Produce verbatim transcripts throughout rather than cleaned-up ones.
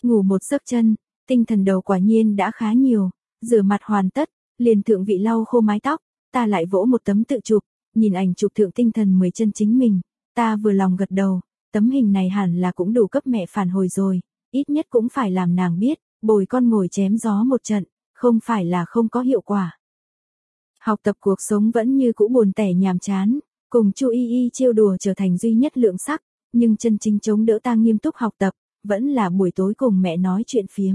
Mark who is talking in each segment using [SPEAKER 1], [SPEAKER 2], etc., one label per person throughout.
[SPEAKER 1] Ngủ một giấc chân, tinh thần đầu quả nhiên đã khá nhiều, rửa mặt hoàn tất, liền thượng vị lau khô mái tóc, ta lại vỗ một tấm tự chụp, nhìn ảnh chụp thượng tinh thần mười chân chính mình, ta vừa lòng gật đầu, tấm hình này hẳn là cũng đủ cấp mẹ phản hồi rồi, ít nhất cũng phải làm nàng biết, bồi con ngồi chém gió một trận, không phải là không có hiệu quả. Học tập cuộc sống vẫn như cũ buồn tẻ nhàm chán, cùng Chu Y Y trêu đùa trở thành duy nhất lượng sắc, nhưng chân chính chống đỡ ta nghiêm túc học tập, vẫn là buổi tối cùng mẹ nói chuyện phiếm.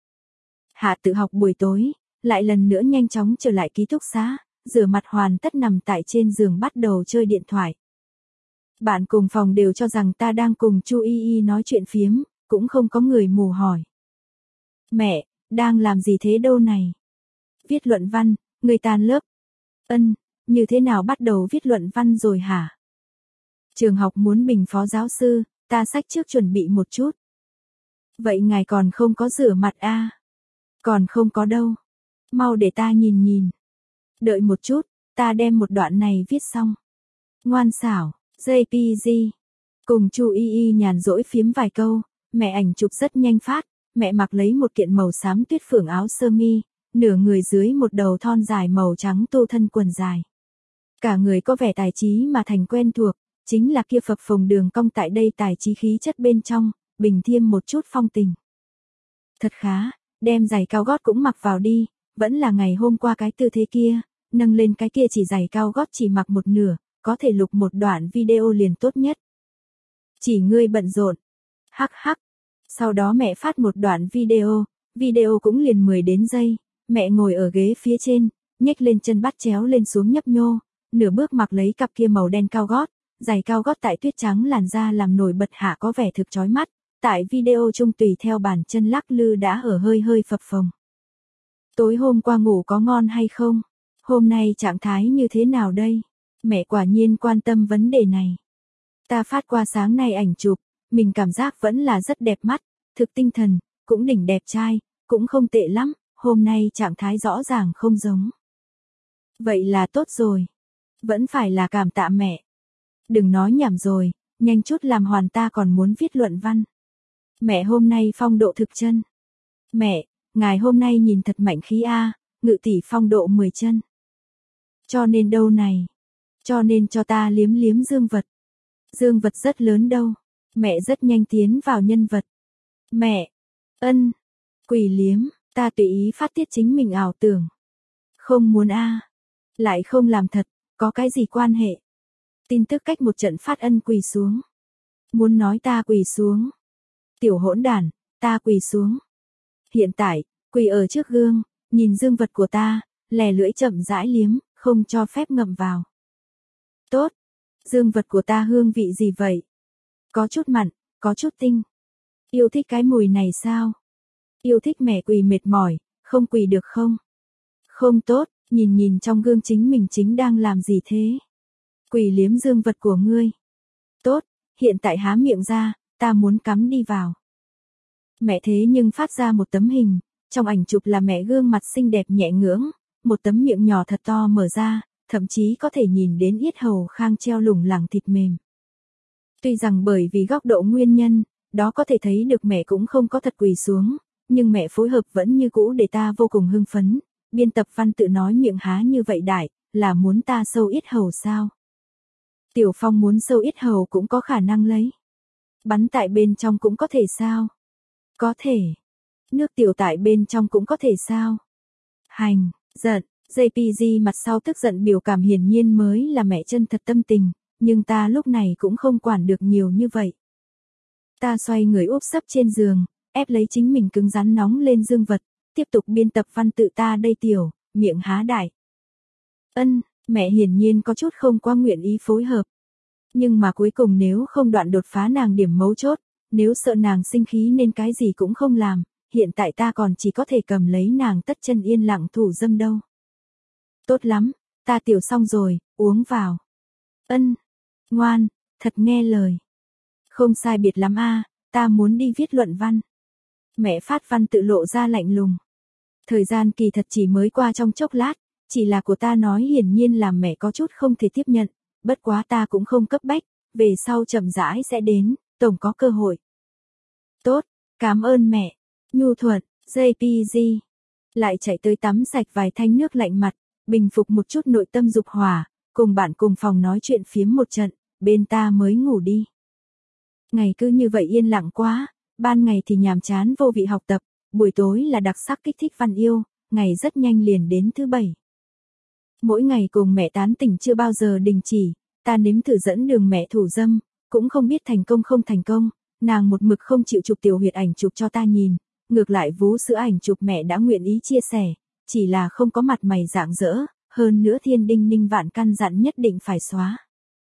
[SPEAKER 1] Hạ tự học buổi tối, lại lần nữa nhanh chóng trở lại ký túc xá, rửa mặt hoàn tất nằm tại trên giường bắt đầu chơi điện thoại. Bạn cùng phòng đều cho rằng ta đang cùng Chu Y Y nói chuyện phiếm, cũng không có người mù hỏi. Mẹ, đang làm gì thế đâu này? Viết luận văn, người tan lớp. Ân, như thế nào bắt đầu viết luận văn rồi hả? Trường học muốn bình phó giáo sư, ta xách trước chuẩn bị một chút. Vậy ngài còn không có rửa mặt a? À? Còn không có đâu. Mau để ta nhìn nhìn. Đợi một chút, ta đem một đoạn này viết xong. Ngoan xảo, giê pê giê. Cùng Chu Y Y nhàn rỗi phiếm vài câu, mẹ ảnh chụp rất nhanh phát, mẹ mặc lấy một kiện màu xám tuyết phượng áo sơ mi, nửa người dưới một đầu thon dài màu trắng tu thân quần dài. Cả người có vẻ tài trí mà thành quen thuộc, chính là kia phập phồng đường cong tại đây tài trí khí chất bên trong, bình thêm một chút phong tình. Thật khá, đem giày cao gót cũng mặc vào đi, vẫn là ngày hôm qua cái tư thế kia, nâng lên cái kia chỉ giày cao gót chỉ mặc một nửa, có thể lục một đoạn video liền tốt nhất. Chỉ ngươi bận rộn. Hắc hắc. Sau đó mẹ phát một đoạn video, video cũng liền mười đến giây, mẹ ngồi ở ghế phía trên, nhếch lên chân bắt chéo lên xuống nhấp nhô, nửa bước mặc lấy cặp kia màu đen cao gót, giày cao gót tại tuyết trắng làn da làm nổi bật hạ có vẻ thực chói mắt, tại video trung tùy theo bàn chân lắc lư đã ở hơi hơi phập phồng. Tối hôm qua ngủ có ngon hay không? Hôm nay trạng thái như thế nào đây? Mẹ quả nhiên quan tâm vấn đề này. Ta phát qua sáng nay ảnh chụp, mình cảm giác vẫn là rất đẹp mắt, thực tinh thần, cũng đỉnh đẹp trai, cũng không tệ lắm, hôm nay trạng thái rõ ràng không giống. Vậy là tốt rồi. Vẫn phải là cảm tạ mẹ. Đừng nói nhảm rồi, nhanh chút làm hoàn, ta còn muốn viết luận văn. Mẹ hôm nay phong độ thực chân. Mẹ, ngài hôm nay nhìn thật mạnh khí a, ngự tỷ phong độ mười chân. Cho nên đâu này? Cho nên cho ta liếm liếm dương vật. Dương vật rất lớn đâu. Mẹ rất nhanh tiến vào nhân vật. Mẹ, ân, quỷ liếm, ta tùy ý phát tiết chính mình ảo tưởng. Không muốn a, lại không làm thật, có cái gì quan hệ? Tin tức cách một trận phát ân quỳ xuống. Muốn nói ta quỳ xuống. Tiểu hỗn đản, ta quỳ xuống. Hiện tại, quỳ ở trước gương, nhìn dương vật của ta, lè lưỡi chậm rãi liếm, không cho phép ngậm vào. Tốt, dương vật của ta hương vị gì vậy? Có chút mặn, có chút tinh. Yêu thích cái mùi này sao? Yêu thích mẹ quỳ mệt mỏi, không quỳ được không? Không tốt, nhìn nhìn trong gương chính mình chính đang làm gì thế? Quỳ liếm dương vật của ngươi. Tốt, hiện tại há miệng ra, ta muốn cắm đi vào. Mẹ thế nhưng phát ra một tấm hình, trong ảnh chụp là mẹ gương mặt xinh đẹp nhẹ ngưỡng, một tấm miệng nhỏ thật to mở ra, thậm chí có thể nhìn đến yết hầu khang treo lủng lẳng thịt mềm. Tuy rằng bởi vì góc độ nguyên nhân, đó có thể thấy được mẹ cũng không có thật quỳ xuống, nhưng mẹ phối hợp vẫn như cũ để ta vô cùng hưng phấn. Biên tập văn tự nói miệng há như vậy đại, là muốn ta sâu yết hầu sao? Tiểu Phong muốn sâu yết hầu cũng có khả năng lấy. Bắn tại bên trong cũng có thể sao? Có thể. Nước tiểu tại bên trong cũng có thể sao? Hành, giận, giê pê giê mặt sau tức giận biểu cảm hiển nhiên mới là mẹ chân thật tâm tình, nhưng ta lúc này cũng không quản được nhiều như vậy. Ta xoay người úp sấp trên giường, ép lấy chính mình cứng rắn nóng lên dương vật, tiếp tục biên tập văn tự ta đây tiểu, miệng há đại. Ân, mẹ hiển nhiên có chút không quá nguyện ý phối hợp. Nhưng mà cuối cùng nếu không đoạn đột phá nàng điểm mấu chốt, nếu sợ nàng sinh khí nên cái gì cũng không làm, hiện tại ta còn chỉ có thể cầm lấy nàng tất chân yên lặng thủ dâm đâu. Tốt lắm, ta tiểu xong rồi, uống vào. Ân, ngoan, thật nghe lời. Không sai biệt lắm a, ta muốn đi viết luận văn. Mẹ phát văn tự lộ ra lạnh lùng. Thời gian kỳ thật chỉ mới qua trong chốc lát, chỉ là của ta nói hiển nhiên làm mẹ có chút không thể tiếp nhận, bất quá ta cũng không cấp bách, về sau chậm rãi sẽ đến, tổng có cơ hội. Tốt, Cảm ơn mẹ. Nhu thuận, giê pê giê. Lại chạy tới tắm sạch vài thanh nước lạnh mặt, bình phục một chút nội tâm dục hỏa, cùng bạn cùng phòng nói chuyện phiếm một trận, bên ta mới ngủ đi. Ngày cứ như vậy yên lặng quá, ban ngày thì nhàm chán vô vị học tập, buổi tối là đặc sắc kích thích văn yêu, ngày rất nhanh liền đến thứ bảy. Mỗi ngày cùng mẹ tán tỉnh chưa bao giờ đình chỉ, ta nếm thử dẫn đường mẹ thủ dâm, cũng không biết thành công không thành công, nàng một mực không chịu chụp tiểu huyệt ảnh chụp cho ta nhìn, ngược lại vú sữa ảnh chụp mẹ đã nguyện ý chia sẻ, chỉ là không có mặt mày rạng rỡ, hơn nữa thiên đinh ninh vạn căn dặn nhất định phải xóa.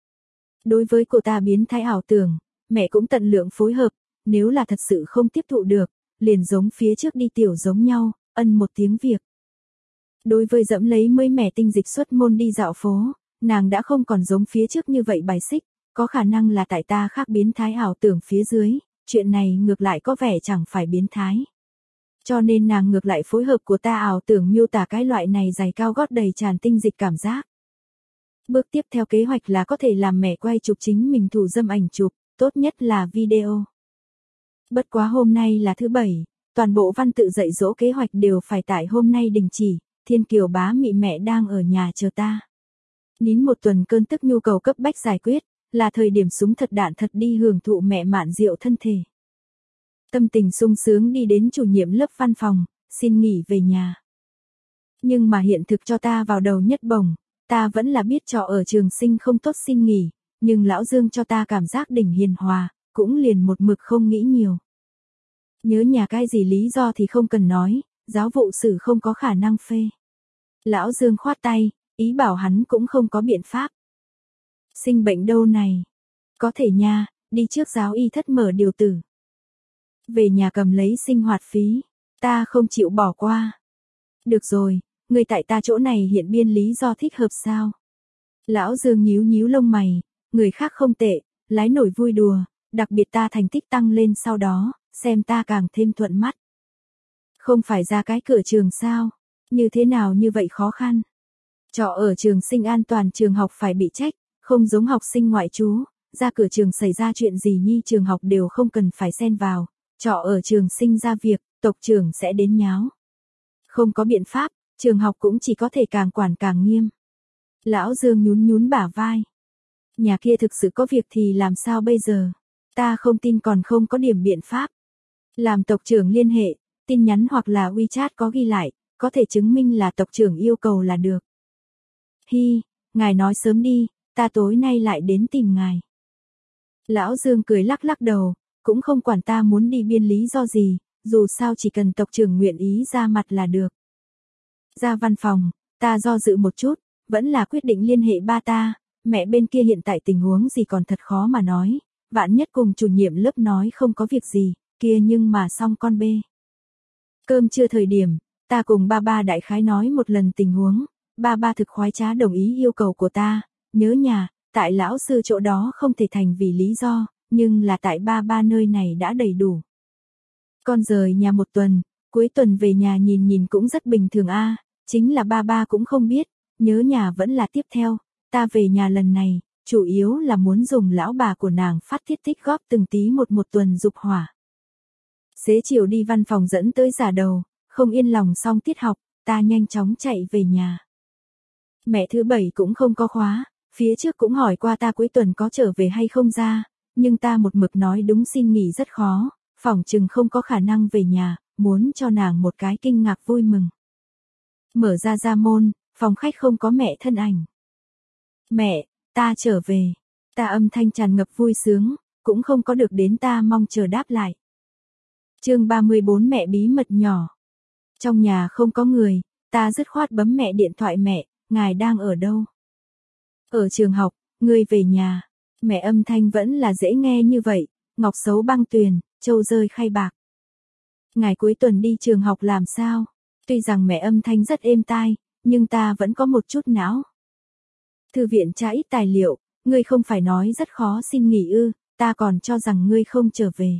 [SPEAKER 1] Đối với cô ta biến thái ảo tưởng, mẹ cũng tận lượng phối hợp, nếu là thật sự không tiếp thụ được, liền giống phía trước đi tiểu giống nhau, ân một tiếng việc. Đối với dẫm lấy mới mẻ tinh dịch xuất môn đi dạo phố, nàng đã không còn giống phía trước như vậy bài xích, có khả năng là tại ta khác biến thái ảo tưởng phía dưới, chuyện này ngược lại có vẻ chẳng phải biến thái. Cho nên nàng ngược lại phối hợp của ta ảo tưởng miêu tả cái loại này giày cao gót đầy tràn tinh dịch cảm giác. Bước tiếp theo kế hoạch là có thể làm mẹ quay chụp chính mình thủ dâm ảnh chụp, tốt nhất là video. Bất quá hôm nay là thứ bảy, toàn bộ văn tự dạy dỗ kế hoạch đều phải tại hôm nay đình chỉ, Thiên Kiều bá mị mẹ đang ở nhà chờ ta. Nín một tuần cơn tức nhu cầu cấp bách giải quyết, là thời điểm súng thật đạn thật đi hưởng thụ mẹ mạn rượu thân thể. Tâm tình sung sướng đi đến chủ nhiệm lớp văn phòng, xin nghỉ về nhà. Nhưng mà hiện thực cho ta vào đầu nhất bổng, ta vẫn là biết trò ở trường sinh không tốt xin nghỉ, nhưng lão Dương cho ta cảm giác đỉnh hiền hòa, cũng liền một mực không nghĩ nhiều. Nhớ nhà cái gì lý do thì không cần nói, giáo vụ sử không có khả năng phê. Lão Dương khoát tay, ý bảo hắn cũng không có biện pháp. Sinh bệnh đâu này? Có thể nha, đi trước giáo y thất mở điều tử. Về nhà cầm lấy sinh hoạt phí, ta không chịu bỏ qua. Được rồi, người tại ta chỗ này hiện biên lý do thích hợp sao? Lão Dương nhíu nhíu lông mày, người khác không tệ, lái nổi vui đùa, đặc biệt ta thành tích tăng lên sau đó, xem ta càng thêm thuận mắt. Không phải ra cái cửa trường sao? Như thế nào như vậy khó khăn? Trọ ở trường sinh an toàn trường học phải bị trách, không giống học sinh ngoại trú, ra cửa trường xảy ra chuyện gì nhi trường học đều không cần phải xen vào, trọ ở trường sinh ra việc, tộc trưởng sẽ đến nháo. Không có biện pháp, trường học cũng chỉ có thể càng quản càng nghiêm. Lão Dương nhún nhún bả vai. Nhà kia thực sự có việc thì làm sao bây giờ? Ta không tin còn không có điểm biện pháp. Làm tộc trưởng liên hệ, tin nhắn hoặc là WeChat có ghi lại, có thể chứng minh là tộc trưởng yêu cầu là được. Hi, ngài nói sớm đi, ta tối nay lại đến tìm ngài. Lão Dương cười lắc lắc đầu, cũng không quản ta muốn đi biên lý do gì, dù sao chỉ cần tộc trưởng nguyện ý ra mặt là được. Ra văn phòng, ta do dự một chút, vẫn là quyết định liên hệ ba ta, mẹ bên kia hiện tại tình huống gì còn thật khó mà nói, vạn nhất cùng chủ nhiệm lớp nói không có việc gì, kia nhưng mà xong con bê. Cơm trưa thời điểm, ta cùng ba ba đại khái nói một lần tình huống, ba ba thực khoái trá đồng ý yêu cầu của ta, nhớ nhà, tại lão sư chỗ đó không thể thành vì lý do, nhưng là tại ba ba nơi này đã đầy đủ. Con rời nhà một tuần, cuối tuần về nhà nhìn nhìn cũng rất bình thường a, chính là ba ba cũng không biết, nhớ nhà vẫn là tiếp theo, ta về nhà lần này, chủ yếu là muốn dùng lão bà của nàng phát thiết tích góp từng tí một một tuần dục hỏa. Xế chiều đi văn phòng dẫn tới giả đầu, không yên lòng xong tiết học, ta nhanh chóng chạy về nhà. Mẹ thứ bảy cũng không có khóa, phía trước cũng hỏi qua ta cuối tuần có trở về hay không ra, nhưng ta một mực nói đúng xin nghỉ rất khó, phỏng chừng không có khả năng về nhà, muốn cho nàng một cái kinh ngạc vui mừng. Mở ra ra môn, phòng khách không có mẹ thân ảnh. Mẹ, ta trở về, ta âm thanh tràn ngập vui sướng, cũng không có được đến ta mong chờ đáp lại. Chương ba mươi bốn mẹ bí mật nhỏ. Trong nhà không có người, ta dứt khoát bấm mẹ điện thoại mẹ, ngài đang ở đâu? Ở trường học, ngươi về nhà. Mẹ âm thanh vẫn là dễ nghe như vậy, ngọc xấu băng tuyền, châu rơi khay bạc. Ngài cuối tuần đi trường học làm sao? Tuy rằng mẹ âm thanh rất êm tai, nhưng ta vẫn có một chút não. Thư viện tra ít tài liệu, ngươi không phải nói rất khó xin nghỉ ư, ta còn cho rằng ngươi không trở về.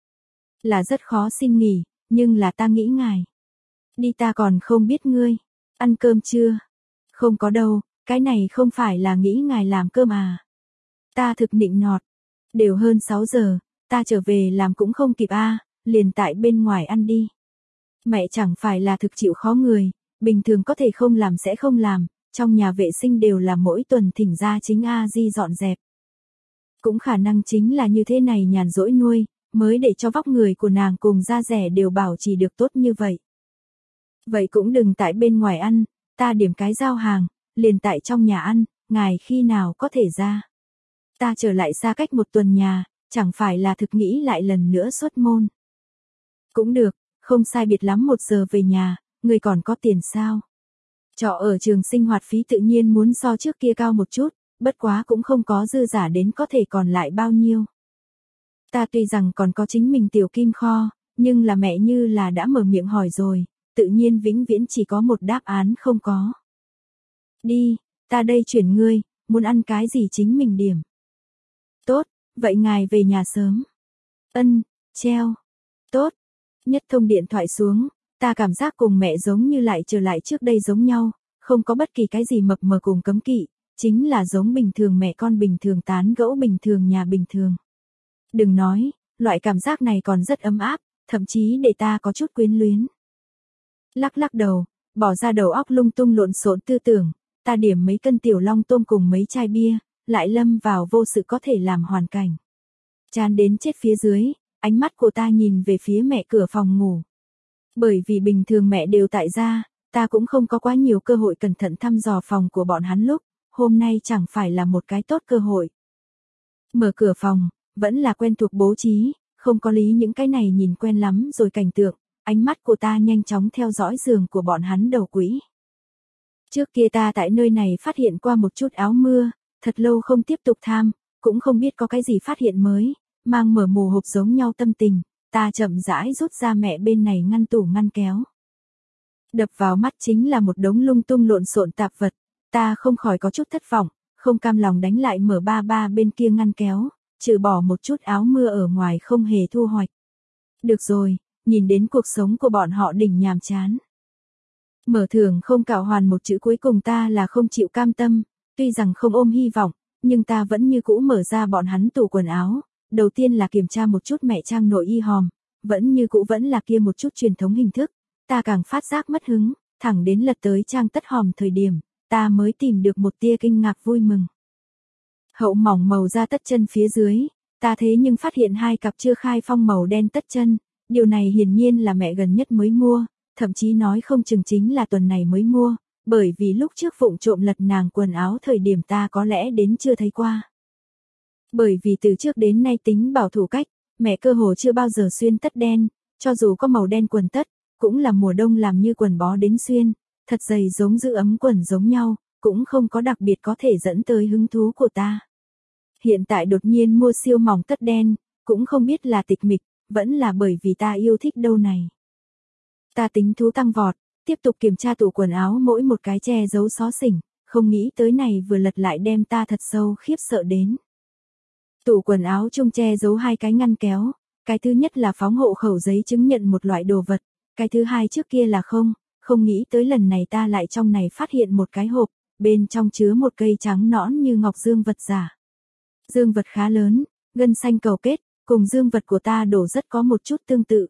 [SPEAKER 1] Là rất khó xin nghỉ, nhưng là ta nghĩ ngài. Đi ta còn không biết ngươi. Ăn cơm chưa? Không có đâu, cái này không phải là nghĩ ngài làm cơm à. Ta thực nịnh nọt. Đều hơn sáu giờ, ta trở về làm cũng không kịp a, liền tại bên ngoài ăn đi. Mẹ chẳng phải là thực chịu khó người, bình thường có thể không làm sẽ không làm, trong nhà vệ sinh đều là mỗi tuần thỉnh ra chính A Di dọn dẹp. Cũng khả năng chính là như thế này nhàn rỗi nuôi, mới để cho vóc người của nàng cùng da rẻ đều bảo trì được tốt như vậy. Vậy cũng đừng tại bên ngoài ăn, ta điểm cái giao hàng, liền tại trong nhà ăn, ngài khi nào có thể ra. Ta trở lại xa cách một tuần nhà, chẳng phải là thực nghĩ lại lần nữa xuất môn. Cũng được, không sai biệt lắm một giờ về nhà, người còn có tiền sao? Trọ ở trường sinh hoạt phí tự nhiên muốn so trước kia cao một chút, bất quá cũng không có dư giả đến có thể còn lại bao nhiêu. Ta tuy rằng còn có chính mình tiểu kim kho, nhưng là mẹ như là đã mở miệng hỏi rồi, tự nhiên vĩnh viễn chỉ có một đáp án không có. Đi, ta đây chuyển ngươi, muốn ăn cái gì chính mình điểm. Tốt, vậy ngài về nhà sớm. Ân, treo. Tốt. Nhất thông điện thoại xuống, ta cảm giác cùng mẹ giống như lại trở lại trước đây giống nhau, không có bất kỳ cái gì mập mờ cùng cấm kỵ, chính là giống bình thường mẹ con bình thường tán gẫu bình thường nhà bình thường. Đừng nói, loại cảm giác này còn rất ấm áp, thậm chí để ta có chút quyến luyến. Lắc lắc đầu, bỏ ra đầu óc lung tung lộn xộn tư tưởng, ta điểm mấy cân tiểu long tôm cùng mấy chai bia, lại lâm vào vô sự có thể làm hoàn cảnh. Chán đến chết phía dưới, ánh mắt của ta nhìn về phía mẹ cửa phòng ngủ. Bởi vì bình thường mẹ đều tại gia, ta cũng không có quá nhiều cơ hội cẩn thận thăm dò phòng của bọn hắn lúc, hôm nay chẳng phải là một cái tốt cơ hội. Mở cửa phòng, vẫn là quen thuộc bố trí, không có lý những cái này nhìn quen lắm rồi cảnh tượng, ánh mắt của ta nhanh chóng theo dõi giường của bọn hắn đầu quỹ. Trước kia ta tại nơi này phát hiện qua một chút áo mưa, thật lâu không tiếp tục tham, cũng không biết có cái gì phát hiện mới, mang mở mù hộp giống nhau tâm tình, ta chậm rãi rút ra mẹ bên này ngăn tủ ngăn kéo. Đập vào mắt chính là một đống lung tung lộn xộn tạp vật, ta không khỏi có chút thất vọng, không cam lòng đánh lại mở ba ba bên kia ngăn kéo, trừ bỏ một chút áo mưa ở ngoài không hề thu hoạch. Được rồi, nhìn đến cuộc sống của bọn họ đỉnh nhàm chán. Mở thưởng không cạo hoàn một chữ cuối cùng ta là không chịu cam tâm, tuy rằng không ôm hy vọng, nhưng ta vẫn như cũ mở ra bọn hắn tủ quần áo, đầu tiên là kiểm tra một chút mẹ trang nội y hòm, vẫn như cũ vẫn là kia một chút truyền thống hình thức, ta càng phát giác mất hứng, thẳng đến lật tới trang tất hòm thời điểm, ta mới tìm được một tia kinh ngạc vui mừng. Hậu mỏng màu da tất chân phía dưới, ta thế nhưng phát hiện hai cặp chưa khai phong màu đen tất chân, điều này hiển nhiên là mẹ gần nhất mới mua, thậm chí nói không chừng chính là tuần này mới mua, bởi vì lúc trước vụng trộm lật nàng quần áo thời điểm ta có lẽ đến chưa thấy qua. Bởi vì từ trước đến nay tính bảo thủ cách, mẹ cơ hồ chưa bao giờ xuyên tất đen, cho dù có màu đen quần tất, cũng là mùa đông làm như quần bó đến xuyên, thật dày giống giữ ấm quần giống nhau, cũng không có đặc biệt có thể dẫn tới hứng thú của ta. Hiện tại đột nhiên mua siêu mỏng tất đen, cũng không biết là tịch mịch, vẫn là bởi vì ta yêu thích đâu này. Ta tính thú tăng vọt, tiếp tục kiểm tra tủ quần áo mỗi một cái che giấu xó xỉnh, không nghĩ tới này vừa lật lại đem ta thật sâu khiếp sợ đến. Tủ quần áo chung che giấu hai cái ngăn kéo, cái thứ nhất là phóng hộ khẩu giấy chứng nhận một loại đồ vật, cái thứ hai trước kia là không, không nghĩ tới lần này ta lại trong này phát hiện một cái hộp, bên trong chứa một cây trắng nõn như ngọc dương vật giả. Dương vật khá lớn, gân xanh cầu kết, cùng dương vật của ta đổ rất có một chút tương tự.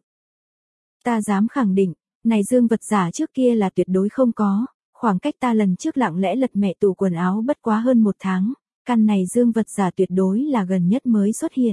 [SPEAKER 1] Ta dám khẳng định, này dương vật giả trước kia là tuyệt đối không có, khoảng cách ta lần trước lặng lẽ lật mẹ tủ quần áo bất quá hơn một tháng, căn này dương vật giả tuyệt đối là gần nhất mới xuất hiện.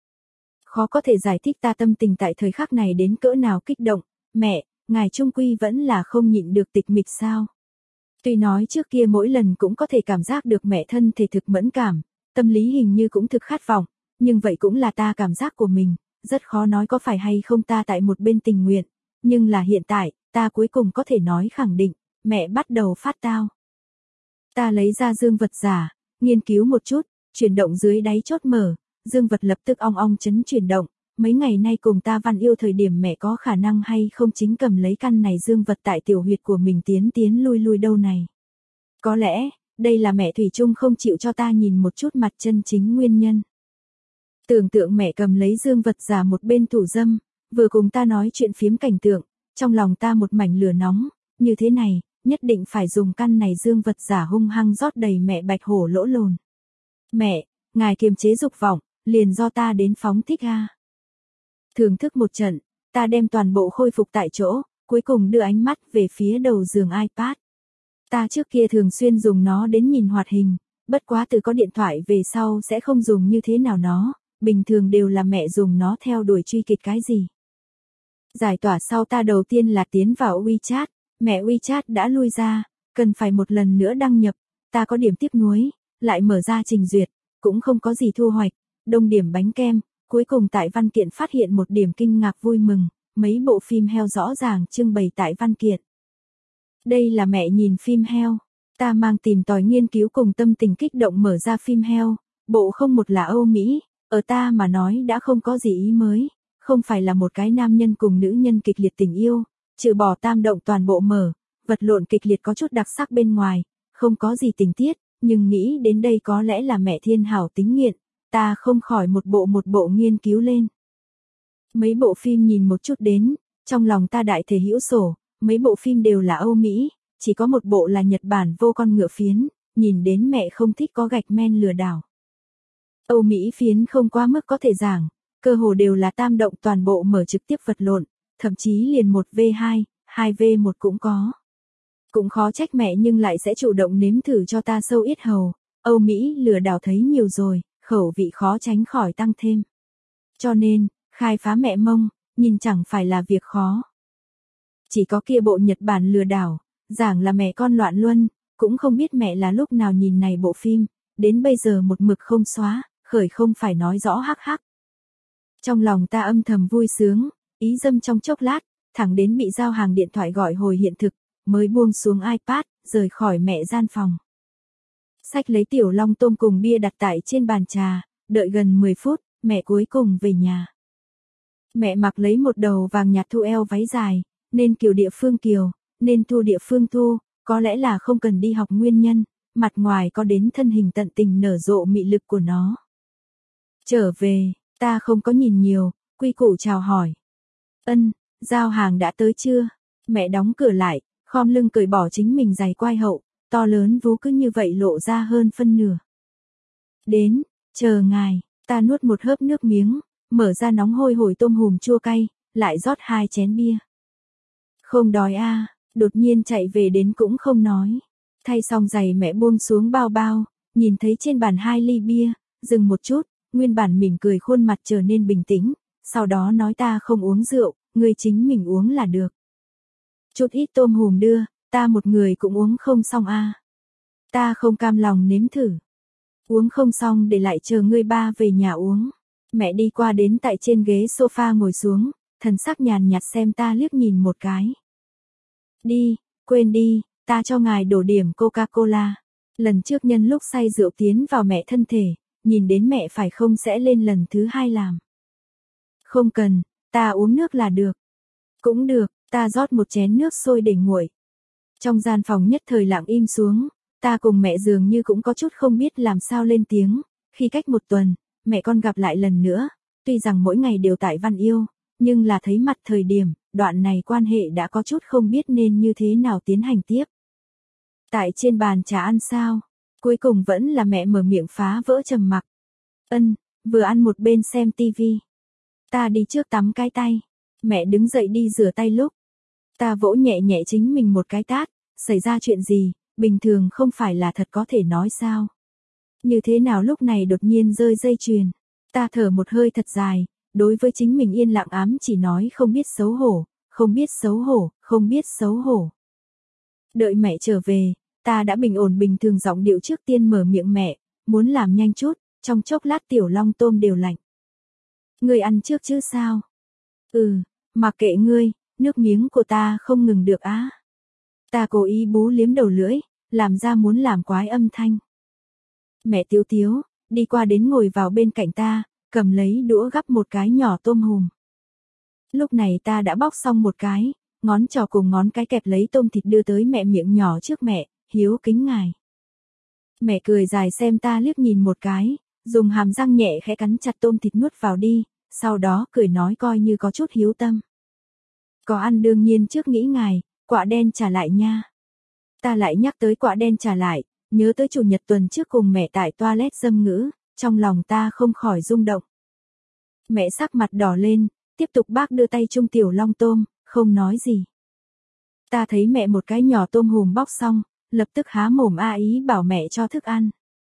[SPEAKER 1] Khó có thể giải thích ta tâm tình tại thời khắc này đến cỡ nào kích động, mẹ, ngài trung quy vẫn là không nhịn được tịch mịch sao. Tuy nói trước kia mỗi lần cũng có thể cảm giác được mẹ thân thể thực mẫn cảm, tâm lý hình như cũng thực khát vọng, nhưng vậy cũng là ta cảm giác của mình, rất khó nói có phải hay không ta tại một bên tình nguyện, nhưng là hiện tại, ta cuối cùng có thể nói khẳng định, mẹ bắt đầu phát tao. Ta lấy ra dương vật giả, nghiên cứu một chút, chuyển động dưới đáy chốt mở, dương vật lập tức ong ong chấn chuyển động, mấy ngày nay cùng ta văn yêu thời điểm mẹ có khả năng hay không chính cầm lấy căn này dương vật tại tiểu huyệt của mình tiến tiến lui lui đâu này. Có lẽ, đây là mẹ thủy chung không chịu cho ta nhìn một chút mặt chân chính nguyên nhân. Tưởng tượng mẹ cầm lấy dương vật giả một bên thủ dâm, vừa cùng ta nói chuyện phiếm cảnh tượng, trong lòng ta một mảnh lửa nóng, như thế này, nhất định phải dùng căn này dương vật giả hung hăng rót đầy mẹ bạch hổ lỗ lồn. Mẹ, ngài kiềm chế dục vọng, liền do ta đến phóng thích ha. Thưởng thức một trận, Ta đem toàn bộ khôi phục tại chỗ, cuối cùng đưa ánh mắt về phía đầu giường iPad. Ta trước kia thường xuyên dùng nó đến nhìn hoạt hình, bất quá từ có điện thoại về sau sẽ không dùng như thế nào nó, bình thường đều là mẹ dùng nó theo đuổi truy kịch cái gì. Giải tỏa sau ta đầu tiên là tiến vào WeChat, mẹ WeChat đã lui ra, cần phải một lần nữa đăng nhập, ta có điểm tiếc nuối, lại mở ra trình duyệt, cũng không có gì thu hoạch, đông điểm bánh kem, cuối cùng tại văn kiện phát hiện một điểm kinh ngạc vui mừng, mấy bộ phim heo rõ ràng trưng bày tại văn kiện. Đây là mẹ nhìn phim heo, ta mang tìm tòi nghiên cứu cùng tâm tình kích động mở ra phim heo, bộ không một là Âu Mỹ, ở ta mà nói đã không có gì ý mới, không phải là một cái nam nhân cùng nữ nhân kịch liệt tình yêu, trừ bỏ tam động toàn bộ mở, vật lộn kịch liệt có chút đặc sắc bên ngoài, không có gì tình tiết, nhưng nghĩ đến đây có lẽ là mẹ thiên hảo tính nghiện, ta không khỏi một bộ một bộ nghiên cứu lên. Mấy bộ phim nhìn một chút đến, trong lòng ta đại thể hữu sổ, mấy bộ phim đều là Âu Mỹ, chỉ có một bộ là Nhật Bản vô con ngựa phiến, nhìn đến mẹ không thích có gạch men lừa đảo. Âu Mỹ phiến không quá mức có thể giảng, cơ hồ đều là tam động toàn bộ mở trực tiếp vật lộn, thậm chí liền một vs hai, hai vs một cũng có. Cũng khó trách mẹ nhưng lại sẽ chủ động nếm thử cho ta sâu ít hầu, Âu Mỹ lừa đảo thấy nhiều rồi, khẩu vị khó tránh khỏi tăng thêm. Cho nên, khai phá mẹ mông, nhìn chẳng phải là việc khó. Chỉ có kia bộ Nhật Bản lừa đảo, giảng là mẹ con loạn luân, cũng không biết mẹ là lúc nào nhìn này bộ phim, đến bây giờ một mực không xóa, khởi không phải nói rõ hắc hắc. Trong lòng ta âm thầm vui sướng, ý dâm trong chốc lát, thẳng đến bị giao hàng điện thoại gọi hồi hiện thực, mới buông xuống iPad, rời khỏi mẹ gian phòng. Xách lấy tiểu long tôm cùng bia đặt tại trên bàn trà, đợi gần mười phút, mẹ cuối cùng về nhà. Mẹ mặc lấy một đầu vàng nhạt thu eo váy dài, nên kiều địa phương kiều, nên thu địa phương thu, có lẽ là không cần đi học nguyên nhân, mặt ngoài có đến thân hình tận tình nở rộ mị lực của nó. Trở về, ta không có nhìn nhiều, quy củ chào hỏi. Ân, giao hàng đã tới chưa? Mẹ đóng cửa lại, khom lưng cởi bỏ chính mình giày quai hậu, to lớn vú cứ như vậy lộ ra hơn phân nửa. Đến, chờ ngài, ta nuốt một hớp nước miếng, mở ra nóng hôi hổi tôm hùm chua cay, lại rót hai chén bia. Không đói a, à, đột nhiên chạy về đến cũng không nói. Thay xong giày mẹ buông xuống bao bao, nhìn thấy trên bàn hai ly bia, dừng một chút, nguyên bản mỉm cười khuôn mặt trở nên bình tĩnh, sau đó nói ta không uống rượu, ngươi chính mình uống là được. Chút ít tôm hùm đưa, ta một người cũng uống không xong a. À. Ta không cam lòng nếm thử. Uống không xong để lại chờ ngươi ba về nhà uống. Mẹ đi qua đến tại trên ghế sofa ngồi xuống, thần sắc nhàn nhạt xem ta liếc nhìn một cái. Đi, quên đi, ta cho ngài đổ điểm Coca-Cola. Lần trước nhân lúc say rượu tiến vào mẹ thân thể, nhìn đến mẹ phải không sẽ lên lần thứ hai làm. Không cần, ta uống nước là được. Cũng được, ta rót một chén nước sôi để nguội. Trong gian phòng nhất thời lặng im xuống, ta cùng mẹ dường như cũng có chút không biết làm sao lên tiếng, khi cách một tuần, mẹ con gặp lại lần nữa, tuy rằng mỗi ngày đều tại Văn Yêu, nhưng là thấy mặt thời điểm, đoạn này quan hệ đã có chút không biết nên như thế nào tiến hành tiếp. Tại trên bàn trà ăn sao, cuối cùng vẫn là mẹ mở miệng phá vỡ trầm mặc. Ân, vừa ăn một bên xem tivi. Ta đi trước tắm cái tay, mẹ đứng dậy đi rửa tay lúc. Ta vỗ nhẹ nhẹ chính mình một cái tát, xảy ra chuyện gì, bình thường không phải là thật có thể nói sao. Như thế nào lúc này đột nhiên rơi dây chuyền, ta thở một hơi thật dài, đối với chính mình yên lặng ám chỉ nói không biết xấu hổ, không biết xấu hổ, không biết xấu hổ. Đợi mẹ trở về, ta đã bình ổn bình thường giọng điệu trước tiên mở miệng mẹ, muốn làm nhanh chút, trong chốc lát tiểu long tôm đều lạnh. Ngươi ăn trước chứ sao? Ừ, mặc kệ ngươi, nước miếng của ta không ngừng được á. Ta cố ý bú liếm đầu lưỡi, làm ra muốn làm quái âm thanh. Mẹ Tiếu Tiếu, đi qua đến ngồi vào bên cạnh ta, cầm lấy đũa gắp một cái nhỏ tôm hùm. Lúc này ta đã bóc xong một cái, ngón trỏ cùng ngón cái kẹp lấy tôm thịt đưa tới mẹ miệng nhỏ trước mẹ, hiếu kính ngài. Mẹ cười dài xem ta liếc nhìn một cái, dùng hàm răng nhẹ khẽ cắn chặt tôm thịt nuốt vào đi, sau đó cười nói coi như có chút hiếu tâm. Có ăn đương nhiên trước nghĩ ngài, quả đen trả lại nha. Ta lại nhắc tới quả đen trả lại, nhớ tới chủ nhật tuần trước cùng mẹ tại toilet dâm ngữ, trong lòng ta không khỏi rung động. Mẹ sắc mặt đỏ lên, tiếp tục bác đưa tay chung tiểu long tôm, không nói gì. Ta thấy mẹ một cái nhỏ tôm hùm bóc xong, lập tức há mồm a ý bảo mẹ cho thức ăn.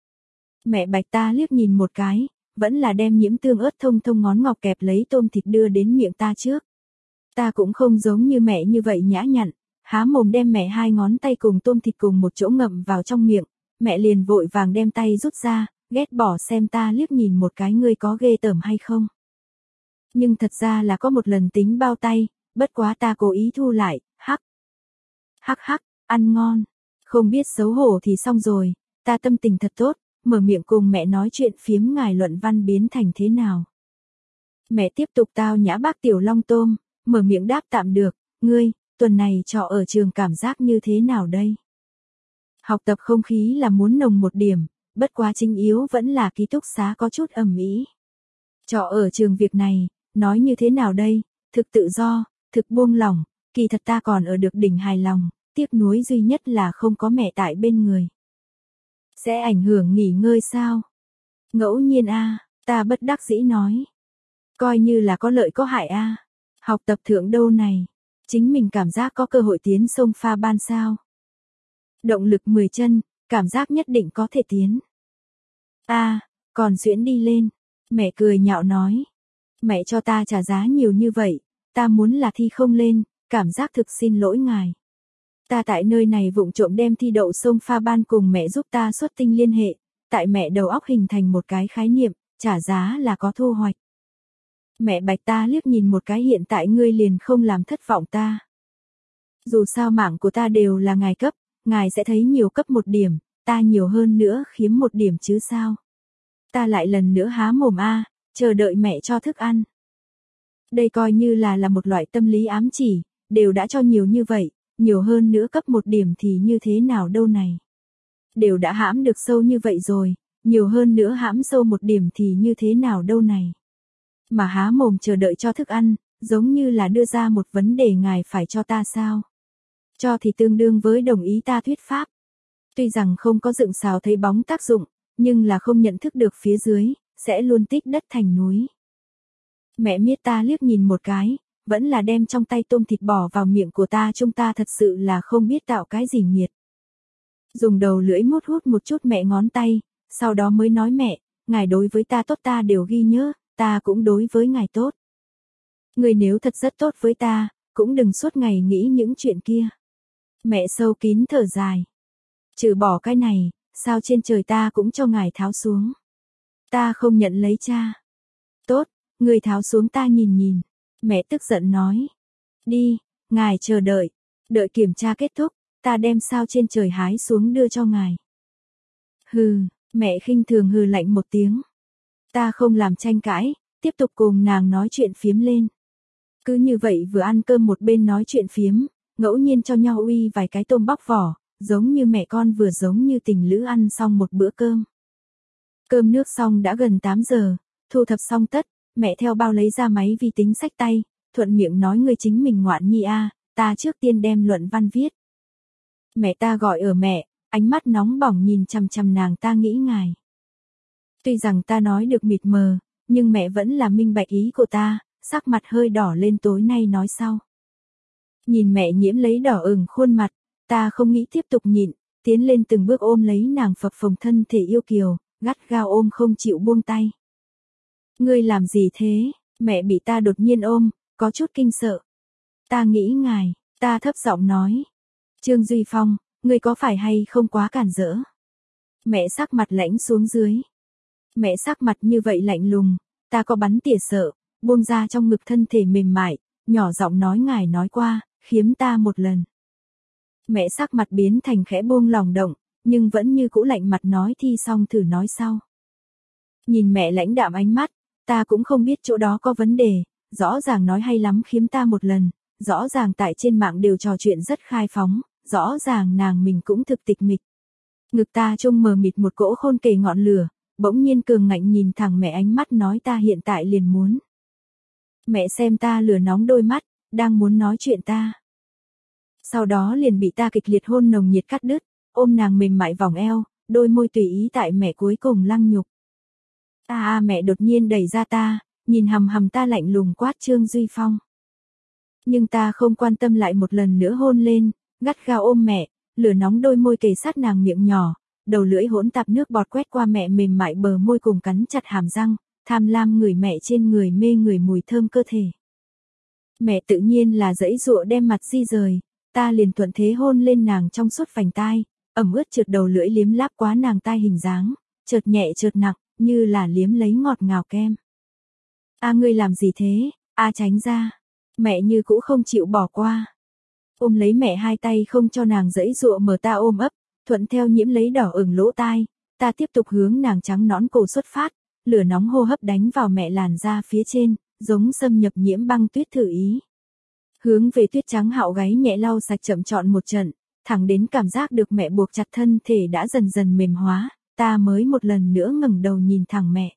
[SPEAKER 1] Mẹ bạch ta liếc nhìn một cái, vẫn là đem nhiễm tương ớt thông thông ngón ngọc kẹp lấy tôm thịt đưa đến miệng ta trước. Ta cũng không giống như mẹ như vậy nhã nhặn, há mồm đem mẹ hai ngón tay cùng tôm thịt cùng một chỗ ngậm vào trong miệng, mẹ liền vội vàng đem tay rút ra, ghét bỏ xem ta liếc nhìn một cái ngươi có ghê tởm hay không. Nhưng thật ra là có một lần tính bao tay, bất quá ta cố ý thu lại, hắc. Hắc hắc, ăn ngon, không biết xấu hổ thì xong rồi, ta tâm tình thật tốt, mở miệng cùng mẹ nói chuyện phiếm ngài luận văn biến thành thế nào. Mẹ tiếp tục tao nhã bác tiểu long tôm, mở miệng đáp tạm được, ngươi, tuần này trọ ở trường cảm giác như thế nào đây? Học tập không khí là muốn nồng một điểm, bất quá chính yếu vẫn là ký túc xá có chút ầm ĩ. Trọ ở trường việc này, nói như thế nào đây, thực tự do, thực buông lỏng, kỳ thật ta còn ở được đỉnh hài lòng, tiếc nuối duy nhất là không có mẹ tại bên người. Sẽ ảnh hưởng nghỉ ngơi sao? Ngẫu nhiên a, ta bất đắc dĩ nói. Coi như là có lợi có hại a. Học tập thượng đâu này, chính mình cảm giác có cơ hội tiến sông pha ban sao. Động lực mười chân, cảm giác nhất định có thể tiến. A, còn xuyễn đi lên. Mẹ cười nhạo nói. Mẹ cho ta trả giá nhiều như vậy, ta muốn là thi không lên, cảm giác thực xin lỗi ngài. Ta tại nơi này vụng trộm đem thi đậu sông pha ban cùng mẹ giúp ta xuất tinh liên hệ, tại mẹ đầu óc hình thành một cái khái niệm, trả giá là có thu hoạch. Mẹ bạch ta liếc nhìn một cái hiện tại ngươi liền không làm thất vọng ta. Dù sao mạng của ta đều là ngài cấp, ngài sẽ thấy nhiều cấp một điểm, ta nhiều hơn nữa khiếm một điểm chứ sao. Ta lại lần nữa há mồm a, chờ đợi mẹ cho thức ăn. Đây coi như là là một loại tâm lý ám chỉ, đều đã cho nhiều như vậy, nhiều hơn nữa cấp một điểm thì như thế nào đâu này. Đều đã hãm được sâu như vậy rồi, nhiều hơn nữa hãm sâu một điểm thì như thế nào đâu này. Mà há mồm chờ đợi cho thức ăn, giống như là đưa ra một vấn đề ngài phải cho ta sao. Cho thì tương đương với đồng ý ta thuyết pháp. Tuy rằng không có dựng xào thấy bóng tác dụng, nhưng là không nhận thức được phía dưới, sẽ luôn tích đất thành núi. Mẹ miết ta liếc nhìn một cái, vẫn là đem trong tay tôm thịt bỏ vào miệng của ta, chúng ta thật sự là không biết tạo cái gì nghiệt. Dùng đầu lưỡi mút hút một chút mẹ ngón tay, sau đó mới nói mẹ, ngài đối với ta tốt ta đều ghi nhớ, ta cũng đối với ngài tốt. Người nếu thật rất tốt với ta, cũng đừng suốt ngày nghĩ những chuyện kia. Mẹ sâu kín thở dài. Trừ bỏ cái này, sao trên trời ta cũng cho ngài tháo xuống. Ta không nhận lấy cha. Tốt, người tháo xuống ta nhìn nhìn. Mẹ tức giận nói. Đi, ngài chờ đợi. Đợi kiểm tra kết thúc, ta đem sao trên trời hái xuống đưa cho ngài. Hừ, mẹ khinh thường hừ lạnh một tiếng. Ta không làm tranh cãi, tiếp tục cùng nàng nói chuyện phiếm lên. Cứ như vậy vừa ăn cơm một bên nói chuyện phiếm, ngẫu nhiên cho nhau uy vài cái tôm bóc vỏ, giống như mẹ con vừa giống như tình lữ ăn xong một bữa cơm. Cơm nước xong đã gần tám giờ, thu thập xong tất, mẹ theo bao lấy ra máy vi tính xách tay, thuận miệng nói người chính mình ngoạn nhi a, ta trước tiên đem luận văn viết. Mẹ ta gọi ở mẹ, ánh mắt nóng bỏng nhìn chằm chằm nàng ta nghĩ ngài. Tuy rằng ta nói được mịt mờ, nhưng mẹ vẫn là minh bạch ý của ta, sắc mặt hơi đỏ lên tối nay nói sau. Nhìn mẹ nhiễm lấy đỏ ửng khuôn mặt, ta không nghĩ tiếp tục nhịn, tiến lên từng bước ôm lấy nàng phập phồng thân thể yêu kiều, gắt gao ôm không chịu buông tay. Ngươi làm gì thế? Mẹ bị ta đột nhiên ôm, có chút kinh sợ. Ta nghĩ ngài, ta thấp giọng nói. Trương Duy Phong, ngươi có phải hay không quá cản rỡ? Mẹ sắc mặt lãnh xuống dưới. Mẹ sắc mặt như vậy lạnh lùng, ta có bắn tỉa sợ, buông ra trong ngực thân thể mềm mại, nhỏ giọng nói ngài nói qua, khiếm ta một lần. Mẹ sắc mặt biến thành khẽ buông lòng động, nhưng vẫn như cũ lạnh mặt nói thi xong thử nói sau. Nhìn mẹ lãnh đạm ánh mắt, ta cũng không biết chỗ đó có vấn đề, rõ ràng nói hay lắm khiếm ta một lần, rõ ràng tại trên mạng đều trò chuyện rất khai phóng, rõ ràng nàng mình cũng thực tịch mịch. Ngực ta trông mờ mịt một cỗ khôn kề ngọn lửa, bỗng nhiên cường ngạnh nhìn thẳng mẹ ánh mắt nói ta hiện tại liền muốn. Mẹ xem ta lửa nóng đôi mắt, đang muốn nói chuyện ta. Sau đó liền bị ta kịch liệt hôn nồng nhiệt cắt đứt, ôm nàng mềm mại vòng eo, đôi môi tùy ý tại mẹ cuối cùng lăng nhục. Ta à, mẹ đột nhiên đẩy ra ta, nhìn hằm hằm ta lạnh lùng quát Trương Duy Phong. Nhưng ta không quan tâm lại một lần nữa hôn lên, gắt gao ôm mẹ, lửa nóng đôi môi kề sát nàng miệng nhỏ, đầu lưỡi hỗn tạp nước bọt quét qua mẹ mềm mại bờ môi cùng cắn chặt hàm răng, tham lam ngửi mẹ trên người mê người mùi thơm cơ thể. Mẹ tự nhiên là giãy giụa đem mặt di rời, ta liền thuận thế hôn lên nàng trong suốt vành tai, ẩm ướt trượt đầu lưỡi liếm láp quá nàng tai hình dáng, chợt nhẹ chợt nặng, như là liếm lấy ngọt ngào kem. A ngươi làm gì thế, a tránh ra. Mẹ như cũ không chịu bỏ qua. Ôm lấy mẹ hai tay không cho nàng giãy giụa mở ta ôm ấp, thuận theo nhiễm lấy đỏ ửng lỗ tai, ta tiếp tục hướng nàng trắng nõn cổ xuất phát, lửa nóng hô hấp đánh vào mẹ làn da phía trên, giống xâm nhập nhiễm băng tuyết thử ý. Hướng về tuyết trắng hạo gáy nhẹ lau sạch chậm chọn một trận, thẳng đến cảm giác được mẹ buộc chặt thân thể đã dần dần mềm hóa, ta mới một lần nữa ngẩng đầu nhìn thẳng mẹ.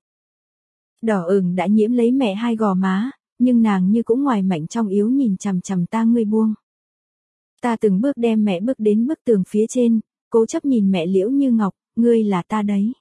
[SPEAKER 1] Đỏ ửng đã nhiễm lấy mẹ hai gò má, nhưng nàng như cũng ngoài mạnh trong yếu nhìn chằm chằm ta ngươi buông. Ta từng bước đem mẹ bước đến bức tường phía trên, cố chấp nhìn mẹ liễu như ngọc, ngươi là ta đấy.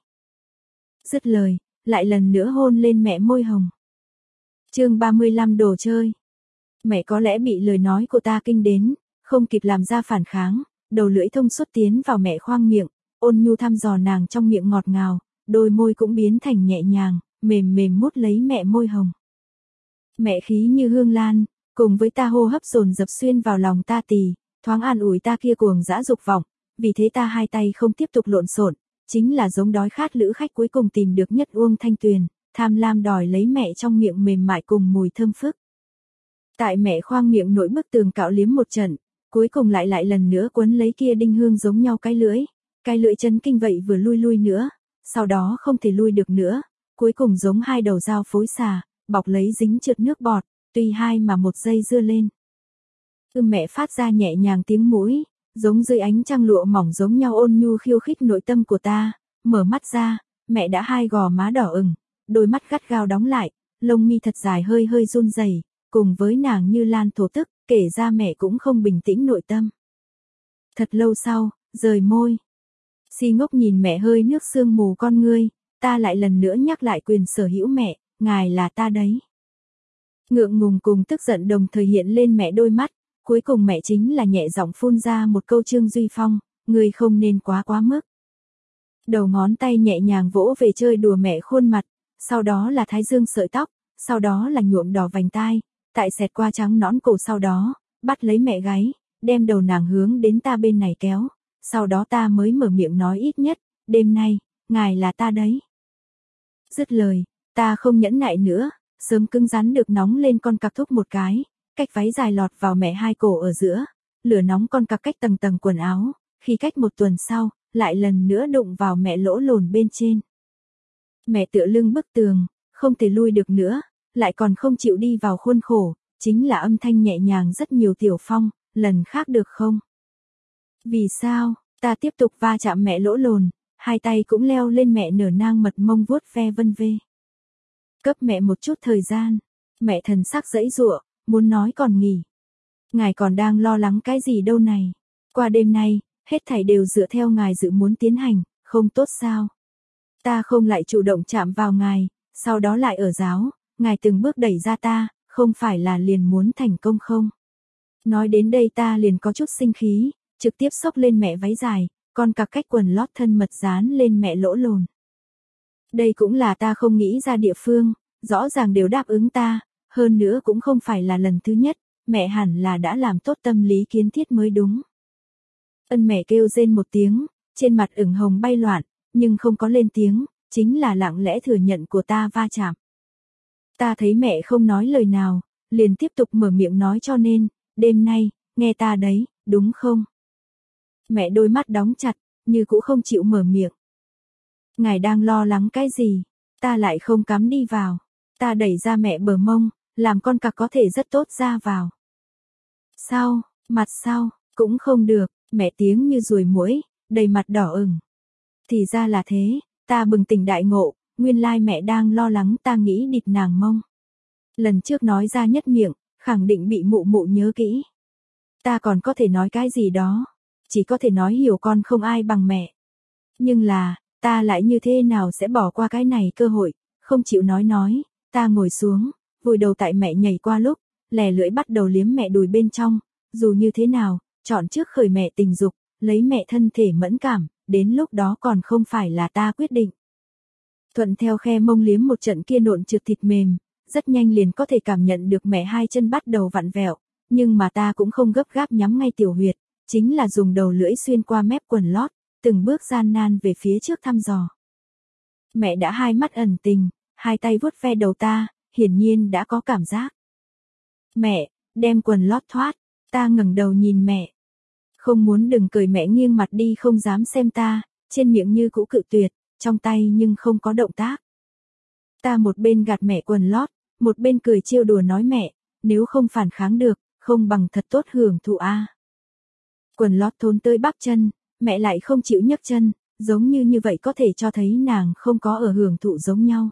[SPEAKER 1] Dứt lời, lại lần nữa hôn lên mẹ môi hồng. Chương ba mươi lăm đồ chơi. Mẹ có lẽ bị lời nói của ta kinh đến, không kịp làm ra phản kháng, đầu lưỡi thông suốt tiến vào mẹ khoang miệng, ôn nhu thăm dò nàng trong miệng ngọt ngào, đôi môi cũng biến thành nhẹ nhàng, mềm mềm mút lấy mẹ môi hồng. Mẹ khí như hương lan, cùng với ta hô hấp dồn dập xuyên vào lòng ta tì, thoáng an ủi ta kia cuồng dã dục vọng, vì thế ta hai tay không tiếp tục lộn xộn, chính là giống đói khát lữ khách cuối cùng tìm được nhất uông thanh tuyền, tham lam đòi lấy mẹ trong miệng mềm mại cùng mùi thơm phức. Tại mẹ khoang miệng nổi bức tường cạo liếm một trận, cuối cùng lại lại lần nữa quấn lấy kia đinh hương giống nhau cái lưỡi, cái lưỡi chấn kinh vậy vừa lui lui nữa, sau đó không thể lui được nữa, cuối cùng giống hai đầu dao phối xà, bọc lấy dính trượt nước bọt, tuy hai mà một giây dưa lên. Ưm mẹ phát ra nhẹ nhàng tiếng mũi, giống dưới ánh trăng lụa mỏng giống nhau ôn nhu khiêu khích nội tâm của ta, mở mắt ra, mẹ đã hai gò má đỏ ửng, đôi mắt gắt gao đóng lại, lông mi thật dài hơi hơi run rẩy, cùng với nàng như lan thổ tức, kể ra mẹ cũng không bình tĩnh nội tâm. Thật lâu sau, rời môi. Si ngốc nhìn mẹ hơi nước sương mù con ngươi, ta lại lần nữa nhắc lại quyền sở hữu mẹ, ngài là ta đấy. Ngượng ngùng cùng tức giận đồng thời hiện lên mẹ đôi mắt, cuối cùng mẹ chính là nhẹ giọng phun ra một câu Trương Duy Phong, ngươi không nên quá quá mức. Đầu ngón tay nhẹ nhàng vỗ về chơi đùa mẹ khuôn mặt, sau đó là thái dương sợi tóc, sau đó là nhuộm đỏ vành tai, tại xẹt qua trắng nõn cổ sau đó, bắt lấy mẹ gáy, đem đầu nàng hướng đến ta bên này kéo, sau đó ta mới mở miệng nói ít nhất, đêm nay, ngài là ta đấy. Dứt lời, ta không nhẫn nại nữa, sớm cứng rắn được nóng lên con cặc thúc một cái, cách váy dài lọt vào mẹ hai cổ ở giữa, lửa nóng con cặc cách tầng tầng quần áo, khi cách một tuần sau, lại lần nữa đụng vào mẹ lỗ lồn bên trên. Mẹ tựa lưng bức tường, không thể lui được nữa, lại còn không chịu đi vào khuôn khổ, chính là âm thanh nhẹ nhàng rất nhiều tiểu phong, lần khác được không? Vì sao, ta tiếp tục va chạm mẹ lỗ lồn, hai tay cũng leo lên mẹ nở nang mật mông vuốt ve vân vê. Cấp mẹ một chút thời gian, mẹ thần sắc giãy giụa, muốn nói còn nghỉ. Ngài còn đang lo lắng cái gì đâu này, qua đêm nay, hết thảy đều dựa theo ngài dự muốn tiến hành, không tốt sao? Ta không lại chủ động chạm vào ngài, sau đó lại ở giáo, ngài từng bước đẩy ra ta, không phải là liền muốn thành công không? Nói đến đây ta liền có chút sinh khí, trực tiếp xốc lên mẹ váy dài, con cặc cách quần lót thân mật dán lên mẹ lỗ lồn. Đây cũng là ta không nghĩ ra địa phương, rõ ràng đều đáp ứng ta, hơn nữa cũng không phải là lần thứ nhất, mẹ hẳn là đã làm tốt tâm lý kiến thiết mới đúng. Ân mẹ kêu rên một tiếng, trên mặt ửng hồng bay loạn, nhưng không có lên tiếng, chính là lặng lẽ thừa nhận của ta va chạm. Ta thấy mẹ không nói lời nào, liền tiếp tục mở miệng nói cho nên, đêm nay, nghe ta đấy, đúng không? Mẹ đôi mắt đóng chặt, như cũ không chịu mở miệng. Ngài đang lo lắng cái gì? Ta lại không cắm đi vào. Ta đẩy ra mẹ bờ mông, làm con cặc có thể rất tốt ra vào. Sau, mặt sau, cũng không được, mẹ tiếng như ruồi muỗi, đầy mặt đỏ ửng. Thì ra là thế, ta bừng tỉnh đại ngộ, nguyên lai mẹ đang lo lắng ta nghĩ địt nàng mông. Lần trước nói ra nhất miệng, khẳng định bị mụ mụ nhớ kỹ. Ta còn có thể nói cái gì đó, chỉ có thể nói hiểu con không ai bằng mẹ. Nhưng là, ta lại như thế nào sẽ bỏ qua cái này cơ hội, không chịu nói nói, Ta ngồi xuống, vùi đầu tại mẹ nhảy qua lúc, lè lưỡi bắt đầu liếm mẹ đùi bên trong, dù như thế nào, chọn trước khởi mẹ tình dục, lấy mẹ thân thể mẫn cảm, đến lúc đó còn không phải là ta quyết định. Thuận theo khe mông liếm một trận kia nộn trượt thịt mềm, rất nhanh liền có thể cảm nhận được mẹ hai chân bắt đầu vặn vẹo, nhưng mà ta cũng không gấp gáp nhắm ngay tiểu huyệt, chính là dùng đầu lưỡi xuyên qua mép quần lót, từng bước gian nan về phía trước thăm dò. Mẹ đã hai mắt ẩn tình, hai tay vuốt ve đầu ta, hiển nhiên đã có cảm giác. Mẹ, đem quần lót thoát, ta ngẩng đầu nhìn mẹ. Không muốn đừng cười, mẹ nghiêng mặt đi không dám xem ta, trên miệng như cũ cự tuyệt, trong tay nhưng không có động tác. Ta một bên gạt mẹ quần lót, một bên cười trêu đùa nói mẹ, nếu không phản kháng được, không bằng thật tốt hưởng thụ a. Quần lót thốn tới bắp chân, mẹ lại không chịu nhấc chân, giống như như vậy có thể cho thấy nàng không có ở hưởng thụ giống nhau.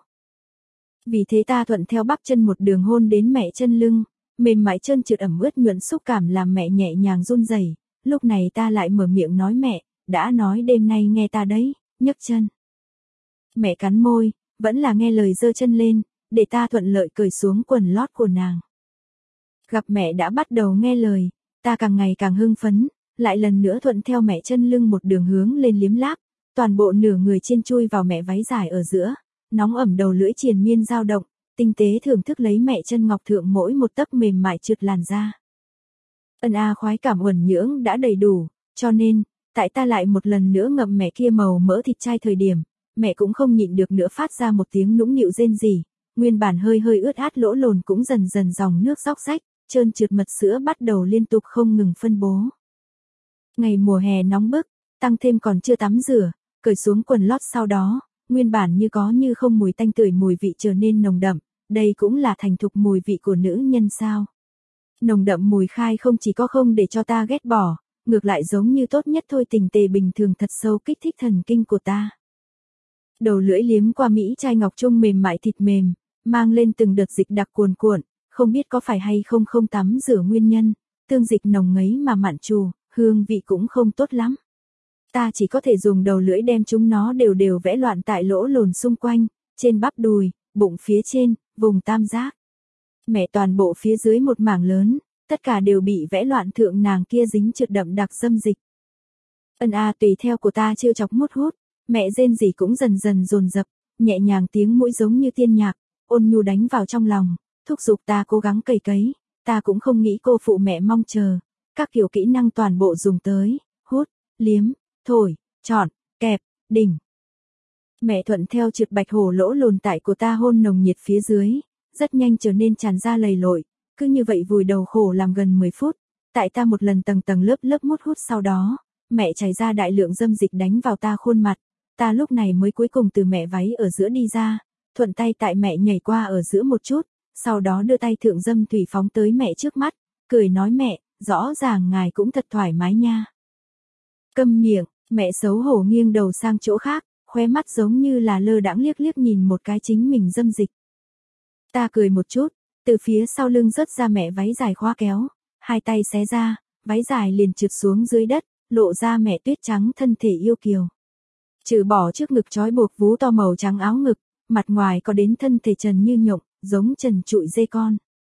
[SPEAKER 1] Vì thế ta thuận theo bắp chân một đường hôn đến mẹ chân lưng, mềm mại trơn trượt ẩm ướt nhuận xúc cảm làm mẹ nhẹ nhàng run rẩy. Lúc này ta lại mở miệng nói mẹ, đã nói đêm nay nghe ta đấy, nhấc chân. Mẹ cắn môi, vẫn là nghe lời giơ chân lên, để ta thuận lợi cởi xuống quần lót của nàng. Gặp mẹ đã bắt đầu nghe lời, ta càng ngày càng hưng phấn, lại lần nữa thuận theo mẹ chân lưng một đường hướng lên liếm láp, toàn bộ nửa người trên chui vào mẹ váy dài ở giữa, nóng ẩm đầu lưỡi triền miên dao động, tinh tế thưởng thức lấy mẹ chân ngọc thượng mỗi một tấc mềm mại trượt làn da. Ân a khoái cảm uẩn nhưỡng đã đầy đủ, cho nên, tại ta lại một lần nữa ngậm mẹ kia màu mỡ thịt chai thời điểm, mẹ cũng không nhịn được nữa phát ra một tiếng nũng nịu rên rỉ, nguyên bản hơi hơi ướt át lỗ lồn cũng dần dần dòng nước róc rách, trơn trượt mật sữa bắt đầu liên tục không ngừng phân bố. Ngày mùa hè nóng bức, tăng thêm còn chưa tắm rửa, cởi xuống quần lót sau đó, nguyên bản như có như không mùi tanh tưởi mùi vị trở nên nồng đậm, đây cũng là thành thục mùi vị của nữ nhân sao. Nồng đậm mùi khai không chỉ có không để cho ta ghét bỏ, ngược lại giống như tốt nhất thôi tình tề bình thường thật sâu kích thích thần kinh của ta. Đầu lưỡi liếm qua mỹ chai ngọc trung mềm mại thịt mềm, mang lên từng đợt dịch đặc cuồn cuộn, không biết có phải hay không không tắm rửa nguyên nhân, tương dịch nồng ngấy mà mặn chù, hương vị cũng không tốt lắm. Ta chỉ có thể dùng đầu lưỡi đem chúng nó đều đều vẽ loạn tại lỗ lồn xung quanh, trên bắp đùi, bụng phía trên, vùng tam giác. Mẹ toàn bộ phía dưới một mảng lớn, tất cả đều bị vẽ loạn thượng nàng kia dính trượt đậm đặc dâm dịch. Ân a tùy theo của ta trêu chọc mút hút, mẹ rên rỉ cũng dần dần dồn dập, nhẹ nhàng tiếng mũi giống như tiên nhạc, ôn nhu đánh vào trong lòng, thúc giục ta cố gắng cày cấy, ta cũng không nghĩ cô phụ mẹ mong chờ, các kiểu kỹ năng toàn bộ dùng tới, hút, liếm, thổi, chọn, kẹp, đỉnh. Mẹ thuận theo trượt bạch hổ lỗ lồn tại của ta hôn nồng nhiệt phía dưới, rất nhanh trở nên tràn ra lầy lội, cứ như vậy vùi đầu khổ làm gần mười phút, tại ta một lần tầng tầng lớp lớp mút hút sau đó, mẹ chảy ra đại lượng dâm dịch đánh vào ta khuôn mặt, ta lúc này mới cuối cùng từ mẹ váy ở giữa đi ra, thuận tay tại mẹ nhảy qua ở giữa một chút, sau đó đưa tay thượng dâm thủy phóng tới mẹ trước mắt, cười nói mẹ, rõ ràng ngài cũng thật thoải mái nha. Câm miệng, mẹ xấu hổ nghiêng đầu sang chỗ khác, khóe mắt giống như là lơ đãng liếc liếc nhìn một cái chính mình dâm dịch. Ta cười một chút, từ phía sau lưng rớt ra mẹ váy dài khóa kéo, hai tay xé ra, váy dài liền trượt xuống dưới đất, lộ ra mẹ tuyết trắng thân thể yêu kiều. Trừ bỏ trước ngực trói buộc vú to màu trắng áo ngực, mặt ngoài có đến thân thể trần như nhộng, giống trần trụi dê con.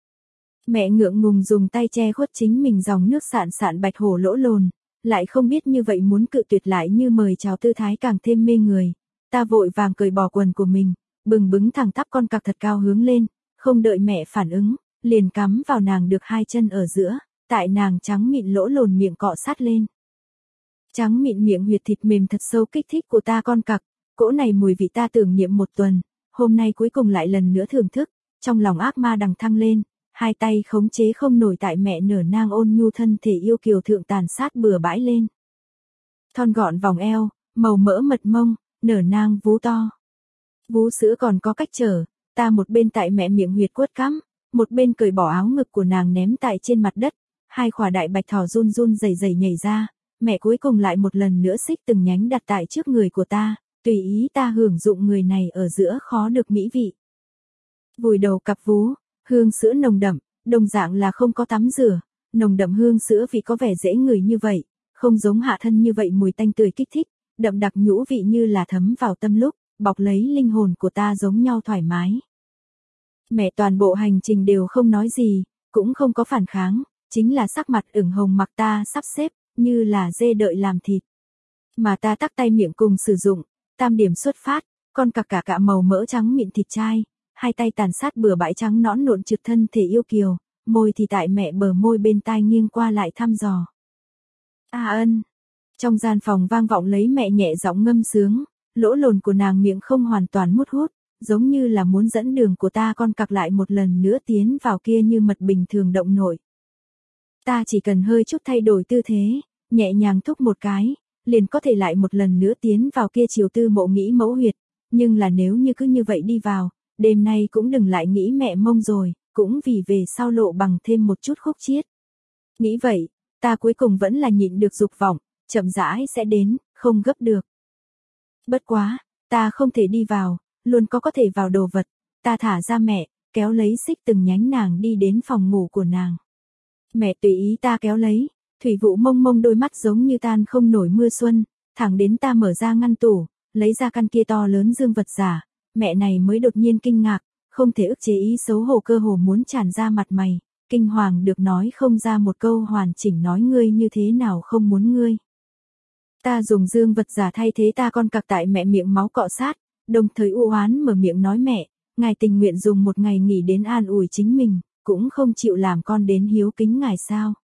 [SPEAKER 1] Mẹ ngượng ngùng dùng tay che khuất chính mình dòng nước sạn sạn bạch hổ lỗ lồn, lại không biết như vậy muốn cự tuyệt lại như mời chào tư thái càng thêm mê người. Ta vội vàng cởi bỏ quần của mình, bừng bứng thẳng tắp con cặc thật cao hướng lên, không đợi mẹ phản ứng, liền cắm vào nàng được hai chân ở giữa, tại nàng trắng mịn lỗ lồn miệng cọ sát lên. Trắng mịn miệng huyệt thịt mềm thật sâu kích thích của ta con cặc, cỗ này mùi vị ta tưởng niệm một tuần, hôm nay cuối cùng lại lần nữa thưởng thức, trong lòng ác ma đằng thăng lên, hai tay khống chế không nổi tại mẹ nở nang ôn nhu thân thể yêu kiều thượng tàn sát bừa bãi lên. Thon gọn vòng eo, màu mỡ mật mông, nở nang vú to. Vú sữa còn có cách trở, ta một bên tại mẹ miệng huyệt quất cắm, một bên cởi bỏ áo ngực của nàng ném tại trên mặt đất, hai khỏa đại bạch thỏ run run rẩy rẩy nhảy ra, mẹ cuối cùng lại một lần nữa xích từng nhánh đặt tại trước người của ta, tùy ý ta hưởng dụng người này ở giữa khó được mỹ vị. Vùi đầu cặp vú, hương sữa nồng đậm, đồng dạng là không có tắm rửa, nồng đậm hương sữa vị có vẻ dễ ngửi như vậy, không giống hạ thân như vậy mùi tanh tươi kích thích, đậm đặc nhũ vị như là thấm vào tâm lúc, bọc lấy linh hồn của ta giống nhau thoải mái. Mẹ toàn bộ hành trình đều không nói gì, cũng không có phản kháng, chính là sắc mặt ửng hồng mặc ta sắp xếp, như là dê đợi làm thịt. Mà ta tắc tay miệng cùng sử dụng, tam điểm xuất phát, con cặc cả cả màu mỡ trắng mịn thịt chai, hai tay tàn sát bừa bãi trắng nõn nộn trực thân thể yêu kiều, môi thì tại mẹ bờ môi bên tai nghiêng qua lại thăm dò. A ân. Trong gian phòng vang vọng lấy mẹ nhẹ giọng ngâm sướng, lỗ lồn của nàng miệng không hoàn toàn mút hút, giống như là muốn dẫn đường của ta con cặc lại một lần nữa tiến vào kia như mật bình thường động nổi. Ta chỉ cần hơi chút thay đổi tư thế, nhẹ nhàng thúc một cái, liền có thể lại một lần nữa tiến vào kia chiều tư mộ nghĩ mẫu huyệt, nhưng là nếu như cứ như vậy đi vào, đêm nay cũng đừng lại nghĩ mẹ mông rồi, cũng vì về sau lộ bằng thêm một chút khúc chiết. Nghĩ vậy, ta cuối cùng vẫn là nhịn được dục vọng, chậm rãi sẽ đến, không gấp được. Bất quá, ta không thể đi vào, luôn có có thể vào đồ vật, ta thả ra mẹ, kéo lấy xích từng nhánh nàng đi đến phòng ngủ của nàng. Mẹ tùy ý ta kéo lấy, thủy vụ mông mông đôi mắt giống như tan không nổi mưa xuân, thẳng đến ta mở ra ngăn tủ, lấy ra căn kia to lớn dương vật giả, mẹ này mới đột nhiên kinh ngạc, không thể ức chế ý xấu hổ cơ hồ muốn tràn ra mặt mày, kinh hoàng được nói không ra một câu hoàn chỉnh nói ngươi như thế nào không muốn ngươi. Ta dùng dương vật giả thay thế ta con cặc tại mẹ miệng máu cọ sát, đồng thời u oán mở miệng nói mẹ, ngài tình nguyện dùng một ngày nghỉ đến an ủi chính mình, cũng không chịu làm con đến hiếu kính ngài sao.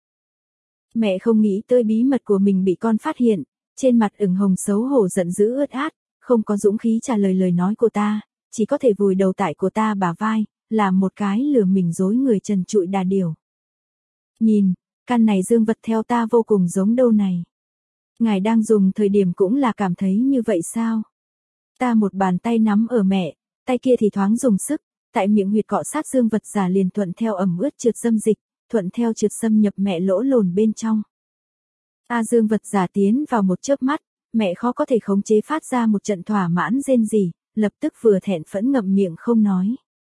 [SPEAKER 1] Mẹ không nghĩ tới bí mật của mình bị con phát hiện, trên mặt ửng hồng xấu hổ giận dữ ướt át, không có dũng khí trả lời lời nói của ta, chỉ có thể vùi đầu tại của ta bả vai, làm một cái lừa mình dối người trần trụi đà điểu. Nhìn, căn này dương vật theo ta vô cùng giống đâu này. Ngài đang dùng thời điểm cũng là cảm thấy như vậy sao? Ta một bàn tay nắm ở mẹ, tay kia thì thoáng dùng sức, tại miệng huyệt cọ sát dương vật giả liền thuận theo ẩm ướt trượt xâm dịch, thuận theo trượt xâm nhập mẹ lỗ lồn bên trong. A dương vật giả tiến vào một chớp mắt, mẹ khó có thể khống chế phát ra một trận thỏa mãn rên rỉ, lập tức vừa thẹn phẫn ngậm miệng không nói.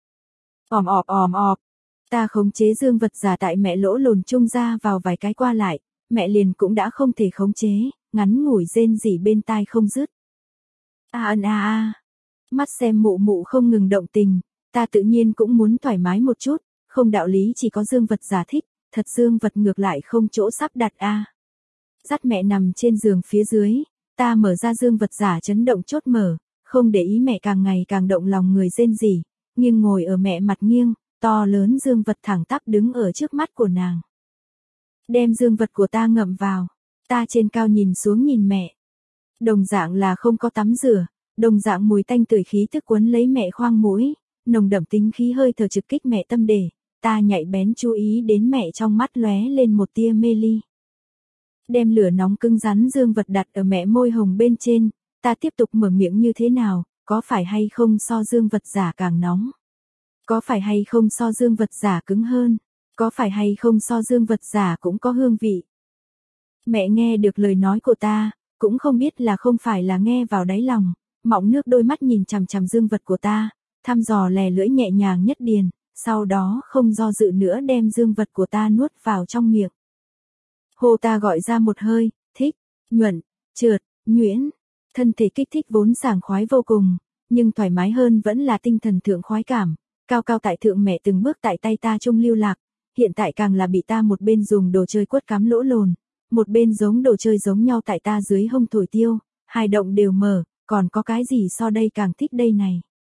[SPEAKER 1] Òm ọp òm ọp, ta khống chế dương vật giả tại mẹ lỗ lồn trung ra vào vài cái qua lại, mẹ liền cũng đã không thể khống chế, ngắn ngủi rên rỉ bên tai không dứt. A ân a a, mắt xem mụ mụ không ngừng động tình, ta tự nhiên cũng muốn thoải mái một chút, không đạo lý chỉ có dương vật giả thích, thật dương vật ngược lại không chỗ sắp đặt a. Dắt mẹ nằm trên giường phía dưới, ta mở ra dương vật giả chấn động chốt mở, không để ý mẹ càng ngày càng động lòng người rên rỉ, nghiêng ngồi ở mẹ mặt nghiêng, to lớn dương vật thẳng tắp đứng ở trước mắt của nàng. Đem dương vật của ta ngậm vào, ta trên cao nhìn xuống nhìn mẹ. Đồng dạng là không có tắm rửa, đồng dạng mùi tanh tưởi khí thức cuốn lấy mẹ khoang mũi, nồng đậm tính khí hơi thở trực kích mẹ tâm đề, ta nhạy bén chú ý đến mẹ trong mắt lóe lên một tia mê ly. Đem lửa nóng cứng rắn dương vật đặt ở mẹ môi hồng bên trên, ta tiếp tục mở miệng như thế nào, có phải hay không so dương vật giả càng nóng? Có phải hay không so dương vật giả cứng hơn? Có phải hay không so dương vật giả cũng có hương vị? Mẹ nghe được lời nói của ta, cũng không biết là không phải là nghe vào đáy lòng, mọng nước đôi mắt nhìn chằm chằm dương vật của ta, thăm dò lè lưỡi nhẹ nhàng nhất điền, sau đó không do dự nữa đem dương vật của ta nuốt vào trong miệng. Hô ta gọi ra một hơi, thích, nhuận, trượt, nhuyễn, thân thể kích thích vốn sảng khoái vô cùng, nhưng thoải mái hơn vẫn là tinh thần thượng khoái cảm, cao cao tại thượng mẹ từng bước tại tay ta trung lưu lạc, hiện tại càng là bị ta một bên dùng đồ chơi quất cắm lỗ lồn, một bên giống đồ chơi giống nhau tại ta dưới hông thổi tiêu, hai động đều mở, còn có cái gì so đây càng thích đây này.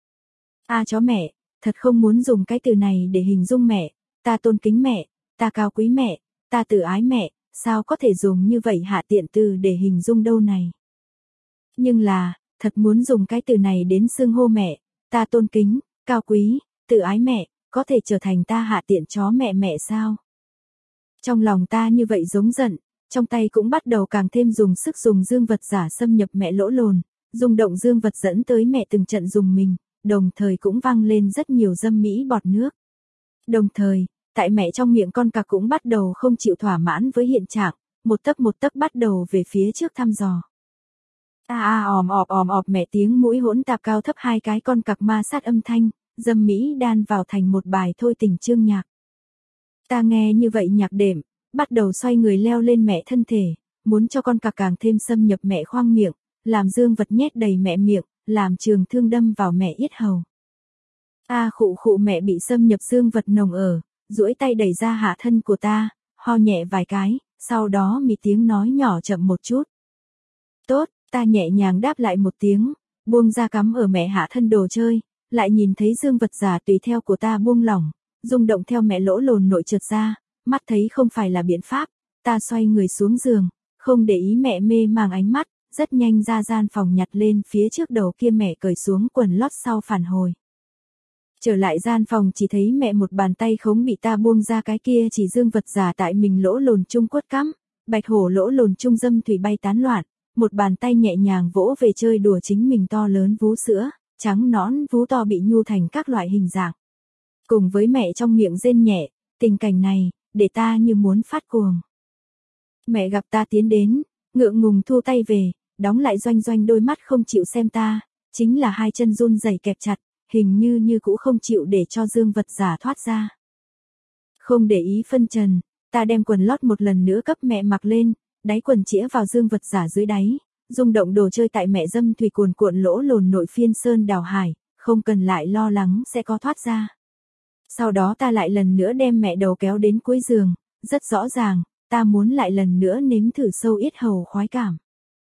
[SPEAKER 1] A chó mẹ, thật không muốn dùng cái từ này để hình dung mẹ, ta tôn kính mẹ, ta cao quý mẹ, ta tự ái mẹ, sao có thể dùng như vậy hạ tiện từ để hình dung đâu này. Nhưng là, thật muốn dùng cái từ này đến xưng hô mẹ, ta tôn kính, cao quý, tự ái mẹ, có thể trở thành ta hạ tiện chó mẹ mẹ sao? Trong lòng ta như vậy giống giận, trong tay cũng bắt đầu càng thêm dùng sức dùng dương vật giả xâm nhập mẹ lỗ lồn, dùng động dương vật dẫn tới mẹ từng trận dùng mình, đồng thời cũng vang lên rất nhiều dâm mỹ bọt nước. Đồng thời, tại mẹ trong miệng con cặc cũng bắt đầu không chịu thỏa mãn với hiện trạng, một tấc một tấc bắt đầu về phía trước thăm dò. A a òm ọp òm ọp mẹ tiếng mũi hỗn tạp cao thấp hai cái con cặc ma sát âm thanh, dâm mỹ đan vào thành một bài thôi tình chương nhạc. Ta nghe như vậy nhạc đệm, bắt đầu xoay người leo lên mẹ thân thể, muốn cho con cặc càng thêm xâm nhập mẹ khoang miệng, làm dương vật nhét đầy mẹ miệng, làm trường thương đâm vào mẹ yết hầu. A khụ khụ, mẹ bị xâm nhập dương vật nồng ở, duỗi tay đẩy ra hạ thân của ta, ho nhẹ vài cái, sau đó mì tiếng nói nhỏ chậm một chút. Tốt, ta nhẹ nhàng đáp lại một tiếng, buông ra cắm ở mẹ hạ thân đồ chơi, lại nhìn thấy dương vật giả tùy theo của ta buông lỏng, rung động theo mẹ lỗ lồn nội trượt ra, mắt thấy không phải là biện pháp, ta xoay người xuống giường, không để ý mẹ mê màng ánh mắt, rất nhanh ra gian phòng nhặt lên phía trước đầu kia mẹ cởi xuống quần lót sau phản hồi. Trở lại gian phòng chỉ thấy mẹ một bàn tay khống bị ta buông ra cái kia chỉ dương vật giả tại mình lỗ lồn chung quất cắm, bạch hổ lỗ lồn chung dâm thủy bay tán loạn, một bàn tay nhẹ nhàng vỗ về chơi đùa chính mình to lớn vú sữa, trắng nõn vú to bị nhu thành các loại hình dạng. Cùng với mẹ trong miệng rên nhẹ, tình cảnh này, để ta như muốn phát cuồng. Mẹ gặp ta tiến đến, ngượng ngùng thu tay về, đóng lại doanh doanh đôi mắt không chịu xem ta, chính là hai chân run rẩy kẹp chặt, hình như như cũ không chịu để cho dương vật giả thoát ra. Không để ý phân trần, ta đem quần lót một lần nữa cấp mẹ mặc lên, đáy quần chĩa vào dương vật giả dưới đáy, rung động đồ chơi tại mẹ dâm thủy cuồn cuộn lỗ lồn nội phiên sơn đào hải, không cần lại lo lắng sẽ có thoát ra. Sau đó ta lại lần nữa đem mẹ đầu kéo đến cuối giường, rất rõ ràng, ta muốn lại lần nữa nếm thử sâu yết hầu khoái cảm.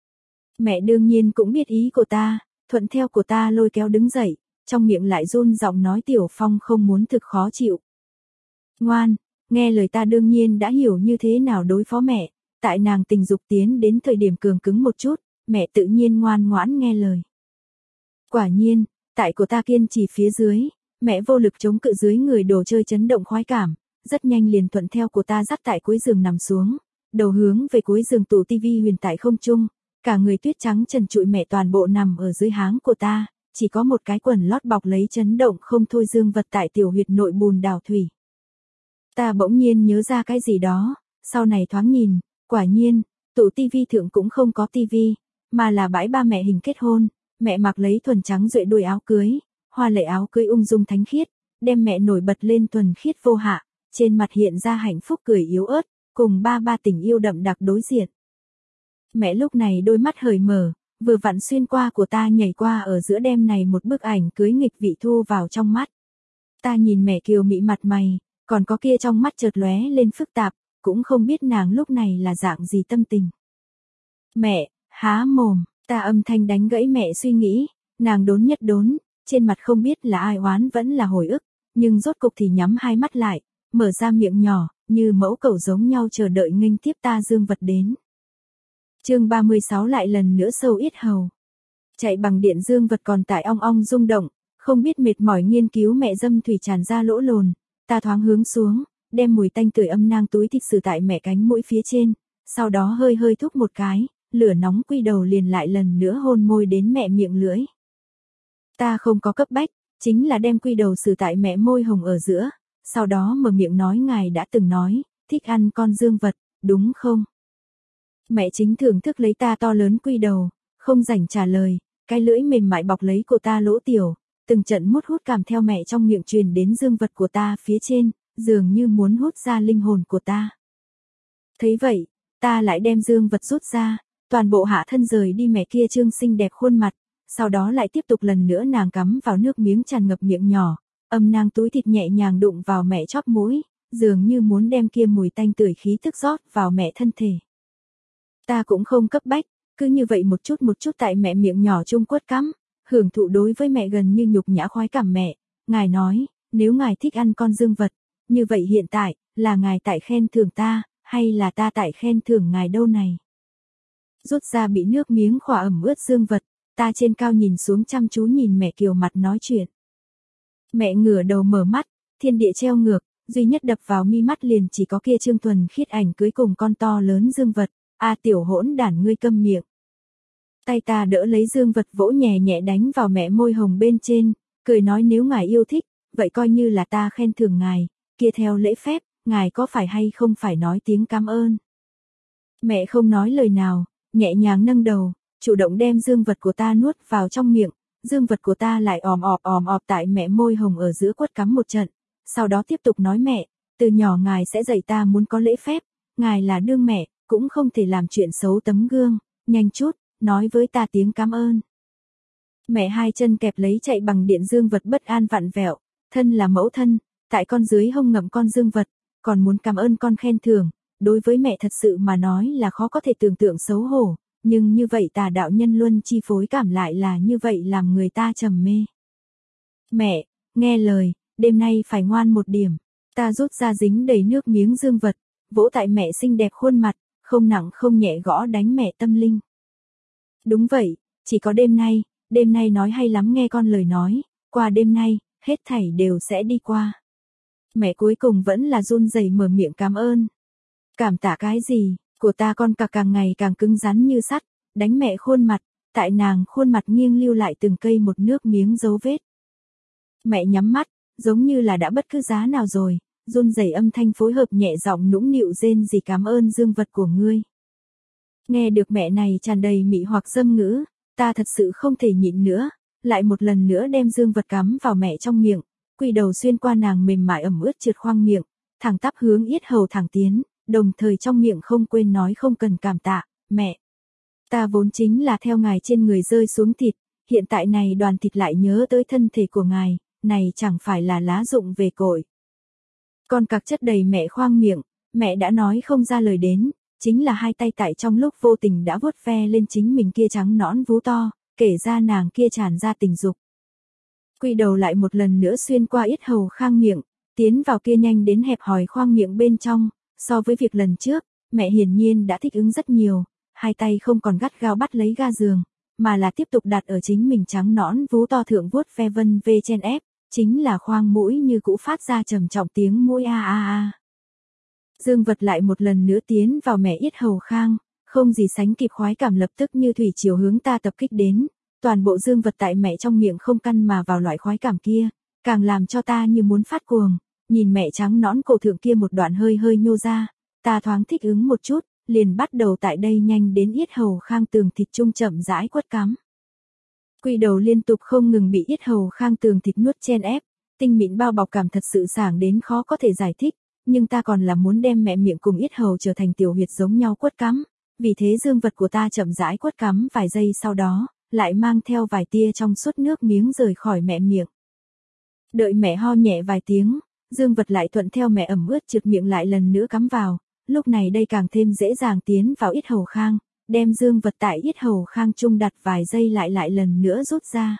[SPEAKER 1] Mẹ đương nhiên cũng biết ý của ta, thuận theo của ta lôi kéo đứng dậy, trong miệng lại run giọng nói Tiểu Phong không muốn thực khó chịu. Ngoan, nghe lời ta đương nhiên đã hiểu như thế nào đối phó mẹ, tại nàng tình dục tiến đến thời điểm cường cứng một chút, mẹ tự nhiên ngoan ngoãn nghe lời. Quả nhiên, tại của ta kiên trì phía dưới, mẹ vô lực chống cự dưới người đồ chơi chấn động khoái cảm, rất nhanh liền thuận theo của ta dắt tại cuối giường nằm xuống, đầu hướng về cuối giường tủ tivi huyền tại không trung, cả người tuyết trắng trần trụi mẹ toàn bộ nằm ở dưới háng của ta, chỉ có một cái quần lót bọc lấy chấn động không thôi dương vật tại tiểu huyệt nội bùn đào thủy. Ta bỗng nhiên nhớ ra cái gì đó, sau này thoáng nhìn, quả nhiên, tủ tivi thượng cũng không có tivi, mà là bãi ba mẹ hình kết hôn, mẹ mặc lấy thuần trắng duệ đuôi áo cưới, hoa lệ áo cưới ung dung thánh khiết, đem mẹ nổi bật lên thuần khiết vô hạ, trên mặt hiện ra hạnh phúc cười yếu ớt, cùng ba ba tình yêu đậm đặc đối diện. Mẹ lúc này đôi mắt hởi mở, vừa vặn xuyên qua của ta nhảy qua ở giữa đêm này một bức ảnh cưới nghịch vị thu vào trong mắt. Ta nhìn mẹ kiều mị mặt mày, còn có kia trong mắt chợt lóe lên phức tạp, cũng không biết nàng lúc này là dạng gì tâm tình. Mẹ, há mồm, ta âm thanh đánh gãy mẹ suy nghĩ, nàng đốn nhất đốn, trên mặt không biết là ai oán vẫn là hồi ức, nhưng rốt cục thì nhắm hai mắt lại, mở ra miệng nhỏ, như mẫu cẩu giống nhau chờ đợi nghênh tiếp ta dương vật đến. Chương ba mươi sáu lại lần nữa sâu yết hầu. Chạy bằng điện dương vật còn tại ong ong rung động, không biết mệt mỏi nghiên cứu mẹ dâm thủy tràn ra lỗ lồn, ta thoáng hướng xuống, đem mùi tanh tưởi âm nang túi thịt sử tại mẹ cánh mũi phía trên, sau đó hơi hơi thúc một cái, lửa nóng quy đầu liền lại lần nữa hôn môi đến mẹ miệng lưỡi. Ta không có cấp bách, chính là đem quy đầu sử tại mẹ môi hồng ở giữa, sau đó mở miệng nói ngài đã từng nói, thích ăn con dương vật, đúng không? Mẹ chính thưởng thức lấy ta to lớn quy đầu, không rảnh trả lời, cái lưỡi mềm mại bọc lấy của ta lỗ tiểu, từng trận mút hút cảm theo mẹ trong miệng truyền đến dương vật của ta phía trên, dường như muốn hút ra linh hồn của ta. Thấy vậy, ta lại đem dương vật rút ra, toàn bộ hạ thân rời đi mẹ kia trương xinh đẹp khuôn mặt, sau đó lại tiếp tục lần nữa nàng cắm vào nước miếng tràn ngập miệng nhỏ, âm nang túi thịt nhẹ nhàng đụng vào mẹ chóp mũi, dường như muốn đem kia mùi tanh tưởi khí tức rót vào mẹ thân thể. Ta cũng không cấp bách, cứ như vậy một chút một chút tại mẹ miệng nhỏ chung quất cắm, hưởng thụ đối với mẹ gần như nhục nhã khoái cảm mẹ, ngài nói, nếu ngài thích ăn con dương vật, như vậy hiện tại, là ngài tại khen thưởng ta, hay là ta tại khen thưởng ngài đâu này? Rút ra bị nước miếng khỏa ẩm ướt dương vật, ta trên cao nhìn xuống chăm chú nhìn mẹ kiều mặt nói chuyện. Mẹ ngửa đầu mở mắt, thiên địa treo ngược, duy nhất đập vào mi mắt liền chỉ có kia trương thuần khiết ảnh cưới cùng con to lớn dương vật, a tiểu hỗn đản ngươi câm miệng. Tay ta đỡ lấy dương vật vỗ nhẹ nhẹ đánh vào mẹ môi hồng bên trên, cười nói nếu ngài yêu thích, vậy coi như là ta khen thưởng ngài, kia theo lễ phép, ngài có phải hay không phải nói tiếng cảm ơn. Mẹ không nói lời nào, nhẹ nhàng nâng đầu, chủ động đem dương vật của ta nuốt vào trong miệng, dương vật của ta lại òm ọp òm ọp tại mẹ môi hồng ở giữa quất cắm một trận, sau đó tiếp tục nói mẹ, từ nhỏ ngài sẽ dạy ta muốn có lễ phép, ngài là đương mẹ, cũng không thể làm chuyện xấu tấm gương, nhanh chút, nói với ta tiếng cảm ơn. Mẹ hai chân kẹp lấy chạy bằng điện dương vật bất an vặn vẹo, Thân là mẫu thân, tại con dưới hông ngậm con dương vật, còn muốn cảm ơn con khen thưởng, đối với mẹ thật sự mà nói là khó có thể tưởng tượng xấu hổ, nhưng như vậy tà đạo nhân luân chi phối cảm lại là như vậy làm người ta trầm mê. Mẹ, nghe lời, đêm nay phải ngoan một điểm. Ta rút ra dính đầy nước miếng dương vật, vỗ tại mẹ xinh đẹp khuôn mặt, không nặng không nhẹ gõ đánh mẹ tâm linh. Đúng vậy, chỉ có đêm nay, đêm nay nói hay lắm nghe con lời nói, qua đêm nay, hết thảy đều sẽ đi qua. Mẹ cuối cùng vẫn là run rẩy mở miệng cảm ơn. Cảm tạ cái gì, của ta con cả càng ngày càng cứng rắn như sắt, đánh mẹ khuôn mặt, tại nàng khuôn mặt nghiêng lưu lại từng cây một nước miếng dấu vết. Mẹ nhắm mắt, giống như là đã bất cứ giá nào rồi, run rẩy âm thanh phối hợp nhẹ giọng nũng nịu rên gì cảm ơn dương vật của ngươi. Nghe được mẹ này tràn đầy mị hoặc dâm ngữ, ta thật sự không thể nhịn nữa, lại một lần nữa đem dương vật cắm vào mẹ trong miệng, quỳ đầu xuyên qua nàng mềm mại ẩm ướt trượt khoang miệng, thẳng tắp hướng yết hầu thẳng tiến, đồng thời trong miệng không quên nói không cần cảm tạ, mẹ. Ta vốn chính là theo ngài trên người rơi xuống thịt, hiện tại này đoàn thịt lại nhớ tới thân thể của ngài, này chẳng phải là lá rụng về cội. Con cặc chất đầy mẹ khoang miệng, mẹ đã nói không ra lời đến, chính là hai tay tại trong lúc vô tình đã vuốt ve lên chính mình kia trắng nõn vú to, kể ra nàng kia tràn ra tình dục. Quay đầu lại một lần nữa xuyên qua yết hầu khang miệng, tiến vào kia nhanh đến hẹp hòi khoang miệng bên trong, so với việc lần trước, mẹ hiển nhiên đã thích ứng rất nhiều, hai tay không còn gắt gao bắt lấy ga giường, mà là tiếp tục đặt ở chính mình trắng nõn vú to thượng vuốt ve vân vê chen ép, chính là khoang mũi như cũ phát ra trầm trọng tiếng mũi a a a. Dương vật lại một lần nữa tiến vào mẹ yết hầu khang, không gì sánh kịp khoái cảm lập tức như thủy chiều hướng ta tập kích đến, toàn bộ dương vật tại mẹ trong miệng không căn mà vào loại khoái cảm kia, càng làm cho ta như muốn phát cuồng, nhìn mẹ trắng nõn cổ thượng kia một đoạn hơi hơi nhô ra, ta thoáng thích ứng một chút, liền bắt đầu tại đây nhanh đến yết hầu khang tường thịt trung chậm rãi quất cắm. Quy đầu liên tục không ngừng bị yết hầu khang tường thịt nuốt chen ép, tinh mịn bao bọc cảm thật sự sảng đến khó có thể giải thích, nhưng ta còn là muốn đem mẹ miệng cùng yết hầu trở thành tiểu huyệt giống nhau quất cắm, vì thế dương vật của ta chậm rãi quất cắm vài giây sau đó, lại mang theo vài tia trong suốt nước miếng rời khỏi mẹ miệng. Đợi mẹ ho nhẹ vài tiếng, dương vật lại thuận theo mẹ ẩm ướt trượt miệng lại lần nữa cắm vào, lúc này đây càng thêm dễ dàng tiến vào yết hầu khang, đem dương vật tại yết hầu khang trung đặt vài giây lại lại lần nữa rút ra.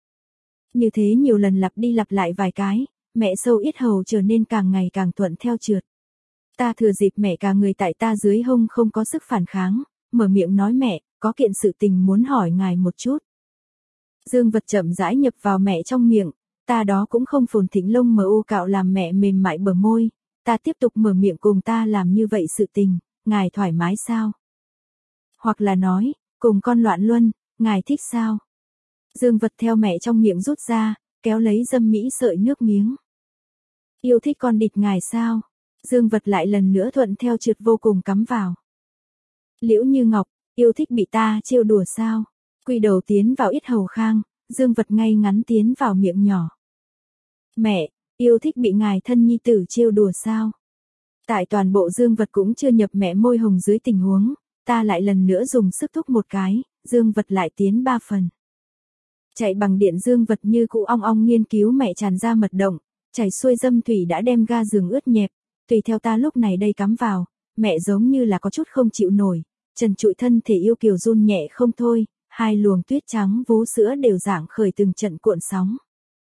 [SPEAKER 1] Như thế nhiều lần lặp đi lặp lại vài cái, mẹ sâu yết hầu trở nên càng ngày càng thuận theo trượt. Ta thừa dịp mẹ cả người tại ta dưới hông không có sức phản kháng, mở miệng nói mẹ, có kiện sự tình muốn hỏi ngài một chút. Dương vật chậm rãi nhập vào mẹ trong miệng, ta đó cũng không phồn thịnh lông mờ u cạo làm mẹ mềm mại bờ môi, ta tiếp tục mở miệng cùng ta làm như vậy sự tình, ngài thoải mái sao? Hoặc là nói, cùng con loạn luân, ngài thích sao? Dương vật theo mẹ trong miệng rút ra, kéo lấy dâm mỹ sợi nước miếng. Yêu thích con địch ngài sao? Dương vật lại lần nữa thuận theo trượt vô cùng cắm vào. Liễu Như Ngọc, yêu thích bị ta trêu đùa sao? Quỳ đầu tiến vào yết hầu khang, dương vật ngay ngắn tiến vào miệng nhỏ. Mẹ, yêu thích bị ngài thân nhi tử trêu đùa sao? Tại toàn bộ dương vật cũng chưa nhập mẹ môi hồng dưới tình huống, ta lại lần nữa dùng sức thúc một cái, dương vật lại tiến ba phần. Chạy bằng điện dương vật như cụ ong ong nghiên cứu mẹ tràn ra mật động, chảy xuôi dâm thủy đã đem ga giường ướt nhẹp, tùy theo ta lúc này đây cắm vào, mẹ giống như là có chút không chịu nổi, trần trụi thân thể yêu kiều run nhẹ không thôi, hai luồng tuyết trắng vú sữa đều giảng khởi từng trận cuộn sóng.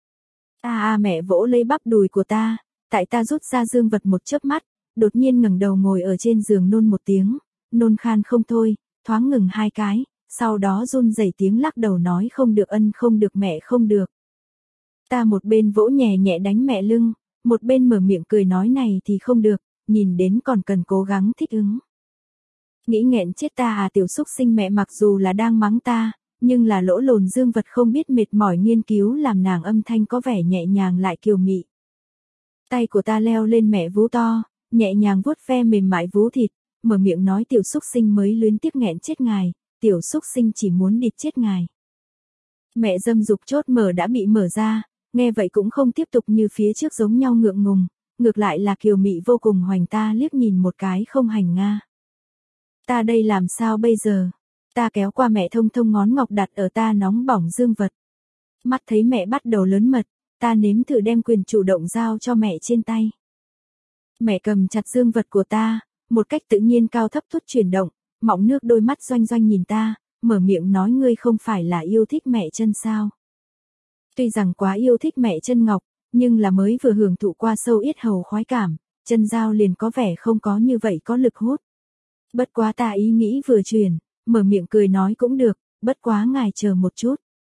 [SPEAKER 1] A a mẹ vỗ lấy bắp đùi của ta, tại ta rút ra dương vật một chớp mắt, đột nhiên ngẩng đầu ngồi ở trên giường nôn một tiếng, nôn khan không thôi, thoáng ngừng hai cái, sau đó run rẩy tiếng lắc đầu nói không được ân không được mẹ không được. Ta một bên vỗ nhẹ nhẹ đánh mẹ lưng, một bên mở miệng cười nói này thì không được, nhìn đến còn cần cố gắng thích ứng. Nghĩ nghẹn chết ta à tiểu xúc sinh mẹ mặc dù là đang mắng ta, nhưng là lỗ lồn dương vật không biết mệt mỏi nghiên cứu làm nàng âm thanh có vẻ nhẹ nhàng lại kiều mị. Tay của ta leo lên mẹ vú to, nhẹ nhàng vuốt ve mềm mại vú thịt, mở miệng nói tiểu xúc sinh mới luyến tiếc nghẹn chết ngài, tiểu xúc sinh chỉ muốn địt chết ngài. Mẹ dâm dục chốt mở đã bị mở ra, nghe vậy cũng không tiếp tục như phía trước giống nhau ngượng ngùng, ngược lại là kiều mị vô cùng hoành ta liếc nhìn một cái không hành nga. Ta đây làm sao bây giờ? Ta kéo qua mẹ thông thông ngón ngọc đặt ở ta nóng bỏng dương vật. Mắt thấy mẹ bắt đầu lớn mật, ta nếm thử đem quyền chủ động giao cho mẹ trên tay. Mẹ cầm chặt dương vật của ta, một cách tự nhiên cao thấp thút chuyển động, mọng nước đôi mắt doanh doanh nhìn ta, mở miệng nói ngươi không phải là yêu thích mẹ chân sao. Tuy rằng quá yêu thích mẹ chân ngọc, nhưng là mới vừa hưởng thụ qua sâu yết hầu khoái cảm, chân dao liền có vẻ không có như vậy có lực hút. Bất quá ta ý nghĩ vừa chuyển, mở miệng cười nói cũng được, bất quá ngài chờ một chút.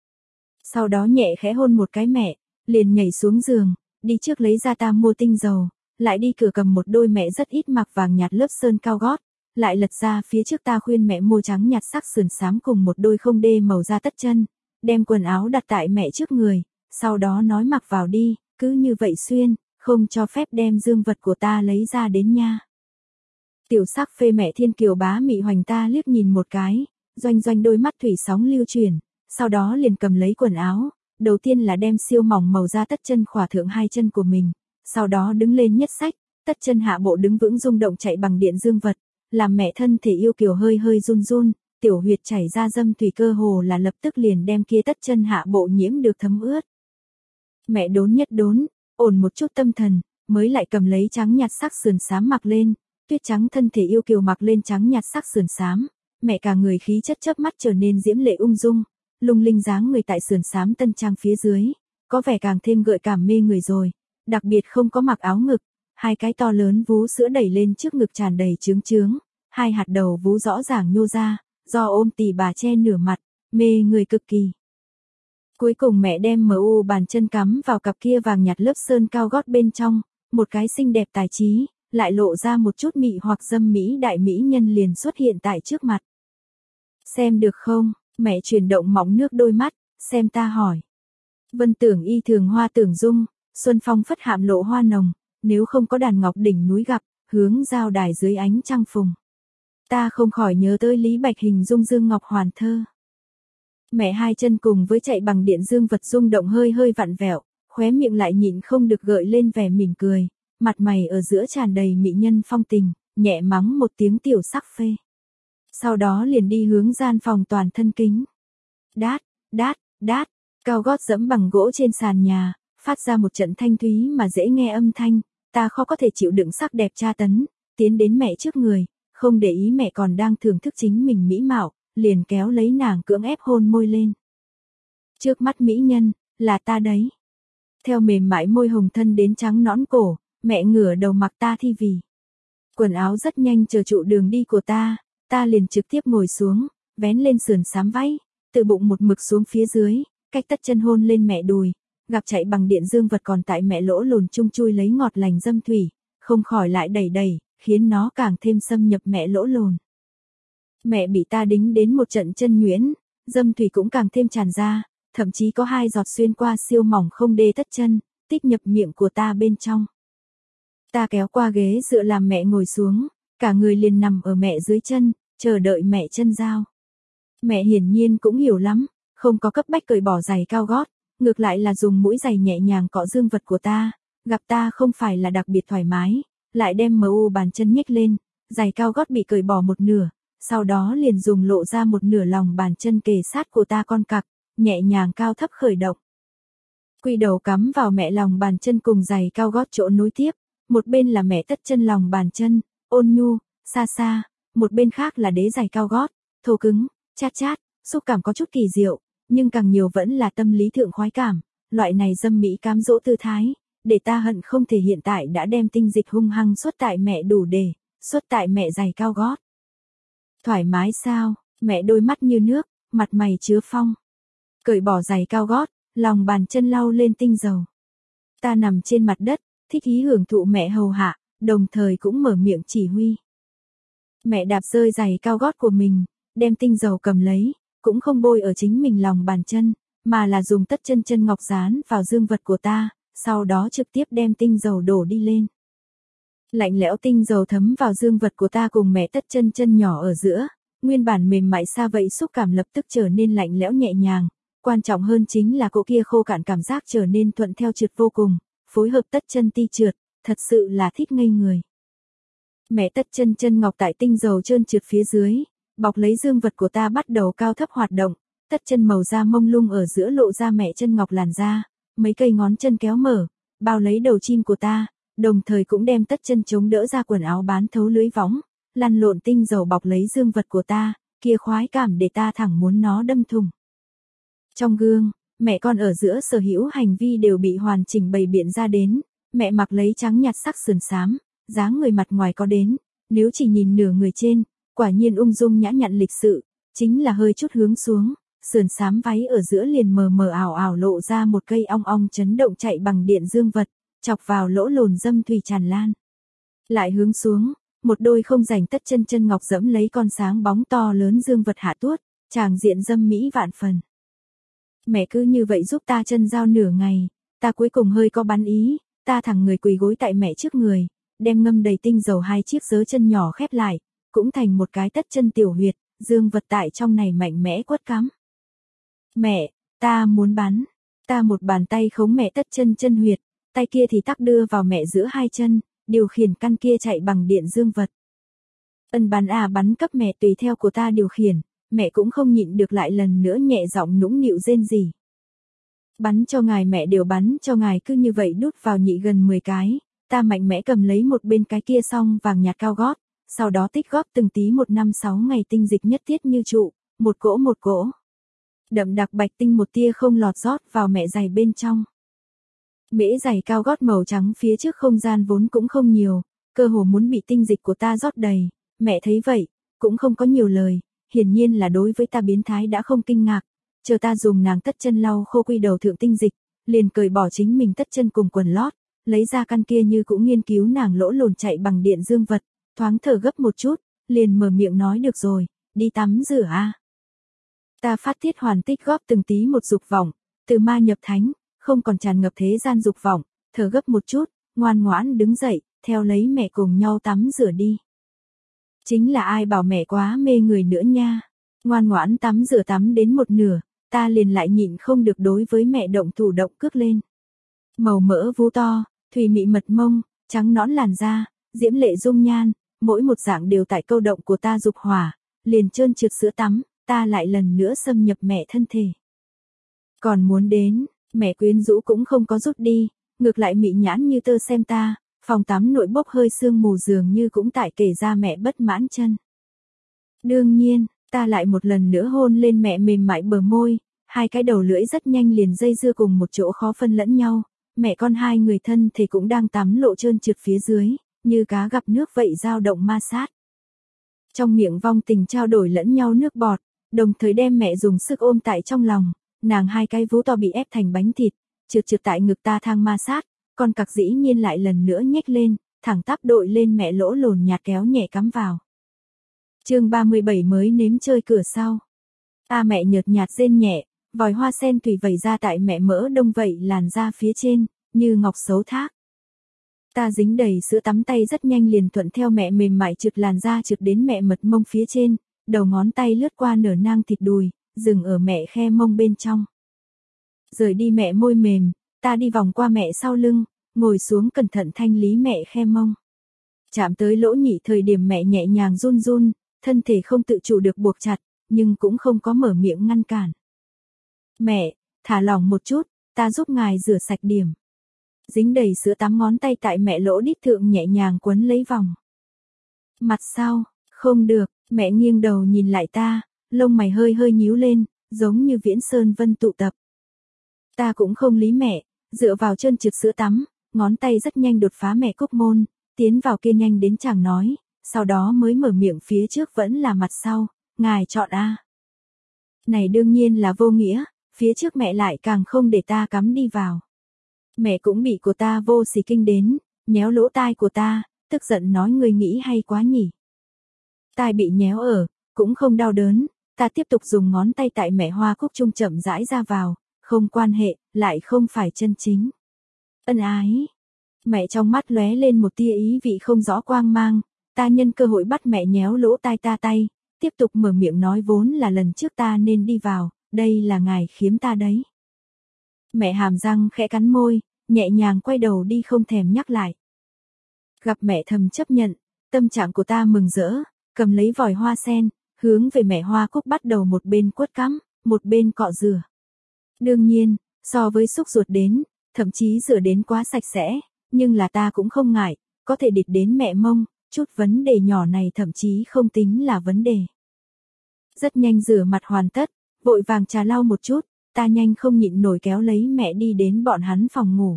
[SPEAKER 1] Sau đó nhẹ khẽ hôn một cái mẹ, liền nhảy xuống giường, đi trước lấy ra ta mua tinh dầu, lại đi cửa cầm một đôi mẹ rất ít mặc vàng nhạt lớp sơn cao gót, lại lật ra phía trước ta khuyên mẹ mua trắng nhạt sắc sườn xám cùng một đôi không đê màu da tất chân, đem quần áo đặt tại mẹ trước người, sau đó nói mặc vào đi, cứ như vậy xuyên, không cho phép đem dương vật của ta lấy ra đến nha. Tiểu sắc phê mẹ thiên kiều bá mị hoành ta liếc nhìn một cái, doanh doanh đôi mắt thủy sóng lưu chuyển, sau đó liền cầm lấy quần áo, đầu tiên là đem siêu mỏng màu da tất chân khỏa thượng hai chân của mình, sau đó đứng lên nhất sách, tất chân hạ bộ đứng vững rung động chạy bằng điện dương vật, làm mẹ thân thể yêu kiều hơi hơi run run, tiểu huyệt chảy ra dâm thủy cơ hồ là lập tức liền đem kia tất chân hạ bộ nhiễm được thấm ướt. Mẹ đốn nhất đốn, ổn một chút tâm thần, mới lại cầm lấy trắng nhạt sắc sườn xám mặc lên, tuyết trắng thân thể yêu kiều mặc lên trắng nhạt sắc sườn xám, mẹ cả người khí chất chớp mắt trở nên diễm lệ ung dung, lung linh dáng người tại sườn xám tân trang phía dưới, có vẻ càng thêm gợi cảm mê người rồi, đặc biệt không có mặc áo ngực, hai cái to lớn vú sữa đẩy lên trước ngực tràn đầy trướng trướng, hai hạt đầu vú rõ ràng nhô ra, do ôm tỉ bà che nửa mặt, mê người cực kỳ. Cuối cùng mẹ đem em u bàn chân cắm vào cặp kia vàng nhạt lớp sơn cao gót bên trong, một cái xinh đẹp tài trí, lại lộ ra một chút mị hoặc dâm mỹ đại mỹ nhân liền xuất hiện tại trước mặt. Xem được không? Mẹ chuyển động móng nước đôi mắt, xem ta hỏi. Vân tưởng y thường hoa tưởng dung, xuân phong phất hạm lộ hoa nồng, nếu không có đàn ngọc đỉnh núi gặp, hướng giao đài dưới ánh trăng phùng. Ta không khỏi nhớ tới Lý Bạch hình dung Dương Ngọc Hoàn thơ. Mẹ hai chân cùng với chạy bằng điện dương vật rung động hơi hơi vặn vẹo, khóe miệng lại nhịn không được gợi lên vẻ mỉm cười, mặt mày ở giữa tràn đầy mỹ nhân phong tình, nhẹ mắng một tiếng tiểu sắc phê. Sau đó liền đi hướng gian phòng toàn thân kính. Đát, đát, đát, cao gót dẫm bằng gỗ trên sàn nhà, phát ra một trận thanh thúy mà dễ nghe âm thanh, ta khó có thể chịu đựng sắc đẹp tra tấn, tiến đến mẹ trước người, không để ý mẹ còn đang thưởng thức chính mình mỹ mạo, liền kéo lấy nàng cưỡng ép hôn môi lên. Trước mắt mỹ nhân, là ta đấy. Theo mềm mại môi hồng thân đến trắng nõn cổ, mẹ ngửa đầu mặc ta thi vì. Quần áo rất nhanh chờ trụ đường đi của ta, ta liền trực tiếp ngồi xuống, vén lên sườn xám váy, từ bụng một mực xuống phía dưới, cách tất chân hôn lên mẹ đùi, gặp chạy bằng điện dương vật còn tại mẹ lỗ lồn chung chui lấy ngọt lành dâm thủy, không khỏi lại đẩy đẩy, khiến nó càng thêm xâm nhập mẹ lỗ lồn. Mẹ bị ta đính đến một trận chân nhuyễn, dâm thủy cũng càng thêm tràn ra, thậm chí có hai giọt xuyên qua siêu mỏng không đê tất chân, tích nhập miệng của ta bên trong. Ta kéo qua ghế dựa làm mẹ ngồi xuống, cả người liền nằm ở mẹ dưới chân, chờ đợi mẹ chân dao. Mẹ hiển nhiên cũng hiểu lắm, không có cấp bách cởi bỏ giày cao gót, ngược lại là dùng mũi giày nhẹ nhàng cọ dương vật của ta, gặp ta không phải là đặc biệt thoải mái, lại đem em u bàn chân nhếch lên, giày cao gót bị cởi bỏ một nửa, sau đó liền dùng lộ ra một nửa lòng bàn chân kề sát của ta con cặc, nhẹ nhàng cao thấp khởi động. Quỳ đầu cắm vào mẹ lòng bàn chân cùng giày cao gót chỗ nối tiếp, một bên là mẹ tất chân lòng bàn chân, ôn nhu, xa xa, một bên khác là đế giày cao gót, thô cứng, chát chát, xúc cảm có chút kỳ diệu, nhưng càng nhiều vẫn là tâm lý thượng khoái cảm, loại này dâm mỹ cám dỗ tư thái, để ta hận không thể hiện tại đã đem tinh dịch hung hăng xuất tại mẹ đủ để, xuất tại mẹ giày cao gót. Thoải mái sao? Mẹ đôi mắt như nước, mặt mày chứa phong. Cởi bỏ giày cao gót, lòng bàn chân lau lên tinh dầu. Ta nằm trên mặt đất, thích ý hưởng thụ mẹ hầu hạ, đồng thời cũng mở miệng chỉ huy. Mẹ đạp rơi giày cao gót của mình, đem tinh dầu cầm lấy, cũng không bôi ở chính mình lòng bàn chân, mà là dùng tất chân chân ngọc dán vào dương vật của ta, sau đó trực tiếp đem tinh dầu đổ đi lên. Lạnh lẽo tinh dầu thấm vào dương vật của ta cùng mẹ tất chân chân nhỏ ở giữa, nguyên bản mềm mại xa vậy xúc cảm lập tức trở nên lạnh lẽo nhẹ nhàng, quan trọng hơn chính là cỗ kia khô cạn cảm giác trở nên thuận theo trượt vô cùng, phối hợp tất chân ti trượt, thật sự là thích ngây người. Mẹ tất chân chân ngọc tại tinh dầu trơn trượt phía dưới, bọc lấy dương vật của ta bắt đầu cao thấp hoạt động, tất chân màu da mông lung ở giữa lộ ra mẹ chân ngọc làn da, mấy cây ngón chân kéo mở, bao lấy đầu chim của ta, đồng thời cũng đem tất chân chống đỡ ra quần áo bán thấu lưới võng, lăn lộn tinh dầu bọc lấy dương vật của ta, kia khoái cảm để ta thẳng muốn nó đâm thùng. Trong gương, mẹ con ở giữa sở hữu hành vi đều bị hoàn chỉnh bày biện ra đến, mẹ mặc lấy trắng nhạt sắc sườn xám, dáng người mặt ngoài có đến, nếu chỉ nhìn nửa người trên, quả nhiên ung dung nhã nhặn lịch sự, chính là hơi chút hướng xuống, sườn xám váy ở giữa liền mờ mờ ảo ảo lộ ra một cây ong ong chấn động chạy bằng điện dương vật, chọc vào lỗ lồn dâm thủy tràn lan. Lại hướng xuống, một đôi không rảnh tất chân chân ngọc dẫm lấy con sáng bóng to lớn dương vật hạ tuốt, tràng diện dâm mỹ vạn phần. Mẹ cứ như vậy giúp ta chân giao nửa ngày, ta cuối cùng hơi có bắn ý, ta thẳng người quỳ gối tại mẹ trước người, đem ngâm đầy tinh dầu hai chiếc giớ chân nhỏ khép lại, cũng thành một cái tất chân tiểu huyệt, dương vật tại trong này mạnh mẽ quất cắm. Mẹ, ta muốn bắn, ta một bàn tay khống mẹ tất chân chân huyệt, tay kia thì tắc đưa vào mẹ giữa hai chân, điều khiển căn kia chạy bằng điện dương vật. Ân bắn à bắn cấp mẹ tùy theo của ta điều khiển, mẹ cũng không nhịn được lại lần nữa nhẹ giọng nũng nịu rên rỉ. Bắn cho ngài mẹ đều bắn cho ngài cứ như vậy đút vào nhị gần mười cái, ta mạnh mẽ cầm lấy một bên cái kia xong vàng nhạt cao gót, sau đó tích góp từng tí một năm sáu ngày tinh dịch nhất thiết như trụ, một cỗ một cỗ. Đậm đặc bạch tinh một tia không lọt rót vào mẹ giày bên trong. Mễ giày cao gót màu trắng phía trước không gian vốn cũng không nhiều, cơ hồ muốn bị tinh dịch của ta rót đầy, mẹ thấy vậy, cũng không có nhiều lời, hiển nhiên là đối với ta biến thái đã không kinh ngạc, chờ ta dùng nàng tất chân lau khô quy đầu thượng tinh dịch, liền cởi bỏ chính mình tất chân cùng quần lót, lấy ra căn kia như cũng nghiên cứu nàng lỗ lồn chạy bằng điện dương vật, thoáng thở gấp một chút, liền mở miệng nói được rồi, đi tắm rửa a. Ta phát tiết hoàn tích góp từng tí một dục vọng, từ ma nhập thánh, không còn tràn ngập thế gian dục vọng, thở gấp một chút, ngoan ngoãn đứng dậy, theo lấy mẹ cùng nhau tắm rửa đi. Chính là ai bảo mẹ quá mê người nữa nha. Ngoan ngoãn tắm rửa tắm đến một nửa, ta liền lại nhịn không được đối với mẹ động thủ động cước lên. Màu mỡ vú to, thùy mị mật mông, trắng nõn làn da, diễm lệ dung nhan, mỗi một dạng đều tại câu động của ta dục hỏa, liền trơn trượt sữa tắm, ta lại lần nữa xâm nhập mẹ thân thể. Còn muốn đến, mẹ quyến rũ cũng không có rút đi, ngược lại mị nhãn như tơ xem ta, phòng tắm nội bốc hơi sương mù dường như cũng tại kể ra mẹ bất mãn chân. Đương nhiên, ta lại một lần nữa hôn lên mẹ mềm mại bờ môi, hai cái đầu lưỡi rất nhanh liền dây dưa cùng một chỗ khó phân lẫn nhau, mẹ con hai người thân thì cũng đang tắm lộ trơn trượt phía dưới, như cá gặp nước vậy dao động ma sát. Trong miệng vong tình trao đổi lẫn nhau nước bọt, đồng thời đem mẹ dùng sức ôm tại trong lòng, nàng hai cái vú to bị ép thành bánh thịt, trượt trượt tại ngực ta thang ma sát, con cặc dĩ nhiên lại lần nữa nhếch lên, thẳng tắp đội lên mẹ lỗ lồn nhạt kéo nhẹ cắm vào. Chương ba mươi bảy mới nếm chơi cửa sau. A mẹ nhợt nhạt rên nhẹ, vòi hoa sen thủy vẩy ra tại mẹ mỡ đông vậy làn da phía trên, như ngọc xấu thác. Ta dính đầy sữa tắm tay rất nhanh liền thuận theo mẹ mềm mại trượt làn da trượt đến mẹ mật mông phía trên, đầu ngón tay lướt qua nở nang thịt đùi, dừng ở mẹ khe mông bên trong. Rời đi mẹ môi mềm, ta đi vòng qua mẹ sau lưng, ngồi xuống cẩn thận thanh lý mẹ khe mông. Chạm tới lỗ nhị thời điểm mẹ nhẹ nhàng run run, thân thể không tự chủ được buộc chặt, nhưng cũng không có mở miệng ngăn cản. Mẹ, thả lỏng một chút, ta giúp ngài rửa sạch điểm. Dính đầy sữa tắm ngón tay tại mẹ lỗ đít thượng nhẹ nhàng quấn lấy vòng. Mặt sau, không được, mẹ nghiêng đầu nhìn lại ta, lông mày hơi hơi nhíu lên, giống như viễn sơn vân tụ tập. Ta cũng không lý mẹ, dựa vào chân trượt sữa tắm, ngón tay rất nhanh đột phá mẹ cúc môn, tiến vào kia nhanh đến chẳng nói, sau đó mới mở miệng phía trước vẫn là mặt sau, ngài chọn a. Này đương nhiên là vô nghĩa, phía trước mẹ lại càng không để ta cắm đi vào. Mẹ cũng bị của ta vô sỉ kinh đến, nhéo lỗ tai của ta, tức giận nói người nghĩ hay quá nhỉ. Tai bị nhéo ở, cũng không đau đớn, ta tiếp tục dùng ngón tay tại mẹ hoa cúc trung chậm rãi ra vào, không quan hệ, lại không phải chân chính. Ân ái. Mẹ trong mắt lóe lên một tia ý vị không rõ quang mang, ta nhân cơ hội bắt mẹ nhéo lỗ tai ta tay, tiếp tục mở miệng nói vốn là lần trước ta nên đi vào, đây là ngài khiếm ta đấy. Mẹ hàm răng khẽ cắn môi, nhẹ nhàng quay đầu đi không thèm nhắc lại. Gặp mẹ thầm chấp nhận, tâm trạng của ta mừng rỡ, cầm lấy vòi hoa sen, hướng về mẹ hoa cúc bắt đầu một bên quất cắm, một bên cọ rửa. Đương nhiên, So với xúc ruột đến, thậm chí rửa đến quá sạch sẽ, nhưng là ta cũng không ngại, có thể địt đến mẹ mông, chút vấn đề nhỏ này thậm chí không tính là vấn đề. Rất nhanh rửa mặt hoàn tất, vội vàng trà lau một chút, ta nhanh không nhịn nổi kéo lấy mẹ đi đến bọn hắn phòng ngủ.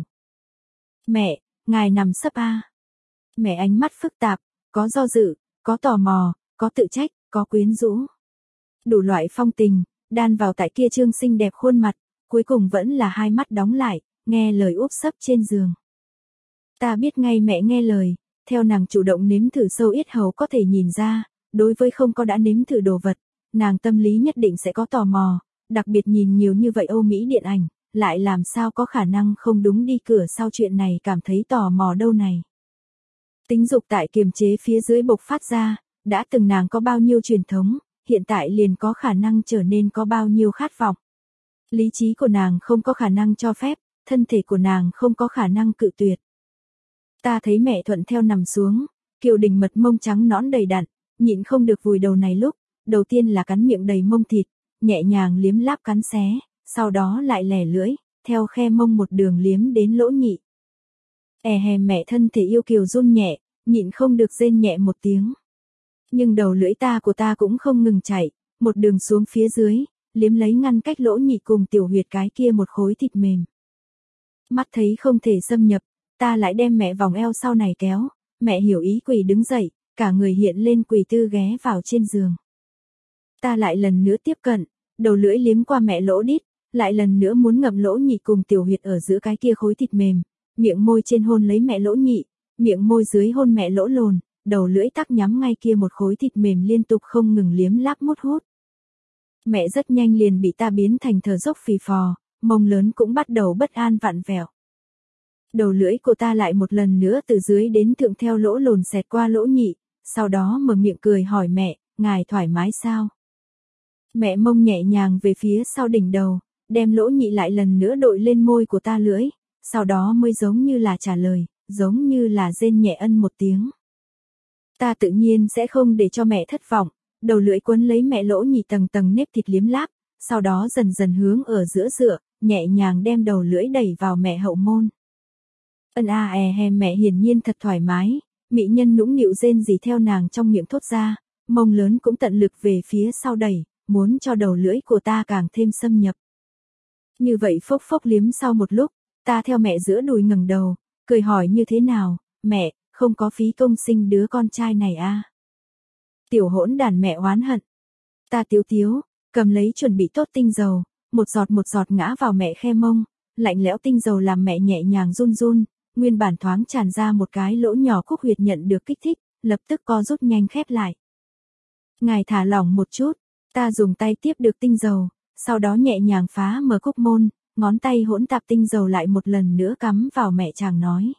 [SPEAKER 1] Mẹ, ngài nằm sấp a. Mẹ ánh mắt phức tạp, có do dự, có tò mò, có tự trách, có quyến rũ. Đủ loại phong tình, đan vào tại kia trương xinh đẹp khuôn mặt, cuối cùng vẫn là hai mắt đóng lại, nghe lời úp sấp trên giường. Ta biết ngay mẹ nghe lời, theo nàng chủ động nếm thử sâu yết hầu có thể nhìn ra, đối với không có đã nếm thử đồ vật, nàng tâm lý nhất định sẽ có tò mò, đặc biệt nhìn nhiều như vậy Âu Mỹ điện ảnh, lại làm sao có khả năng không đúng đi cửa sau chuyện này cảm thấy tò mò đâu này. Tính dục tại kiềm chế phía dưới bộc phát ra, đã từng nàng có bao nhiêu truyền thống, hiện tại liền có khả năng trở nên có bao nhiêu khát vọng. Lý trí của nàng không có khả năng cho phép, thân thể của nàng không có khả năng cự tuyệt. Ta thấy mẹ thuận theo nằm xuống, kiều đình mật mông trắng nõn đầy đặn, nhịn không được vùi đầu này lúc, đầu tiên là cắn miệng đầy mông thịt, nhẹ nhàng liếm láp cắn xé, sau đó lại lẻ lưỡi, theo khe mông một đường liếm đến lỗ nhị. E hè mẹ thân thể yêu kiều run nhẹ, nhịn không được rên nhẹ một tiếng. Nhưng đầu lưỡi ta của ta cũng không ngừng chạy, một đường xuống phía dưới, liếm lấy ngăn cách lỗ nhị cùng tiểu huyệt cái kia một khối thịt mềm. Mắt thấy không thể xâm nhập, ta lại đem mẹ vòng eo sau này kéo, mẹ hiểu ý quỳ đứng dậy, cả người hiện lên quỳ tư ghé vào trên giường. Ta lại lần nữa tiếp cận, đầu lưỡi liếm qua mẹ lỗ đít, lại lần nữa muốn ngậm lỗ nhị cùng tiểu huyệt ở giữa cái kia khối thịt mềm, miệng môi trên hôn lấy mẹ lỗ nhị, miệng môi dưới hôn mẹ lỗ lồn, đầu lưỡi tắc nhắm ngay kia một khối thịt mềm liên tục không ngừng liếm láp mút hút. Mẹ rất nhanh liền bị ta biến thành thở dốc phì phò, mông lớn cũng bắt đầu bất an vặn vẹo. Đầu lưỡi của ta lại một lần nữa từ dưới đến thượng theo lỗ lồn xẹt qua lỗ nhị, sau đó mở miệng cười hỏi mẹ, ngài thoải mái sao? Mẹ mông nhẹ nhàng về phía sau đỉnh đầu, đem lỗ nhị lại lần nữa đội lên môi của ta lưỡi, sau đó mới giống như là trả lời, giống như là rên nhẹ ân một tiếng. Ta tự nhiên sẽ không để cho mẹ thất vọng, đầu lưỡi quấn lấy mẹ lỗ nhị tầng tầng nếp thịt liếm láp, sau đó dần dần hướng ở giữa dựa, nhẹ nhàng đem đầu lưỡi đẩy vào mẹ hậu môn. Ân a e he mẹ hiển nhiên thật thoải mái, mỹ nhân nũng nịu rên rỉ theo nàng trong miệng thốt ra, mông lớn cũng tận lực về phía sau đẩy, muốn cho đầu lưỡi của ta càng thêm xâm nhập. Như vậy phốc phốc liếm sau một lúc, ta theo mẹ giữa đùi ngẩng đầu, cười hỏi như thế nào, mẹ, không có phí công sinh đứa con trai này a? Tiểu hỗn đàn mẹ oán hận. Ta tiếu tiếu, cầm lấy chuẩn bị tốt tinh dầu, một giọt một giọt ngã vào mẹ khe mông, lạnh lẽo tinh dầu làm mẹ nhẹ nhàng run run, nguyên bản thoáng tràn ra một cái lỗ nhỏ cúc huyệt nhận được kích thích, lập tức co rút nhanh khép lại. Ngài thả lỏng một chút, ta dùng tay tiếp được tinh dầu, sau đó nhẹ nhàng phá mở cúc môn, ngón tay hỗn tạp tinh dầu lại một lần nữa cắm vào mẹ chàng nói.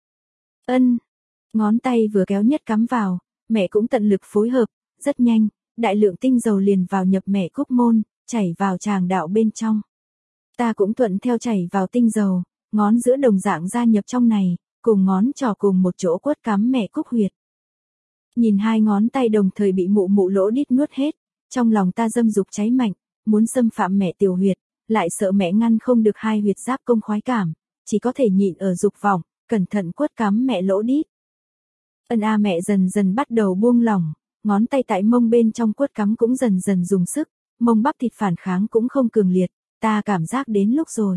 [SPEAKER 1] Ân, ngón tay vừa kéo nhất cắm vào, mẹ cũng tận lực phối hợp, rất nhanh, đại lượng tinh dầu liền vào nhập mẹ cúc môn, chảy vào tràng đạo bên trong. Ta cũng thuận theo chảy vào tinh dầu, ngón giữa đồng dạng gia nhập trong này, cùng ngón trỏ cùng một chỗ quất cắm mẹ cúc huyệt. Nhìn hai ngón tay đồng thời bị mụ mụ lỗ đít nuốt hết, trong lòng ta dâm dục cháy mạnh, muốn xâm phạm mẹ tiểu huyệt, lại sợ mẹ ngăn không được hai huyệt giáp công khoái cảm, chỉ có thể nhịn ở dục vọng, cẩn thận quất cắm mẹ lỗ đít. Ân a mẹ dần dần bắt đầu buông lỏng, ngón tay tại mông bên trong quất cắm cũng dần dần dùng sức, mông bắp thịt phản kháng cũng không cường liệt, ta cảm giác đến lúc rồi.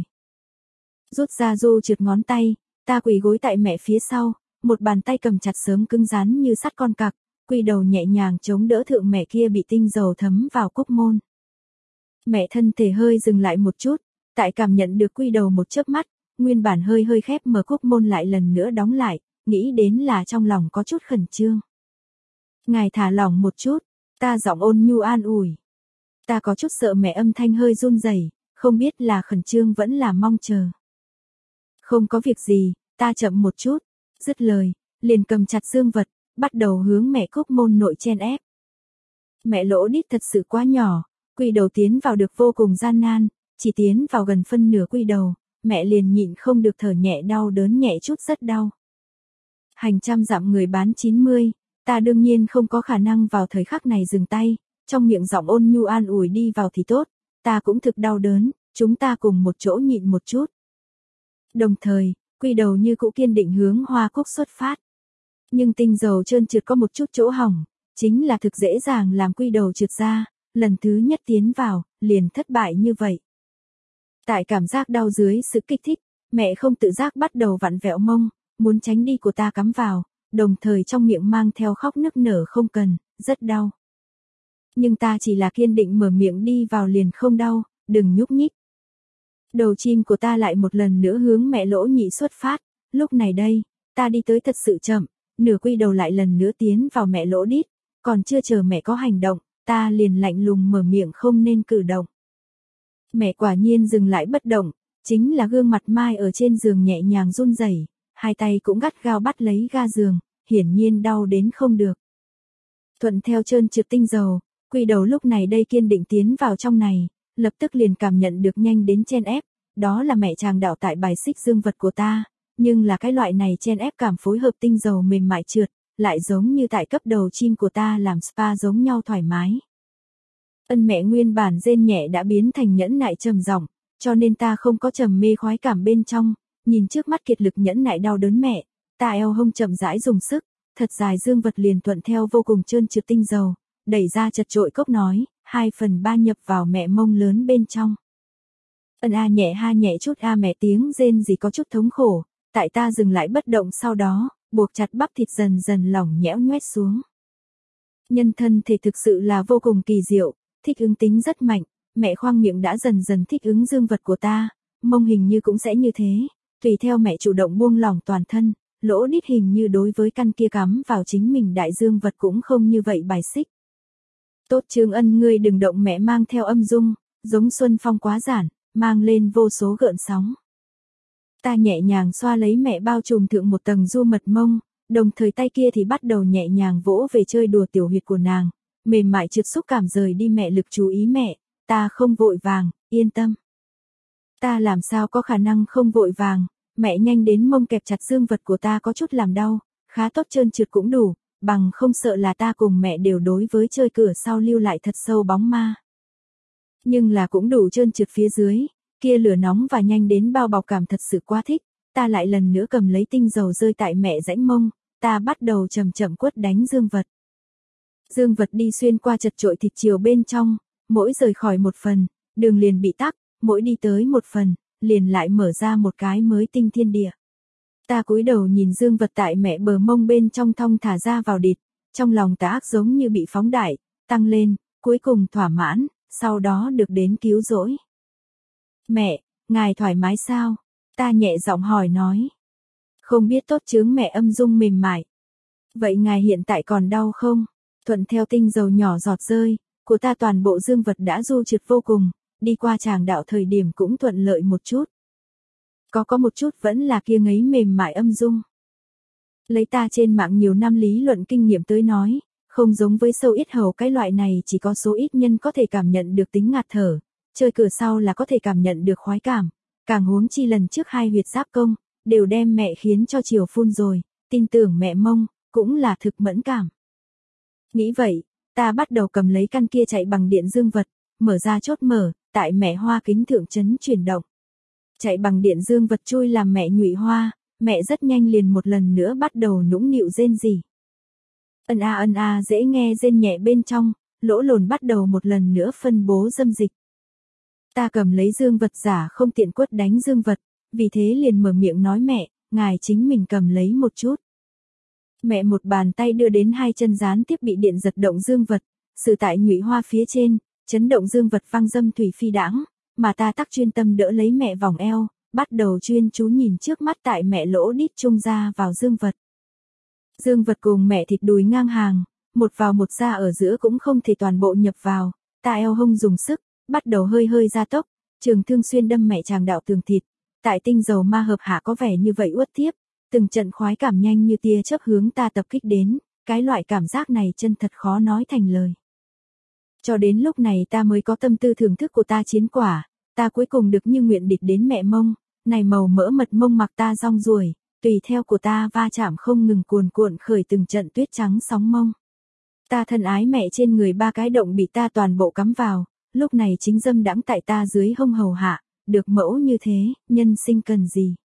[SPEAKER 1] Rút ra du trượt ngón tay, ta quỳ gối tại mẹ phía sau, một bàn tay cầm chặt sớm cứng rắn như sắt con cặc, quỳ đầu nhẹ nhàng chống đỡ thượng mẹ kia bị tinh dầu thấm vào cúc môn. Mẹ thân thể hơi dừng lại một chút, tại cảm nhận được quy đầu một chớp mắt, nguyên bản hơi hơi khép mở cúc môn lại lần nữa đóng lại, nghĩ đến là trong lòng có chút khẩn trương. Ngài thả lỏng một chút, ta giọng ôn nhu an ủi. Ta có chút sợ mẹ âm thanh hơi run rẩy, không biết là khẩn trương vẫn là mong chờ. Không có việc gì, ta chậm một chút, dứt lời, liền cầm chặt dương vật, bắt đầu hướng mẹ cúc môn nội chen ép. Mẹ lỗ đít thật sự quá nhỏ, quy đầu tiến vào được vô cùng gian nan, chỉ tiến vào gần phân nửa quy đầu, mẹ liền nhịn không được thở nhẹ đau đớn nhẹ chút rất đau. Hành trăm dặm người bán chín mươi, ta đương nhiên không có khả năng vào thời khắc này dừng tay, trong miệng giọng ôn nhu an ủi đi vào thì tốt, ta cũng thực đau đớn, chúng ta cùng một chỗ nhịn một chút. Đồng thời, quy đầu như cũ kiên định hướng Hoa Cúc xuất phát. Nhưng tinh dầu trơn trượt có một chút chỗ hỏng, chính là thực dễ dàng làm quy đầu trượt ra, lần thứ nhất tiến vào, liền thất bại như vậy. Tại cảm giác đau dưới sự kích thích, mẹ không tự giác bắt đầu vặn vẹo mông, muốn tránh đi của ta cắm vào, đồng thời trong miệng mang theo khóc nức nở không cần, rất đau. Nhưng ta chỉ là kiên định mở miệng đi vào liền không đau, đừng nhúc nhích. Đầu chim của ta lại một lần nữa hướng mẹ lỗ nhị xuất phát, lúc này đây, ta đi tới thật sự chậm, nửa quy đầu lại lần nữa tiến vào mẹ lỗ đít, còn chưa chờ mẹ có hành động, ta liền lạnh lùng mở miệng không nên cử động. Mẹ quả nhiên dừng lại bất động, chính là gương mặt Mai ở trên giường nhẹ nhàng run rẩy, hai tay cũng gắt gao bắt lấy ga giường, hiển nhiên đau đến không được. Thuận theo trơn trượt tinh dầu, quy đầu lúc này đây kiên định tiến vào trong này, lập tức liền cảm nhận được nhanh đến chen ép, đó là mẹ chàng đạo tại bài xích dương vật của ta, nhưng là cái loại này chen ép cảm phối hợp tinh dầu mềm mại trượt, lại giống như tại cấp đầu chim của ta làm spa giống nhau thoải mái. Ân mẹ nguyên bản rên nhẹ đã biến thành nhẫn nại trầm giọng, cho nên ta không có trầm mê khoái cảm bên trong, nhìn trước mắt kiệt lực nhẫn nại đau đớn mẹ, ta eo hông chậm rãi dùng sức, thật dài dương vật liền thuận theo vô cùng trơn trượt tinh dầu, đẩy ra chật trội cốc nói, hai phần ba nhập vào mẹ mông lớn bên trong. Ân a nhẹ ha nhẹ chút a mẹ tiếng rên gì có chút thống khổ, tại ta dừng lại bất động sau đó, buộc chặt bắp thịt dần dần lỏng nhẽo nhoét xuống. Nhân thân thể thực sự là vô cùng kỳ diệu, thích ứng tính rất mạnh, mẹ khoang miệng đã dần dần thích ứng dương vật của ta, mông hình như cũng sẽ như thế, tùy theo mẹ chủ động buông lỏng toàn thân, lỗ đít hình như đối với căn kia cắm vào chính mình đại dương vật cũng không như vậy bài xích. Tốt Trương Ân ngươi đừng động mẹ mang theo âm dung, giống xuân phong quá giản, mang lên vô số gợn sóng. Ta nhẹ nhàng xoa lấy mẹ bao trùm thượng một tầng du mật mông, đồng thời tay kia thì bắt đầu nhẹ nhàng vỗ về chơi đùa tiểu huyệt của nàng, mềm mại trượt xúc cảm rời đi mẹ lực chú ý mẹ, ta không vội vàng, yên tâm. Ta làm sao có khả năng không vội vàng, mẹ nhanh đến mông kẹp chặt dương vật của ta có chút làm đau, khá tốt trơn trượt cũng đủ, bằng không sợ là ta cùng mẹ đều đối với chơi cửa sau lưu lại thật sâu bóng ma. Nhưng là cũng đủ trơn trượt phía dưới, kia lửa nóng và nhanh đến bao bọc cảm thật sự quá thích, ta lại lần nữa cầm lấy tinh dầu rơi tại mẹ rãnh mông, ta bắt đầu chậm chậm quất đánh dương vật. Dương vật đi xuyên qua chật trội thịt chiều bên trong, mỗi rời khỏi một phần, đường liền bị tắc, mỗi đi tới một phần, liền lại mở ra một cái mới tinh thiên địa. Ta cúi đầu nhìn dương vật tại mẹ bờ mông bên trong thong thả ra vào địt, trong lòng ta ác giống như bị phóng đại, tăng lên, cuối cùng thỏa mãn, sau đó được đến cứu rỗi. Mẹ, ngài thoải mái sao? Ta nhẹ giọng hỏi nói. Không biết tốt chướng mẹ âm dung mềm mại. Vậy ngài hiện tại còn đau không? Thuận theo tinh dầu nhỏ giọt rơi, của ta toàn bộ dương vật đã du trượt vô cùng, đi qua tràng đạo thời điểm cũng thuận lợi một chút. Có có một chút vẫn là kia ngấy mềm mại âm dung. Lấy ta trên mạng nhiều năm lý luận kinh nghiệm tới nói, không giống với sâu ít hầu cái loại này chỉ có số ít nhân có thể cảm nhận được tính ngạt thở, chơi cửa sau là có thể cảm nhận được khoái cảm, càng huống chi lần trước hai huyệt giáp công, đều đem mẹ khiến cho chiều phun rồi, tin tưởng mẹ mông, cũng là thực mẫn cảm. Nghĩ vậy, ta bắt đầu cầm lấy căn kia chạy bằng điện dương vật, mở ra chốt mở, tại mẹ hoa kính thượng chấn chuyển động. Chạy bằng điện dương vật chui làm mẹ nhụy hoa, mẹ rất nhanh liền một lần nữa bắt đầu nũng nịu rên rỉ. Ân a ân a dễ nghe rên nhẹ bên trong, lỗ lồn bắt đầu một lần nữa phân bố dâm dịch. Ta cầm lấy dương vật giả không tiện quất đánh dương vật, vì thế liền mở miệng nói mẹ, ngài chính mình cầm lấy một chút. Mẹ một bàn tay đưa đến hai chân gián tiếp bị điện giật động dương vật, sự tại nhụy hoa phía trên, chấn động dương vật văng dâm thủy phi đãng, mà ta tắc chuyên tâm đỡ lấy mẹ vòng eo, bắt đầu chuyên chú nhìn trước mắt tại mẹ lỗ đít trung ra vào dương vật. Dương vật cùng mẹ thịt đùi ngang hàng, một vào một ra ở giữa cũng không thể toàn bộ nhập vào, ta eo hông dùng sức, bắt đầu hơi hơi gia tốc, trường thương xuyên đâm mẹ tràng đạo tường thịt, tại tinh dầu ma hợp hạ có vẻ như vậy uất tiếp, từng trận khoái cảm nhanh như tia chớp hướng ta tập kích đến, cái loại cảm giác này chân thật khó nói thành lời. Cho đến lúc này ta mới có tâm tư thưởng thức của ta chiến quả, ta cuối cùng được như nguyện địch đến mẹ mông, này màu mỡ mật mông mặc ta rong ruổi, tùy theo của ta va chạm không ngừng cuồn cuộn khởi từng trận tuyết trắng sóng mông. Ta thân ái mẹ trên người ba cái động bị ta toàn bộ cắm vào, lúc này chính dâm đãng tại ta dưới hông hầu hạ, được mẫu như thế, nhân sinh cần gì.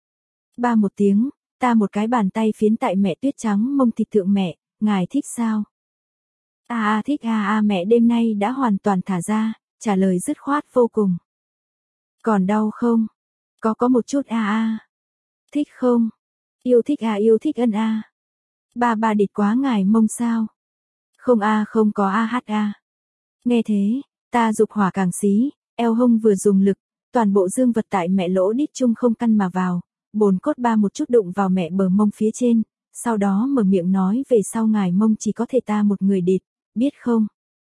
[SPEAKER 1] Ba một tiếng, ta một cái bàn tay phiến tại mẹ tuyết trắng mông thịt thượng mẹ, ngài thích sao? A à, a thích a à, a à, mẹ đêm nay đã hoàn toàn thả ra, trả lời dứt khoát vô cùng. Còn đau không? Có có một chút a à, a. À. Thích không? Yêu thích a à, yêu thích ân a. À. Ba ba địt quá ngài mông sao? Không a à, không có a hát a. Nghe thế, ta dục hỏa càng xí, eo hông vừa dùng lực, toàn bộ dương vật tại mẹ lỗ đít chung không căn mà vào, bồn cốt ba một chút đụng vào mẹ bờ mông phía trên, sau đó mở miệng nói về sau ngài mông chỉ có thể ta một người địt, biết không?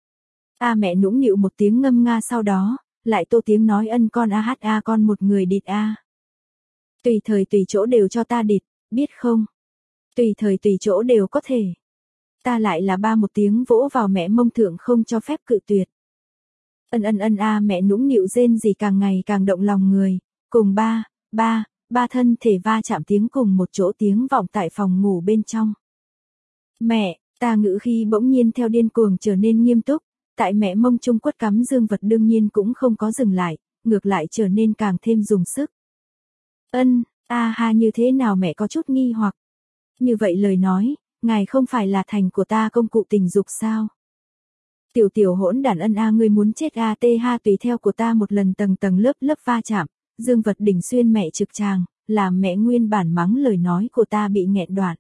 [SPEAKER 1] A à, mẹ nũng nịu một tiếng ngâm nga sau đó, lại tô tiếng nói ân con a hát a con một người địt a. À. Tùy thời tùy chỗ đều cho ta địt, biết không? Tùy thời tùy chỗ đều có thể. Ta lại là ba một tiếng vỗ vào mẹ mông thượng không cho phép cự tuyệt. Ân ân ân a à, mẹ nũng nịu rên gì càng ngày càng động lòng người, cùng ba, ba, ba thân thể va chạm tiếng cùng một chỗ tiếng vọng tại phòng ngủ bên trong. Mẹ, ta ngữ khi bỗng nhiên theo điên cuồng trở nên nghiêm túc, tại mẹ mông trung quất cắm dương vật đương nhiên cũng không có dừng lại, ngược lại trở nên càng thêm dùng sức. Ân, a ha như thế nào mẹ có chút nghi hoặc. Như vậy lời nói, ngài không phải là thành của ta công cụ tình dục sao? Tiểu tiểu hỗn đản ân a ngươi muốn chết a tê ha tùy theo của ta một lần tầng tầng lớp lớp va chạm, dương vật đỉnh xuyên mẹ trực tràng, làm mẹ nguyên bản mắng lời nói của ta bị nghẹn đoạn.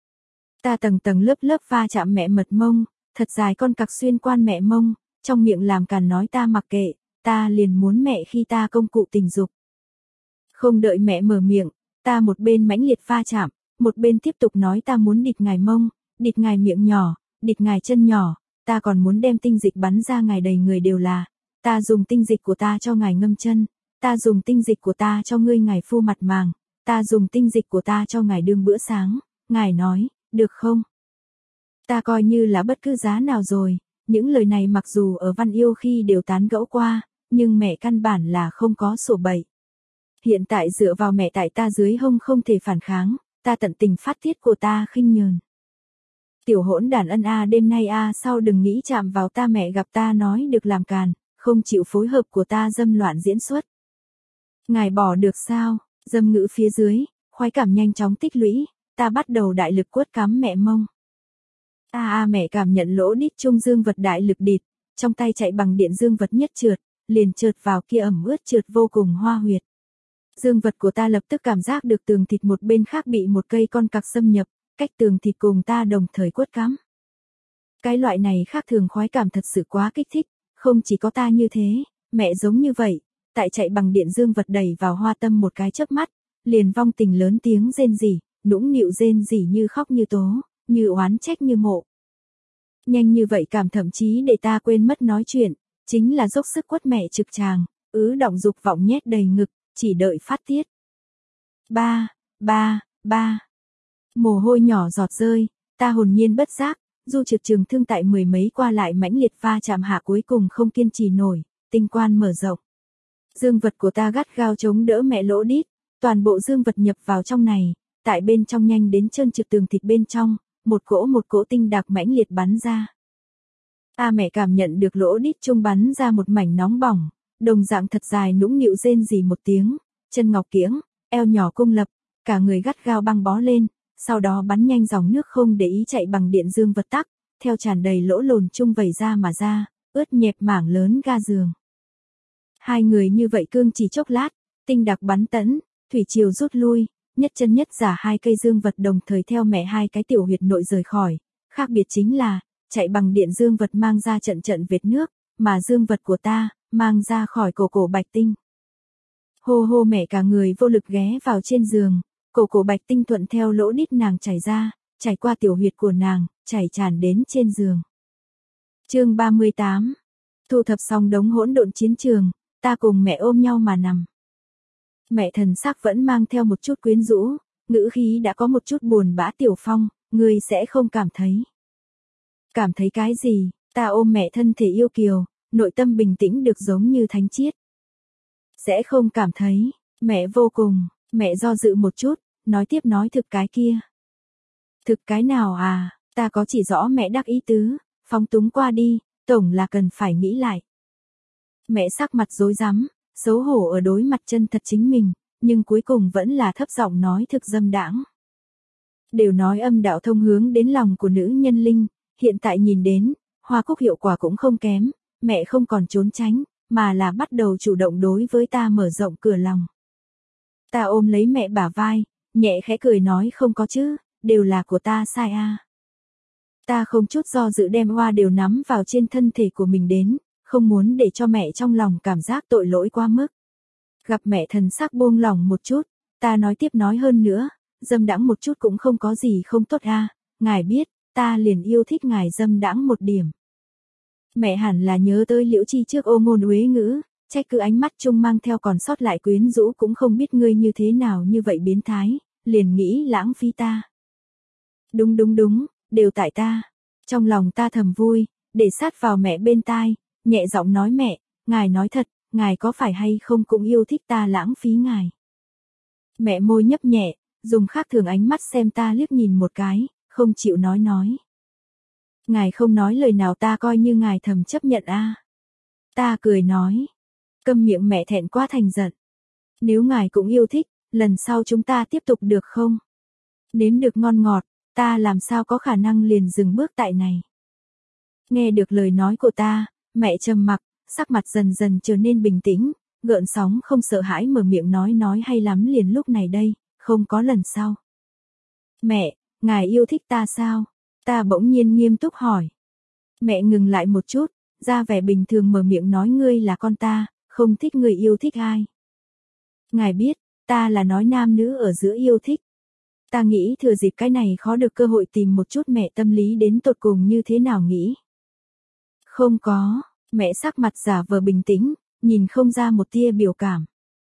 [SPEAKER 1] Ta tầng tầng lớp lớp va chạm mẹ mật mông, thật dài con cặc xuyên quan mẹ mông, trong miệng làm càn nói ta mặc kệ, ta liền muốn mẹ khi ta công cụ tình dục. Không đợi mẹ mở miệng, ta một bên mãnh liệt va chạm, một bên tiếp tục nói ta muốn địt ngài mông, địt ngài miệng nhỏ, địt ngài chân nhỏ, ta còn muốn đem tinh dịch bắn ra ngài đầy người đều là, ta dùng tinh dịch của ta cho ngài ngâm chân, ta dùng tinh dịch của ta cho ngươi ngài phu mặt màng, ta dùng tinh dịch của ta cho ngài đương bữa sáng, ngài nói, được không? Ta coi như là bất cứ giá nào rồi, những lời này mặc dù ở Văn Yêu khi đều tán gẫu qua, nhưng mẹ căn bản là không có sổ bậy. Hiện tại dựa vào mẹ tại ta dưới hông không thể phản kháng, ta tận tình phát tiết của ta khinh nhờn. Tiểu hỗn đản ân a đêm nay a sau đừng nghĩ chạm vào ta mẹ gặp ta nói được làm càn, không chịu phối hợp của ta dâm loạn diễn xuất. Ngài bỏ được sao, dâm ngữ phía dưới, khoái cảm nhanh chóng tích lũy, ta bắt đầu đại lực quất cắm mẹ mông. A a mẹ cảm nhận lỗ đít trung dương vật đại lực địt, trong tay chạy bằng điện dương vật nhất trượt, liền trượt vào kia ẩm ướt trượt vô cùng hoa huyệt. Dương vật của ta lập tức cảm giác được tường thịt một bên khác bị một cây con cặc xâm nhập, cách tường thịt cùng ta đồng thời quất cắm. Cái loại này khác thường khoái cảm thật sự quá kích thích, không chỉ có ta như thế, mẹ giống như vậy, tại chạy bằng điện dương vật đẩy vào hoa tâm một cái chớp mắt, liền vong tình lớn tiếng rên rỉ, nũng nịu rên rỉ như khóc như tố, như oán trách như mộ. Nhanh như vậy cảm thậm chí để ta quên mất nói chuyện, chính là dốc sức quất mẹ trực tràng, ứ động dục vọng nhét đầy ngực, chỉ đợi phát tiết. Ba, ba, ba. Mồ hôi nhỏ giọt rơi, ta hồn nhiên bất giác, du trượt trường thương tại mười mấy qua lại mãnh liệt va chạm hạ cuối cùng không kiên trì nổi, tinh quan mở rộng. Dương vật của ta gắt gao chống đỡ mẹ lỗ đít, toàn bộ dương vật nhập vào trong này, tại bên trong nhanh đến trơn trượt tường thịt bên trong, một cỗ một cỗ tinh đặc mãnh liệt bắn ra. A à, mẹ cảm nhận được lỗ đít trung bắn ra một mảnh nóng bỏng, đồng dạng thật dài nũng nịu rên rỉ một tiếng, chân ngọc kiếng, eo nhỏ cung lập, cả người gắt gao băng bó lên, sau đó bắn nhanh dòng nước không để ý chạy bằng điện dương vật tắc, theo tràn đầy lỗ lồn trung vẩy ra mà ra, ướt nhẹp mảng lớn ga giường. Hai người như vậy cương chỉ chốc lát, tinh đặc bắn tẫn, thủy triều rút lui, nhất chân nhất giả hai cây dương vật đồng thời theo mẹ hai cái tiểu huyệt nội rời khỏi, khác biệt chính là, chạy bằng điện dương vật mang ra trận trận vệt nước, mà dương vật của ta, mang ra khỏi cổ cổ bạch tinh. Hô hô mẹ cả người vô lực ghé vào trên giường, cổ cổ bạch tinh thuận theo lỗ đít nàng chảy ra, chảy qua tiểu huyệt của nàng, chảy tràn đến trên giường. Chương ba mươi tám. Thu thập xong đống hỗn độn chiến trường, ta cùng mẹ ôm nhau mà nằm. Mẹ thần sắc vẫn mang theo một chút quyến rũ, ngữ khí đã có một chút buồn bã. Tiểu Phong, ngươi sẽ không cảm thấy. Cảm thấy cái gì? Ta ôm mẹ thân thể yêu kiều, nội tâm bình tĩnh được giống như thánh chiết. Sẽ không cảm thấy, mẹ vô cùng, mẹ do dự một chút, nói tiếp nói thực cái kia. Thực cái nào à, ta có chỉ rõ mẹ đắc ý tứ, phóng túng qua đi, tổng là cần phải nghĩ lại. Mẹ sắc mặt rối rắm, xấu hổ ở đối mặt chân thật chính mình, nhưng cuối cùng vẫn là thấp giọng nói thực dâm đãng. Đều nói âm đạo thông hướng đến lòng của nữ nhân linh, hiện tại nhìn đến, hoa cúc hiệu quả cũng không kém, mẹ không còn trốn tránh, mà là bắt đầu chủ động đối với ta mở rộng cửa lòng. Ta ôm lấy mẹ bả vai, nhẹ khẽ cười nói không có chứ, đều là của ta sai a. Ta không chút do dự đem hoa đều nắm vào trên thân thể của mình đến, không muốn để cho mẹ trong lòng cảm giác tội lỗi quá mức. Gặp mẹ thần sắc buông lỏng một chút, ta nói tiếp nói hơn nữa, dâm đãng một chút cũng không có gì không tốt a, ngài biết, ta liền yêu thích ngài dâm đãng một điểm. Mẹ hẳn là nhớ tới Liễu Chi trước ô ngôn uế ngữ, trách cứ ánh mắt chung mang theo còn sót lại quyến rũ cũng không biết ngươi như thế nào như vậy biến thái, liền nghĩ lãng phí ta. Đúng đúng đúng, đều tại ta. Trong lòng ta thầm vui, để sát vào mẹ bên tai, nhẹ giọng nói mẹ, ngài nói thật, ngài có phải hay không cũng yêu thích ta lãng phí ngài. Mẹ môi nhấp nhẹ, dùng khác thường ánh mắt xem ta liếc nhìn một cái, không chịu nói nói. Ngài không nói lời nào ta coi như ngài thầm chấp nhận a. Ta cười nói, câm miệng mẹ thẹn quá thành giận. Nếu ngài cũng yêu thích, lần sau chúng ta tiếp tục được không? Nếm được ngon ngọt, ta làm sao có khả năng liền dừng bước tại này. Nghe được lời nói của ta, mẹ trầm mặc, sắc mặt dần dần trở nên bình tĩnh, gợn sóng không sợ hãi mở miệng nói nói hay lắm liền lúc này đây, không có lần sau. Mẹ, ngài yêu thích ta sao? Ta bỗng nhiên nghiêm túc hỏi. Mẹ ngừng lại một chút, ra vẻ bình thường mở miệng nói ngươi là con ta, không thích người yêu thích ai. Ngài biết, ta là nói nam nữ ở giữa yêu thích. Ta nghĩ thừa dịp cái này khó được cơ hội tìm một chút mẹ tâm lý đến tột cùng như thế nào nghĩ. Không có, mẹ sắc mặt giả vờ bình tĩnh, nhìn không ra một tia biểu cảm.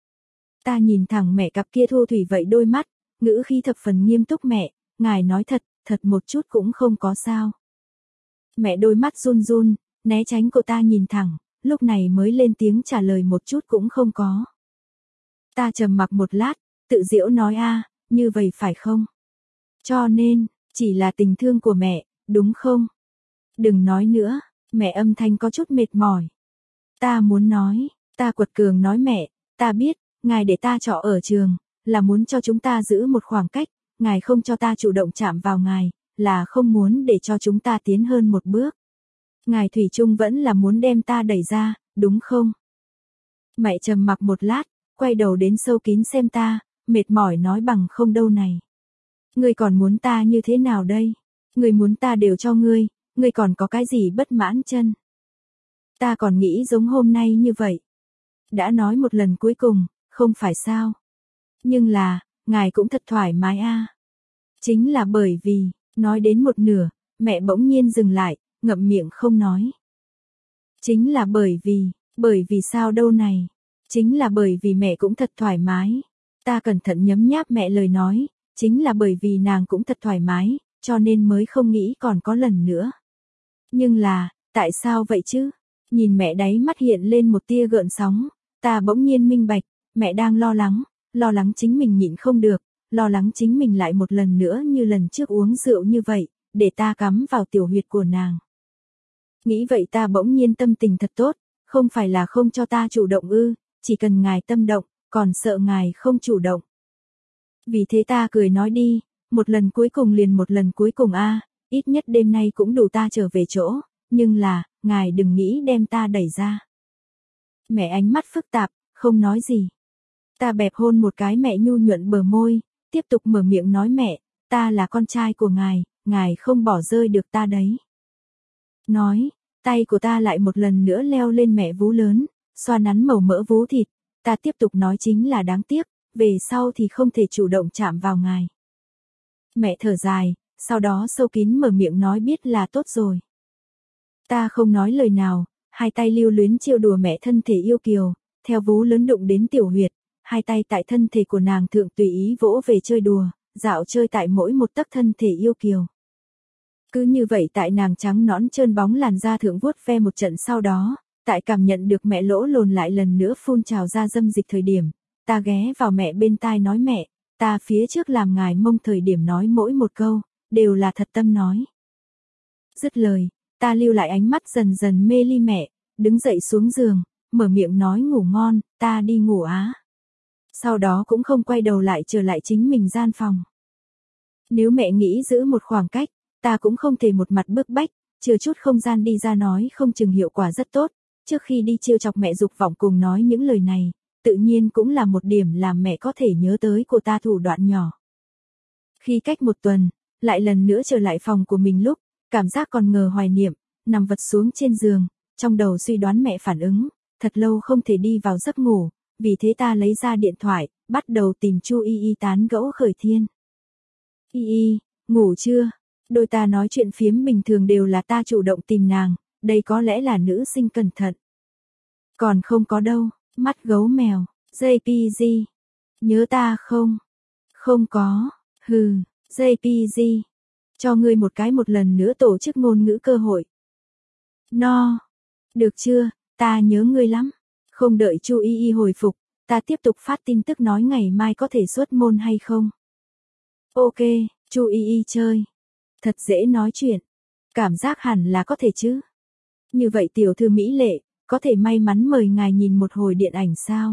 [SPEAKER 1] Ta nhìn thẳng mẹ cặp kia thu thủy vậy đôi mắt, ngữ khi thập phần nghiêm túc mẹ, ngài nói thật, thật một chút cũng không có sao. Mẹ đôi mắt run run, né tránh cô ta nhìn thẳng, lúc này mới lên tiếng trả lời một chút cũng không có. Ta trầm mặc một lát, tự giễu nói a, như vậy phải không? Cho nên, chỉ là tình thương của mẹ, đúng không? Đừng nói nữa, mẹ âm thanh có chút mệt mỏi. Ta muốn nói, ta quật cường nói mẹ, ta biết, ngài để ta trọ ở trường, là muốn cho chúng ta giữ một khoảng cách, ngài không cho ta chủ động chạm vào ngài, là không muốn để cho chúng ta tiến hơn một bước. Ngài thủy chung vẫn là muốn đem ta đẩy ra, đúng không? Mẹ trầm mặc một lát, quay đầu đến sâu kín xem ta, mệt mỏi nói bằng không đâu này. Ngươi còn muốn ta như thế nào đây? Ngươi muốn ta đều cho ngươi, ngươi còn có cái gì bất mãn chân? Ta còn nghĩ giống hôm nay như vậy. Đã nói một lần cuối cùng, không phải sao? Nhưng là, ngài cũng thật thoải mái a. Chính là bởi vì, nói đến một nửa, mẹ bỗng nhiên dừng lại, ngậm miệng không nói. Chính là bởi vì, bởi vì sao đâu này? Chính là bởi vì mẹ cũng thật thoải mái. Ta cẩn thận nhấm nháp mẹ lời nói, chính là bởi vì nàng cũng thật thoải mái, cho nên mới không nghĩ còn có lần nữa. Nhưng là, tại sao vậy chứ? Nhìn mẹ đáy mắt hiện lên một tia gợn sóng, ta bỗng nhiên minh bạch, mẹ đang lo lắng, lo lắng chính mình nhịn không được, lo lắng chính mình lại một lần nữa như lần trước uống rượu như vậy, để ta cắm vào tiểu huyệt của nàng. Nghĩ vậy ta bỗng nhiên tâm tình thật tốt, không phải là không cho ta chủ động ư, chỉ cần ngài tâm động, còn sợ ngài không chủ động. Vì thế ta cười nói đi, một lần cuối cùng liền một lần cuối cùng a, ít nhất đêm nay cũng đủ ta trở về chỗ, nhưng là, ngài đừng nghĩ đem ta đẩy ra. Mẹ ánh mắt phức tạp, không nói gì. Ta bẹp hôn một cái mẹ nhu nhuận bờ môi, tiếp tục mở miệng nói mẹ, ta là con trai của ngài, ngài không bỏ rơi được ta đấy. Nói, tay của ta lại một lần nữa leo lên mẹ vú lớn, xoa nắn màu mỡ vú thịt, ta tiếp tục nói chính là đáng tiếc, về sau thì không thể chủ động chạm vào ngài. Mẹ thở dài, sau đó sâu kín mở miệng nói biết là tốt rồi. Ta không nói lời nào, hai tay lưu luyến trêu đùa mẹ thân thể yêu kiều, theo vú lớn đụng đến tiểu huyệt, hai tay tại thân thể của nàng thượng tùy ý vỗ về chơi đùa, dạo chơi tại mỗi một tấc thân thể yêu kiều. Cứ như vậy tại nàng trắng nõn trơn bóng làn da thượng vuốt ve một trận sau đó, tại cảm nhận được mẹ lỗ lồn lại lần nữa phun trào ra dâm dịch thời điểm, ta ghé vào mẹ bên tai nói mẹ, ta phía trước làm ngài mông thời điểm nói mỗi một câu, đều là thật tâm nói. Dứt lời, ta lưu lại ánh mắt dần dần mê ly mẹ, đứng dậy xuống giường, mở miệng nói ngủ ngon, ta đi ngủ á. Sau đó cũng không quay đầu lại trở lại chính mình gian phòng. Nếu mẹ nghĩ giữ một khoảng cách, ta cũng không thể một mặt bức bách, chừa chút không gian đi ra nói không chừng hiệu quả rất tốt. Trước khi đi trêu chọc mẹ dục vọng cùng nói những lời này, tự nhiên cũng là một điểm làm mẹ có thể nhớ tới của ta thủ đoạn nhỏ. Khi cách một tuần, lại lần nữa trở lại phòng của mình lúc, cảm giác còn ngờ hoài niệm, nằm vật xuống trên giường, trong đầu suy đoán mẹ phản ứng, thật lâu không thể đi vào giấc ngủ, vì thế ta lấy ra điện thoại, bắt đầu tìm Chu Y Y tán gẫu khởi thiên. Y Y, ngủ chưa? Đôi ta nói chuyện phiếm bình thường đều là ta chủ động tìm nàng, đây có lẽ là nữ sinh cẩn thận. Còn không có đâu, mắt gấu mèo, jê pê giê. Nhớ ta không? Không có, hừ, jê pê giê. Cho ngươi một cái một lần nữa tổ chức ngôn ngữ cơ hội. No. Được chưa, ta nhớ ngươi lắm. Không đợi Chu Y Y hồi phục, ta tiếp tục phát tin tức nói ngày mai có thể xuất môn hay không. Ok, Chu Y Y chơi. Thật dễ nói chuyện. Cảm giác hẳn là có thể chứ. Như vậy tiểu thư mỹ lệ, có thể may mắn mời ngài nhìn một hồi điện ảnh sao?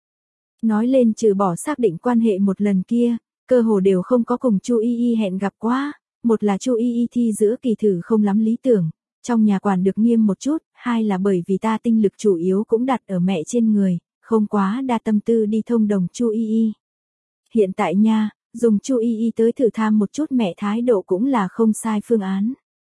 [SPEAKER 1] Nói lên trừ bỏ xác định quan hệ một lần kia, cơ hồ đều không có cùng Chu Y Y hẹn gặp quá. Một là Chu Y Y thi giữa kỳ thử không lắm lý tưởng, trong nhà quản được nghiêm một chút, hai là bởi vì ta tinh lực chủ yếu cũng đặt ở mẹ trên người, không quá đa tâm tư đi thông đồng Chu Y Y. Hiện tại nha, dùng Chu Y Y tới thử tham một chút mẹ thái độ cũng là không sai phương án.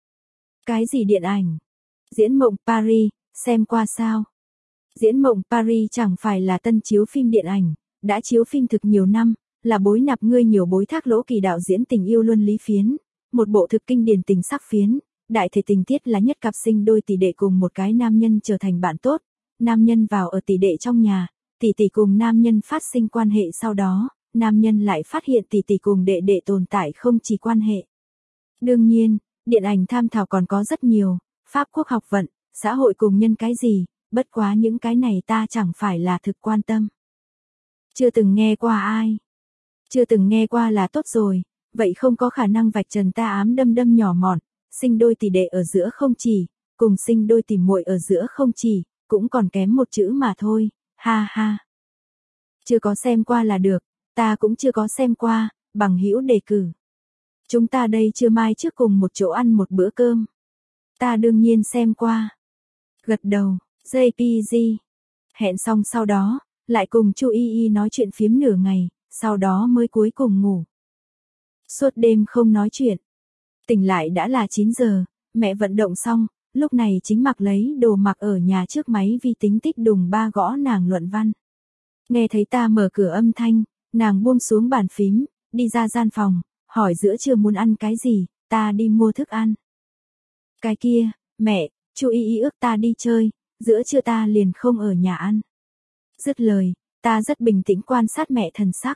[SPEAKER 1] Cái gì điện ảnh? Diễn Mộng Paris, xem qua sao? Diễn Mộng Paris chẳng phải là tân chiếu phim điện ảnh, đã chiếu phim thực nhiều năm, là bối nạp ngươi nhiều bối thác lỗ kỳ đạo diễn tình yêu luân lý phiến, một bộ thực kinh điển tình sắc phiến, đại thể tình tiết là nhất cặp sinh đôi tỷ đệ cùng một cái nam nhân trở thành bạn tốt, nam nhân vào ở tỷ đệ trong nhà, tỷ tỷ cùng nam nhân phát sinh quan hệ sau đó, nam nhân lại phát hiện tỷ tỷ cùng đệ đệ tồn tại không chỉ quan hệ. Đương nhiên, điện ảnh tham thảo còn có rất nhiều, pháp quốc học vận, xã hội cùng nhân cái gì, bất quá những cái này ta chẳng phải là thực quan tâm. Chưa từng nghe qua ai. Chưa từng nghe qua là tốt rồi, vậy không có khả năng vạch trần ta ám đâm đâm nhỏ mọn, sinh đôi tỷ đệ ở giữa không chỉ, cùng sinh đôi tỷ muội ở giữa không chỉ, cũng còn kém một chữ mà thôi, ha ha. Chưa có xem qua là được, ta cũng chưa có xem qua, bằng hữu đề cử. Chúng ta đây trưa mai trước cùng một chỗ ăn một bữa cơm. Ta đương nhiên xem qua. Gật đầu, jê pê giê. Hẹn xong sau đó, lại cùng Chu Y Y nói chuyện phiếm nửa ngày, sau đó mới cuối cùng ngủ. Suốt đêm không nói chuyện. Tỉnh lại đã là chín giờ, mẹ vận động xong, lúc này chính mặc lấy đồ mặc ở nhà trước máy vi tính tích đùng ba gõ nàng luận văn. Nghe thấy ta mở cửa âm thanh, nàng buông xuống bàn phím, đi ra gian phòng, hỏi giữa trưa muốn ăn cái gì, ta đi mua thức ăn. Cái kia, mẹ, Chu Y Y ước ta đi chơi, giữa trưa ta liền không ở nhà ăn. Dứt lời, ta rất bình tĩnh quan sát mẹ thần sắc.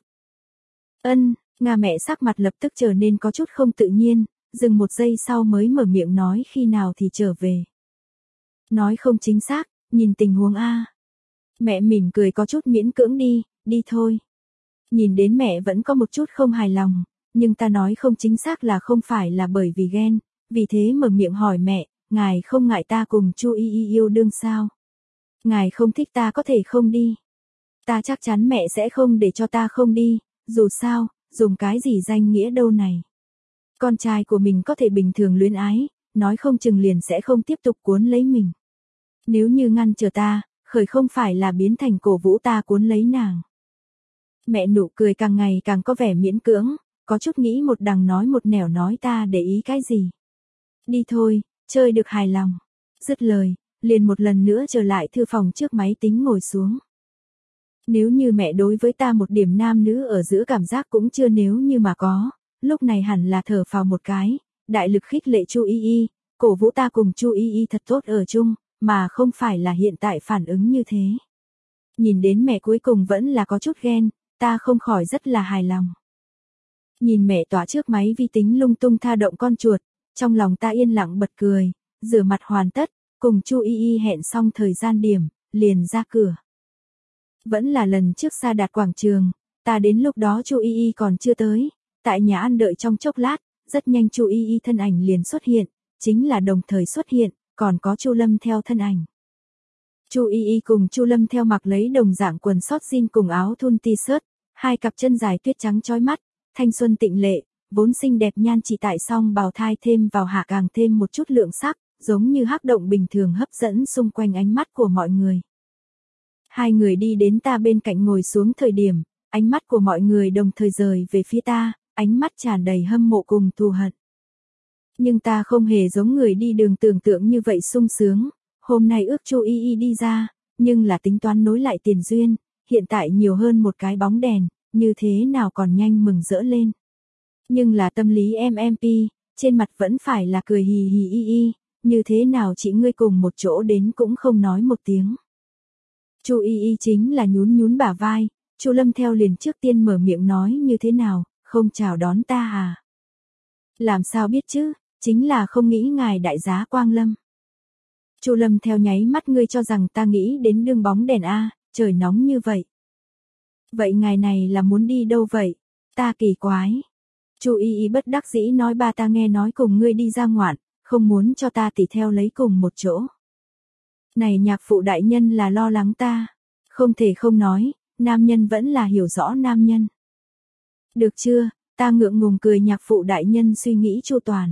[SPEAKER 1] Ân, Nga mẹ sắc mặt lập tức trở nên có chút không tự nhiên, dừng một giây sau mới mở miệng nói khi nào thì trở về. Nói không chính xác, nhìn tình huống a. Mẹ mỉm cười có chút miễn cưỡng đi, đi thôi. Nhìn đến mẹ vẫn có một chút không hài lòng, nhưng ta nói không chính xác là không phải là bởi vì ghen, vì thế mở miệng hỏi mẹ, ngài không ngại ta cùng Chu Y Y yêu đương sao? Ngài không thích ta có thể không đi. Ta chắc chắn mẹ sẽ không để cho ta không đi, dù sao, dùng cái gì danh nghĩa đâu này. Con trai của mình có thể bình thường luyến ái, nói không chừng liền sẽ không tiếp tục cuốn lấy mình. Nếu như ngăn trở ta, khởi không phải là biến thành cổ vũ ta cuốn lấy nàng. Mẹ nụ cười càng ngày càng có vẻ miễn cưỡng, có chút nghĩ một đằng nói một nẻo nói ta để ý cái gì. Đi thôi, chơi được hài lòng. Dứt lời, liền một lần nữa trở lại thư phòng trước máy tính ngồi xuống. Nếu như mẹ đối với ta một điểm nam nữ ở giữa cảm giác cũng chưa nếu như mà có, lúc này hẳn là thở phào một cái, đại lực khích lệ Chu Y Y, cổ vũ ta cùng Chu Y Y thật tốt ở chung, mà không phải là hiện tại phản ứng như thế. Nhìn đến mẹ cuối cùng vẫn là có chút ghen, ta không khỏi rất là hài lòng. Nhìn mẹ tỏa trước máy vi tính lung tung tha động con chuột, trong lòng ta yên lặng bật cười, rửa mặt hoàn tất, cùng Chu Y Y hẹn xong thời gian điểm, liền ra cửa. Vẫn là lần trước xa đạt quảng trường, ta đến lúc đó Chu Y Y còn chưa tới, tại nhà ăn đợi trong chốc lát, rất nhanh Chu Y Y thân ảnh liền xuất hiện, chính là đồng thời xuất hiện, còn có Chu Lâm theo thân ảnh. Chu Y Y cùng Chu Lâm theo mặc lấy đồng dạng quần sót jean cùng áo thun t-shirt, hai cặp chân dài tuyết trắng chói mắt, thanh xuân tịnh lệ, vốn xinh đẹp nhan chỉ tại song bào thai thêm vào hạ càng thêm một chút lượng sắc, giống như hắc động bình thường hấp dẫn xung quanh ánh mắt của mọi người. Hai người đi đến ta bên cạnh ngồi xuống thời điểm, ánh mắt của mọi người đồng thời rời về phía ta, ánh mắt tràn đầy hâm mộ cùng thù hận. Nhưng ta không hề giống người đi đường tưởng tượng như vậy sung sướng, hôm nay ước Chu Y Y đi ra, nhưng là tính toán nối lại tiền duyên, hiện tại nhiều hơn một cái bóng đèn, như thế nào còn nhanh mừng rỡ lên. Nhưng là tâm lý em em pi, trên mặt vẫn phải là cười hì hì y y, như thế nào chị ngươi cùng một chỗ đến cũng không nói một tiếng. Chu Y Y chính là nhún nhún bả vai, Chu Lâm theo liền trước tiên mở miệng nói như thế nào, không chào đón ta à? Làm sao biết chứ, chính là không nghĩ ngài đại giá quang lâm. Chu Lâm theo nháy mắt, ngươi cho rằng ta nghĩ đến đương bóng đèn a, trời nóng như vậy. Vậy ngài này là muốn đi đâu vậy? Ta kỳ quái. Chu Y Y bất đắc dĩ nói, ba ta nghe nói cùng ngươi đi ra ngoạn, không muốn cho ta tỉ theo lấy cùng một chỗ. Này nhạc phụ đại nhân là lo lắng ta, không thể không nói, nam nhân vẫn là hiểu rõ nam nhân. Được chưa, ta ngượng ngùng cười, nhạc phụ đại nhân suy nghĩ chu toàn.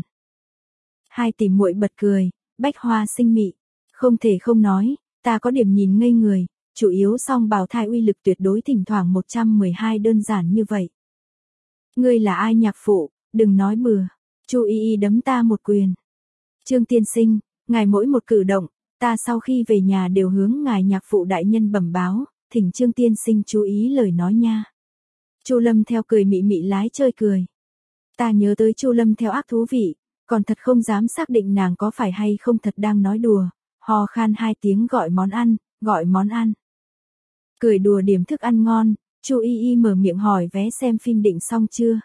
[SPEAKER 1] Hai tỷ muội bật cười, bách hoa sinh mị, không thể không nói, ta có điểm nhìn ngây người, chủ yếu song bào thai uy lực tuyệt đối thỉnh thoảng một trăm mười hai đơn giản như vậy. Ngươi là ai nhạc phụ, đừng nói bừa. Chu Y Y đấm ta một quyền. Trương tiên sinh, ngài mỗi một cử động, ta sau khi về nhà đều hướng ngài nhạc phụ đại nhân bẩm báo, thỉnh Trương tiên sinh chú ý lời nói nha. Chu Lâm theo cười mị mị lái chơi cười. Ta nhớ tới Chu Lâm theo ác thú vị, còn thật không dám xác định nàng có phải hay không thật đang nói đùa, hò khan hai tiếng gọi món ăn, gọi món ăn. Cười đùa điểm thức ăn ngon, Chu Y Y mở miệng hỏi vé xem phim định xong chưa?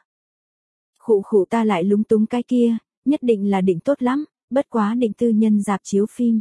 [SPEAKER 1] Khụ khụ, ta lại lúng túng cái kia, nhất định là định tốt lắm, bất quá định tư nhân rạp chiếu phim.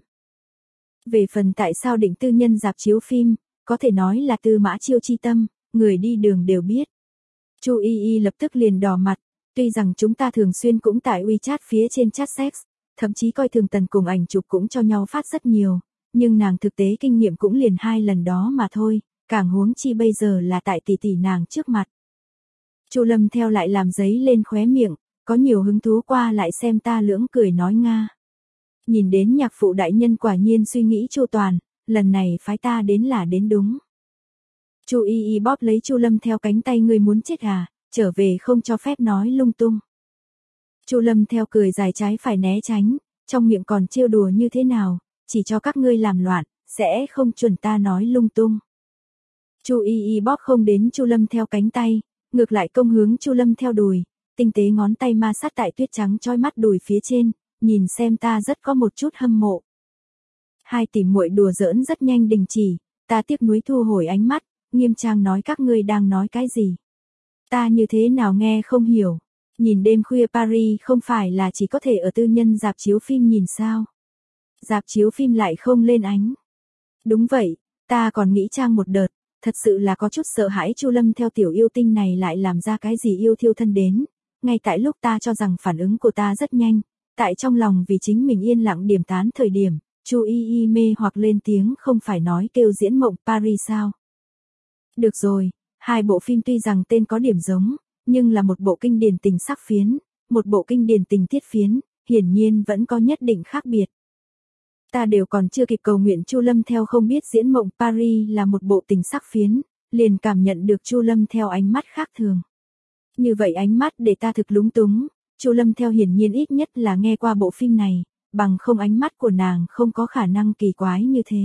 [SPEAKER 1] Về phần tại sao định tư nhân rạp chiếu phim, có thể nói là Tư Mã Chiêu chi tâm, người đi đường đều biết. Chu Y Y lập tức liền đỏ mặt, tuy rằng chúng ta thường xuyên cũng tại WeChat phía trên chat sex, thậm chí coi thường tần cùng ảnh chụp cũng cho nhau phát rất nhiều, nhưng nàng thực tế kinh nghiệm cũng liền hai lần đó mà thôi, càng huống chi bây giờ là tại tỷ tỷ nàng trước mặt. Chu Lâm theo lại làm giấy lên khóe miệng, có nhiều hứng thú qua lại xem ta lưỡng cười nói nga. Nhìn đến nhạc phụ đại nhân quả nhiên suy nghĩ chu toàn, lần này phái ta đến là đến đúng. Chu Y Y bóp lấy Chu Lâm theo cánh tay, ngươi muốn chết à, trở về không cho phép nói lung tung. Chu Lâm theo cười dài trái phải né tránh, trong miệng còn trêu đùa như thế nào, chỉ cho các ngươi làm loạn, sẽ không chuẩn ta nói lung tung. Chu Y Y bóp không đến Chu Lâm theo cánh tay, ngược lại công hướng Chu Lâm theo đùi, tinh tế ngón tay ma sát tại tuyết trắng chói mắt đùi phía trên, nhìn xem ta rất có một chút hâm mộ. Hai tỷ muội đùa giỡn rất nhanh đình chỉ, ta tiếc nuối thu hồi ánh mắt, nghiêm trang nói, các ngươi đang nói cái gì? Ta như thế nào nghe không hiểu. Nhìn đêm khuya Paris không phải là chỉ có thể ở tư nhân rạp chiếu phim nhìn sao? Rạp chiếu phim lại không lên ánh. Đúng vậy, ta còn nghĩ trang một đợt, thật sự là có chút sợ hãi Chu Lâm theo tiểu yêu tinh này lại làm ra cái gì yêu thiêu thân đến. Ngay tại lúc ta cho rằng phản ứng của ta rất nhanh, tại trong lòng vì chính mình yên lặng điểm tán thời điểm, Chu Y Y mê hoặc lên tiếng, không phải nói kêu diễn mộng Paris sao? Được rồi, hai bộ phim tuy rằng tên có điểm giống, nhưng là một bộ kinh điển tình sắc phiến, một bộ kinh điển tình tiết phiến, hiển nhiên vẫn có nhất định khác biệt. Ta đều còn chưa kịp cầu nguyện Chu Lâm theo không biết diễn mộng Paris là một bộ tình sắc phiến, liền cảm nhận được Chu Lâm theo ánh mắt khác thường. Như vậy ánh mắt để ta thực lúng túng, Chu Lâm theo hiển nhiên ít nhất là nghe qua bộ phim này, bằng không ánh mắt của nàng không có khả năng kỳ quái như thế.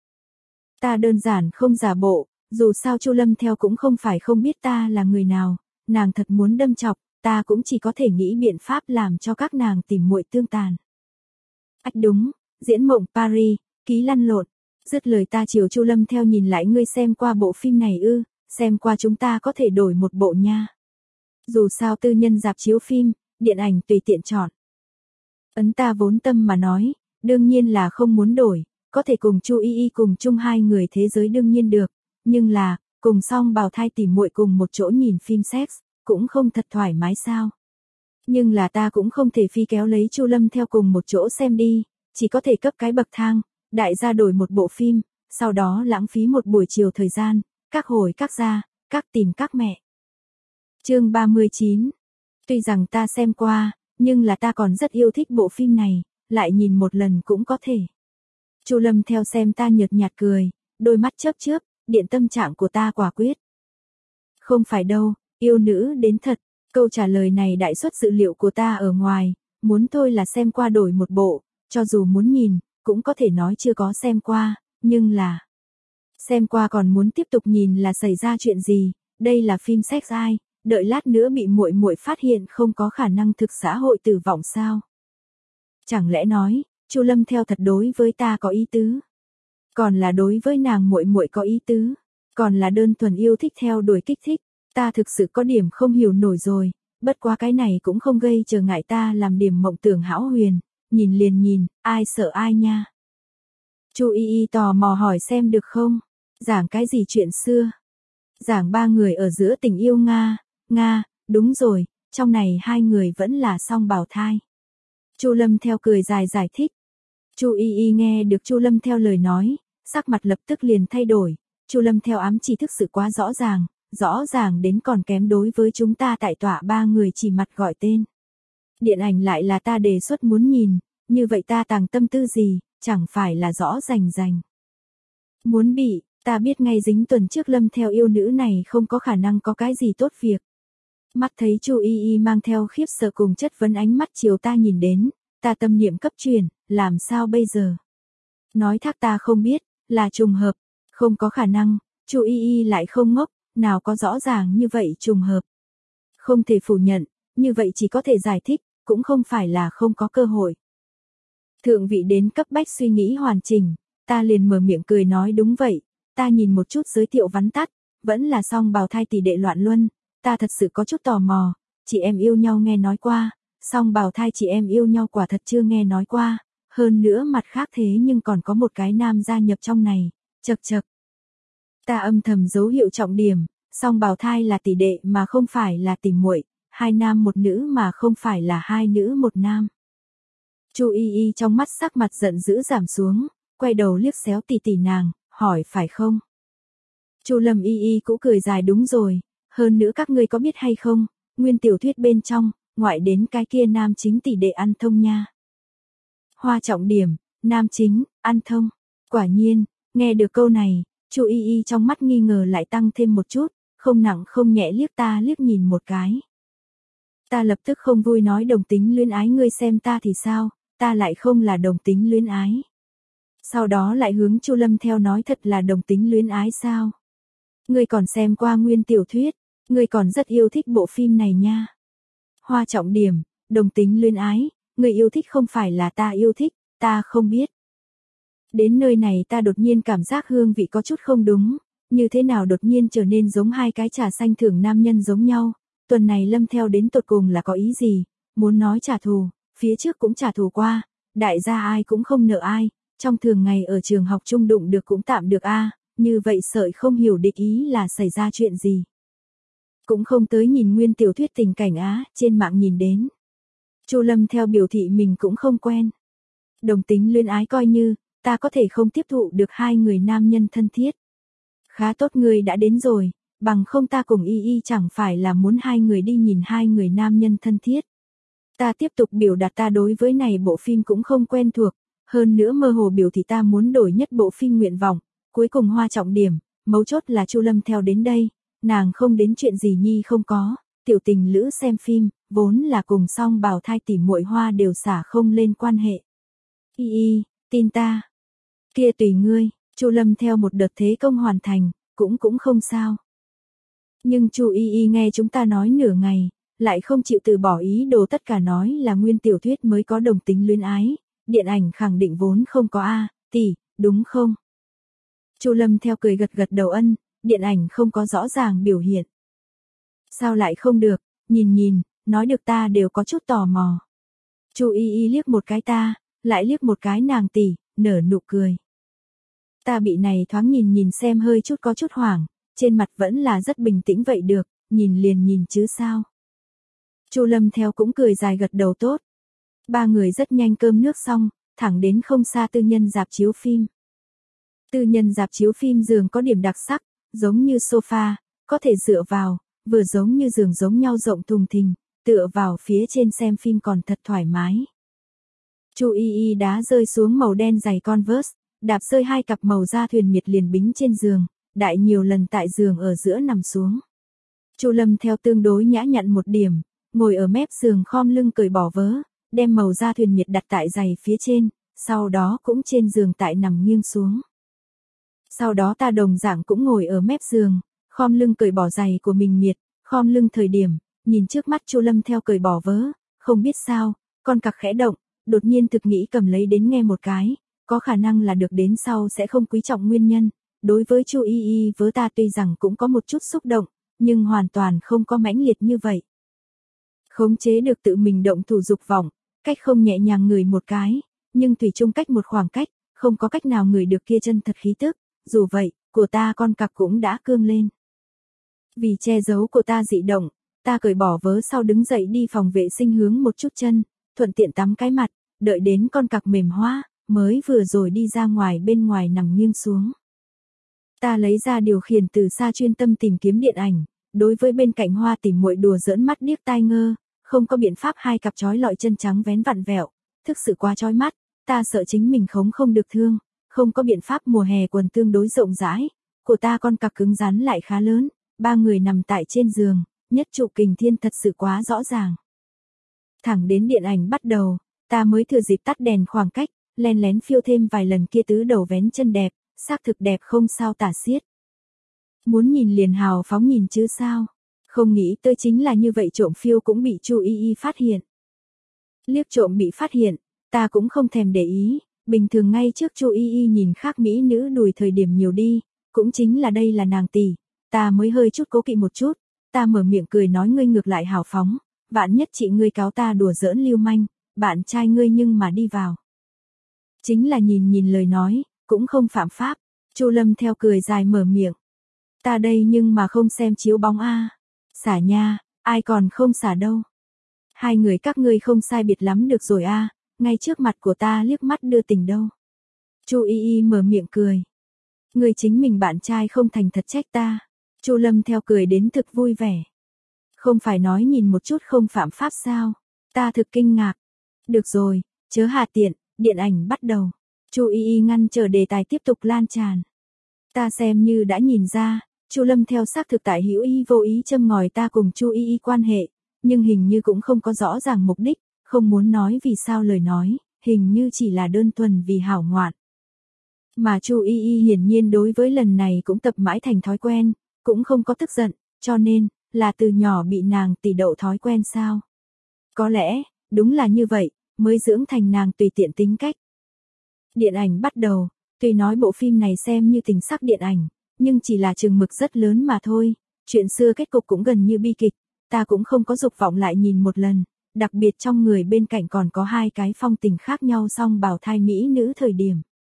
[SPEAKER 1] Ta đơn giản không giả bộ, dù sao Chu Lâm theo cũng không phải không biết ta là người nào, nàng thật muốn đâm chọc, ta cũng chỉ có thể nghĩ biện pháp làm cho các nàng tìm muội tương tàn. Ách đúng, diễn mộng Paris, ký lăn lộn, dứt lời ta chiều Chu Lâm theo nhìn lại, ngươi xem qua bộ phim này ư, xem qua chúng ta có thể đổi một bộ nha. Dù sao tư nhân rạp chiếu phim, điện ảnh tùy tiện chọn. Ấn ta vốn tâm mà nói, đương nhiên là không muốn đổi, có thể cùng Chu Y Y cùng chung hai người thế giới đương nhiên được, nhưng là, cùng song bào thai tỉ muội cùng một chỗ nhìn phim sex, cũng không thật thoải mái sao. Nhưng là ta cũng không thể phi kéo lấy Chu Lâm theo cùng một chỗ xem đi, chỉ có thể cấp cái bậc thang, đại gia đổi một bộ phim, sau đó lãng phí một buổi chiều thời gian, các hồi các gia, các tìm các mẹ. Chương ba mươi chín. Tuy rằng ta xem qua, nhưng là ta còn rất yêu thích bộ phim này, lại nhìn một lần cũng có thể. Chu Lâm theo xem ta nhợt nhạt cười, đôi mắt chớp chớp, điện tâm trạng của ta quả quyết. Không phải đâu, yêu nữ đến thật, câu trả lời này đại suất dự liệu của ta ở ngoài, muốn thôi là xem qua đổi một bộ, cho dù muốn nhìn, cũng có thể nói chưa có xem qua, nhưng là xem qua còn muốn tiếp tục nhìn là xảy ra chuyện gì, đây là phim sex ai, đợi lát nữa bị muội muội phát hiện không có khả năng thực xã hội tử vong sao? Chẳng lẽ nói, Chu Lâm theo thật đối với ta có ý tứ, còn là đối với nàng muội muội có ý tứ, còn là đơn thuần yêu thích theo đuổi kích thích, ta thực sự có điểm không hiểu nổi rồi, bất quá cái này cũng không gây trở ngại ta làm điểm mộng tưởng hão huyền, nhìn liền nhìn, ai sợ ai nha. Chu Y Y tò mò hỏi xem được không? Giảng cái gì chuyện xưa? Giảng ba người ở giữa tình yêu Nga, Nga, đúng rồi, trong này hai người vẫn là song bào thai. Chu Lâm theo cười dài giải thích. Chu Y Y nghe được Chu Lâm theo lời nói, sắc mặt lập tức liền thay đổi, Chu Lâm theo ám chỉ thức sự quá rõ ràng, rõ ràng đến còn kém đối với chúng ta tại tọa ba người chỉ mặt gọi tên. Điện ảnh lại là ta đề xuất muốn nhìn, như vậy ta tàng tâm tư gì, chẳng phải là rõ rành rành. Muốn bị, ta biết ngay dính tuần trước Lâm theo yêu nữ này không có khả năng có cái gì tốt việc. Mắt thấy Chu Y Y mang theo khiếp sợ cùng chất vấn ánh mắt chiều ta nhìn đến, ta tâm niệm cấp truyền, làm sao bây giờ? Nói thác ta không biết, là trùng hợp, không có khả năng, Chu Y Y lại không ngốc, nào có rõ ràng như vậy trùng hợp. Không thể phủ nhận, như vậy chỉ có thể giải thích, cũng không phải là không có cơ hội. Thượng vị đến cấp bách suy nghĩ hoàn chỉnh, ta liền mở miệng cười nói đúng vậy, ta nhìn một chút giới thiệu vắn tắt, vẫn là song bào thai tỷ đệ loạn luân, ta thật sự có chút tò mò, chị em yêu nhau nghe nói qua, song bào thai chị em yêu nhau quả thật chưa nghe nói qua, hơn nữa mặt khác thế nhưng còn có một cái nam gia nhập trong này, chật chật. Ta âm thầm dấu hiệu trọng điểm, song bào thai là tỷ đệ mà không phải là tỷ muội, hai nam một nữ mà không phải là hai nữ một nam. Chu Y Y trong mắt sắc mặt giận dữ giảm xuống, quay đầu liếc xéo tỷ tỷ nàng, hỏi phải không? Chu Lâm Y Y cũng cười dài đúng rồi, hơn nữa các ngươi có biết hay không, nguyên tiểu thuyết bên trong, ngoại đến cái kia nam chính tỷ đệ ăn thông nha. Hoa trọng điểm, nam chính, ăn thông, quả nhiên, nghe được câu này, Chu Y Y trong mắt nghi ngờ lại tăng thêm một chút, không nặng không nhẹ liếc ta liếc nhìn một cái. Ta lập tức không vui nói đồng tính luyến ái ngươi xem ta thì sao, ta lại không là đồng tính luyến ái. Sau đó lại hướng Chu Lâm theo nói thật là đồng tính luyến ái sao. Ngươi còn xem qua nguyên tiểu thuyết, ngươi còn rất yêu thích bộ phim này nha. Hoa trọng điểm, đồng tính luyến ái, ngươi yêu thích không phải là ta yêu thích, ta không biết. Đến nơi này ta đột nhiên cảm giác hương vị có chút không đúng, như thế nào đột nhiên trở nên giống hai cái trà xanh thưởng nam nhân giống nhau, tuần này Lâm theo đến tột cùng là có ý gì, muốn nói trả thù, phía trước cũng trả thù qua, đại gia ai cũng không nợ ai, trong thường ngày ở trường học chung đụng được cũng tạm được a, như vậy sợi không hiểu địch ý là xảy ra chuyện gì. Cũng không tới nhìn nguyên tiểu thuyết tình cảnh á, trên mạng nhìn đến. Chu Lâm theo biểu thị mình cũng không quen. Đồng tính luyến ái coi như, ta có thể không tiếp thụ được hai người nam nhân thân thiết. Khá tốt người đã đến rồi, bằng không ta cùng Y Y chẳng phải là muốn hai người đi nhìn hai người nam nhân thân thiết. Ta tiếp tục biểu đạt ta đối với này bộ phim cũng không quen thuộc, hơn nữa mơ hồ biểu thị ta muốn đổi nhất bộ phim nguyện vọng, cuối cùng hoa trọng điểm, mấu chốt là Chu Lâm theo đến đây, nàng không đến chuyện gì nhi không có, tiểu tình lữ xem phim, vốn là cùng song bào thai tỉ muội hoa đều xả không lên quan hệ. Y Y, tin ta. Kia tùy ngươi, Chu Lâm theo một đợt thế công hoàn thành, cũng cũng không sao. Nhưng Chu Y Y nghe chúng ta nói nửa ngày, lại không chịu từ bỏ ý đồ tất cả nói là nguyên tiểu thuyết mới có đồng tính luyến ái, điện ảnh khẳng định vốn không có a, tỷ, đúng không? Chu Lâm theo cười gật gật đầu ân, điện ảnh không có rõ ràng biểu hiện. Sao lại không được, nhìn nhìn, nói được ta đều có chút tò mò. Chu Y Y liếc một cái ta, lại liếc một cái nàng tỷ, nở nụ cười. Ta bị này thoáng nhìn nhìn xem hơi chút có chút hoảng, trên mặt vẫn là rất bình tĩnh vậy được, nhìn liền nhìn chứ sao. Chu Lâm theo cũng cười dài gật đầu tốt. Ba người rất nhanh cơm nước xong, thẳng đến không xa tư nhân rạp chiếu phim. Tư nhân rạp chiếu phim giường có điểm đặc sắc, giống như sofa, có thể dựa vào, vừa giống như giường giống nhau rộng thùng thình, tựa vào phía trên xem phim còn thật thoải mái. Chu Y Y đá rơi xuống màu đen giày Converse, đạp rơi hai cặp màu da thuyền miệt liền bính trên giường, đại nhiều lần tại giường ở giữa nằm xuống. Chu Lâm theo tương đối nhã nhặn một điểm, ngồi ở mép giường khom lưng cởi bỏ vớ, đem màu da thuyền miệt đặt tại giày phía trên, sau đó cũng trên giường tại nằm nghiêng xuống. Sau đó ta đồng dạng cũng ngồi ở mép giường, khom lưng cởi bỏ giày của mình miệt, khom lưng thời điểm, nhìn trước mắt Chu Lâm theo cởi bỏ vớ, không biết sao, con cặc khẽ động, đột nhiên thực nghĩ cầm lấy đến nghe một cái, có khả năng là được đến sau sẽ không quý trọng nguyên nhân. Đối với Chu Y Y vớ ta tuy rằng cũng có một chút xúc động, nhưng hoàn toàn không có mãnh liệt như vậy. Khống chế được tự mình động thủ dục vọng, cách không nhẹ nhàng ngửi một cái, nhưng tùy chung cách một khoảng cách, không có cách nào ngửi được kia chân thật khí tức, dù vậy, của ta con cặc cũng đã cương lên. Vì che giấu của ta dị động, ta cởi bỏ vớ sau đứng dậy đi phòng vệ sinh hướng một chút chân, thuận tiện tắm cái mặt, đợi đến con cặc mềm hóa, mới vừa rồi đi ra ngoài bên ngoài nằm nghiêng xuống. Ta lấy ra điều khiển từ xa chuyên tâm tìm kiếm điện ảnh, đối với bên cạnh hoa tỉ muội đùa giỡn mắt điếc tai ngơ, không có biện pháp hai cặp chói lọi chân trắng vén vặn vẹo, thực sự quá chói mắt, ta sợ chính mình khống không được thương, không có biện pháp mùa hè quần tương đối rộng rãi, của ta con cặc cứng rắn lại khá lớn, ba người nằm tại trên giường, nhất trụ kình thiên thật sự quá rõ ràng. Thẳng đến điện ảnh bắt đầu, ta mới thừa dịp tắt đèn khoảng cách, len lén phiêu thêm vài lần kia tứ đầu vén chân đẹp, xác thực đẹp không sao tả xiết. Muốn nhìn liền hào phóng nhìn chứ sao, không nghĩ tới chính là như vậy trộm phiêu cũng bị Chu Y Y phát hiện. Liếc trộm bị phát hiện, ta cũng không thèm để ý, bình thường ngay trước Chu Y Y nhìn khác mỹ nữ đùi thời điểm nhiều đi, cũng chính là đây là nàng tỷ, ta mới hơi chút cố kỵ một chút, ta mở miệng cười nói ngươi ngược lại hào phóng, vạn nhất chị ngươi cáo ta đùa giỡn lưu manh, bạn trai ngươi nhưng mà đi vào. Chính là nhìn nhìn lời nói, cũng không phạm pháp, Chu Lâm theo cười dài mở miệng. Ta đây nhưng mà không xem chiếu bóng a. Xả nha, ai còn không xả đâu. Hai người các ngươi không sai biệt lắm được rồi a, ngay trước mặt của ta liếc mắt đưa tình đâu. Chu Y Y mở miệng cười. Ngươi chính mình bạn trai không thành thật trách ta. Chu Lâm theo cười đến thực vui vẻ. Không phải nói nhìn một chút không phạm pháp sao? Ta thực kinh ngạc. Được rồi, chớ hà tiện, điện ảnh bắt đầu. Chu Y Y ngăn trở đề tài tiếp tục lan tràn. Ta xem như đã nhìn ra, Chu Lâm theo xác thực tại hữu ý vô ý châm ngòi ta cùng Chu Y Y quan hệ, nhưng hình như cũng không có rõ ràng mục đích, không muốn nói vì sao lời nói, hình như chỉ là đơn thuần vì hảo ngoạn. Mà Chu Y Y hiển nhiên đối với lần này cũng tập mãi thành thói quen, cũng không có tức giận, cho nên, là từ nhỏ bị nàng tỷ đậu thói quen sao? Có lẽ, đúng là như vậy, mới dưỡng thành nàng tùy tiện tính cách. Điện ảnh bắt đầu, tuy nói bộ phim này xem như tình sắc điện ảnh, nhưng chỉ là chừng mực rất lớn mà thôi, chuyện xưa kết cục cũng gần như bi kịch, ta cũng không có dục vọng lại nhìn một lần, đặc biệt trong người bên cạnh còn có hai cái phong tình khác nhau song bào thai mỹ nữ thời điểm.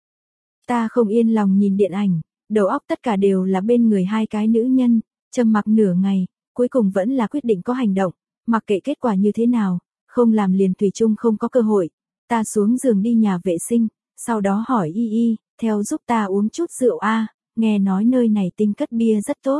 [SPEAKER 1] Ta không yên lòng nhìn điện ảnh, đầu óc tất cả đều là bên người hai cái nữ nhân, trầm mặc nửa ngày, cuối cùng vẫn là quyết định có hành động, mặc kệ kết quả như thế nào, không làm liền thủy chung không có cơ hội. Ta xuống giường đi nhà vệ sinh, sau đó hỏi Y Y, theo giúp ta uống chút rượu a, nghe nói nơi này tinh cất bia rất tốt.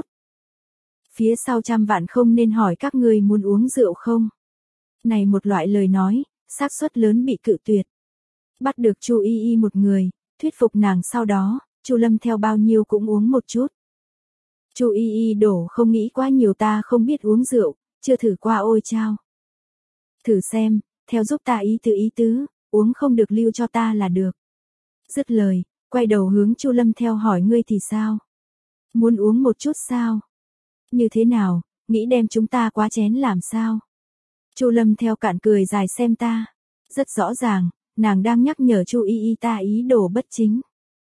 [SPEAKER 1] Phía sau trăm vạn không nên hỏi các ngươi muốn uống rượu không? Này một loại lời nói, xác suất lớn bị cự tuyệt. Bắt được Chu Y Y một người, thuyết phục nàng sau đó, Chu Lâm theo bao nhiêu cũng uống một chút. Chu Y Y đổ không nghĩ quá nhiều ta không biết uống rượu, chưa thử qua ôi chao. Thử xem, theo giúp ta ý tứ ý tứ, uống không được lưu cho ta là được. Dứt lời, quay đầu hướng Chu Lâm theo hỏi ngươi thì sao? Muốn uống một chút sao? Như thế nào, nghĩ đem chúng ta quá chén làm sao? Chu Lâm theo cạn cười dài xem ta. Rất rõ ràng, nàng đang nhắc nhở Chu Y Y ta ý đồ bất chính.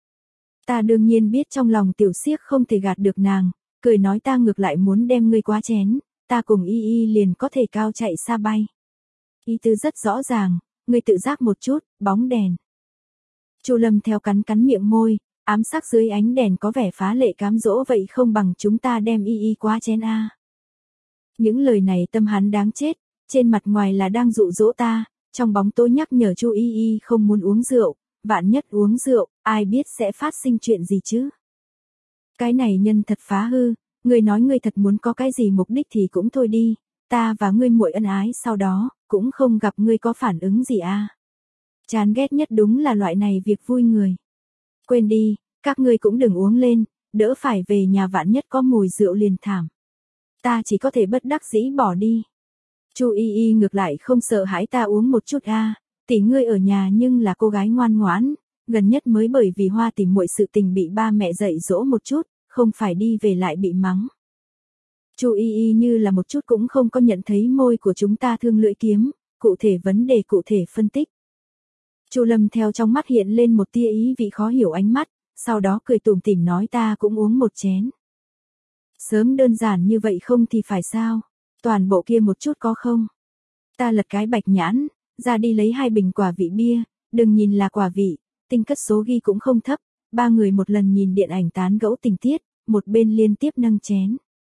[SPEAKER 1] Ta đương nhiên biết trong lòng tiểu siếc không thể gạt được nàng, cười nói ta ngược lại muốn đem ngươi quá chén, ta cùng Y Y liền có thể cao chạy xa bay. Ý tứ rất rõ ràng, ngươi tự giác một chút, bóng đèn. Chu Lâm theo cắn cắn miệng môi, ám sắc dưới ánh đèn có vẻ phá lệ cám dỗ vậy không bằng chúng ta đem Y Y quá chén a. Những lời này tâm hắn đáng chết, trên mặt ngoài là đang dụ dỗ ta, trong bóng tối nhắc nhở Chu Y Y không muốn uống rượu, vạn nhất uống rượu, ai biết sẽ phát sinh chuyện gì chứ. Cái này nhân thật phá hư, ngươi nói ngươi thật muốn có cái gì mục đích thì cũng thôi đi, ta và ngươi muội ân ái sau đó, cũng không gặp ngươi có phản ứng gì à. Chán ghét nhất đúng là loại này việc vui người. Quên đi, các ngươi cũng đừng uống lên, đỡ phải về nhà vạn nhất có mùi rượu liền thảm. Ta chỉ có thể bất đắc dĩ bỏ đi. Chu Y Y ngược lại không sợ hãi ta uống một chút a, à, tỷ ngươi ở nhà nhưng là cô gái ngoan ngoãn, gần nhất mới bởi vì Hoa tỷ muội sự tình bị ba mẹ dạy dỗ một chút, không phải đi về lại bị mắng. Chu Y Y như là một chút cũng không có nhận thấy môi của chúng ta thương lưỡi kiếm, cụ thể vấn đề cụ thể phân tích. Chu Lâm theo trong mắt hiện lên một tia ý vị khó hiểu ánh mắt, sau đó cười tủm tỉm nói ta cũng uống một chén. Sớm đơn giản như vậy không thì phải sao, toàn bộ kia một chút có không? Ta lật cái bạch nhãn, ra đi lấy hai bình quả vị bia, đừng nhìn là quả vị, tinh cất số ghi cũng không thấp, ba người một lần nhìn điện ảnh tán gẫu tình tiết, một bên liên tiếp nâng chén.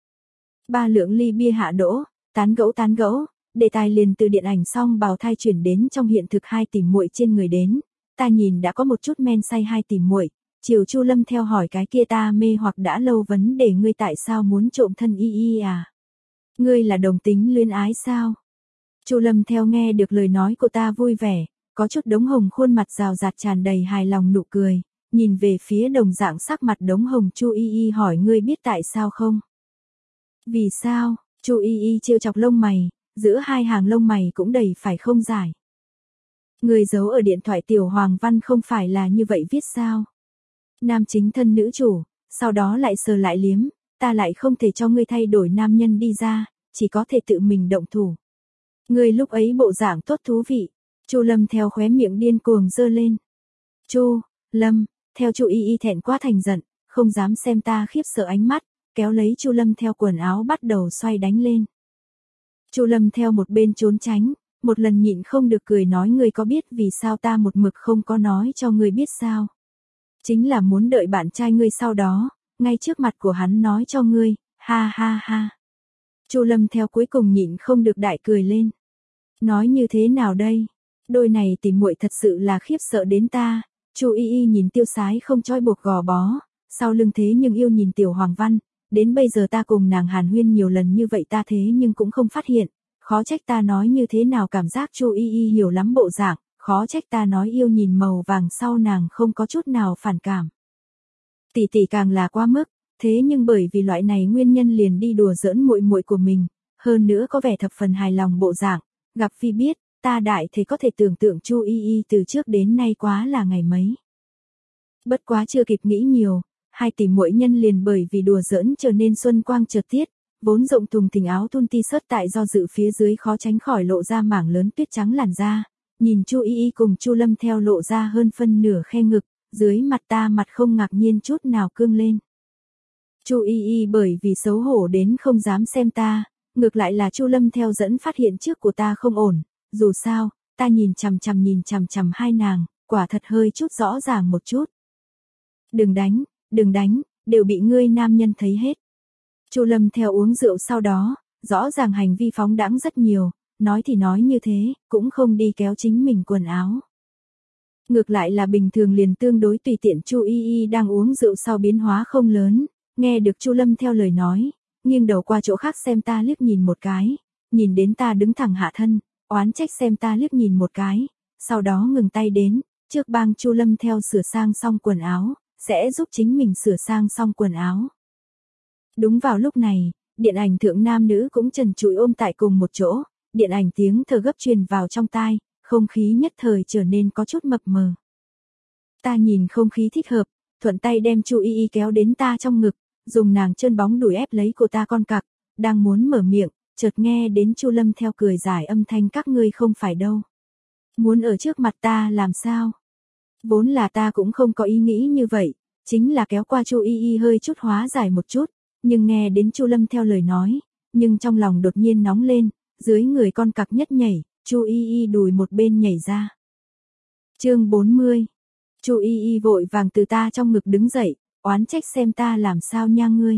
[SPEAKER 1] Ba lượng ly bia hạ đỗ, tán gẫu tán gẫu, đề tài liền từ điện ảnh xong bào thai chuyển đến trong hiện thực hai tỷ muội trên người đến, ta nhìn đã có một chút men say hai tỷ muội, chiều Chu Lâm theo hỏi cái kia ta mê hoặc đã lâu vấn đề ngươi tại sao muốn trộm thân Y Y à? Ngươi là đồng tính luyến ái sao? Chu Lâm theo nghe được lời nói của ta vui vẻ, có chút đống hồng khuôn mặt rào rạt tràn đầy hài lòng nụ cười, nhìn về phía đồng dạng sắc mặt đống hồng Chu Y Y hỏi ngươi biết tại sao không? Vì sao? Chu Y Y trêu chọc lông mày, giữa hai hàng lông mày cũng đầy phải không giải. Người giấu ở điện thoại tiểu hoàng văn không phải là như vậy viết sao? Nam chính thân nữ chủ, sau đó lại sờ lại liếm, ta lại không thể cho ngươi thay đổi nam nhân đi ra, chỉ có thể tự mình động thủ. Ngươi lúc ấy bộ dạng tốt thú vị. Chu Lâm theo khóe miệng điên cuồng giơ lên. Chu Lâm, theo Chu Y Y thẹn quá thành giận, không dám xem ta khiếp sợ ánh mắt, kéo lấy Chu Lâm theo quần áo bắt đầu xoay đánh lên. Chu Lâm theo một bên trốn tránh, một lần nhịn không được cười nói ngươi có biết vì sao ta một mực không có nói cho ngươi biết sao? Chính là muốn đợi bạn trai ngươi sau đó, ngay trước mặt của hắn nói cho ngươi, ha ha ha. Chu Lâm theo cuối cùng nhịn không được đại cười lên. Nói như thế nào đây? Đôi này tỷ muội thật sự là khiếp sợ đến ta. Chu Y Y nhìn tiêu sái không trói buộc gò bó, sau lưng thế nhưng yêu nhìn tiểu Hoàng Văn, đến bây giờ ta cùng nàng hàn huyên nhiều lần như vậy ta thế nhưng cũng không phát hiện, khó trách ta nói như thế nào cảm giác Chu Y Y hiểu lắm bộ dạng, khó trách ta nói yêu nhìn màu vàng sau nàng không có chút nào phản cảm. Tỷ tỷ càng là quá mức, thế nhưng bởi vì loại này nguyên nhân liền đi đùa giỡn muội muội của mình, hơn nữa có vẻ thập phần hài lòng bộ dạng, gặp Phi biết, ta đại thể có thể tưởng tượng Chu Y Y từ trước đến nay quá là ngày mấy. Bất quá chưa kịp nghĩ nhiều, hai tỷ muội nhân liền bởi vì đùa giỡn trở nên xuân quang chợt tiết, vốn rộng thùng thình áo thun ti-shirt tại do dự phía dưới khó tránh khỏi lộ ra mảng lớn tuyết trắng làn da, nhìn Chu Y Y cùng Chu Lâm theo lộ ra hơn phân nửa khe ngực, dưới mặt ta mặt không ngạc nhiên chút nào cương lên. Chu Y Y bởi vì xấu hổ đến không dám xem ta, ngược lại là Chu Lâm theo dẫn phát hiện trước của ta không ổn, dù sao, ta nhìn chằm chằm nhìn chằm chằm hai nàng, quả thật hơi chút rõ ràng một chút. Đừng đánh, đừng đánh, đều bị ngươi nam nhân thấy hết. Chu Lâm theo uống rượu sau đó, rõ ràng hành vi phóng đãng rất nhiều, nói thì nói như thế, cũng không đi kéo chính mình quần áo. Ngược lại là bình thường liền tương đối tùy tiện Chu Y Y đang uống rượu sau biến hóa không lớn, nghe được Chu Lâm theo lời nói, nghiêng đầu qua chỗ khác xem ta liếc nhìn một cái, nhìn đến ta đứng thẳng hạ thân, oán trách xem ta liếc nhìn một cái, sau đó ngừng tay đến, trước bang Chu Lâm theo sửa sang xong quần áo, sẽ giúp chính mình sửa sang xong quần áo. Đúng vào lúc này, điện ảnh thượng nam nữ cũng trần trụi ôm tại cùng một chỗ, điện ảnh tiếng thở gấp truyền vào trong tai, không khí nhất thời trở nên có chút mập mờ. Ta nhìn không khí thích hợp, thuận tay đem Chu Y Y kéo đến ta trong ngực, dùng nàng chân bóng đùi ép lấy của ta con cặc, đang muốn mở miệng, chợt nghe đến Chu Lâm theo cười giải âm thanh các ngươi không phải đâu. Muốn ở trước mặt ta làm sao? Vốn là ta cũng không có ý nghĩ như vậy, chính là kéo qua Chu Y Y hơi chút hóa giải một chút, nhưng nghe đến Chu Lâm theo lời nói, nhưng trong lòng đột nhiên nóng lên, dưới người con cặc nhất nhảy, Chu Y Y đùi một bên nhảy ra. Chương bốn mươi. Chu Y Y vội vàng từ ta trong ngực đứng dậy, oán trách xem ta làm sao nha ngươi.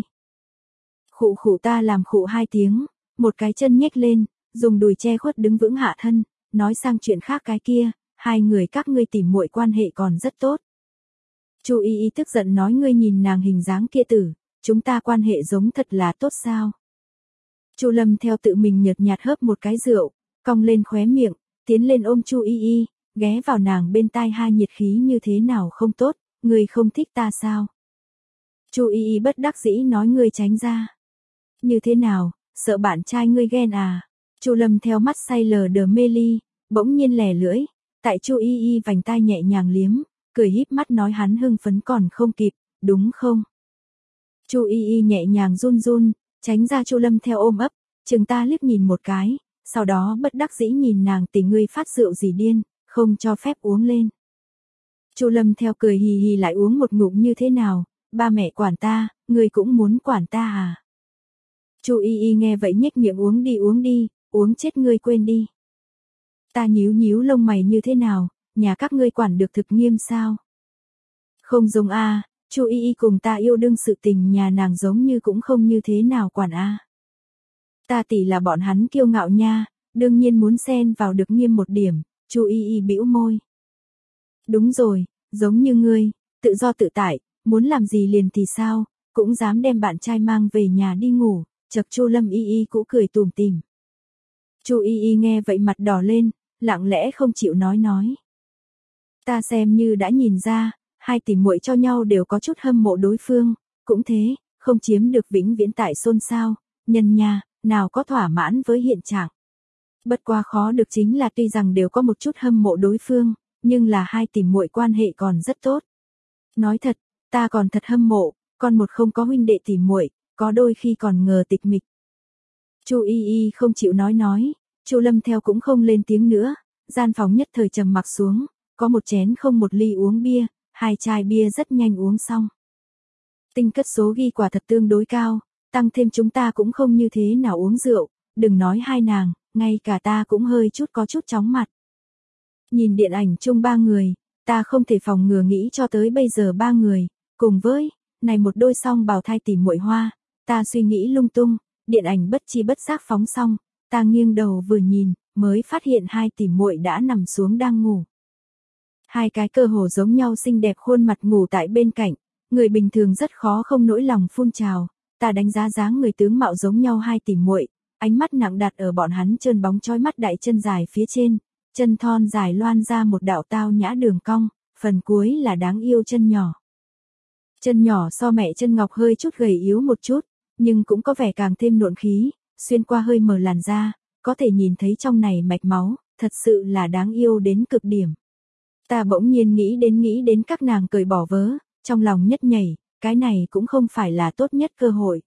[SPEAKER 1] Khụ khụ ta làm khụ hai tiếng, một cái chân nhếch lên, dùng đùi che khuất đứng vững hạ thân, nói sang chuyện khác cái kia, hai người các ngươi tỉ muội quan hệ còn rất tốt. Chu Y Y tức giận nói ngươi nhìn nàng hình dáng kia tử, chúng ta quan hệ giống thật là tốt sao? Chu Lâm theo tự mình nhợt nhạt hớp một cái rượu, cong lên khóe miệng, tiến lên ôm Chu Y Y, ghé vào nàng bên tai ha nhiệt khí như thế nào không tốt, ngươi không thích ta sao? Chu Y Y bất đắc dĩ nói ngươi tránh ra. Như thế nào, sợ bạn trai ngươi ghen à? Chu Lâm theo mắt say lờ đờ mê ly, bỗng nhiên lẻ lưỡi, tại Chu Y Y vành tai nhẹ nhàng liếm, cười híp mắt nói hắn hưng phấn còn không kịp, đúng không? Chu Y Y nhẹ nhàng run run, tránh ra Chu Lâm theo ôm ấp, chừng ta liếc nhìn một cái, sau đó bất đắc dĩ nhìn nàng tỷ ngươi phát rượu gì điên, không cho phép uống lên. Chu Lâm theo cười hì hì lại uống một ngụm như thế nào, ba mẹ quản ta, ngươi cũng muốn quản ta à? Chu Y Y nghe vậy nhếch miệng uống đi uống đi, uống chết ngươi quên đi. Ta nhíu nhíu lông mày như thế nào, nhà các ngươi quản được thực nghiêm sao? Không giống a, Chu Y Y cùng ta yêu đương sự tình nhà nàng giống như cũng không như thế nào quản a. Ta tỷ là bọn hắn kiêu ngạo nha, đương nhiên muốn xen vào được nghiêm một điểm, Chu Y Y bĩu môi. Đúng rồi, giống như ngươi, tự do tự tại, muốn làm gì liền thì sao, cũng dám đem bạn trai mang về nhà đi ngủ, chật Chu Lâm Y Y cũng cười tủm tỉm. Chu Y Y nghe vậy mặt đỏ lên, lặng lẽ không chịu nói nói. Ta xem như đã nhìn ra, hai tỷ muội cho nhau đều có chút hâm mộ đối phương, cũng thế, không chiếm được vĩnh viễn tại xôn xao, nhân nha, nào có thỏa mãn với hiện trạng. Bất quá khó được chính là tuy rằng đều có một chút hâm mộ đối phương, nhưng là hai tỷ muội quan hệ còn rất tốt. Nói thật, ta còn thật hâm mộ, con một không có huynh đệ tỷ muội, có đôi khi còn ngờ tịch mịch. Chu Y Y không chịu nói nói, Chu Lâm theo cũng không lên tiếng nữa, gian phòng nhất thời trầm mặc xuống, có một chén không một ly uống bia, hai chai bia rất nhanh uống xong. Tinh cất số ghi quả thật tương đối cao, tăng thêm chúng ta cũng không như thế nào uống rượu, đừng nói hai nàng, ngay cả ta cũng hơi chút có chút chóng mặt. Nhìn điện ảnh chung ba người, ta không thể phòng ngừa nghĩ cho tới bây giờ ba người, cùng với, này một đôi song bào thai tỉ muội hoa, ta suy nghĩ lung tung, điện ảnh bất chi bất giác phóng xong, ta nghiêng đầu vừa nhìn, mới phát hiện hai tỉ muội đã nằm xuống đang ngủ. Hai cái cơ hồ giống nhau xinh đẹp khuôn mặt ngủ tại bên cạnh, người bình thường rất khó không nỗi lòng phun trào, ta đánh giá dáng người tướng mạo giống nhau hai tỉ muội, ánh mắt nặng đặt ở bọn hắn trơn bóng chói mắt đại chân dài phía trên, chân thon dài loan ra một đạo tao nhã đường cong, phần cuối là đáng yêu chân nhỏ. Chân nhỏ so mẹ chân ngọc hơi chút gầy yếu một chút, nhưng cũng có vẻ càng thêm nộn khí, xuyên qua hơi mờ làn da, có thể nhìn thấy trong này mạch máu, thật sự là đáng yêu đến cực điểm. Ta bỗng nhiên nghĩ đến nghĩ đến các nàng cởi bỏ vớ, trong lòng nhất nhảy, cái này cũng không phải là tốt nhất cơ hội.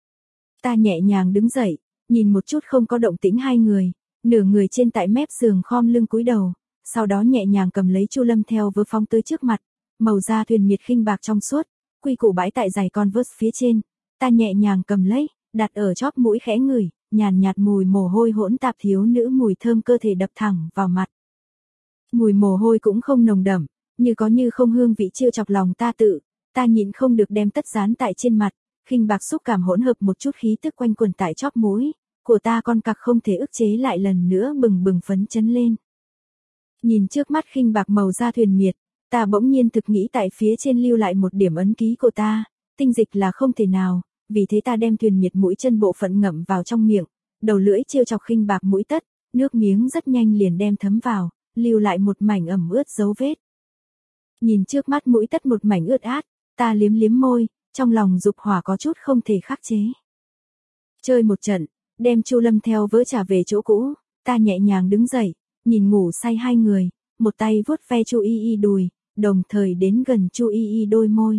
[SPEAKER 1] Ta nhẹ nhàng đứng dậy, nhìn một chút không có động tĩnh hai người, nửa người trên tại mép giường khom lưng cúi đầu, sau đó nhẹ nhàng cầm lấy Chu Lâm theo vớ phóng tới trước mặt, màu da thuyền miệt khinh bạc trong suốt, quy củ bãi tại giày Converse phía trên, ta nhẹ nhàng cầm lấy, đặt ở chóp mũi khẽ ngửi, nhàn nhạt mùi mồ hôi hỗn tạp thiếu nữ mùi thơm cơ thể đập thẳng vào mặt. Mùi mồ hôi cũng không nồng đậm, như có như không hương vị trêu chọc lòng ta tự, ta nhịn không được đem tất dán tại trên mặt, khinh bạc xúc cảm hỗn hợp một chút khí tức quanh quẩn tại chóp mũi, của ta con cặc không thể ức chế lại lần nữa bừng bừng phấn chấn lên. Nhìn trước mắt khinh bạc màu da thuyền miệt, ta bỗng nhiên thực nghĩ tại phía trên lưu lại một điểm ấn ký của ta, tinh dịch là không thể nào, vì thế ta đem thuyền miệt mũi chân bộ phận ngậm vào trong miệng, đầu lưỡi trêu chọc khinh bạc mũi tất, nước miếng rất nhanh liền đem thấm vào, lưu lại một mảnh ẩm ướt dấu vết. Nhìn trước mắt mũi tất một mảnh ướt át, ta liếm liếm môi, trong lòng dục hỏa có chút không thể khắc chế. Chơi một trận, đem Chu Lâm theo vớ trả về chỗ cũ, ta nhẹ nhàng đứng dậy, nhìn ngủ say hai người, một tay vuốt ve Chu Y Y đùi, đồng thời đến gần Chu Y Y đôi môi.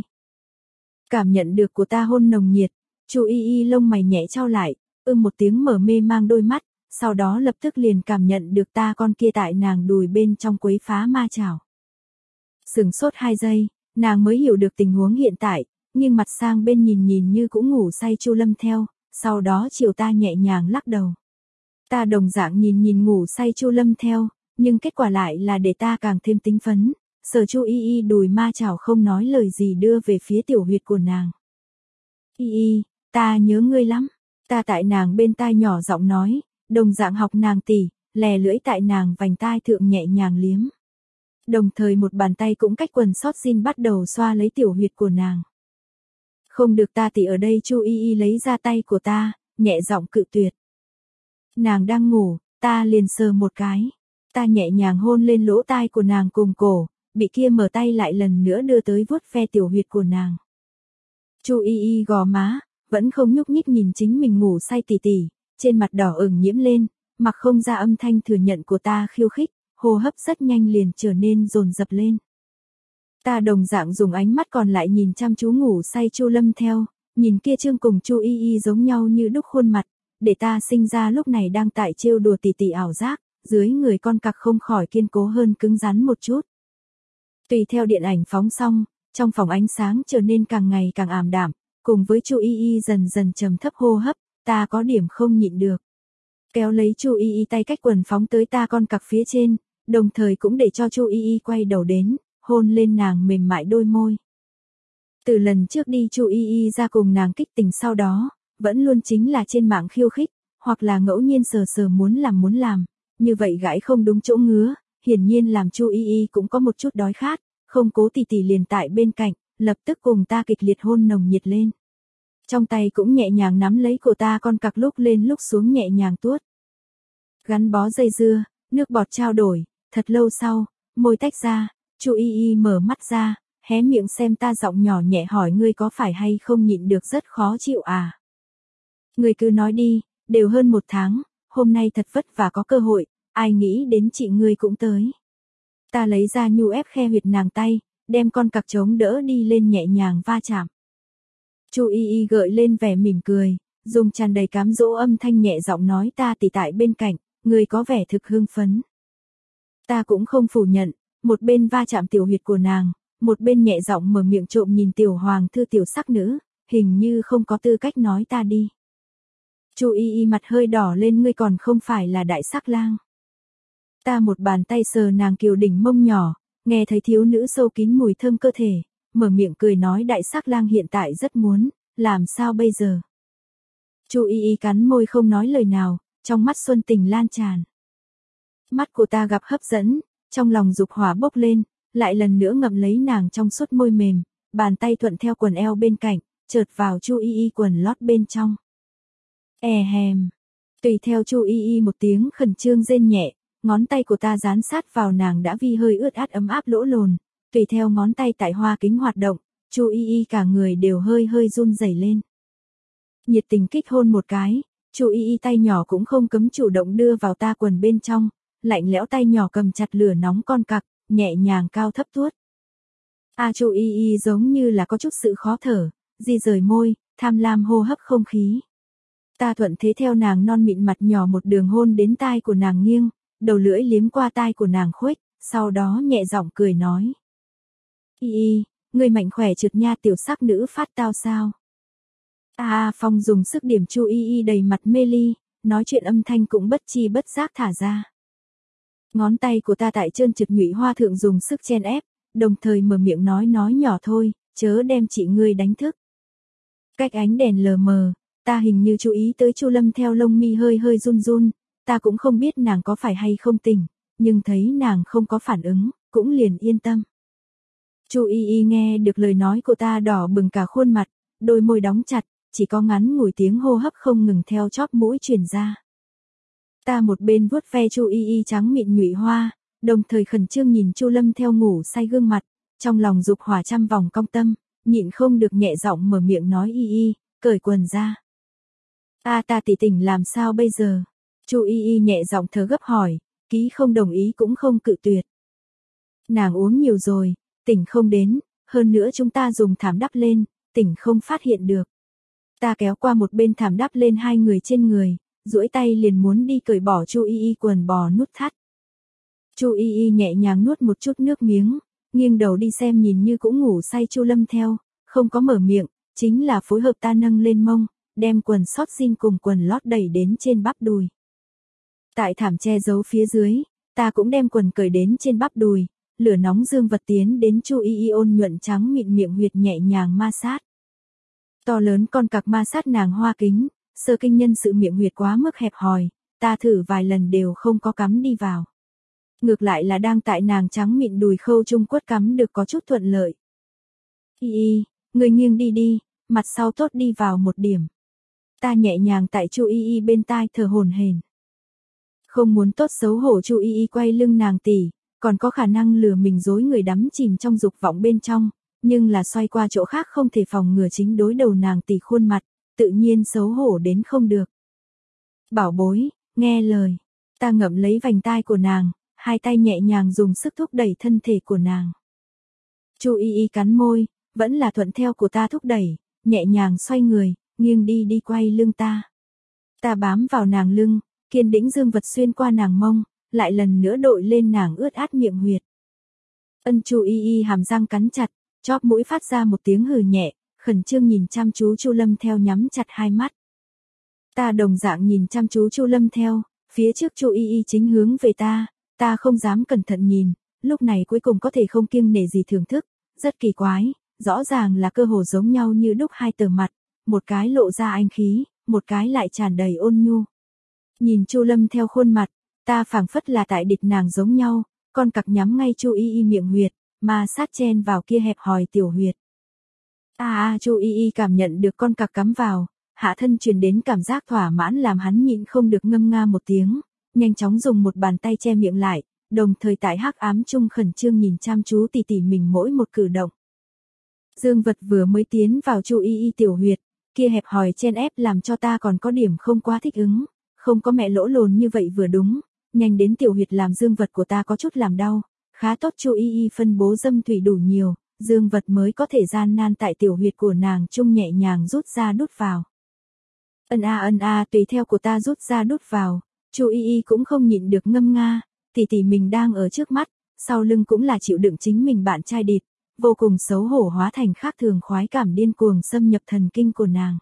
[SPEAKER 1] Cảm nhận được của ta hôn nồng nhiệt, Chu Y Y lông mày nhẹ trao lại, ưm một tiếng mở mê mang đôi mắt, sau đó lập tức liền cảm nhận được ta con kia tại nàng đùi bên trong quấy phá ma chảo. Sừng sốt hai giây, nàng mới hiểu được tình huống hiện tại, nhưng mặt sang bên nhìn nhìn như cũng ngủ say Chu Lâm theo, sau đó chiều ta nhẹ nhàng lắc đầu. Ta đồng dạng nhìn nhìn ngủ say Chu Lâm theo, nhưng kết quả lại là để ta càng thêm tinh phấn, sờ Chu Y Y đùi ma chảo không nói lời gì đưa về phía tiểu huyệt của nàng. Y Y, ta nhớ ngươi lắm, ta tại nàng bên tai nhỏ giọng nói, đồng dạng học nàng tỉ, lè lưỡi tại nàng vành tai thượng nhẹ nhàng liếm. đồng thời một bàn tay cũng cách quần sót jean bắt đầu xoa lấy tiểu huyệt của nàng. Không được ta thì ở đây. Chu Y Y lấy ra tay của ta, nhẹ giọng cự tuyệt. Nàng đang ngủ, ta liền sờ một cái. Ta nhẹ nhàng hôn lên lỗ tai của nàng cùng cổ, bị kia mở tay lại lần nữa đưa tới vuốt ve tiểu huyệt của nàng. Chu Y Y gò má, vẫn không nhúc nhích nhìn chính mình ngủ say tỉ tỉ, trên mặt đỏ ửng nhiễm lên, mặc không ra âm thanh thừa nhận của ta khiêu khích, hô hấp rất nhanh liền trở nên dồn dập lên. Ta đồng dạng dùng ánh mắt còn lại nhìn chăm chú ngủ say Chu Lâm theo, nhìn kia trương cùng Chu Y Y giống nhau như đúc khuôn mặt, để ta sinh ra lúc này đang tại trêu đùa tỉ tỉ ảo giác, dưới người con cặc không khỏi kiên cố hơn cứng rắn một chút. Tùy theo điện ảnh phóng xong, trong phòng ánh sáng trở nên càng ngày càng ảm đạm, cùng với Chu Y Y dần dần trầm thấp hô hấp, ta có điểm không nhịn được. Kéo lấy Chu Y Y tay cách quần phóng tới ta con cặc phía trên, đồng thời cũng để cho Chu Y Y quay đầu đến, hôn lên nàng mềm mại đôi môi. Từ lần trước đi Chu Y Y ra cùng nàng kích tình sau đó, vẫn luôn chính là trên mạng khiêu khích, hoặc là ngẫu nhiên sờ sờ muốn làm muốn làm, như vậy gãi không đúng chỗ ngứa, hiển nhiên làm Chu Y Y cũng có một chút đói khát, không cố tỉ tỉ liền tại bên cạnh, lập tức cùng ta kịch liệt hôn nồng nhiệt lên. Trong tay cũng nhẹ nhàng nắm lấy cổ ta con cặc lúc lên lúc xuống nhẹ nhàng tuốt. Gắn bó dây dưa, nước bọt trao đổi, thật lâu sau, môi tách ra, Chu Y Y mở mắt ra, hé miệng xem ta giọng nhỏ nhẹ hỏi ngươi có phải hay không nhịn được rất khó chịu à? Ngươi cứ nói đi, đều hơn một tháng, hôm nay thật vất vả có cơ hội, ai nghĩ đến chị ngươi cũng tới. Ta lấy ra nhu ép khe huyệt nàng tay, đem con cặc chống đỡ đi lên nhẹ nhàng va chạm. Chu Y Y gợi lên vẻ mỉm cười, dùng tràn đầy cám dỗ âm thanh nhẹ giọng nói ta tỉ tại bên cạnh, người có vẻ thực hưng phấn. Ta cũng không phủ nhận, một bên va chạm tiểu huyệt của nàng, một bên nhẹ giọng mở miệng trộm nhìn tiểu hoàng thư tiểu sắc nữ, hình như không có tư cách nói ta đi. Chu Y Y mặt hơi đỏ lên ngươi còn không phải là đại sắc lang. Ta một bàn tay sờ nàng kiều đỉnh mông nhỏ, nghe thấy thiếu nữ sâu kín mùi thơm cơ thể, mở miệng cười nói đại sắc lang hiện tại rất muốn, làm sao bây giờ? Chu Y Y cắn môi không nói lời nào, trong mắt xuân tình lan tràn. Mắt của ta gặp hấp dẫn, trong lòng dục hỏa bốc lên, lại lần nữa ngậm lấy nàng trong suốt môi mềm, bàn tay thuận theo quần eo bên cạnh, chợt vào Chu Y Y quần lót bên trong. E hèm. Tùy theo Chu Y Y một tiếng khẩn trương rên nhẹ, ngón tay của ta dán sát vào nàng đã vi hơi ướt át ấm áp lỗ lồn, tùy theo ngón tay tại hoa kính hoạt động, Chu Y Y cả người đều hơi hơi run rẩy lên. Nhiệt tình kích hôn một cái, Chu Y Y tay nhỏ cũng không cấm chủ động đưa vào ta quần bên trong, lạnh lẽo tay nhỏ cầm chặt lửa nóng con cặc, nhẹ nhàng cao thấp tuốt. A Chu Y Y giống như là có chút sự khó thở, di rời môi, tham lam hô hấp không khí. Ta thuận thế theo nàng non mịn mặt nhỏ một đường hôn đến tai của nàng nghiêng, đầu lưỡi liếm qua tai của nàng khuếch, sau đó nhẹ giọng cười nói. Y Y, người mạnh khỏe trượt nha tiểu sắc nữ phát tao sao? A à, Phong dùng sức điểm Chu Y Y đầy mặt mê ly, nói chuyện âm thanh cũng bất chi bất giác thả ra. Ngón tay của ta tại trơn trượt nhụy hoa thượng dùng sức chen ép, đồng thời mở miệng nói nói nhỏ thôi, chớ đem chị ngươi đánh thức. Cách ánh đèn lờ mờ, ta hình như chú ý tới Chu Lâm theo lông mi hơi hơi run run, ta cũng không biết nàng có phải hay không tỉnh, nhưng thấy nàng không có phản ứng, cũng liền yên tâm. Chu Y Y nghe được lời nói của ta đỏ bừng cả khuôn mặt, đôi môi đóng chặt, chỉ có ngắn ngủi tiếng hô hấp không ngừng theo chóp mũi truyền ra. Ta một bên vuốt ve Chu Y Y trắng mịn nhụy hoa, đồng thời khẩn trương nhìn Chu Lâm theo ngủ say gương mặt, trong lòng dục hỏa trăm vòng cong tâm, nhịn không được nhẹ giọng mở miệng nói Y Y, cởi quần ra. A ta tỉ tỉnh làm sao bây giờ? Chu Y Y nhẹ giọng thở gấp hỏi, ký không đồng ý cũng không cự tuyệt. Nàng uống nhiều rồi, tỉnh không đến, hơn nữa chúng ta dùng thảm đắp lên, tỉnh không phát hiện được. Ta kéo qua một bên thảm đắp lên hai người trên người, duỗi tay liền muốn đi cởi bỏ Chu Y Y quần bò nút thắt. Chu Y Y nhẹ nhàng nuốt một chút nước miếng, nghiêng đầu đi xem nhìn như cũng ngủ say Chu Lâm theo, không có mở miệng, chính là phối hợp ta nâng lên mông, đem quần sót jean cùng quần lót đẩy đến trên bắp đùi. Tại thảm che giấu phía dưới, ta cũng đem quần cởi đến trên bắp đùi, lửa nóng dương vật tiến đến Chu Y Y ôn nhuận trắng mịn miệng huyệt nhẹ nhàng ma sát. To lớn con cặc ma sát nàng hoa kính, sơ kinh nhân sự miệng huyệt quá mức hẹp hòi, ta thử vài lần đều không có cắm đi vào. ngược lại là đang tại nàng trắng mịn đùi khâu trung quất cắm được có chút thuận lợi. Y y, người nghiêng đi đi, mặt sau tốt đi vào một điểm. Ta nhẹ nhàng tại Chu Y Y bên tai thở hổn hển. Không muốn tốt xấu hổ Chu Y Y quay lưng nàng tỉ, còn có khả năng lừa mình dối người đắm chìm trong dục vọng bên trong, nhưng là xoay qua chỗ khác không thể phòng ngừa chính đối đầu nàng tỉ khuôn mặt, tự nhiên xấu hổ đến không được. Bảo bối, nghe lời, ta ngậm lấy vành tai của nàng, hai tay nhẹ nhàng dùng sức thúc đẩy thân thể của nàng. Chu Y Y cắn môi, vẫn là thuận theo của ta thúc đẩy, nhẹ nhàng xoay người, nghiêng đi đi quay lưng ta. Ta bám vào nàng lưng, kiên đĩnh dương vật xuyên qua nàng mông, lại lần nữa đội lên nàng ướt át miệng huyệt. Ân Chu Y Y hàm răng cắn chặt, chóp mũi phát ra một tiếng hừ nhẹ, khẩn trương nhìn chăm chú Chu Lâm Theo nhắm chặt hai mắt. Ta đồng dạng nhìn chăm chú Chu Lâm Theo, phía trước Chu Y Y chính hướng về ta, ta không dám cẩn thận nhìn, lúc này cuối cùng có thể không kiêng nể gì thưởng thức, rất kỳ quái, rõ ràng là cơ hồ giống nhau như đúc hai tờ mặt, một cái lộ ra anh khí, một cái lại tràn đầy ôn nhu. Nhìn Chu Lâm Theo khuôn mặt, ta phảng phất là tại địch nàng giống nhau, con cặc nhắm ngay Chu Y Y miệng huyệt, mà sát chen vào kia hẹp hòi tiểu huyệt. A a Chu Y Y cảm nhận được con cặc cắm vào, hạ thân truyền đến cảm giác thỏa mãn làm hắn nhịn không được ngâm nga một tiếng, nhanh chóng dùng một bàn tay che miệng lại, đồng thời tại hắc ám chung khẩn trương nhìn chăm chú tỉ tỉ mình mỗi một cử động. Dương vật vừa mới tiến vào Chu Y Y tiểu huyệt, kia hẹp hòi chen ép làm cho ta còn có điểm không quá thích ứng, không có mẹ lỗ lồn như vậy vừa đúng, nhanh đến tiểu huyệt làm dương vật của ta có chút làm đau, khá tốt Chu Y Y phân bố dâm thủy đủ nhiều, dương vật mới có thể gian nan tại tiểu huyệt của nàng chung nhẹ nhàng rút ra đút vào. Ân a ân a tùy theo của ta rút ra đút vào, Chu Y Y cũng không nhịn được ngâm nga, tỷ tỷ mình đang ở trước mắt, sau lưng cũng là chịu đựng chính mình bạn trai địt, vô cùng xấu hổ hóa thành khác thường khoái cảm điên cuồng xâm nhập thần kinh của nàng.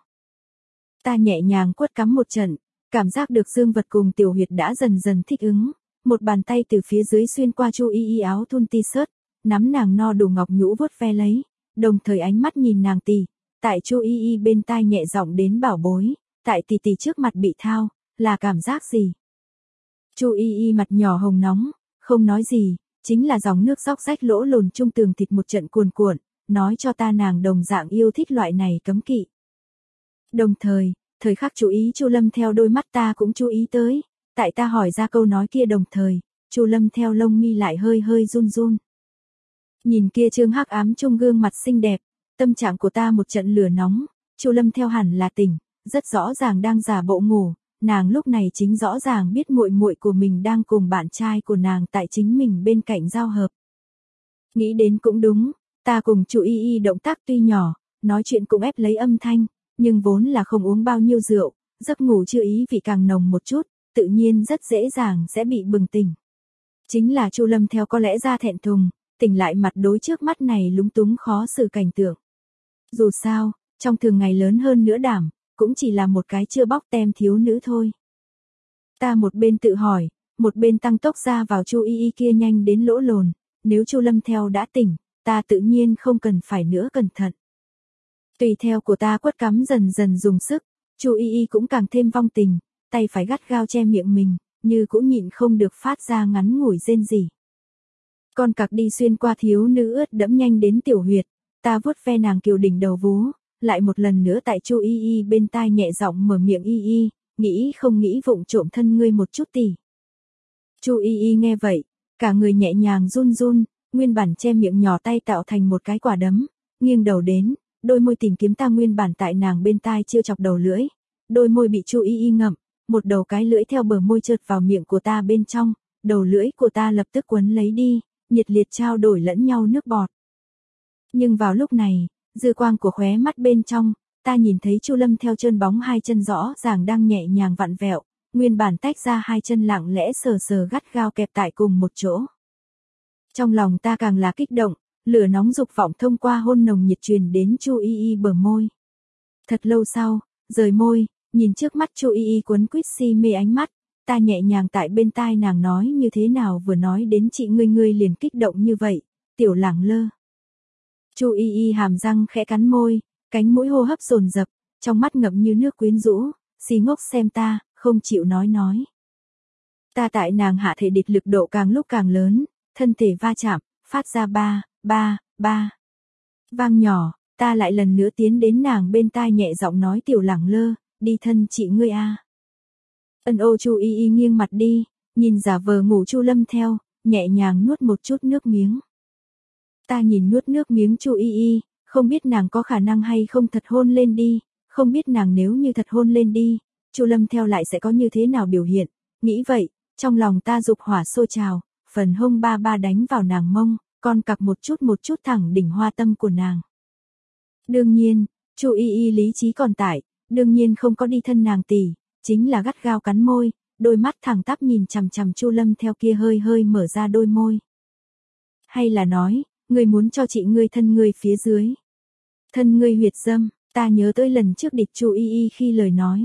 [SPEAKER 1] Ta nhẹ nhàng quất cắm một trận, cảm giác được dương vật cùng tiểu huyệt đã dần dần thích ứng, một bàn tay từ phía dưới xuyên qua Chu Y Y áo thun t-shirt, nắm nàng no đủ ngọc nhũ vuốt ve lấy, đồng thời ánh mắt nhìn nàng tỉ, tại Chu Y Y bên tai nhẹ giọng đến bảo bối, tại tỷ tỷ trước mặt bị thao, là cảm giác gì? Chu Y Y mặt nhỏ hồng nóng, không nói gì, chính là dòng nước róc rách lỗ lồn chung tường thịt một trận cuồn cuộn, nói cho ta nàng đồng dạng yêu thích loại này cấm kỵ. Đồng thời, thời khắc chú ý Chu Lâm Theo đôi mắt ta cũng chú ý tới, tại ta hỏi ra câu nói kia đồng thời, Chu Lâm Theo lông mi lại hơi hơi run run. Nhìn kia trương hắc ám chung gương mặt xinh đẹp, tâm trạng của ta một trận lửa nóng, Chu Lâm Theo hẳn là tỉnh, rất rõ ràng đang giả bộ ngủ, nàng lúc này chính rõ ràng biết muội muội của mình đang cùng bạn trai của nàng tại chính mình bên cạnh giao hợp. Nghĩ đến cũng đúng, ta cùng Chu Y Y động tác tuy nhỏ, nói chuyện cũng ép lấy âm thanh, nhưng vốn là không uống bao nhiêu rượu, giấc ngủ chưa ý vị càng nồng một chút, tự nhiên rất dễ dàng sẽ bị bừng tỉnh. Chính là Chu Lâm Theo có lẽ ra thẹn thùng, tỉnh lại mặt đối trước mắt này lúng túng khó xử cảnh tượng. Dù sao, trong thường ngày lớn hơn nữa đảm, cũng chỉ là một cái chưa bóc tem thiếu nữ thôi. Ta một bên tự hỏi, một bên tăng tốc ra vào Chu Y Y kia nhanh đến lỗ lồn, nếu Chu Lâm Theo đã tỉnh, ta tự nhiên không cần phải nữa cẩn thận. Tùy theo của ta quất cắm dần dần dùng sức, Chu Y Y cũng càng thêm vong tình, tay phải gắt gao che miệng mình, như cũng nhịn không được phát ra ngắn ngủi rên rỉ. Con cặc đi xuyên qua thiếu nữ ướt đẫm nhanh đến tiểu huyệt, ta vuốt ve nàng kiều đỉnh đầu vú, lại một lần nữa tại Chu Y Y bên tai nhẹ giọng mở miệng Y Y, nghĩ không nghĩ vụng trộm thân ngươi một chút tỉ. Chu Y Y nghe vậy, cả người nhẹ nhàng run run, nguyên bản che miệng nhỏ tay tạo thành một cái quả đấm, nghiêng đầu đến, đôi môi tìm kiếm ta nguyên bản tại nàng bên tai chiêu chọc đầu lưỡi, đôi môi bị Chu Y Y ngậm, một đầu cái lưỡi theo bờ môi trượt vào miệng của ta bên trong, đầu lưỡi của ta lập tức quấn lấy đi, nhiệt liệt trao đổi lẫn nhau nước bọt. Nhưng vào lúc này, dư quang của khóe mắt bên trong, ta nhìn thấy Chu Lâm Theo trơn bóng hai chân rõ ràng đang nhẹ nhàng vặn vẹo, nguyên bản tách ra hai chân lặng lẽ sờ sờ gắt gao kẹp tại cùng một chỗ. Trong lòng ta càng là kích động, lửa nóng dục vọng thông qua hôn nồng nhiệt truyền đến Chu Y Y bờ môi. Thật lâu sau, rời môi, nhìn trước mắt Chu Y Y quấn quýt si mê ánh mắt, ta nhẹ nhàng tại bên tai nàng nói như thế nào vừa nói đến chị ngươi ngươi liền kích động như vậy, tiểu lẳng lơ. Chu Y Y hàm răng khẽ cắn môi, cánh mũi hô hấp dồn dập, trong mắt ngậm như nước quyến rũ, si ngốc xem ta, không chịu nói nói. Ta tại nàng hạ thể địch lực độ càng lúc càng lớn, thân thể va chạm, phát ra ba, ba, ba. Vang nhỏ, ta lại lần nữa tiến đến nàng bên tai nhẹ giọng nói tiểu lẳng lơ, đi thân chị ngươi a. Ân ô Chu Y Y nghiêng mặt đi, nhìn giả vờ ngủ Chu Lâm theo, nhẹ nhàng nuốt một chút nước miếng. Ta nhìn nuốt nước miếng Chu Y Y, không biết nàng có khả năng hay không thật hôn lên đi, không biết nàng nếu như thật hôn lên đi, Chu Lâm theo lại sẽ có như thế nào biểu hiện, nghĩ vậy, trong lòng ta dục hỏa sôi trào, phần hông ba ba đánh vào nàng mông, con cặc một chút một chút thẳng đỉnh hoa tâm của nàng. Đương nhiên, Chu Y Y lý trí còn tại, đương nhiên không có đi thân nàng tỷ, chính là gắt gao cắn môi, đôi mắt thẳng tắp nhìn chằm chằm Chu Lâm theo kia hơi hơi mở ra đôi môi. Hay là nói, ngươi muốn cho chị ngươi thân ngươi phía dưới. Thân ngươi huyệt dâm, ta nhớ tới lần trước địch Chu Y Y khi lời nói.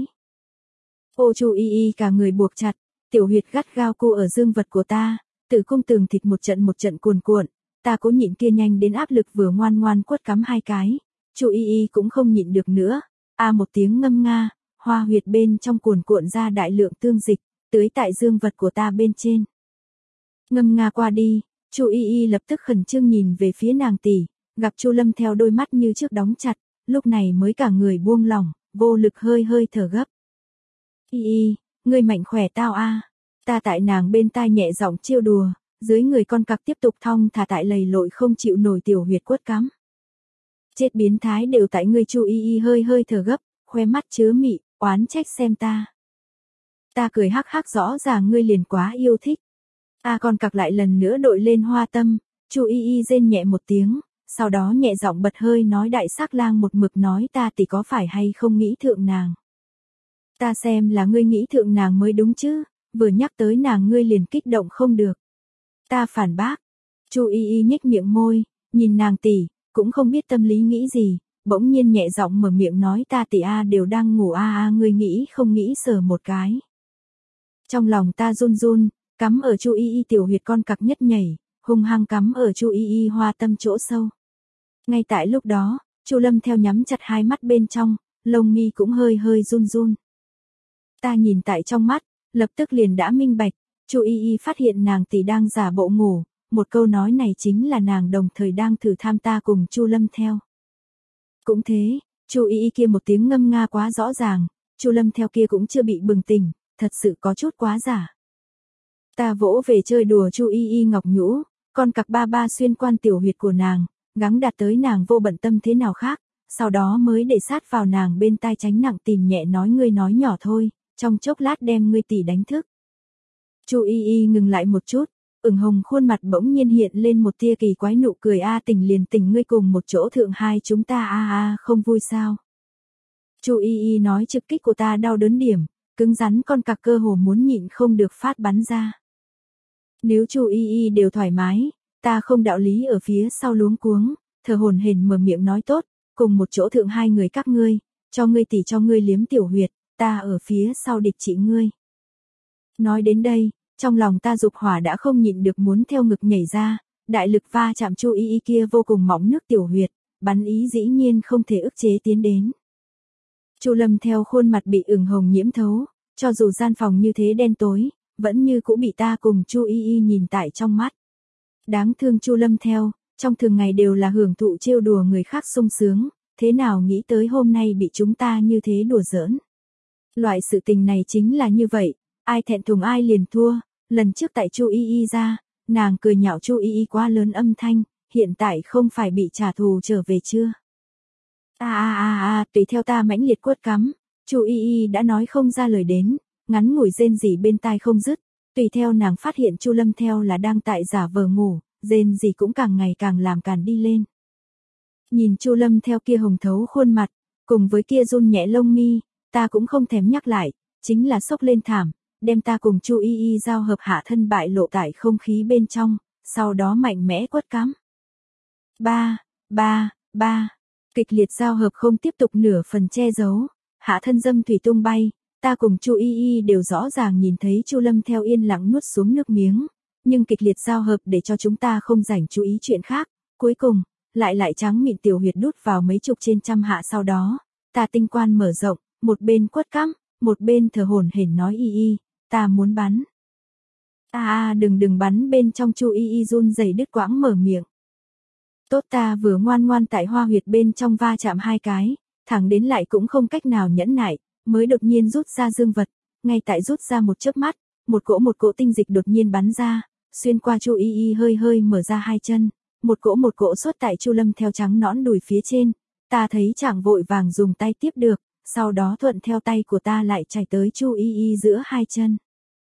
[SPEAKER 1] Ô Chu Y Y cả người buộc chặt, tiểu huyệt gắt gao cu ở dương vật của ta, tử cung tường thịt một trận một trận cuồn cuộn, ta cố nhịn kia nhanh đến áp lực vừa ngoan ngoan quất cắm hai cái, Chu Y Y cũng không nhịn được nữa, a một tiếng ngâm nga, hoa huyệt bên trong cuồn cuộn ra đại lượng tương dịch, tưới tại dương vật của ta bên trên. Ngâm nga qua đi, Chu Y Y lập tức khẩn trương nhìn về phía nàng tỷ, gặp Chu Lâm theo đôi mắt như trước đóng chặt, lúc này mới cả người buông lỏng, vô lực hơi hơi thở gấp. Y Y, ngươi mạnh khỏe tao a. Ta tại nàng bên tai nhẹ giọng trêu đùa, dưới người con cặc tiếp tục thong thả tại lầy lội không chịu nổi tiểu huyệt quất cắm. Chết biến thái đều tại ngươi. Chu Y Y hơi hơi thở gấp, khoe mắt chứa mị, oán trách xem ta. Ta cười hắc hắc, rõ ràng ngươi liền quá yêu thích. A à, con cặc lại lần nữa đội lên hoa tâm, Chu Y Y rên nhẹ một tiếng, sau đó nhẹ giọng bật hơi nói đại sắc lang một mực nói ta tỷ có phải hay không nghĩ thượng nàng. Ta xem là ngươi nghĩ thượng nàng mới đúng chứ, vừa nhắc tới nàng ngươi liền kích động không được. Ta phản bác. Chu Y Y nhếch miệng môi, nhìn nàng tỷ, cũng không biết tâm lý nghĩ gì, bỗng nhiên nhẹ giọng mở miệng nói ta tỷ a đều đang ngủ a a ngươi nghĩ không nghĩ sờ một cái. Trong lòng ta run run, cắm ở Chu Y Y tiểu huyệt con cặc nhất nhảy, hung hăng cắm ở Chu Y Y hoa tâm chỗ sâu. Ngay tại lúc đó, Chu Lâm theo nhắm chặt hai mắt bên trong, lông mi cũng hơi hơi run run. Ta nhìn tại trong mắt, lập tức liền đã minh bạch, Chu Y Y phát hiện nàng tỷ đang giả bộ ngủ, một câu nói này chính là nàng đồng thời đang thử tham ta cùng Chu Lâm theo. Cũng thế, Chu Y Y kia một tiếng ngâm nga quá rõ ràng, Chu Lâm theo kia cũng chưa bị bừng tỉnh, thật sự có chút quá giả. Ta vỗ về chơi đùa Chu Y Y ngọc nhũ, con cặc ba ba xuyên quan tiểu huyệt của nàng, gắng đạt tới nàng vô bận tâm thế nào khác, sau đó mới để sát vào nàng bên tai tránh nặng tìm nhẹ nói ngươi nói nhỏ thôi, trong chốc lát đem ngươi tỷ đánh thức. Chu Y Y ngừng lại một chút, ửng hồng khuôn mặt bỗng nhiên hiện lên một tia kỳ quái nụ cười a tỉnh liền tỉnh ngươi cùng một chỗ thượng hai chúng ta a a không vui sao. Chu Y Y nói trực kích của ta đau đớn điểm, cứng rắn con cặc cơ hồ muốn nhịn không được phát bắn ra. Nếu Chu Y Y đều thoải mái, ta không đạo lý ở phía sau luống cuống, thở hổn hển mở miệng nói tốt, cùng một chỗ thượng hai người các ngươi, cho ngươi tỷ cho ngươi liếm tiểu huyệt, ta ở phía sau địch chị ngươi. Nói đến đây, trong lòng ta dục hỏa đã không nhịn được muốn theo ngực nhảy ra, đại lực va chạm Chu Y Y kia vô cùng mỏng nước tiểu huyệt, bắn ý dĩ nhiên không thể ức chế tiến đến. Chu Lâm theo khuôn mặt bị ửng hồng nhiễm thấu, cho dù gian phòng như thế đen tối, vẫn như cũng bị ta cùng Chu Y Y nhìn tại trong mắt. Đáng thương Chu Lâm theo, trong thường ngày đều là hưởng thụ trêu đùa người khác sung sướng, thế nào nghĩ tới hôm nay bị chúng ta như thế đùa giỡn. Loại sự tình này chính là như vậy, ai thẹn thùng ai liền thua, lần trước tại Chu Y Y ra, nàng cười nhạo Chu Y Y quá lớn âm thanh, hiện tại không phải bị trả thù trở về chưa? A a a a, tùy theo ta mãnh liệt quất cắm, Chu Y Y đã nói không ra lời đến, ngắn ngủi rên rỉ bên tai không dứt, tùy theo nàng phát hiện Chu Lâm theo là đang tại giả vờ ngủ, rên rỉ cũng càng ngày càng làm càn đi lên. Nhìn Chu Lâm theo kia hồng thấu khuôn mặt, cùng với kia run nhẹ lông mi, ta cũng không thèm nhắc lại, chính là xốc lên thảm, đem ta cùng Chu Y Y giao hợp hạ thân bại lộ tại không khí bên trong, sau đó mạnh mẽ quất cắm. Ba, ba, ba, kịch liệt giao hợp không tiếp tục nửa phần che giấu, hạ thân dâm thủy tung bay, ta cùng Chu Y Y đều rõ ràng nhìn thấy Chu Lâm theo yên lặng nuốt xuống nước miếng, nhưng kịch liệt giao hợp để cho chúng ta không rảnh chú ý chuyện khác, cuối cùng, lại lại trắng mịn tiểu huyệt đút vào mấy chục trên trăm hạ sau đó, ta tinh quan mở rộng, một bên quất cắm, một bên thở hổn hển nói Y Y, ta muốn bắn. A a đừng đừng bắn bên trong. Chu Y Y run rẩy đứt quãng mở miệng. Tốt, ta vừa ngoan ngoan tại hoa huyệt bên trong va chạm hai cái, thẳng đến lại cũng không cách nào nhẫn nại, mới đột nhiên rút ra dương vật, ngay tại rút ra một chớp mắt, một cỗ một cỗ tinh dịch đột nhiên bắn ra, xuyên qua Chu Y Y hơi hơi mở ra hai chân, một cỗ một cỗ xuất tại Chu Lâm theo trắng nõn đùi phía trên, ta thấy chàng vội vàng dùng tay tiếp được, sau đó thuận theo tay của ta lại chảy tới Chu Y Y giữa hai chân.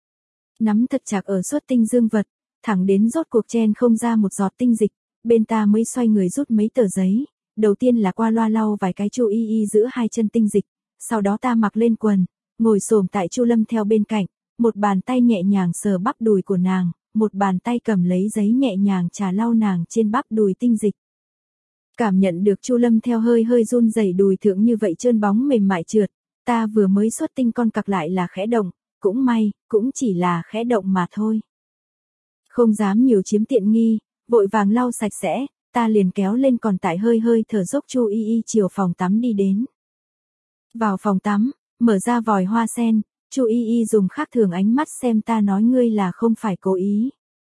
[SPEAKER 1] Nắm thật chặt ở xuất tinh dương vật, thẳng đến rốt cuộc chen không ra một giọt tinh dịch, bên ta mới xoay người rút mấy tờ giấy, đầu tiên là qua loa lau vài cái Chu Y Y giữa hai chân tinh dịch, sau đó ta mặc lên quần, ngồi xổm tại Chu Lâm theo bên cạnh, một bàn tay nhẹ nhàng sờ bắp đùi của nàng, một bàn tay cầm lấy giấy nhẹ nhàng chà lau nàng trên bắp đùi tinh dịch. Cảm nhận được Chu Lâm theo hơi hơi run rẩy đùi thượng như vậy trơn bóng mềm mại trượt, ta vừa mới xuất tinh con cặc lại là khẽ động, cũng may, cũng chỉ là khẽ động mà thôi. Không dám nhiều chiếm tiện nghi, vội vàng lau sạch sẽ, ta liền kéo lên còn tại hơi hơi thở dốc Chu Y Y chiều phòng tắm đi đến. Vào phòng tắm, mở ra vòi hoa sen, Chu Y Y dùng khác thường ánh mắt xem ta nói ngươi là không phải cố ý.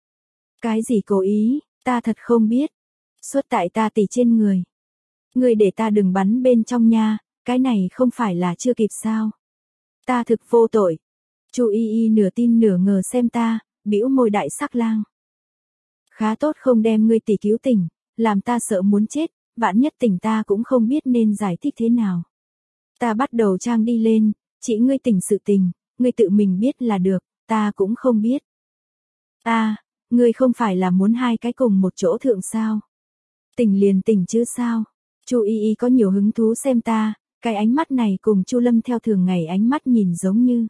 [SPEAKER 1] Cái gì cố ý, ta thật không biết. Xuất tại ta tỉ trên người. Ngươi để ta đừng bắn bên trong nha, cái này không phải là chưa kịp sao. Ta thực vô tội. Chu Y Y nửa tin nửa ngờ xem ta, bĩu môi đại sắc lang. Khá tốt không đem ngươi tỉ cứu tỉnh, làm ta sợ muốn chết, vạn nhất tỉnh ta cũng không biết nên giải thích thế nào. Ta bắt đầu trang đi lên, chỉ ngươi tỉnh sự tình, ngươi tự mình biết là được, ta cũng không biết. A, à, ngươi không phải là muốn hai cái cùng một chỗ thượng sao? Tỉnh liền tỉnh chứ sao? Chu Y Y có nhiều hứng thú xem ta, cái ánh mắt này cùng Chu Lâm theo thường ngày ánh mắt nhìn giống như.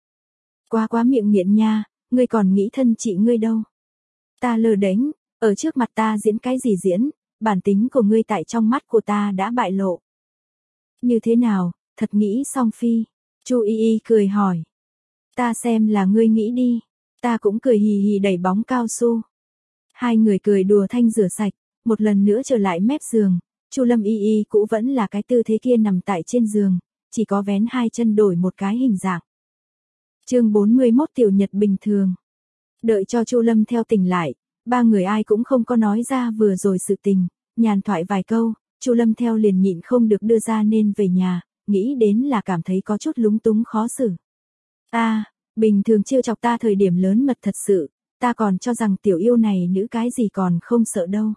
[SPEAKER 1] Quá quá miệng nghiện nha, ngươi còn nghĩ thân chị ngươi đâu. Ta lơ đánh, ở trước mặt ta diễn cái gì diễn, bản tính của ngươi tại trong mắt của ta đã bại lộ. Như thế nào, thật nghĩ song phi? Chu Y Y cười hỏi. Ta xem là ngươi nghĩ đi, ta cũng cười hì hì đẩy bóng cao su. Hai người cười đùa thanh rửa sạch, một lần nữa trở lại mép giường, Chu Lâm Y Y cũng vẫn là cái tư thế kia nằm tại trên giường, chỉ có vén hai chân đổi một cái hình dạng. Chương bốn mươi mốt tiểu nhật bình thường. Đợi cho Chu Lâm theo tỉnh lại, ba người ai cũng không có nói ra vừa rồi sự tình, nhàn thoại vài câu, Chu Lâm theo liền nhịn không được đưa ra nên về nhà, nghĩ đến là cảm thấy có chút lúng túng khó xử. A, à, bình thường trêu chọc ta thời điểm lớn mật thật sự, ta còn cho rằng tiểu yêu này nữ cái gì còn không sợ đâu.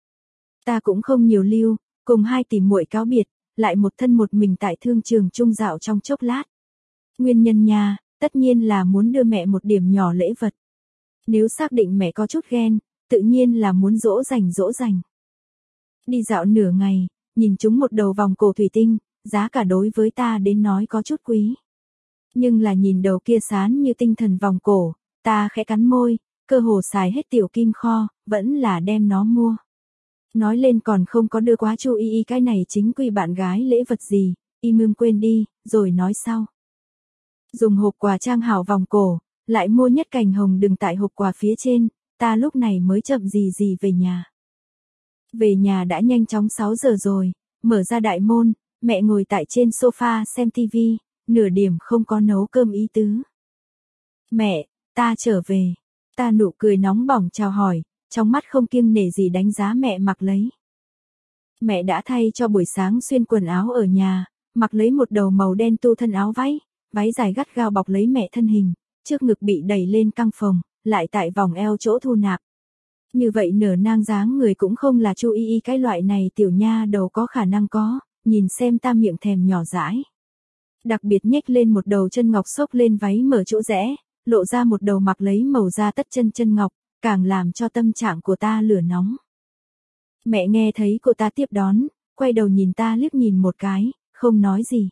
[SPEAKER 1] Ta cũng không nhiều lưu, cùng hai tỷ muội cáo biệt, lại một thân một mình tại thương trường trung dạo trong chốc lát. Nguyên nhân nha, tất nhiên là muốn đưa mẹ một điểm nhỏ lễ vật. Nếu xác định mẹ có chút ghen, tự nhiên là muốn dỗ dành dỗ dành. Đi dạo nửa ngày, nhìn chúng một đầu vòng cổ thủy tinh, giá cả đối với ta đến nói có chút quý. Nhưng là nhìn đầu kia sán như tinh thần vòng cổ, ta khẽ cắn môi, cơ hồ xài hết tiểu kim kho, vẫn là đem nó mua. Nói lên còn không có đưa quá Chu Y Y cái này chính quy bạn gái lễ vật gì, y mương quên đi, rồi nói sau. Dùng hộp quà trang hảo vòng cổ, lại mua nhất cành hồng đừng tại hộp quà phía trên, ta lúc này mới chậm gì gì về nhà. Về nhà đã nhanh chóng sáu giờ rồi, mở ra đại môn, mẹ ngồi tại trên sofa xem tivi, nửa điểm không có nấu cơm ý tứ. Mẹ, ta trở về, ta nụ cười nóng bỏng chào hỏi, trong mắt không kiêng nể gì đánh giá mẹ mặc lấy. Mẹ đã thay cho buổi sáng xuyên quần áo ở nhà, mặc lấy một đầu màu đen tu thân áo váy, váy dài gắt gao bọc lấy mẹ thân hình, trước ngực bị đẩy lên căng phồng, lại tại vòng eo chỗ thu nạp. Như vậy nở nang dáng người cũng không là Chu Y Y cái loại này tiểu nha đầu có khả năng có, nhìn xem ta miệng thèm nhỏ dãi. Đặc biệt nhếch lên một đầu chân ngọc xốc lên váy mở chỗ rẽ, lộ ra một đầu mặc lấy màu da tất chân chân ngọc, càng làm cho tâm trạng của ta lửa nóng. Mẹ nghe thấy cô ta tiếp đón, quay đầu nhìn ta liếc nhìn một cái, không nói gì.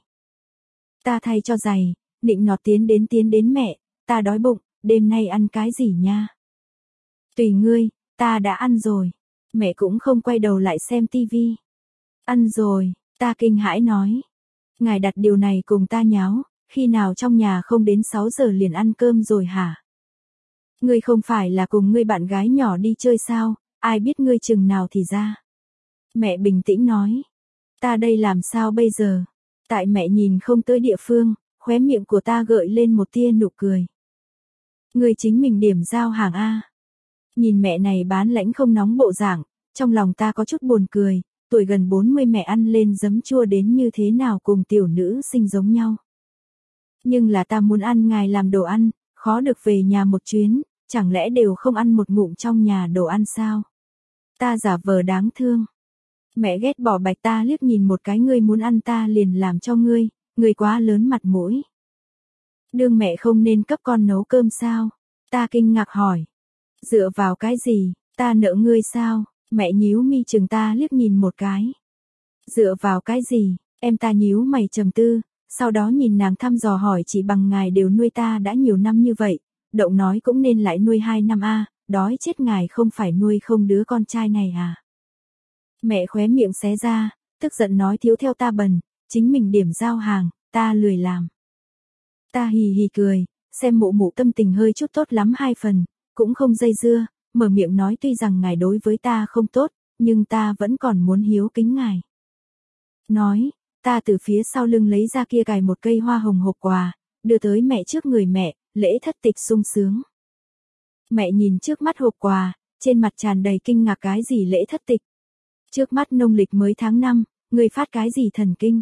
[SPEAKER 1] Ta thay cho giày, nịnh nọt tiến đến tiến đến mẹ, ta đói bụng, đêm nay ăn cái gì nha? Tùy ngươi, ta đã ăn rồi. Mẹ cũng không quay đầu lại xem tivi. Ăn rồi, ta kinh hãi nói. Ngài đặt điều này cùng ta nháo, khi nào trong nhà không đến sáu giờ liền ăn cơm rồi hả? Ngươi không phải là cùng ngươi bạn gái nhỏ đi chơi sao, ai biết ngươi chừng nào thì ra. Mẹ bình tĩnh nói. Ta đây làm sao bây giờ? Tại mẹ nhìn không tới địa phương, khóe miệng của ta gợi lên một tia nụ cười. Ngươi chính mình điểm giao hàng a. Nhìn mẹ này bán lãnh không nóng bộ dạng, trong lòng ta có chút buồn cười, tuổi gần bốn mươi mẹ ăn lên giấm chua đến như thế nào cùng tiểu nữ sinh giống nhau. Nhưng là ta muốn ăn ngài làm đồ ăn, khó được về nhà một chuyến, chẳng lẽ đều không ăn một ngụm trong nhà đồ ăn sao? Ta giả vờ đáng thương. Mẹ ghét bỏ bạch ta liếc nhìn một cái, ngươi muốn ăn ta liền làm cho ngươi, ngươi quá lớn mặt mũi. Đương mẹ không nên cấp con nấu cơm sao? Ta kinh ngạc hỏi. Dựa vào cái gì, ta nợ ngươi sao? Mẹ nhíu mi chừng ta liếc nhìn một cái. Dựa vào cái gì, em ta nhíu mày trầm tư, sau đó nhìn nàng thăm dò hỏi, chỉ bằng ngài đều nuôi ta đã nhiều năm như vậy, động nói cũng nên lại nuôi hai năm a, đói chết ngài không phải nuôi không đứa con trai này à? Mẹ khóe miệng xé ra, tức giận nói thiếu theo ta bần, chính mình điểm giao hàng, ta lười làm. Ta hì hì cười, xem mụ mụ tâm tình hơi chút tốt lắm hai phần, cũng không dây dưa, mở miệng nói tuy rằng ngài đối với ta không tốt, nhưng ta vẫn còn muốn hiếu kính ngài. Nói, ta từ phía sau lưng lấy ra kia cài một cây hoa hồng hộp quà, đưa tới mẹ trước người mẹ, lễ thất tịch sung sướng. Mẹ nhìn trước mắt hộp quà, trên mặt tràn đầy kinh ngạc, cái gì lễ thất tịch? Trước mắt nông lịch mới tháng năm, người phát cái gì thần kinh?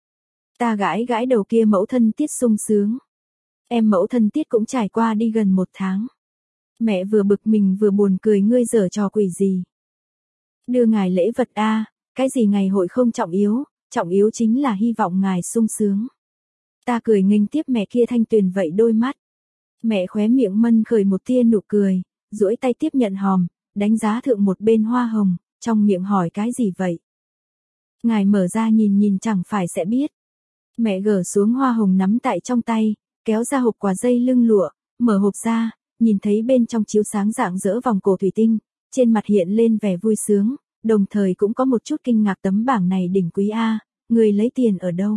[SPEAKER 1] Ta gãi gãi đầu, kia mẫu thân tiết sung sướng. Em mẫu thân tiết cũng trải qua đi gần một tháng. Mẹ vừa bực mình vừa buồn cười, ngươi giở trò quỷ gì? Đưa ngài lễ vật a, cái gì ngày hội không trọng yếu, trọng yếu chính là hy vọng ngài sung sướng. Ta cười nghênh tiếp mẹ kia thanh tuyền vậy đôi mắt. Mẹ khóe miệng mân khởi một tia nụ cười, duỗi tay tiếp nhận hòm, đánh giá thượng một bên hoa hồng, trong miệng hỏi cái gì vậy? Ngài mở ra nhìn nhìn chẳng phải sẽ biết. Mẹ gỡ xuống hoa hồng nắm tại trong tay, kéo ra hộp quà dây lưng lụa, mở hộp ra, nhìn thấy bên trong chiếu sáng rạng rỡ vòng cổ thủy tinh, trên mặt hiện lên vẻ vui sướng, đồng thời cũng có một chút kinh ngạc, tấm bảng này đỉnh quý a, người lấy tiền ở đâu?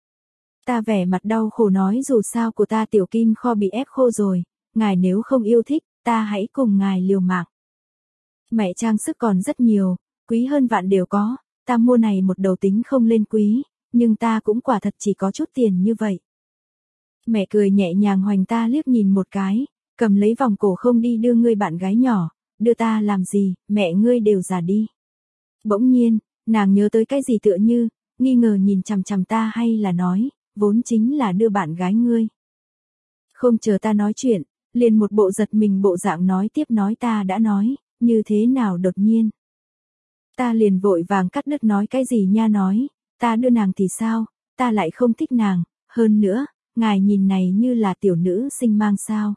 [SPEAKER 1] Ta vẻ mặt đau khổ nói dù sao của ta tiểu kim kho bị ép khô rồi, ngài nếu không yêu thích, ta hãy cùng ngài liều mạng. Mẹ trang sức còn rất nhiều, quý hơn vạn đều có, ta mua này một đầu tính không lên quý, nhưng ta cũng quả thật chỉ có chút tiền như vậy. Mẹ cười nhẹ nhàng hoành ta liếc nhìn một cái, cầm lấy vòng cổ, không đi đưa ngươi bạn gái nhỏ, đưa ta làm gì, mẹ ngươi đều già đi. Bỗng nhiên, nàng nhớ tới cái gì tựa như, nghi ngờ nhìn chằm chằm ta, hay là nói, vốn chính là đưa bạn gái ngươi. Không chờ ta nói chuyện, liền một bộ giật mình bộ dạng nói tiếp, nói ta đã nói, như thế nào đột nhiên. Ta liền vội vàng cắt đứt, nói cái gì nha, nói, ta đưa nàng thì sao, ta lại không thích nàng, hơn nữa, ngài nhìn này như là tiểu nữ sinh mang sao.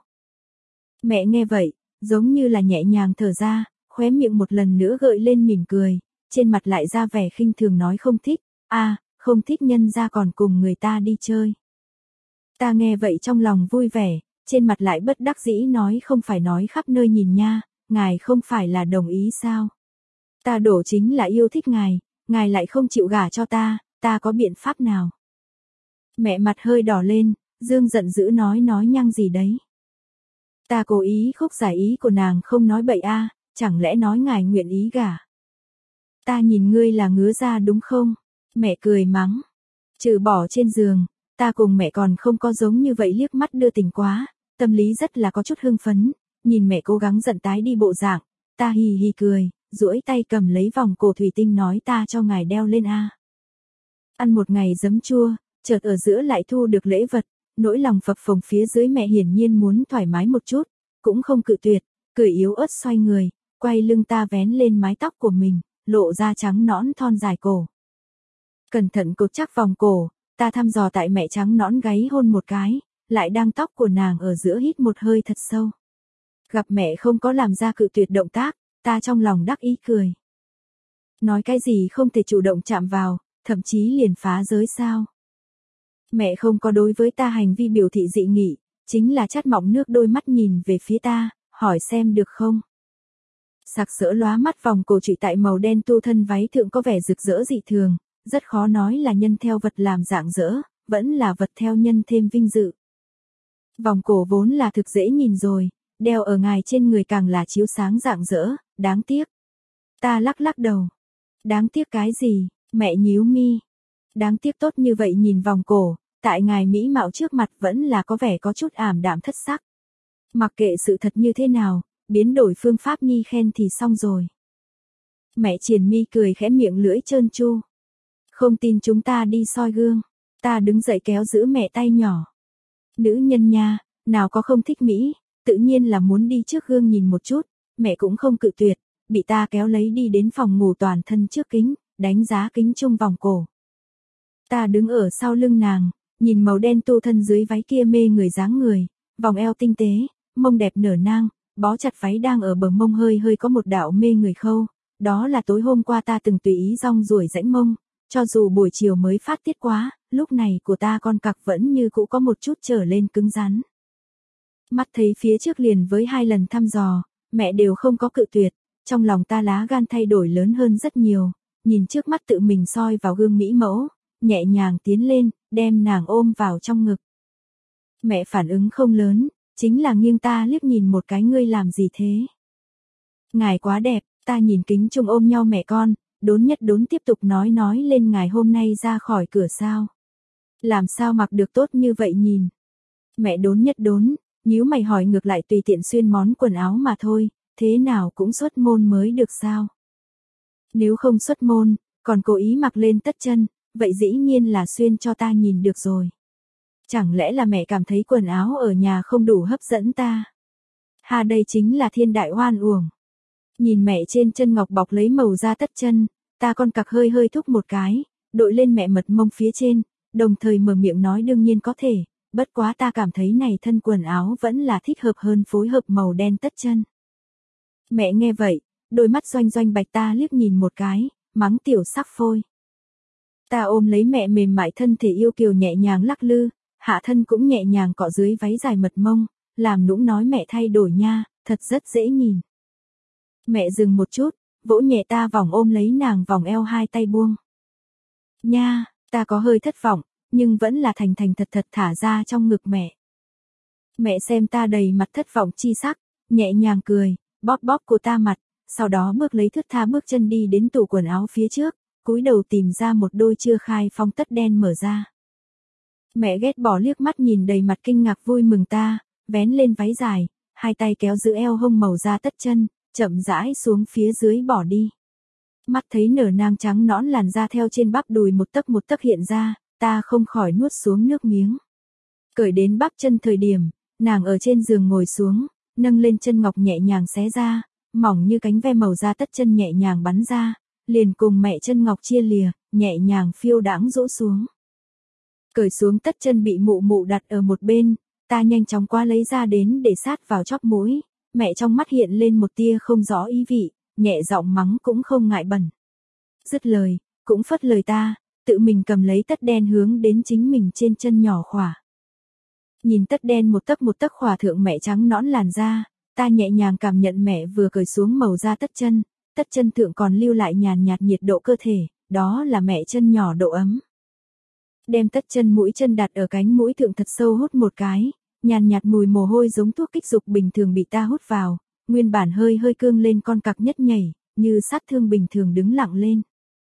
[SPEAKER 1] Mẹ nghe vậy, giống như là nhẹ nhàng thở ra, khóe miệng một lần nữa gợi lên mỉm cười, trên mặt lại ra vẻ khinh thường nói không thích, a à, không thích nhân ra còn cùng người ta đi chơi. Ta nghe vậy trong lòng vui vẻ, trên mặt lại bất đắc dĩ nói không phải nói khắp nơi nhìn nha, ngài không phải là đồng ý sao. Ta đổ chính là yêu thích ngài, ngài lại không chịu gả cho ta, ta có biện pháp nào? Mẹ mặt hơi đỏ lên, dương giận dữ nói nói nhăng gì đấy. Ta cố ý khúc giải ý của nàng, không nói bậy a, chẳng lẽ nói ngài nguyện ý gả? Ta nhìn ngươi là ngứa ra đúng không? Mẹ cười mắng. Trừ bỏ trên giường, ta cùng mẹ còn không có giống như vậy liếc mắt đưa tình quá, tâm lý rất là có chút hưng phấn, nhìn mẹ cố gắng giận tái đi bộ dạng, ta hì hì cười, duỗi tay cầm lấy vòng cổ thủy tinh nói ta cho ngài đeo lên a. Ăn một ngày giấm chua, chợt ở giữa lại thu được lễ vật, nỗi lòng phập phồng phía dưới, mẹ hiển nhiên muốn thoải mái một chút, cũng không cự tuyệt, cười yếu ớt xoay người, quay lưng ta vén lên mái tóc của mình, lộ ra trắng nõn thon dài cổ. Cẩn thận cột chắc vòng cổ, ta thăm dò tại mẹ trắng nõn gáy hôn một cái, lại đang tóc của nàng ở giữa hít một hơi thật sâu. Gặp mẹ không có làm ra cự tuyệt động tác, ta trong lòng đắc ý cười. Nói cái gì không thể chủ động chạm vào, thậm chí liền phá giới sao. Mẹ không có đối với ta hành vi biểu thị dị nghị, chính là chắt mọng nước đôi mắt nhìn về phía ta, hỏi xem được không. Sặc sỡ lóa mắt vòng cổ trụy tại màu đen tu thân váy thượng có vẻ rực rỡ dị thường, rất khó nói là nhân theo vật làm dạng dỡ, vẫn là vật theo nhân thêm vinh dự. Vòng cổ vốn là thực dễ nhìn rồi, đeo ở ngài trên người càng là chiếu sáng dạng dỡ, đáng tiếc. Ta lắc lắc đầu. Đáng tiếc cái gì, mẹ nhíu mi. Đáng tiếc tốt như vậy nhìn vòng cổ, tại ngài mỹ mạo trước mặt vẫn là có vẻ có chút ảm đạm thất sắc. Mặc kệ sự thật như thế nào, biến đổi phương pháp nhi khen thì xong rồi. Mẹ triền mi cười khẽ miệng lưỡi trơn tru. Không tin chúng ta đi soi gương. Ta đứng dậy kéo giữ mẹ tay nhỏ. Nữ nhân nha, nào có không thích Mỹ, tự nhiên là muốn đi trước gương nhìn một chút, mẹ cũng không cự tuyệt, bị ta kéo lấy đi đến phòng ngủ toàn thân trước kính, đánh giá kính chung vòng cổ. Ta đứng ở sau lưng nàng, nhìn màu đen tu thân dưới váy kia mê người dáng người, vòng eo tinh tế, mông đẹp nở nang, bó chặt váy đang ở bờ mông hơi hơi có một đạo mê người khâu, đó là tối hôm qua ta từng tùy ý rong ruổi rãnh mông, cho dù buổi chiều mới phát tiết quá, lúc này của ta con cặc vẫn như cũ có một chút trở lên cứng rắn. Mắt thấy phía trước liền với hai lần thăm dò, mẹ đều không có cự tuyệt, trong lòng ta lá gan thay đổi lớn hơn rất nhiều, nhìn trước mắt tự mình soi vào gương mỹ mẫu, nhẹ nhàng tiến lên, đem nàng ôm vào trong ngực. Mẹ phản ứng không lớn, chính là nghiêng ta liếc nhìn một cái ngươi làm gì thế. Ngài quá đẹp, ta nhìn kính chung ôm nhau mẹ con, đốn nhất đốn tiếp tục nói nói lên ngài hôm nay ra khỏi cửa sao. Làm sao mặc được tốt như vậy nhìn. Mẹ đốn nhất đốn, nhíu mày hỏi ngược lại tùy tiện xuyên món quần áo mà thôi, thế nào cũng xuất môn mới được sao. Nếu không xuất môn, còn cố ý mặc lên tất chân, vậy dĩ nhiên là xuyên cho ta nhìn được rồi. Chẳng lẽ là mẹ cảm thấy quần áo ở nhà không đủ hấp dẫn ta? Ha đây chính là thiên đại oan uổng. Nhìn mẹ trên chân ngọc bọc lấy màu da tất chân, ta con cặc hơi hơi thúc một cái, đội lên mẹ mật mông phía trên, đồng thời mở miệng nói đương nhiên có thể, bất quá ta cảm thấy này thân quần áo vẫn là thích hợp hơn phối hợp màu đen tất chân. Mẹ nghe vậy, đôi mắt doanh doanh bạch ta liếc nhìn một cái, mắng tiểu sắc phôi. Ta ôm lấy mẹ mềm mại thân thể yêu kiều nhẹ nhàng lắc lư, hạ thân cũng nhẹ nhàng cọ dưới váy dài mật mông, làm nũng nói mẹ thay đổi nha, thật rất dễ nhìn. Mẹ dừng một chút, vỗ nhẹ ta vòng ôm lấy nàng vòng eo hai tay buông. Nha, ta có hơi thất vọng, nhưng vẫn là thành thành thật thật thả ra trong ngực mẹ. Mẹ xem ta đầy mặt thất vọng chi sắc, nhẹ nhàng cười, bóp bóp của ta mặt, sau đó bước lấy thướt tha bước chân đi đến tủ quần áo phía trước, cúi đầu tìm ra một đôi chưa khai phong tất đen mở ra. Mẹ ghét bỏ liếc mắt nhìn đầy mặt kinh ngạc vui mừng ta, vén lên váy dài, hai tay kéo giữ eo hông màu da tất chân, chậm rãi xuống phía dưới bỏ đi. Mắt thấy nở nang trắng nõn làn da theo trên bắp đùi một tấc một tấc hiện ra, ta không khỏi nuốt xuống nước miếng. Cởi đến bắp chân thời điểm, nàng ở trên giường ngồi xuống, nâng lên chân ngọc nhẹ nhàng xé ra, mỏng như cánh ve màu da tất chân nhẹ nhàng bắn ra, liền cùng mẹ chân ngọc chia lìa, nhẹ nhàng phiêu đãng rũ xuống. Cởi xuống tất chân bị mụ mụ đặt ở một bên, ta nhanh chóng qua lấy ra đến để sát vào chóp mũi, mẹ trong mắt hiện lên một tia không rõ ý vị, nhẹ giọng mắng cũng không ngại bẩn. Dứt lời, cũng phất lời ta, tự mình cầm lấy tất đen hướng đến chính mình trên chân nhỏ khỏa. Nhìn tất đen một tấc một tấc khỏa thượng mẹ trắng nõn làn da, ta nhẹ nhàng cảm nhận mẹ vừa cởi xuống màu da tất chân, tất chân thượng còn lưu lại nhàn nhạt nhiệt độ cơ thể, đó là mẹ chân nhỏ độ ấm. Đem tất chân mũi chân đặt ở cánh mũi thượng thật sâu hút một cái, nhàn nhạt mùi mồ hôi giống thuốc kích dục bình thường bị ta hút vào, nguyên bản hơi hơi cương lên con cặc nhất nhảy, như sát thương bình thường đứng lặng lên.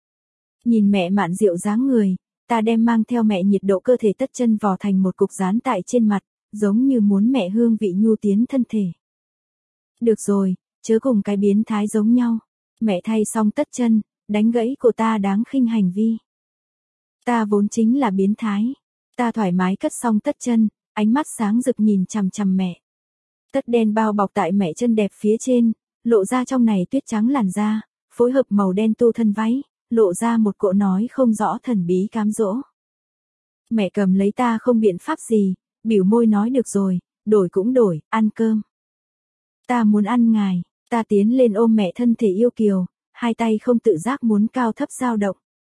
[SPEAKER 1] Nhìn mẹ mạn rượu dáng người, ta đem mang theo mẹ nhiệt độ cơ thể tất chân vò thành một cục dán tại trên mặt, giống như muốn mẹ hương vị nhu tiến thân thể. Được rồi, chớ cùng cái biến thái giống nhau. Mẹ thay xong tất chân, đánh gãy của ta đáng khinh hành vi. Ta vốn chính là biến thái. Ta thoải mái cất xong tất chân, ánh mắt sáng rực nhìn chằm chằm mẹ. Tất đen bao bọc tại mẹ chân đẹp phía trên, lộ ra trong này tuyết trắng làn da, phối hợp màu đen tu thân váy, lộ ra một cỗ nói không rõ thần bí cám dỗ. Mẹ cầm lấy ta không biện pháp gì, biểu môi nói được rồi, đổi cũng đổi, ăn cơm. Ta muốn ăn ngài, ta tiến lên ôm mẹ thân thể yêu kiều, hai tay không tự giác muốn cao thấp dao động.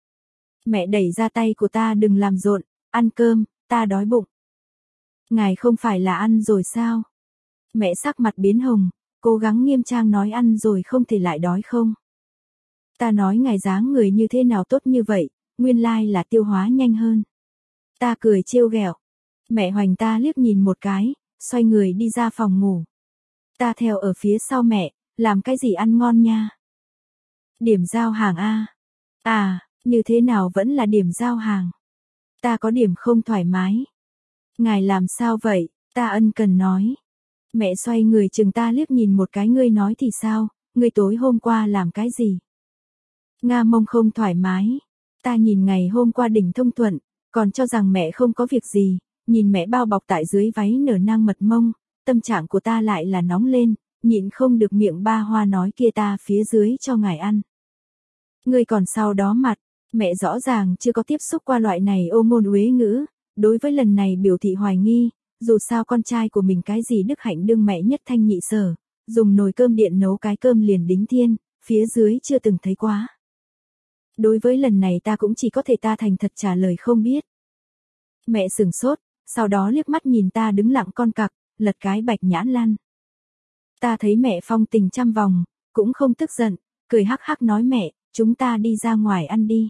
[SPEAKER 1] Mẹ đẩy ra tay của ta đừng làm rộn, ăn cơm, ta đói bụng. Ngài không phải là ăn rồi sao? Mẹ sắc mặt biến hồng, cố gắng nghiêm trang nói ăn rồi không thể lại đói không? Ta nói ngài dáng người như thế nào tốt như vậy, nguyên lai là tiêu hóa nhanh hơn. Ta cười trêu ghẹo. Mẹ hoành ta liếc nhìn một cái, xoay người đi ra phòng ngủ. Ta theo ở phía sau mẹ, làm cái gì ăn ngon nha? Điểm giao hàng a. À, như thế nào vẫn là điểm giao hàng? Ta có điểm không thoải mái. Ngài làm sao vậy? Ta ân cần nói. Mẹ xoay người chừng ta liếc nhìn một cái, ngươi nói thì sao, ngươi tối hôm qua làm cái gì? Nga mông không thoải mái. Ta nhìn ngày hôm qua đỉnh thông thuận, còn cho rằng mẹ không có việc gì, nhìn mẹ bao bọc tại dưới váy nở nang mật mông, tâm trạng của ta lại là nóng lên, nhịn không được miệng ba hoa nói kia ta phía dưới cho ngài ăn. Ngươi còn sau đó mặt, mẹ rõ ràng chưa có tiếp xúc qua loại này ô ngôn uế ngữ, đối với lần này biểu thị hoài nghi, dù sao con trai của mình cái gì đức hạnh đương mẹ nhất thanh nhị sở, dùng nồi cơm điện nấu cái cơm liền đính thiên, phía dưới chưa từng thấy quá. Đối với lần này ta cũng chỉ có thể ta thành thật trả lời không biết. Mẹ sửng sốt, sau đó liếc mắt nhìn ta đứng lặng con cặc, lật cái bạch nhãn lan. Ta thấy mẹ phong tình trăm vòng, cũng không tức giận, cười hắc hắc nói mẹ, chúng ta đi ra ngoài ăn đi.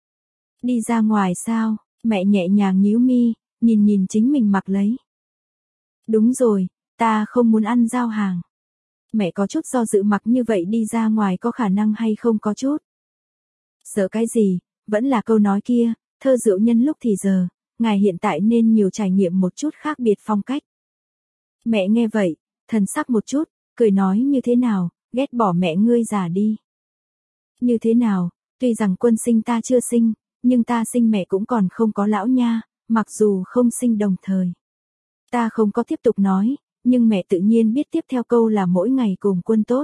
[SPEAKER 1] Đi ra ngoài sao? Mẹ nhẹ nhàng nhíu mi, nhìn nhìn chính mình mặc lấy. Đúng rồi, ta không muốn ăn giao hàng. Mẹ có chút do dự mặc như vậy đi ra ngoài có khả năng hay không có chút. Sợ cái gì, vẫn là câu nói kia, thơ rượu nhân lúc thì giờ, ngài hiện tại nên nhiều trải nghiệm một chút khác biệt phong cách. Mẹ nghe vậy, thần sắc một chút, cười nói như thế nào, ghét bỏ mẹ ngươi già đi. Như thế nào, tuy rằng quân sinh ta chưa sinh, nhưng ta sinh mẹ cũng còn không có lão nha, mặc dù không sinh đồng thời. Ta không có tiếp tục nói, nhưng mẹ tự nhiên biết tiếp theo câu là mỗi ngày cùng quân tốt.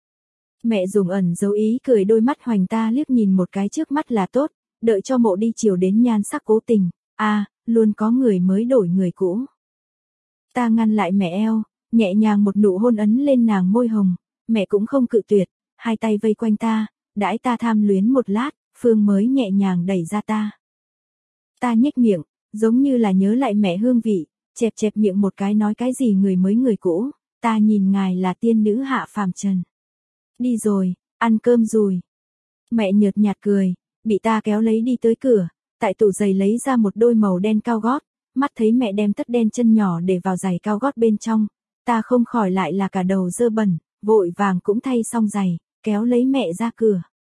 [SPEAKER 1] Mẹ dùng ẩn dấu ý cười, đôi mắt hoành ta liếc nhìn một cái trước mắt là tốt, đợi cho mộ đi chiều đến nhan sắc cố tình, à, luôn có người mới đổi người cũ. Ta ngăn lại mẹ eo, nhẹ nhàng một nụ hôn ấn lên nàng môi hồng, mẹ cũng không cự tuyệt, hai tay vây quanh ta, đãi ta tham luyến một lát, Phương mới nhẹ nhàng đẩy ra ta. Ta nhếch miệng, giống như là nhớ lại mẹ hương vị, chẹp chẹp miệng một cái nói cái gì người mới người cũ, ta nhìn ngài là tiên nữ hạ phàm trần. Đi rồi, ăn cơm rồi. Mẹ nhợt nhạt cười, bị ta kéo lấy đi tới cửa, tại tủ giày lấy ra một đôi màu đen cao gót, mắt thấy mẹ đem tất đen chân nhỏ để vào giày cao gót bên trong, ta không khỏi lại là cả đầu dơ bẩn, vội vàng cũng thay xong giày, kéo lấy mẹ ra cửa.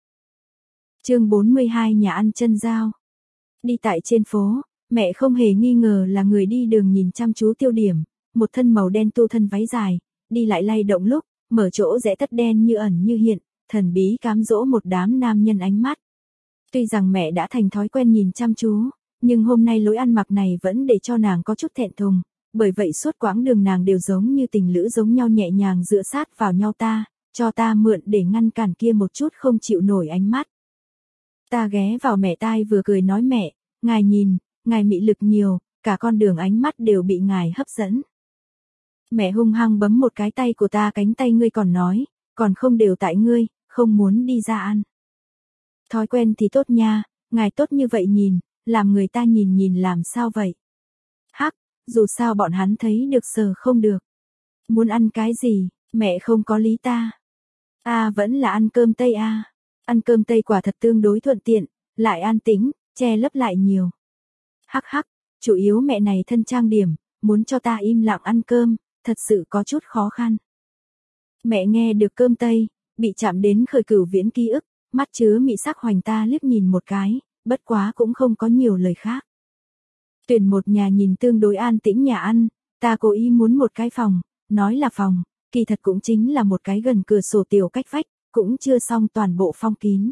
[SPEAKER 1] Chương bốn mươi hai Nhà ăn chân dao. Đi tại trên phố, mẹ không hề nghi ngờ là người đi đường nhìn chăm chú tiêu điểm, một thân màu đen tu thân váy dài, đi lại lay động lúc, mở chỗ rẽ tất đen như ẩn như hiện, thần bí cám dỗ một đám nam nhân ánh mắt. Tuy rằng mẹ đã thành thói quen nhìn chăm chú, nhưng hôm nay lối ăn mặc này vẫn để cho nàng có chút thẹn thùng, bởi vậy suốt quãng đường nàng đều giống như tình lữ giống nhau nhẹ nhàng dựa sát vào nhau ta, cho ta mượn để ngăn cản kia một chút không chịu nổi ánh mắt. Ta ghé vào mẹ tai vừa cười nói mẹ, ngài nhìn, ngài mị lực nhiều, cả con đường ánh mắt đều bị ngài hấp dẫn. Mẹ hung hăng bấm một cái tay của ta, cánh tay ngươi còn nói, còn không đều tại ngươi, không muốn đi ra ăn. Thói quen thì tốt nha, ngài tốt như vậy nhìn, làm người ta nhìn nhìn làm sao vậy? Hắc, dù sao bọn hắn thấy được sờ không được. Muốn ăn cái gì, mẹ không có lý ta. À vẫn là ăn cơm Tây à. Ăn cơm Tây quả thật tương đối thuận tiện, lại an tĩnh, che lấp lại nhiều. Hắc hắc, chủ yếu mẹ này thân trang điểm, muốn cho ta im lặng ăn cơm, thật sự có chút khó khăn. Mẹ nghe được cơm Tây, bị chạm đến khởi cửu viễn ký ức, mắt chứa mị sắc hoành ta liếc nhìn một cái, bất quá cũng không có nhiều lời khác. Tuyển một nhà nhìn tương đối an tĩnh nhà ăn, ta cố ý muốn một cái phòng, nói là phòng, kỳ thật cũng chính là một cái gần cửa sổ tiểu cách vách, cũng chưa xong toàn bộ phong kín.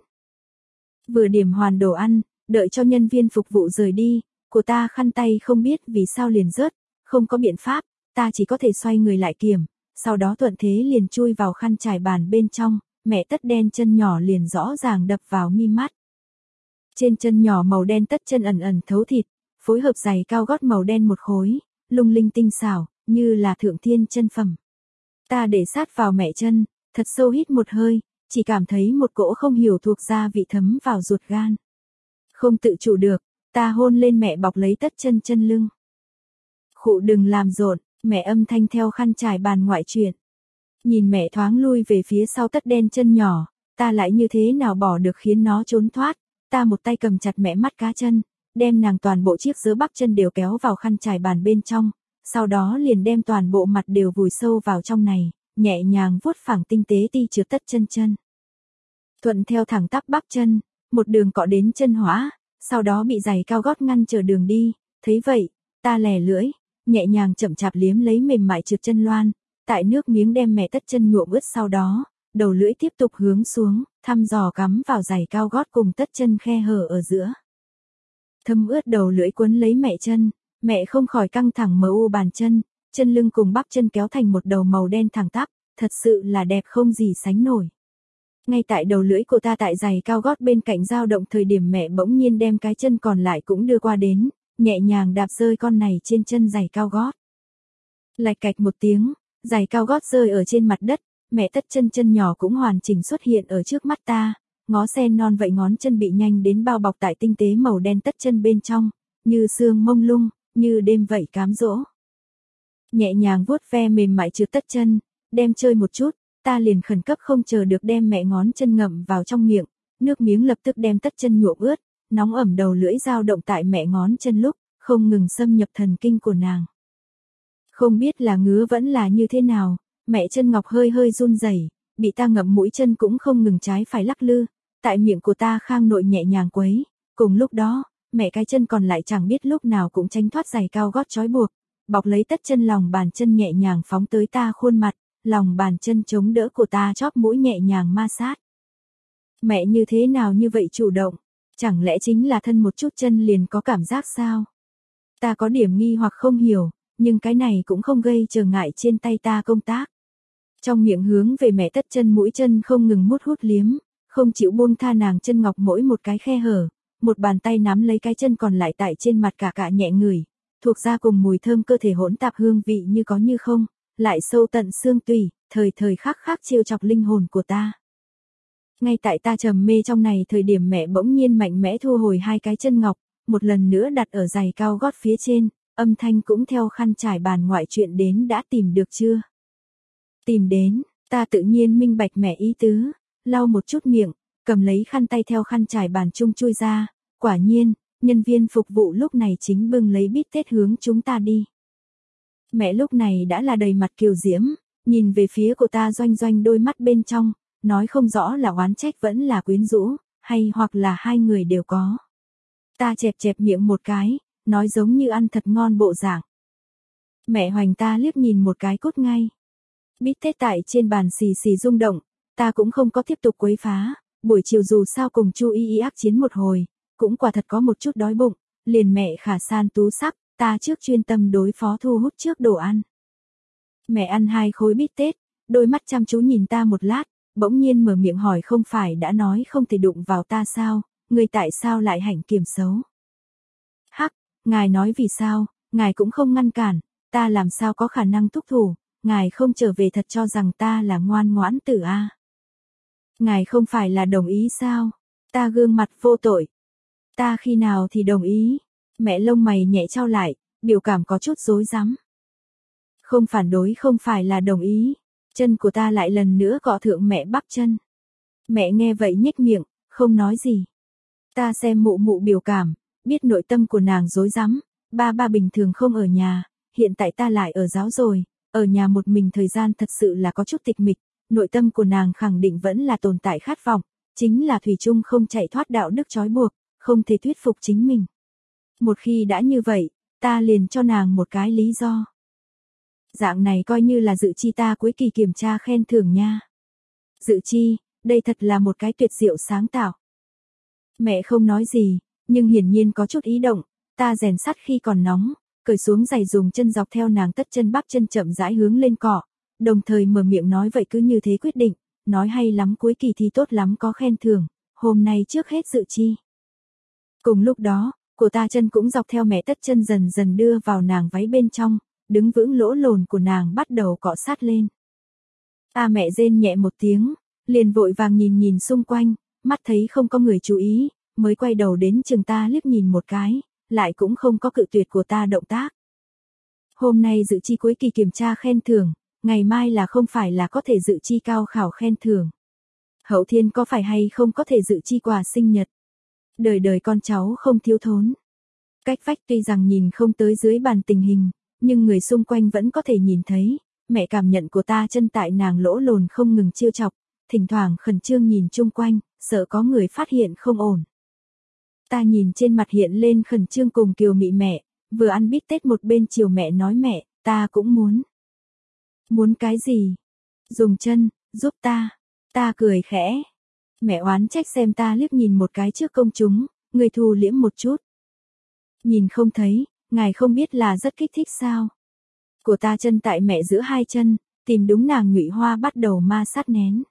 [SPEAKER 1] Vừa điểm hoàn đồ ăn, đợi cho nhân viên phục vụ rời đi, của ta khăn tay không biết vì sao liền rớt, không có biện pháp, ta chỉ có thể xoay người lại kiểm, sau đó thuận thế liền chui vào khăn trải bàn bên trong, mẹ tất đen chân nhỏ liền rõ ràng đập vào mi mắt. Trên chân nhỏ màu đen tất chân ẩn ẩn thấu thịt, phối hợp giày cao gót màu đen một khối, lung linh tinh xảo, như là thượng thiên chân phẩm. Ta để sát vào mẹ chân, thật sâu hít một hơi, chỉ cảm thấy một cỗ không hiểu thuộc gia vị thấm vào ruột gan. Không tự chủ được, ta hôn lên mẹ bọc lấy tất chân chân lưng. Khụ đừng làm rộn, mẹ âm thanh theo khăn trải bàn ngoại chuyện. Nhìn mẹ thoáng lui về phía sau tất đen chân nhỏ, ta lại như thế nào bỏ được khiến nó trốn thoát, ta một tay cầm chặt mẹ mắt cá chân, đem nàng toàn bộ chiếc dớ bắp chân đều kéo vào khăn trải bàn bên trong, sau đó liền đem toàn bộ mặt đều vùi sâu vào trong này, nhẹ nhàng vuốt phẳng tinh tế ti trượt tất chân chân. Thuận theo thẳng tắp bắp chân, một đường cọ đến chân hóa, sau đó bị giày cao gót ngăn trở đường đi, thấy vậy, ta lẻ lưỡi, nhẹ nhàng chậm chạp liếm lấy mềm mại trượt chân loan, tại nước miếng đem mẹ tất chân nhuộm ướt, sau đó, đầu lưỡi tiếp tục hướng xuống, thăm dò cắm vào giày cao gót cùng tất chân khe hở ở giữa. Thấm ướt đầu lưỡi cuốn lấy mẹ chân, mẹ không khỏi căng thẳng mờ u bàn chân, chân lưng cùng bắp chân kéo thành một đầu màu đen thẳng tắp, thật sự là đẹp không gì sánh nổi. Ngay tại đầu lưỡi của ta tại giày cao gót bên cạnh dao động thời điểm mẹ bỗng nhiên đem cái chân còn lại cũng đưa qua đến, nhẹ nhàng đạp rơi con này trên chân giày cao gót. Lạch cạch một tiếng, giày cao gót rơi ở trên mặt đất, mẹ tất chân chân nhỏ cũng hoàn chỉnh xuất hiện ở trước mắt ta, ngó sen non vậy ngón chân bị nhanh đến bao bọc tại tinh tế màu đen tất chân bên trong, như sương mông lung, như đêm vậy cám dỗ. Nhẹ nhàng vuốt ve mềm mại trượt tất chân, đem chơi một chút, ta liền khẩn cấp không chờ được đem mẹ ngón chân ngậm vào trong miệng, nước miếng lập tức đem tất chân nhuộm ướt, nóng ẩm đầu lưỡi dao động tại mẹ ngón chân lúc, không ngừng xâm nhập thần kinh của nàng. Không biết là ngứa vẫn là như thế nào, mẹ chân ngọc hơi hơi run rẩy, bị ta ngậm mũi chân cũng không ngừng trái phải lắc lư, tại miệng của ta khang nội nhẹ nhàng quấy, cùng lúc đó, mẹ cái chân còn lại chẳng biết lúc nào cũng tránh thoát giày cao gót trói buộc, bọc lấy tất chân lòng bàn chân nhẹ nhàng phóng tới ta khuôn mặt, lòng bàn chân chống đỡ của ta chóp mũi nhẹ nhàng ma sát. Mẹ như thế nào như vậy chủ động, chẳng lẽ chính là thân một chút chân liền có cảm giác sao? Ta có điểm nghi hoặc không hiểu, nhưng cái này cũng không gây trở ngại trên tay ta công tác. Trong miệng hướng về mẹ tất chân mũi chân không ngừng mút hút liếm, không chịu buông tha nàng chân ngọc mỗi một cái khe hở, một bàn tay nắm lấy cái chân còn lại tại trên mặt cả cả nhẹ ngửi, thuộc ra cùng mùi thơm cơ thể hỗn tạp hương vị như có như không, lại sâu tận xương tủy, thời thời khắc khắc trêu chọc linh hồn của ta. Ngay tại ta trầm mê trong này thời điểm mẹ bỗng nhiên mạnh mẽ thu hồi hai cái chân ngọc, một lần nữa đặt ở giày cao gót phía trên, âm thanh cũng theo khăn trải bàn ngoại chuyện đến đã tìm được chưa? Tìm đến, ta tự nhiên minh bạch mẹ ý tứ, lau một chút miệng, cầm lấy khăn tay theo khăn trải bàn chung chui ra, quả nhiên, nhân viên phục vụ lúc này chính bưng lấy bít tết hướng chúng ta đi. Mẹ lúc này đã là đầy mặt kiều diễm, nhìn về phía của ta doanh doanh đôi mắt bên trong, nói không rõ là oán trách vẫn là quyến rũ, hay hoặc là hai người đều có. Ta chẹp chẹp miệng một cái, nói giống như ăn thật ngon bộ dạng. Mẹ hoành ta liếc nhìn một cái cút ngay. Bít tết tại trên bàn xì xì rung động, ta cũng không có tiếp tục quấy phá, buổi chiều dù sao cùng Chu Y Y ác chiến một hồi, cũng quả thật có một chút đói bụng, liền mẹ khả san tú sắc, ta trước chuyên tâm đối phó thu hút trước đồ ăn. Mẹ ăn hai khối bít tết, đôi mắt chăm chú nhìn ta một lát, bỗng nhiên mở miệng hỏi không phải đã nói không thể đụng vào ta sao, người tại sao lại hạnh kiểm xấu. Hắc, ngài nói vì sao, ngài cũng không ngăn cản, ta làm sao có khả năng thúc thủ, ngài không trở về thật cho rằng ta là ngoan ngoãn tử a. Ngài không phải là đồng ý sao, ta gương mặt vô tội. Ta khi nào thì đồng ý, mẹ lông mày nhẹ trao lại, biểu cảm có chút rối rắm. Không phản đối không phải là đồng ý, chân của ta lại lần nữa cọ thượng mẹ bắp chân. Mẹ nghe vậy nhếch miệng, không nói gì. Ta xem mụ mụ biểu cảm, biết nội tâm của nàng rối rắm, ba ba bình thường không ở nhà, hiện tại ta lại ở giáo rồi, ở nhà một mình thời gian thật sự là có chút tịch mịch, nội tâm của nàng khẳng định vẫn là tồn tại khát vọng, chính là thủy chung không chạy thoát đạo đức trói buộc, không thể thuyết phục chính mình. Một khi đã như vậy, ta liền cho nàng một cái lý do. Dạng này coi như là dự chi ta cuối kỳ kiểm tra khen thưởng nha. Dự chi, đây thật là một cái tuyệt diệu sáng tạo. Mẹ không nói gì, nhưng hiển nhiên có chút ý động, ta rèn sắt khi còn nóng, cởi xuống giày dùng chân dọc theo nàng tất chân bắp chân chậm rãi hướng lên cỏ, đồng thời mở miệng nói vậy cứ như thế quyết định, nói hay lắm cuối kỳ thi tốt lắm có khen thưởng, hôm nay trước hết dự chi. Cùng lúc đó, của ta chân cũng dọc theo mẹ tất chân dần dần đưa vào nàng váy bên trong, đứng vững lỗ lồn của nàng bắt đầu cọ sát lên. Ta mẹ rên nhẹ một tiếng, liền vội vàng nhìn nhìn xung quanh, mắt thấy không có người chú ý, mới quay đầu đến chừng ta liếc nhìn một cái, lại cũng không có cự tuyệt của ta động tác. Hôm nay dự chi cuối kỳ kiểm tra khen thưởng, ngày mai là không phải là có thể dự chi cao khảo khen thưởng. Hậu thiên có phải hay không có thể dự chi quà sinh nhật. Đời đời con cháu không thiếu thốn. Cách vách tuy rằng nhìn không tới dưới bàn tình hình, nhưng người xung quanh vẫn có thể nhìn thấy, mẹ cảm nhận của ta chân tại nàng lỗ lồn không ngừng trêu chọc, thỉnh thoảng khẩn trương nhìn chung quanh, sợ có người phát hiện không ổn. Ta nhìn trên mặt hiện lên khẩn trương cùng kiều mị mẹ, vừa ăn bít tết một bên chiều mẹ nói mẹ, ta cũng muốn. Muốn cái gì? Dùng chân, giúp ta. Ta cười khẽ. Mẹ oán trách xem ta liếc nhìn một cái trước công chúng, người thu liễm một chút. Nhìn không thấy, ngài không biết là rất kích thích sao? Của ta chân tại mẹ giữa hai chân, tìm đúng nàng Ngụy Hoa bắt đầu ma sát nén.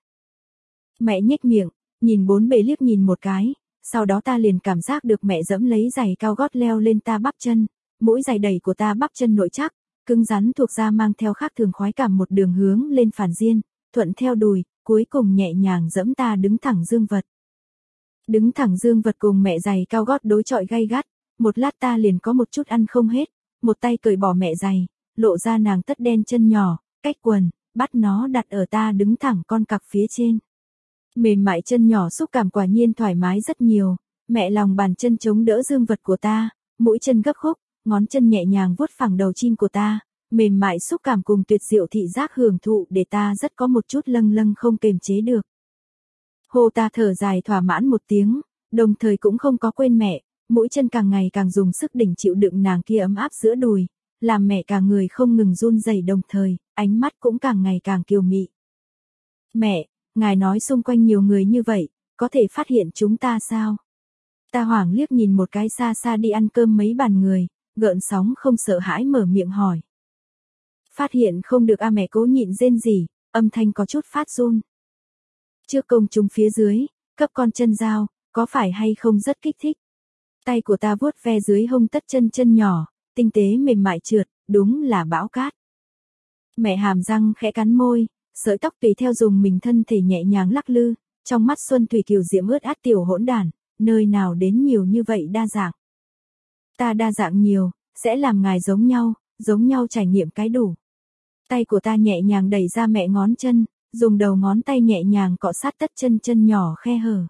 [SPEAKER 1] Mẹ nhếch miệng, nhìn bốn bề liếc nhìn một cái, sau đó ta liền cảm giác được mẹ dẫm lấy giày cao gót leo lên ta bắp chân, mũi giày đẩy của ta bắp chân nội chắc, cứng rắn thuộc ra mang theo khác thường khoái cảm một đường hướng lên phản diên, thuận theo đùi, cuối cùng nhẹ nhàng dẫm ta đứng thẳng dương vật. Đứng thẳng dương vật cùng mẹ giày cao gót đối chọi gay gắt, một lát ta liền có một chút ăn không hết, một tay cởi bỏ mẹ giày, lộ ra nàng tất đen chân nhỏ, cách quần, bắt nó đặt ở ta đứng thẳng con cặc phía trên. Mềm mại chân nhỏ xúc cảm quả nhiên thoải mái rất nhiều, mẹ lòng bàn chân chống đỡ dương vật của ta, mũi chân gấp khúc, ngón chân nhẹ nhàng vuốt phẳng đầu chim của ta, mềm mại xúc cảm cùng tuyệt diệu thị giác hưởng thụ để ta rất có một chút lâng lâng không kềm chế được. Hô ta thở dài thỏa mãn một tiếng, đồng thời cũng không có quên mẹ, mũi chân càng ngày càng dùng sức đỉnh chịu đựng nàng kia ấm áp giữa đùi, làm mẹ cả người không ngừng run rẩy đồng thời, ánh mắt cũng càng ngày càng kiều mị. Mẹ, ngài nói xung quanh nhiều người như vậy, có thể phát hiện chúng ta sao? Ta hoảng liếc nhìn một cái xa xa đi ăn cơm mấy bàn người, gợn sóng không sợ hãi mở miệng hỏi. Phát hiện không được a mẹ cố nhịn rên rỉ, âm thanh có chút phát run. Trước công chúng phía dưới, cấp con chân dao, có phải hay không rất kích thích? Tay của ta vuốt ve dưới hông tất chân chân nhỏ, tinh tế mềm mại trượt, đúng là bão cát. Mẹ hàm răng khẽ cắn môi, sợi tóc tùy theo dùng mình thân thể nhẹ nhàng lắc lư, trong mắt xuân thủy kiều diễm ướt át tiểu hỗn đản, nơi nào đến nhiều như vậy đa dạng. Ta đa dạng nhiều, sẽ làm ngài giống nhau, giống nhau trải nghiệm cái đủ. Tay của ta nhẹ nhàng đẩy ra mẹ ngón chân, dùng đầu ngón tay nhẹ nhàng cọ sát tất chân chân nhỏ khe hở.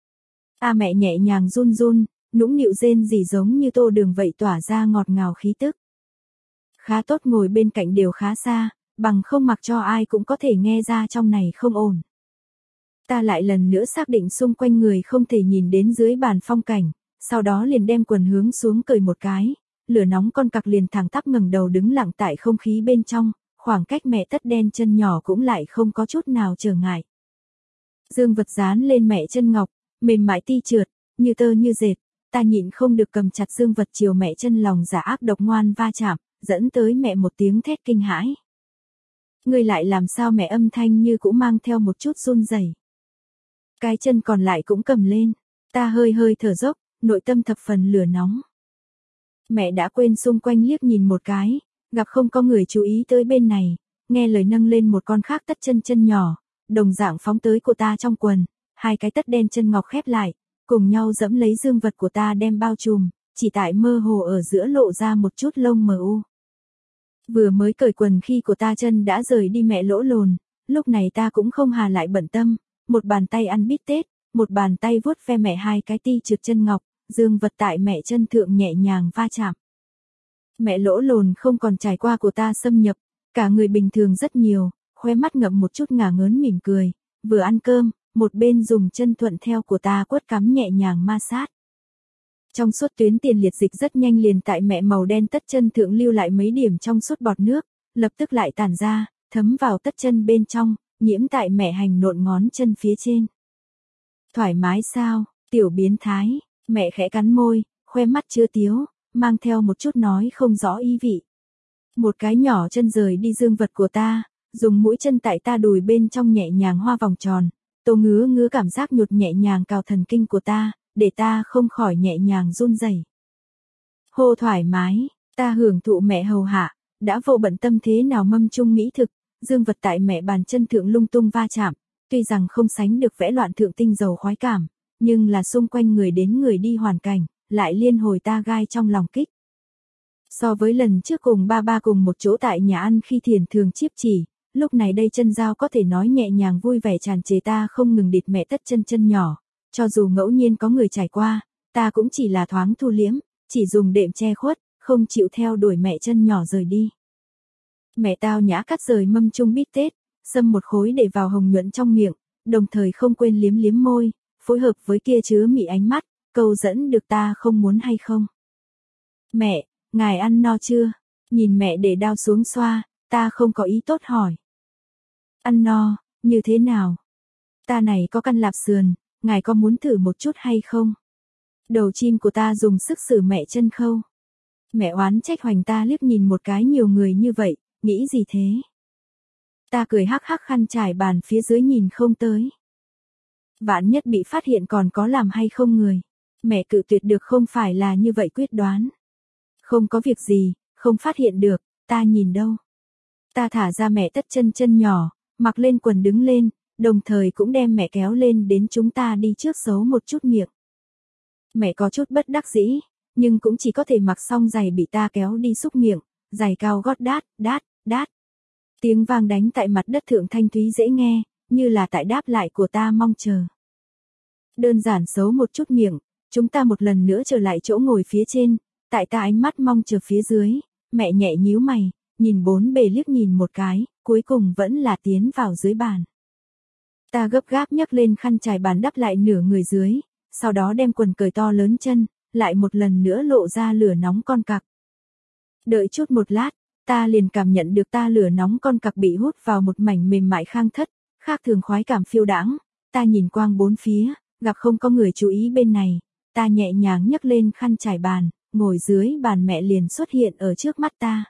[SPEAKER 1] Ta mẹ nhẹ nhàng run run, nũng nịu rên rỉ giống như tô đường vậy tỏa ra ngọt ngào khí tức. Khá tốt ngồi bên cạnh đều khá xa, bằng không mặc cho ai cũng có thể nghe ra trong này không ổn. Ta lại lần nữa xác định xung quanh người không thể nhìn đến dưới bàn phong cảnh, sau đó liền đem quần hướng xuống cởi một cái, lửa nóng con cặc liền thẳng tắp ngẩng đầu đứng lặng tại không khí bên trong, khoảng cách mẹ tất đen chân nhỏ cũng lại không có chút nào trở ngại. Dương vật dán lên mẹ chân ngọc, mềm mại ti trượt, như tơ như dệt, ta nhịn không được cầm chặt dương vật chiều mẹ chân lòng giả ác độc ngoan va chạm, dẫn tới mẹ một tiếng thét kinh hãi. Ngươi lại làm sao mẹ âm thanh như cũng mang theo một chút run rẩy. Cái chân còn lại cũng cầm lên, ta hơi hơi thở dốc, nội tâm thập phần lửa nóng. Mẹ đã quên xung quanh liếc nhìn một cái, gặp không có người chú ý tới bên này, nghe lời nâng lên một con khác tất chân chân nhỏ, đồng dạng phóng tới của ta trong quần, hai cái tất đen chân ngọc khép lại, cùng nhau dẫm lấy dương vật của ta đem bao trùm, chỉ tại mơ hồ ở giữa lộ ra một chút lông mờ u. Vừa mới cởi quần khi của ta chân đã rời đi mẹ lỗ lồn, lúc này ta cũng không hà lại bận tâm, một bàn tay ăn bít tết, một bàn tay vuốt ve mẹ hai cái ti trượt chân ngọc, dương vật tại mẹ chân thượng nhẹ nhàng va chạm. Mẹ lỗ lồn không còn trải qua của ta xâm nhập, cả người bình thường rất nhiều, khóe mắt ngậm một chút ngả ngớn mỉm cười, vừa ăn cơm, một bên dùng chân thuận theo của ta quất cắm nhẹ nhàng ma sát. Trong suốt tuyến tiền liệt dịch rất nhanh liền tại mẹ màu đen tất chân thượng lưu lại mấy điểm trong suốt bọt nước, lập tức lại tản ra, thấm vào tất chân bên trong, nhiễm tại mẹ hành nộn ngón chân phía trên. Thoải mái sao, tiểu biến thái, mẹ khẽ cắn môi, khoe mắt chưa tiếu, mang theo một chút nói không rõ ý vị. Một cái nhỏ chân rời đi dương vật của ta, dùng mũi chân tại ta đùi bên trong nhẹ nhàng hoa vòng tròn, tô ngứa ngứa cảm giác nhột nhẹ nhàng cào thần kinh của ta, để ta không khỏi nhẹ nhàng run rẩy. Hô thoải mái, ta hưởng thụ mẹ hầu hạ, đã vô bận tâm thế nào mâm chung mỹ thực, dương vật tại mẹ bàn chân thượng lung tung va chạm, tuy rằng không sánh được vẽ loạn thượng tinh dầu khoái cảm, nhưng là xung quanh người đến người đi hoàn cảnh, lại liên hồi ta gai trong lòng kích. So với lần trước cùng ba ba cùng một chỗ tại nhà ăn khi thiền thường chiếp chỉ, lúc này đây chân dao có thể nói nhẹ nhàng vui vẻ tràn trề ta không ngừng địt mẹ tất chân chân nhỏ, cho dù ngẫu nhiên có người trải qua, ta cũng chỉ là thoáng thu liếm, chỉ dùng đệm che khuất, không chịu theo đuổi mẹ chân nhỏ rời đi. Mẹ tao nhã cắt rời mâm chung bít tết, xâm một khối để vào hồng nhuận trong miệng, đồng thời không quên liếm liếm môi, phối hợp với kia chứa mị ánh mắt, câu dẫn được ta không muốn hay không. Mẹ, ngài ăn no chưa? Nhìn mẹ để đao xuống xoa, ta không có ý tốt hỏi. Ăn no, như thế nào? Ta này có căn lạp sườn, ngài có muốn thử một chút hay không? Đầu chim của ta dùng sức xử mẹ chân khâu. Mẹ oán trách hoành ta liếc nhìn một cái nhiều người như vậy, nghĩ gì thế? Ta cười hắc hắc khăn trải bàn phía dưới nhìn không tới. Vạn nhất bị phát hiện còn có làm hay không người. Mẹ cự tuyệt được không phải là như vậy quyết đoán. Không có việc gì, không phát hiện được, ta nhìn đâu. Ta thả ra mẹ tất chân chân nhỏ, mặc lên quần đứng lên, đồng thời cũng đem mẹ kéo lên đến chúng ta đi trước giấu một chút miệng. Mẹ có chút bất đắc dĩ, nhưng cũng chỉ có thể mặc xong giày bị ta kéo đi xúc miệng, giày cao gót đát, đát, đát. Tiếng vang đánh tại mặt đất thượng thanh thúy dễ nghe, như là tại đáp lại của ta mong chờ. Đơn giản giấu một chút miệng, chúng ta một lần nữa trở lại chỗ ngồi phía trên, tại ta ánh mắt mong chờ phía dưới, mẹ nhẹ nhíu mày, nhìn bốn bề liếc nhìn một cái, cuối cùng vẫn là tiến vào dưới bàn. Ta gấp gáp nhấc lên khăn trải bàn đắp lại nửa người dưới, sau đó đem quần cởi to lớn chân, lại một lần nữa lộ ra lửa nóng con cặc. Đợi chút một lát, ta liền cảm nhận được ta lửa nóng con cặc bị hút vào một mảnh mềm mại khang thất, khác thường khoái cảm phiêu đãng, ta nhìn quang bốn phía, gặp không có người chú ý bên này, ta nhẹ nhàng nhấc lên khăn trải bàn, ngồi dưới bàn mẹ liền xuất hiện ở trước mắt ta.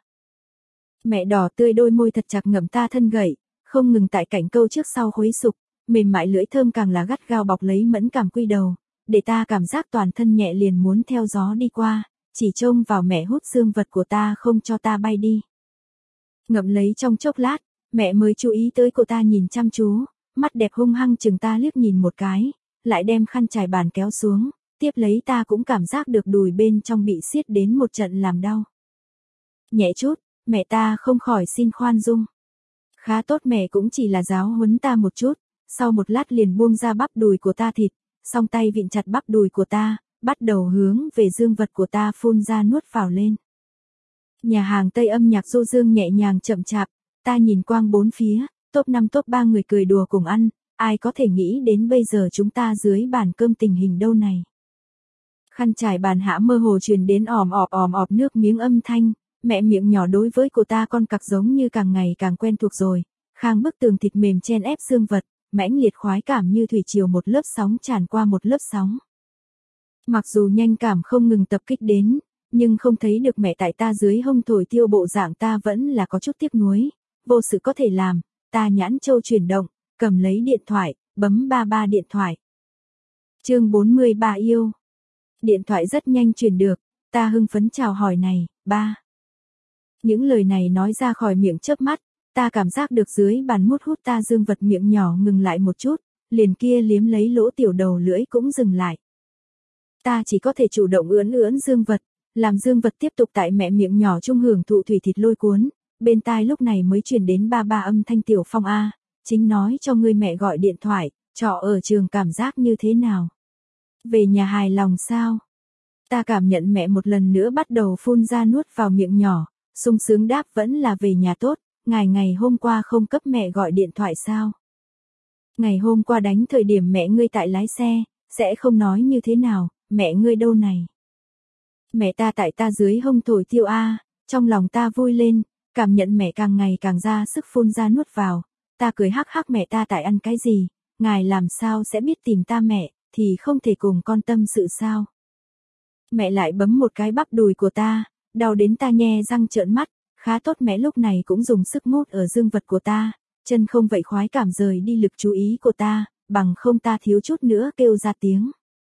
[SPEAKER 1] Mẹ đỏ tươi đôi môi thật chặt ngậm ta thân gậy, không ngừng tại cảnh câu trước sau khuấy sục, mềm mại lưỡi thơm càng là gắt gao bọc lấy mẫn cảm quy đầu, để ta cảm giác toàn thân nhẹ liền muốn theo gió đi qua, chỉ trông vào mẹ hút xương vật của ta không cho ta bay đi. Ngậm lấy trong chốc lát, mẹ mới chú ý tới cô ta nhìn chăm chú, mắt đẹp hung hăng chừng ta liếc nhìn một cái, lại đem khăn trải bàn kéo xuống, tiếp lấy ta cũng cảm giác được đùi bên trong bị siết đến một trận làm đau. Nhẹ chút, mẹ ta không khỏi xin khoan dung. Khá tốt mẹ cũng chỉ là giáo huấn ta một chút, sau một lát liền buông ra bắp đùi của ta thịt, song tay vịn chặt bắp đùi của ta, bắt đầu hướng về dương vật của ta phun ra nuốt vào lên. Nhà hàng Tây âm nhạc du dương nhẹ nhàng chậm chạp, ta nhìn quang bốn phía, top năm top ba người cười đùa cùng ăn, ai có thể nghĩ đến bây giờ chúng ta dưới bàn cơm tình hình đâu này. Khăn trải bàn hạ mơ hồ truyền đến òm ọp òm ọp nước miếng âm thanh, mẹ miệng nhỏ đối với cô ta con cặc giống như càng ngày càng quen thuộc rồi, khang bức tường thịt mềm chen ép xương vật, mãnh liệt khoái cảm như thủy triều một lớp sóng tràn qua một lớp sóng. Mặc dù nhanh cảm không ngừng tập kích đến, nhưng không thấy được mẹ tại ta dưới hông thổi tiêu bộ dạng ta vẫn là có chút tiếc nuối, vô sự có thể làm, ta nhãn châu chuyển động, cầm lấy điện thoại, bấm ba ba điện thoại. Chương bốn mươi ba yêu. Điện thoại rất nhanh truyền được, ta hưng phấn chào hỏi này, ba. Những lời này nói ra khỏi miệng chớp mắt, ta cảm giác được dưới bàn mút hút ta dương vật miệng nhỏ ngừng lại một chút, liền kia liếm lấy lỗ tiểu đầu lưỡi cũng dừng lại. Ta chỉ có thể chủ động ưỡn ưỡn dương vật, làm dương vật tiếp tục tại mẹ miệng nhỏ trung hưởng thụ thủy thịt lôi cuốn, bên tai lúc này mới truyền đến ba ba âm thanh Tiểu Phong a, chính nói cho ngươi mẹ gọi điện thoại, trọ ở trường cảm giác như thế nào? Về nhà hài lòng sao? Ta cảm nhận mẹ một lần nữa bắt đầu phun ra nuốt vào miệng nhỏ, sung sướng đáp vẫn là về nhà tốt, ngài ngày hôm qua không cấp mẹ gọi điện thoại sao? Ngày hôm qua đánh thời điểm mẹ ngươi tại lái xe, sẽ không nói như thế nào, mẹ ngươi đâu này? Mẹ ta tại ta dưới hông thổi tiêu a, trong lòng ta vui lên, cảm nhận mẹ càng ngày càng ra sức phun ra nuốt vào, ta cười hắc hắc mẹ ta tại ăn cái gì, ngài làm sao sẽ biết tìm ta mẹ, thì không thể cùng con tâm sự sao? Mẹ lại bấm một cái bắp đùi của ta, đau đến ta nhe răng trợn mắt, khá tốt mẹ lúc này cũng dùng sức mút ở dương vật của ta, chân không vậy khoái cảm rời đi lực chú ý của ta, bằng không ta thiếu chút nữa kêu ra tiếng.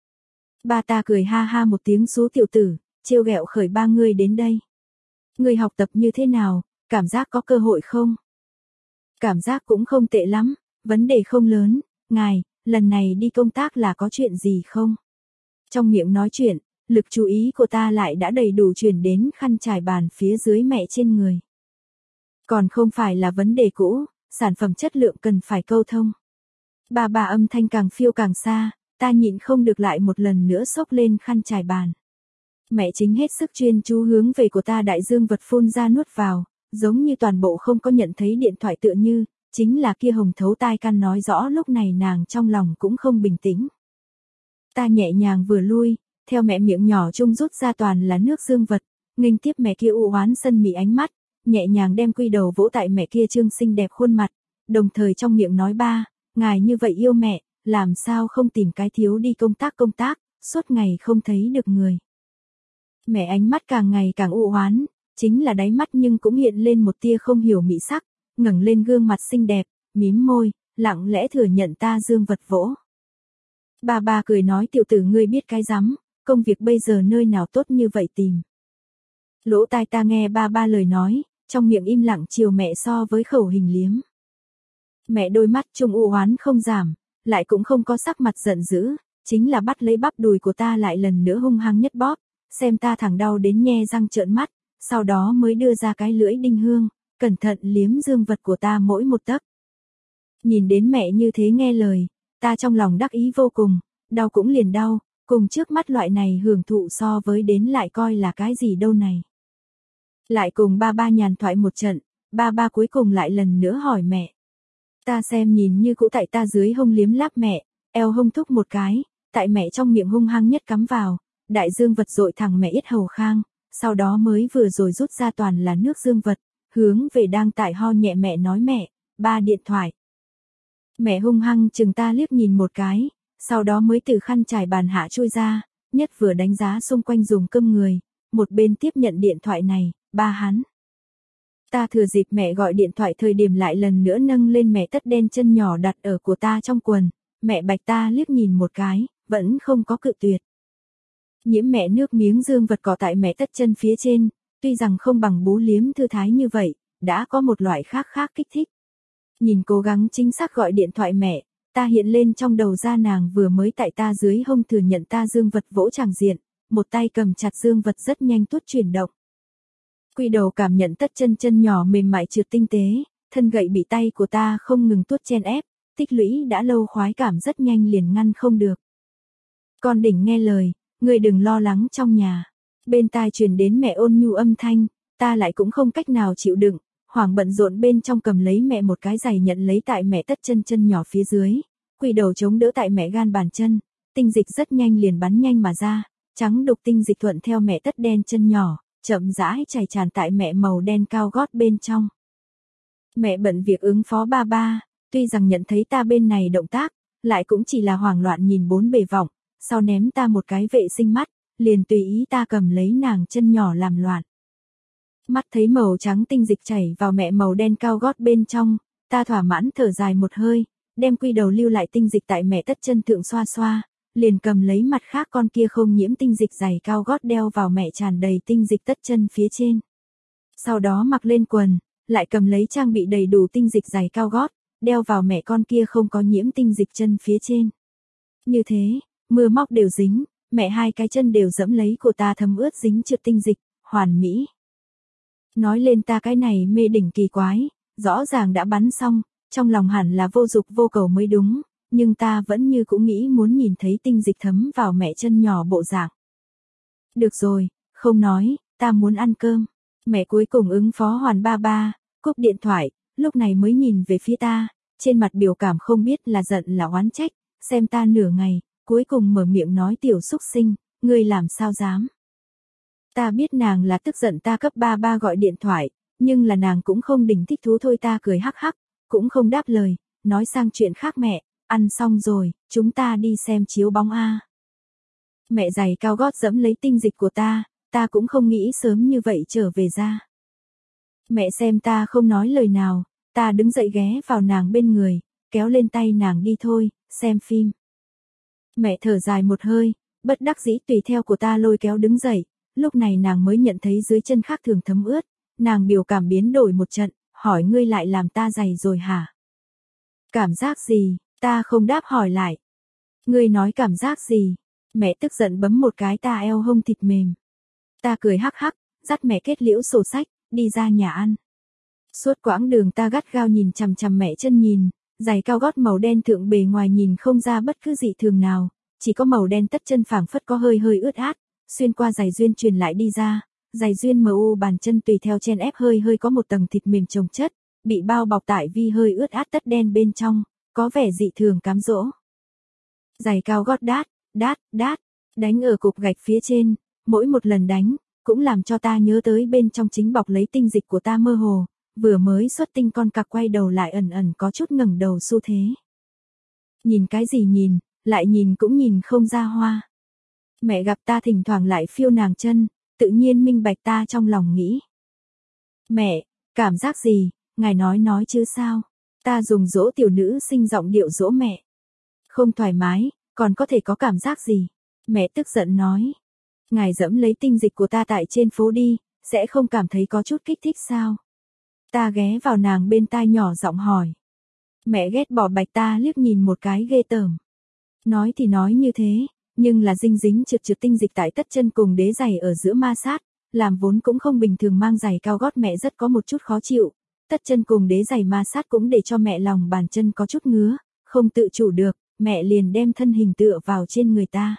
[SPEAKER 1] Ba ta cười ha ha một tiếng xú tiểu tử, trêu ghẹo khởi ba ngươi đến đây. Ngươi học tập như thế nào, cảm giác có cơ hội không? Cảm giác cũng không tệ lắm, vấn đề không lớn, ngài, lần này đi công tác là có chuyện gì không? Trong miệng nói chuyện, lực chú ý của ta lại đã đầy đủ chuyển đến khăn trải bàn phía dưới mẹ trên người. Còn không phải là vấn đề cũ, sản phẩm chất lượng cần phải câu thông. Bà bà âm thanh càng phiêu càng xa, ta nhịn không được lại một lần nữa xốc lên khăn trải bàn. Mẹ chính hết sức chuyên chú hướng về của ta đại dương vật phun ra nuốt vào, giống như toàn bộ không có nhận thấy điện thoại tựa như, chính là kia hồng thấu tai căn nói rõ lúc này nàng trong lòng cũng không bình tĩnh. Ta nhẹ nhàng vừa lui, theo mẹ miệng nhỏ chung rút ra toàn là nước dương vật, nghênh tiếp mẹ kia u oán sân mị ánh mắt, nhẹ nhàng đem quy đầu vỗ tại mẹ kia trương xinh đẹp khuôn mặt, đồng thời trong miệng nói ba, ngài như vậy yêu mẹ, làm sao không tìm cái thiếu đi công tác công tác, suốt ngày không thấy được người. Mẹ ánh mắt càng ngày càng u oán, chính là đáy mắt nhưng cũng hiện lên một tia không hiểu mỹ sắc, ngẩng lên gương mặt xinh đẹp, mím môi, lặng lẽ thừa nhận ta dương vật vỗ. Ba ba cười nói tiểu tử ngươi biết cái rắm, công việc bây giờ nơi nào tốt như vậy tìm. Lỗ tai ta nghe ba ba lời nói, trong miệng im lặng chiều mẹ so với khẩu hình liếm. Mẹ đôi mắt trung u oán không giảm, lại cũng không có sắc mặt giận dữ, chính là bắt lấy bắp đùi của ta lại lần nữa hung hăng nhất bóp, xem ta thẳng đau đến nhe răng trợn mắt, sau đó mới đưa ra cái lưỡi đinh hương, cẩn thận liếm dương vật của ta mỗi một tấc. Nhìn đến mẹ như thế nghe lời, ta trong lòng đắc ý vô cùng, đau cũng liền đau, cùng trước mắt loại này hưởng thụ so với đến lại coi là cái gì đâu này. Lại cùng ba ba nhàn thoại một trận, ba ba cuối cùng lại lần nữa hỏi mẹ. Ta xem nhìn như cũ tại ta dưới hông liếm láp mẹ, eo hông thúc một cái, tại mẹ trong miệng hung hăng nhất cắm vào, đại dương vật dội thẳng mẹ yết hầu khang, sau đó mới vừa rồi rút ra toàn là nước dương vật, hướng về đang tại ho nhẹ mẹ nói mẹ, ba điện thoại. Mẹ hung hăng chừng ta liếc nhìn một cái, sau đó mới từ khăn trải bàn hạ chui ra, nhất vừa đánh giá xung quanh dùng cơm người, một bên tiếp nhận điện thoại này, ba hắn. Ta thừa dịp mẹ gọi điện thoại thời điểm lại lần nữa nâng lên mẹ tất đen chân nhỏ đặt ở của ta trong quần, mẹ bạch ta liếc nhìn một cái, vẫn không có cự tuyệt. Nhiễm mẹ nước miếng dương vật cỏ tại mẹ tất chân phía trên, tuy rằng không bằng bú liếm thư thái như vậy, đã có một loại khác khác kích thích. Nhìn cố gắng chính xác gọi điện thoại mẹ, ta hiện lên trong đầu ra nàng vừa mới tại ta dưới hông thừa nhận ta dương vật vỗ tràng diện, một tay cầm chặt dương vật rất nhanh tuốt chuyển động. Quy đầu cảm nhận tất chân chân nhỏ mềm mại trượt tinh tế, thân gậy bị tay của ta không ngừng tuốt chen ép, tích lũy đã lâu khoái cảm rất nhanh liền ngăn không được. Con đỉnh nghe lời, ngươi đừng lo lắng trong nhà. Bên tai truyền đến mẹ ôn nhu âm thanh, ta lại cũng không cách nào chịu đựng, hoảng bận rộn bên trong cầm lấy mẹ một cái giày nhận lấy tại mẹ tất chân chân nhỏ phía dưới, quỳ đầu chống đỡ tại mẹ gan bàn chân, tinh dịch rất nhanh liền bắn nhanh mà ra, trắng đục tinh dịch thuận theo mẹ tất đen chân nhỏ, chậm rãi chảy tràn tại mẹ màu đen cao gót bên trong. Mẹ bận việc ứng phó ba ba, tuy rằng nhận thấy ta bên này động tác, lại cũng chỉ là hoảng loạn nhìn bốn bề vọng, sau ném ta một cái vệ sinh mắt, liền tùy ý ta cầm lấy nàng chân nhỏ làm loạn. Mắt thấy màu trắng tinh dịch chảy vào mẹ màu đen cao gót bên trong, ta thỏa mãn thở dài một hơi, đem quy đầu lưu lại tinh dịch tại mẹ tất chân thượng xoa xoa, liền cầm lấy mặt khác con kia không nhiễm tinh dịch giày cao gót đeo vào mẹ tràn đầy tinh dịch tất chân phía trên. Sau đó mặc lên quần, lại cầm lấy trang bị đầy đủ tinh dịch giày cao gót, đeo vào mẹ con kia không có nhiễm tinh dịch chân phía trên. Như thế, mưa móc đều dính, mẹ hai cái chân đều dẫm lấy của ta thấm ướt dính trượt tinh dịch, hoàn mỹ. Nói lên ta cái này mê đỉnh kỳ quái, rõ ràng đã bắn xong, trong lòng hẳn là vô dục vô cầu mới đúng, nhưng ta vẫn như cũng nghĩ muốn nhìn thấy tinh dịch thấm vào mẹ chân nhỏ bộ dạng. Được rồi, không nói, ta muốn ăn cơm. Mẹ cuối cùng ứng phó hoàn ba ba, cúp điện thoại, lúc này mới nhìn về phía ta, trên mặt biểu cảm không biết là giận là oán trách, xem ta nửa ngày, cuối cùng mở miệng nói tiểu xúc sinh, ngươi làm sao dám. Ta biết nàng là tức giận ta cấp ba ba gọi điện thoại, nhưng là nàng cũng không đỉnh thích thú thôi ta cười hắc hắc, cũng không đáp lời, nói sang chuyện khác mẹ, ăn xong rồi, chúng ta đi xem chiếu bóng a. Mẹ giày cao gót dẫm lấy tinh dịch của ta, ta cũng không nghĩ sớm như vậy trở về ra. Mẹ xem ta không nói lời nào, ta đứng dậy ghé vào nàng bên người, kéo lên tay nàng đi thôi, xem phim. Mẹ thở dài một hơi, bất đắc dĩ tùy theo của ta lôi kéo đứng dậy, lúc này nàng mới nhận thấy dưới chân khác thường thấm ướt, nàng biểu cảm biến đổi một trận, hỏi ngươi lại làm ta giày rồi hả? Cảm giác gì? Ta không đáp hỏi lại. Ngươi nói cảm giác gì? Mẹ tức giận bấm một cái ta eo hông thịt mềm. Ta cười hắc hắc, dắt mẹ kết liễu sổ sách, đi ra nhà ăn. Suốt quãng đường ta gắt gao nhìn chằm chằm mẹ chân nhìn, giày cao gót màu đen thượng bề ngoài nhìn không ra bất cứ dị thường nào, chỉ có màu đen tất chân phảng phất có hơi hơi ướt át, xuyên qua giày duyên truyền lại đi ra, giày duyên mờ u bàn chân tùy theo chen ép hơi hơi có một tầng thịt mềm chồng chất, bị bao bọc tại vi hơi ướt át tất đen bên trong, có vẻ dị thường cám dỗ. Giày cao gót đát, đát, đát, đánh ở cục gạch phía trên, mỗi một lần đánh, cũng làm cho ta nhớ tới bên trong chính bọc lấy tinh dịch của ta mơ hồ, vừa mới xuất tinh con cặc quay đầu lại ẩn ẩn có chút ngẩng đầu xu thế. Nhìn cái gì nhìn, lại nhìn cũng nhìn không ra hoa. Mẹ gặp ta thỉnh thoảng lại phiêu nàng chân, tự nhiên minh bạch ta trong lòng nghĩ. Mẹ, cảm giác gì, ngài nói nói chứ sao? Ta dùng dỗ tiểu nữ sinh giọng điệu dỗ mẹ. Không thoải mái, còn có thể có cảm giác gì? Mẹ tức giận nói. Ngài dẫm lấy tinh dịch của ta tại trên phố đi, sẽ không cảm thấy có chút kích thích sao? Ta ghé vào nàng bên tai nhỏ giọng hỏi. Mẹ ghét bỏ bạch ta liếc nhìn một cái ghê tởm. Nói thì nói như thế, nhưng là dinh dính trượt trượt tinh dịch tại tất chân cùng đế giày ở giữa ma sát, làm vốn cũng không bình thường mang giày cao gót mẹ rất có một chút khó chịu. Tất chân cùng đế giày ma sát cũng để cho mẹ lòng bàn chân có chút ngứa, không tự chủ được, mẹ liền đem thân hình tựa vào trên người ta.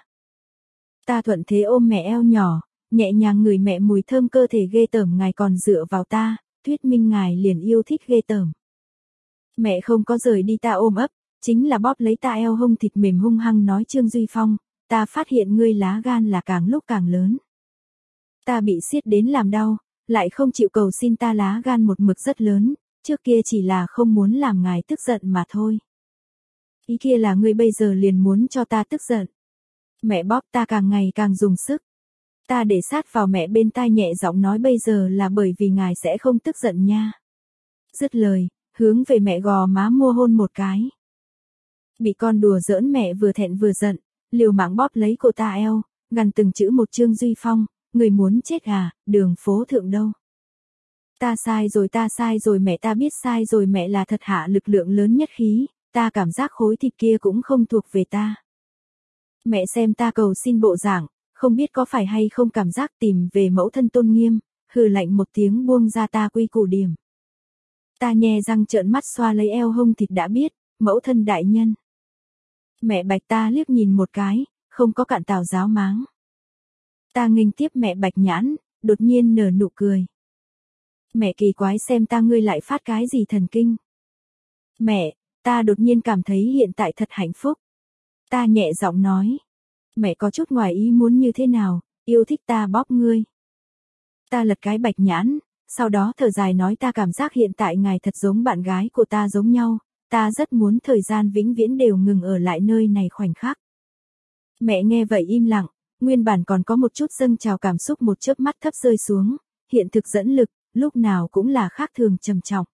[SPEAKER 1] Ta thuận thế ôm mẹ eo nhỏ, nhẹ nhàng ngửi mẹ mùi thơm cơ thể ghê tởm ngài còn dựa vào ta, thuyết minh ngài liền yêu thích ghê tởm. Mẹ không có rời đi ta ôm ấp, chính là bóp lấy ta eo hông thịt mềm hung hăng nói Trương Duy Phong, ta phát hiện ngươi lá gan là càng lúc càng lớn. Ta bị siết đến làm đau, lại không chịu cầu xin ta lá gan một mực rất lớn, trước kia chỉ là không muốn làm ngài tức giận mà thôi. Ý kia là ngươi bây giờ liền muốn cho ta tức giận. Mẹ bóp ta càng ngày càng dùng sức. Ta để sát vào mẹ bên tai nhẹ giọng nói bây giờ là bởi vì ngài sẽ không tức giận nha. Dứt lời, hướng về mẹ gò má mua hôn một cái. Bị con đùa giỡn mẹ vừa thẹn vừa giận, liều mạng bóp lấy cô ta eo, gằn từng chữ một Trương Duy Phong, người muốn chết à, đường phố thượng đâu. Ta sai rồi ta sai rồi mẹ ta biết sai rồi mẹ là thật hạ lực lượng lớn nhất khí, ta cảm giác khối thịt kia cũng không thuộc về ta. Mẹ xem ta cầu xin bộ dạng, không biết có phải hay không cảm giác tìm về mẫu thân tôn nghiêm, hừ lạnh một tiếng buông ra ta quy củ điểm. Ta nhe răng trợn mắt xoa lấy eo hông thịt đã biết, mẫu thân đại nhân. Mẹ bạch ta liếc nhìn một cái, không có cạn tào giáo máng. Ta nghênh tiếp mẹ bạch nhãn, đột nhiên nở nụ cười. Mẹ kỳ quái xem ta ngươi lại phát cái gì thần kinh. Mẹ, ta đột nhiên cảm thấy hiện tại thật hạnh phúc. Ta nhẹ giọng nói. Mẹ có chút ngoài ý muốn như thế nào, yêu thích ta bóp ngươi. Ta lật cái bạch nhãn, sau đó thở dài nói ta cảm giác hiện tại ngài thật giống bạn gái của ta giống nhau, ta rất muốn thời gian vĩnh viễn đều ngừng ở lại nơi này khoảnh khắc. Mẹ nghe vậy im lặng, nguyên bản còn có một chút dâng trào cảm xúc một chớp mắt thấp rơi xuống, hiện thực dẫn lực, lúc nào cũng là khác thường trầm trọng.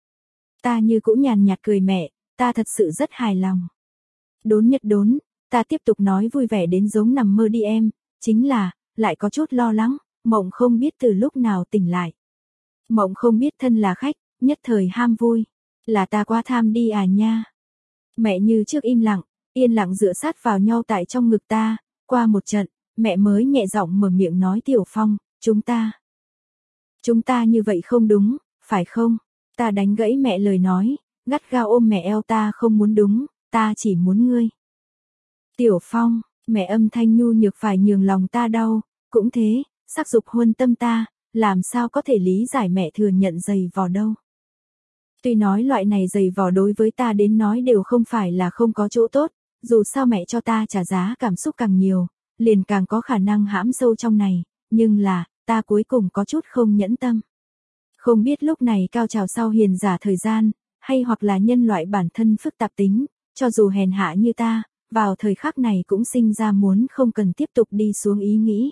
[SPEAKER 1] Ta như cũng nhàn nhạt cười mẹ, ta thật sự rất hài lòng. Đốn nhất đốn, ta tiếp tục nói vui vẻ đến giống nằm mơ đi em, chính là, lại có chút lo lắng, mộng không biết từ lúc nào tỉnh lại. Mộng không biết thân là khách, nhất thời ham vui, là ta quá tham đi à nha. Mẹ như trước im lặng, yên lặng dựa sát vào nhau tại trong ngực ta, qua một trận, mẹ mới nhẹ giọng mở miệng nói Tiểu Phong, chúng ta. Chúng ta như vậy không đúng, phải không? Ta đánh gãy mẹ lời nói, gắt gao ôm mẹ eo ta không muốn đúng, ta chỉ muốn ngươi. Tiểu Phong, mẹ âm thanh nhu nhược phải nhường lòng ta đau, cũng thế, sắc dục huân tâm ta, làm sao có thể lý giải mẹ thừa nhận giày vò đâu. Tuy nói loại này giày vò đối với ta đến nói đều không phải là không có chỗ tốt, dù sao mẹ cho ta trả giá cảm xúc càng nhiều, liền càng có khả năng hãm sâu trong này, nhưng là, ta cuối cùng có chút không nhẫn tâm. Không biết lúc này cao trào sau hiền giả thời gian, hay hoặc là nhân loại bản thân phức tạp tính, cho dù hèn hạ như ta, vào thời khắc này cũng sinh ra muốn không cần tiếp tục đi xuống ý nghĩ.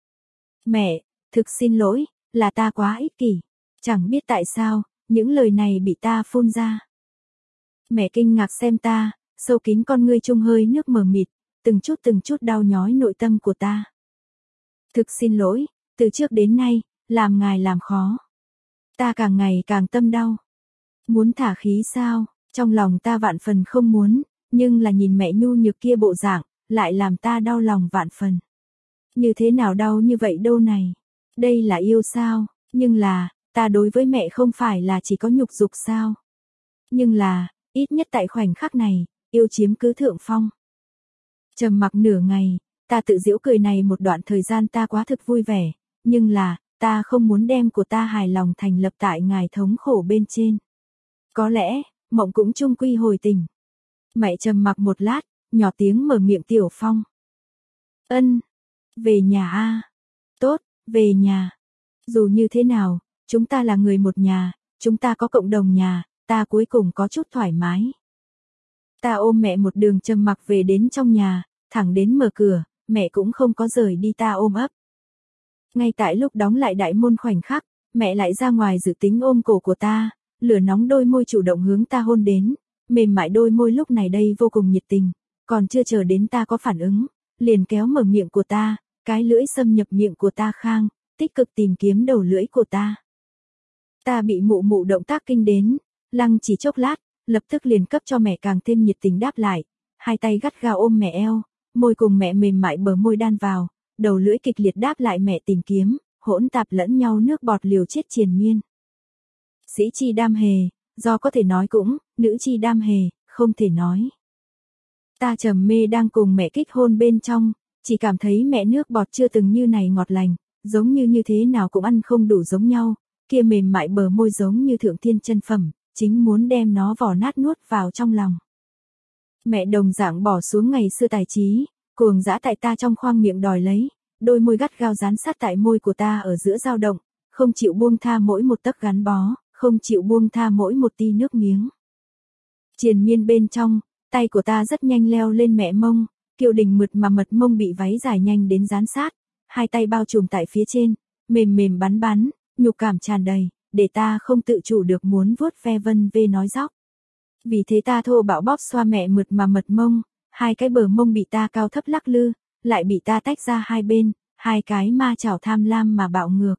[SPEAKER 1] Mẹ, thực xin lỗi, là ta quá ích kỷ, chẳng biết tại sao, những lời này bị ta phun ra. Mẹ kinh ngạc xem ta, sâu kín con ngươi chung hơi nước mờ mịt, từng chút từng chút đau nhói nội tâm của ta. Thực xin lỗi, từ trước đến nay, làm ngài làm khó. Ta càng ngày càng tâm đau. Muốn thả khí sao, trong lòng ta vạn phần không muốn, nhưng là nhìn mẹ nhu nhược kia bộ dạng, lại làm ta đau lòng vạn phần. Như thế nào đau như vậy đâu này? Đây là yêu sao? Nhưng là, ta đối với mẹ không phải là chỉ có nhục dục sao? Nhưng là, ít nhất tại khoảnh khắc này, yêu chiếm cứ thượng phong. Trầm mặc nửa ngày, ta tự giễu cười này một đoạn thời gian ta quá thực vui vẻ, nhưng là, ta không muốn đem của ta hài lòng thành lập tại ngài thống khổ bên trên. Có lẽ, mộng cũng chung quy hồi tình. Mẹ trầm mặc một lát, nhỏ tiếng mở miệng Tiểu Phong. Ân, về nhà a. Tốt, Về nhà. Dù như thế nào, chúng ta là người một nhà, chúng ta có cộng đồng nhà, ta cuối cùng có chút thoải mái. Ta ôm mẹ một đường trầm mặc về đến trong nhà, thẳng đến mở cửa, mẹ cũng không có rời đi ta ôm ấp. Ngay tại lúc đóng lại đại môn khoảnh khắc, mẹ lại ra ngoài dự tính ôm cổ của ta, lửa nóng đôi môi chủ động hướng ta hôn đến, mềm mại đôi môi lúc này đây vô cùng nhiệt tình, còn chưa chờ đến ta có phản ứng, liền kéo mở miệng của ta, cái lưỡi xâm nhập miệng của ta khang, tích cực tìm kiếm đầu lưỡi của ta. Ta bị mụ mụ động tác kinh đến, lăng chỉ chốc lát, lập tức liền cấp cho mẹ càng thêm nhiệt tình đáp lại, hai tay gắt gao ôm mẹ eo, môi cùng mẹ mềm mại bờ môi đan vào, đầu lưỡi kịch liệt đáp lại mẹ tìm kiếm, hỗn tạp lẫn nhau nước bọt liều chết triền miên. Sĩ chi đam hề, do có thể nói cũng, nữ chi đam hề, không thể nói. Ta trầm mê đang cùng mẹ kích hôn bên trong, chỉ cảm thấy mẹ nước bọt chưa từng như này ngọt lành, giống như như thế nào cũng ăn không đủ giống nhau, kia mềm mại bờ môi giống như thượng thiên chân phẩm, chính muốn đem nó vò nát nuốt vào trong lòng. Mẹ đồng dạng bỏ xuống ngày xưa tài trí, cuồng dã tại ta trong khoang miệng đòi lấy, đôi môi gắt gao dán sát tại môi của ta ở giữa dao động, không chịu buông tha mỗi một tấc gắn bó, không chịu buông tha mỗi một ti nước miếng. Triền miên bên trong, tay của ta rất nhanh leo lên mẹ mông, kiều đình mượt mà mật mông bị váy dài nhanh đến dán sát, hai tay bao trùm tại phía trên, mềm mềm bắn bắn, nhục cảm tràn đầy, để ta không tự chủ được muốn vuốt ve vân vê nói dóc. Vì thế ta thô bạo bóp xoa mẹ mượt mà mật mông, hai cái bờ mông bị ta cao thấp lắc lư, lại bị ta tách ra hai bên, hai cái ma chảo tham lam mà bạo ngược.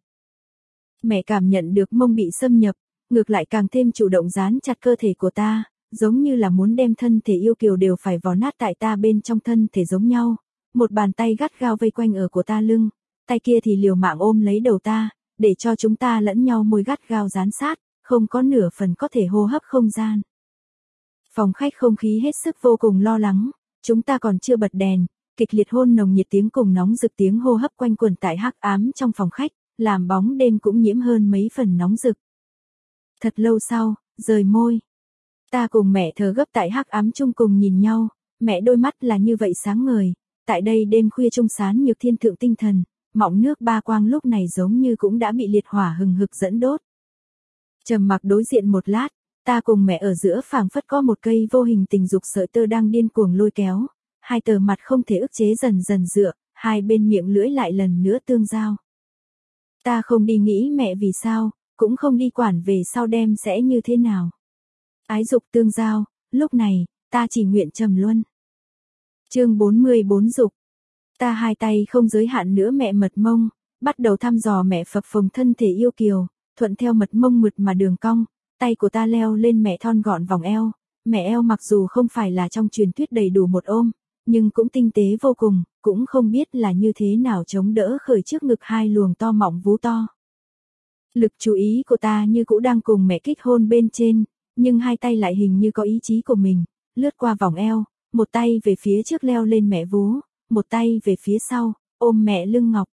[SPEAKER 1] Mẹ cảm nhận được mông bị xâm nhập, ngược lại càng thêm chủ động dán chặt cơ thể của ta, giống như là muốn đem thân thể yêu kiều đều phải vò nát tại ta bên trong thân thể giống nhau. Một bàn tay gắt gao vây quanh ở của ta lưng, tay kia thì liều mạng ôm lấy đầu ta, để cho chúng ta lẫn nhau môi gắt gao dán sát, không có nửa phần có thể hô hấp không gian. Phòng khách không khí hết sức vô cùng lo lắng, chúng ta còn chưa bật đèn, kịch liệt hôn nồng nhiệt tiếng cùng nóng rực tiếng hô hấp quanh quẩn tại hắc ám trong phòng khách, làm bóng đêm cũng nhiễm hơn mấy phần nóng rực. Thật lâu sau, rời môi. Ta cùng mẹ thở gấp tại hắc ám chung cùng nhìn nhau, mẹ đôi mắt là như vậy sáng ngời, tại đây đêm khuya trung sán nhược thiên thượng tinh thần, mọng nước ba quang lúc này giống như cũng đã bị liệt hỏa hừng hực dẫn đốt. Trầm mặc đối diện một lát, ta cùng mẹ ở giữa phảng phất có một cây vô hình tình dục sợi tơ đang điên cuồng lôi kéo, hai tờ mặt không thể ức chế dần dần dựa, hai bên miệng lưỡi lại lần nữa tương giao. Ta không đi nghĩ mẹ vì sao, cũng không đi quản về sau đêm sẽ như thế nào. Ái dục tương giao, lúc này, ta chỉ nguyện trầm luân. Chương bốn mươi bốn dục. Ta hai tay không giới hạn nữa mẹ mật mông, bắt đầu thăm dò mẹ phập phồng thân thể yêu kiều, thuận theo mật mông mượt mà đường cong, tay của ta leo lên mẹ thon gọn vòng eo, mẹ eo mặc dù không phải là trong truyền thuyết đầy đủ một ôm, nhưng cũng tinh tế vô cùng, cũng không biết là như thế nào chống đỡ khởi trước ngực hai luồng to mọng vú to. Lực chú ý của ta như cũ đang cùng mẹ kích hôn bên trên, nhưng hai tay lại hình như có ý chí của mình, lướt qua vòng eo, một tay về phía trước leo lên mẹ vú, một tay về phía sau, ôm mẹ lưng ngọc.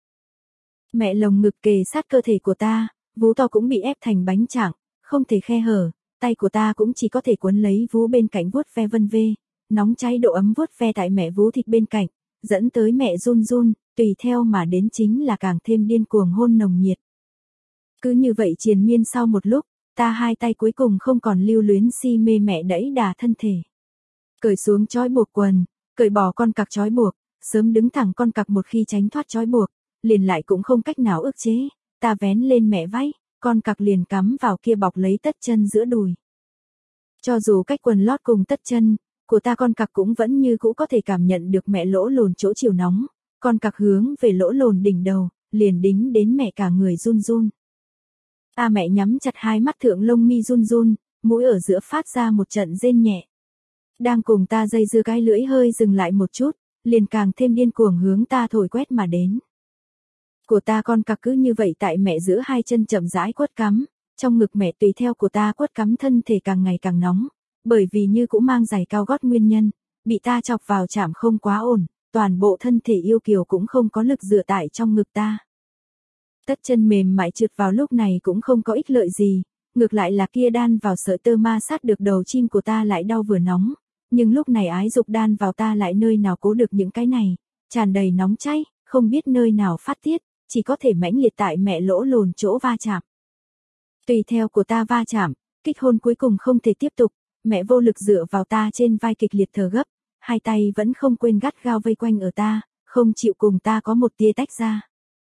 [SPEAKER 1] Mẹ lồng ngực kề sát cơ thể của ta, vú to cũng bị ép thành bánh trạng, không thể khe hở, tay của ta cũng chỉ có thể quấn lấy vú bên cạnh vuốt ve vân vê, nóng cháy độ ấm vuốt ve tại mẹ vú thịt bên cạnh, dẫn tới mẹ run run, tùy theo mà đến chính là càng thêm điên cuồng hôn nồng nhiệt. Cứ như vậy triền miên sau một lúc, ta hai tay cuối cùng không còn lưu luyến si mê mẹ đẩy đà thân thể. Cởi xuống trói buộc quần, cởi bỏ con cặc trói buộc, sớm đứng thẳng con cặc một khi tránh thoát trói buộc, liền lại cũng không cách nào ức chế, ta vén lên mẹ váy, con cặc liền cắm vào kia bọc lấy tất chân giữa đùi. Cho dù cách quần lót cùng tất chân, của ta con cặc cũng vẫn như cũ có thể cảm nhận được mẹ lỗ lồn chỗ chiều nóng, con cặc hướng về lỗ lồn đỉnh đầu, liền đính đến mẹ cả người run run. Ta mẹ nhắm chặt hai mắt thượng lông mi run run, mũi ở giữa phát ra một trận rên nhẹ. Đang cùng ta dây dưa cái lưỡi hơi dừng lại một chút, liền càng thêm điên cuồng hướng ta thổi quét mà đến. Của ta con cặc cứ như vậy tại mẹ giữa hai chân chậm rãi quất cắm, trong ngực mẹ tùy theo của ta quất cắm thân thể càng ngày càng nóng, bởi vì như cũng mang giày cao gót nguyên nhân, bị ta chọc vào chạm không quá ổn, toàn bộ thân thể yêu kiều cũng không có lực dựa tại trong ngực ta. Tất chân mềm mại trượt vào lúc này cũng không có ích lợi gì, ngược lại là kia đan vào sợi tơ ma sát được đầu chim của ta lại đau vừa nóng, nhưng lúc này ái dục đan vào ta lại nơi nào cố được những cái này, tràn đầy nóng cháy, không biết nơi nào phát tiết, chỉ có thể mãnh liệt tại mẹ lỗ lồn chỗ va chạm. Tùy theo của ta va chạm, kích hôn cuối cùng không thể tiếp tục, mẹ vô lực dựa vào ta trên vai kịch liệt thở gấp, hai tay vẫn không quên gắt gao vây quanh ở ta, không chịu cùng ta có một tia tách ra.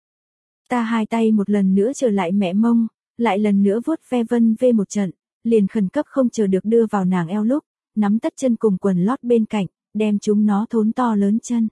[SPEAKER 1] Ta hai tay một lần nữa trở lại mẹ mông, lại lần nữa vuốt ve vân vê một trận, liền khẩn cấp không chờ được đưa vào nàng eo lúc, nắm tất chân cùng quần lót bên cạnh, đem chúng nó thốn to lớn chân.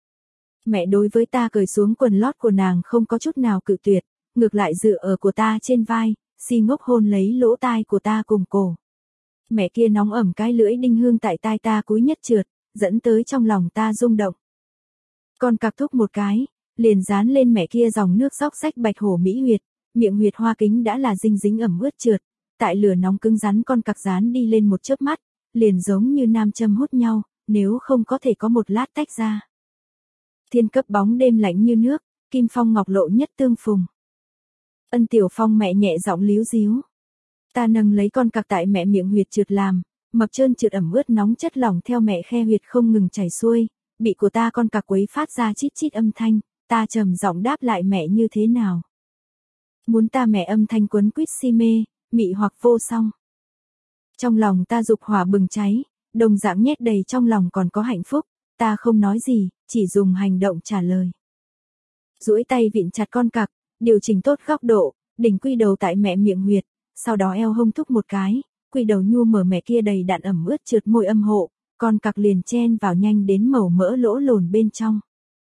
[SPEAKER 1] Mẹ đối với ta cởi xuống quần lót của nàng không có chút nào cự tuyệt, ngược lại dựa ở của ta trên vai, si ngốc hôn lấy lỗ tai của ta cùng cổ. Mẹ kia nóng ẩm cái lưỡi đinh hương tại tai ta cúi nhất trượt, dẫn tới trong lòng ta rung động. Con cặc thúc một cái, liền dán lên mẹ kia dòng nước róc rách bạch hổ mỹ huyệt, miệng huyệt hoa kính đã là dinh dính ẩm ướt trượt, tại lửa nóng cứng rắn con cặc dán đi lên một chớp mắt, liền giống như nam châm hút nhau, nếu không có thể có một lát tách ra. Thiên cấp bóng đêm lạnh như nước, kim phong ngọc lộ nhất tương phùng. Ân Tiểu Phong mẹ nhẹ giọng líu díu. Ta nâng lấy con cặc tại mẹ miệng huyệt trượt làm, mập trơn trượt ẩm ướt nóng chất lỏng theo mẹ khe huyệt không ngừng chảy xuôi, bị của ta con cặc quấy phát ra chít chít âm thanh, ta trầm giọng đáp lại mẹ như thế nào. Muốn ta mẹ âm thanh quấn quýt si mê, mị hoặc vô song. Trong lòng ta dục hỏa bừng cháy, đồng dạng nhét đầy trong lòng còn có hạnh phúc, ta không nói gì, chỉ dùng hành động trả lời. Duỗi tay vịn chặt con cặc, điều chỉnh tốt góc độ, đỉnh quy đầu tại mẹ miệng huyệt, sau đó eo hông thúc một cái, quy đầu nhu mở mẹ kia đầy đặn ẩm ướt trượt môi âm hộ, con cặc liền chen vào nhanh đến màu mỡ lỗ lồn bên trong.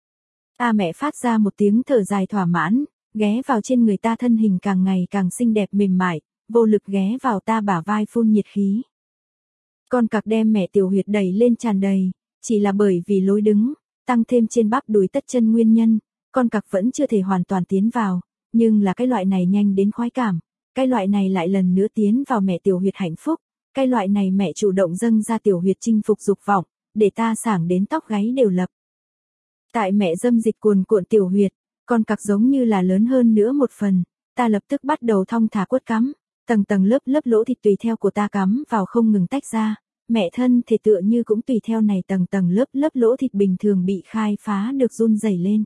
[SPEAKER 1] A mẹ phát ra một tiếng thở dài thỏa mãn, ghé vào trên người ta, thân hình càng ngày càng xinh đẹp mềm mại, vô lực ghé vào ta bả vai phun nhiệt khí. Con cặc đem mẹ tiểu huyệt đẩy lên tràn đầy, chỉ là bởi vì lối đứng, tăng thêm trên bắp đùi tất chân nguyên nhân, con cặc vẫn chưa thể hoàn toàn tiến vào, nhưng là cái loại này nhanh đến khoái cảm, cái loại này lại lần nữa tiến vào mẹ tiểu huyệt hạnh phúc, cái loại này mẹ chủ động dâng ra tiểu huyệt chinh phục dục vọng, để ta sảng đến tóc gáy đều lập. Tại mẹ dâm dịch cuồn cuộn tiểu huyệt, con cặc giống như là lớn hơn nữa một phần, ta lập tức bắt đầu thong thả quất cắm, tầng tầng lớp lớp lỗ thịt tùy theo của ta cắm vào không ngừng tách ra, mẹ thân thể tựa như cũng tùy theo này tầng tầng lớp lớp lỗ thịt bình thường bị khai phá được run rẩy lên.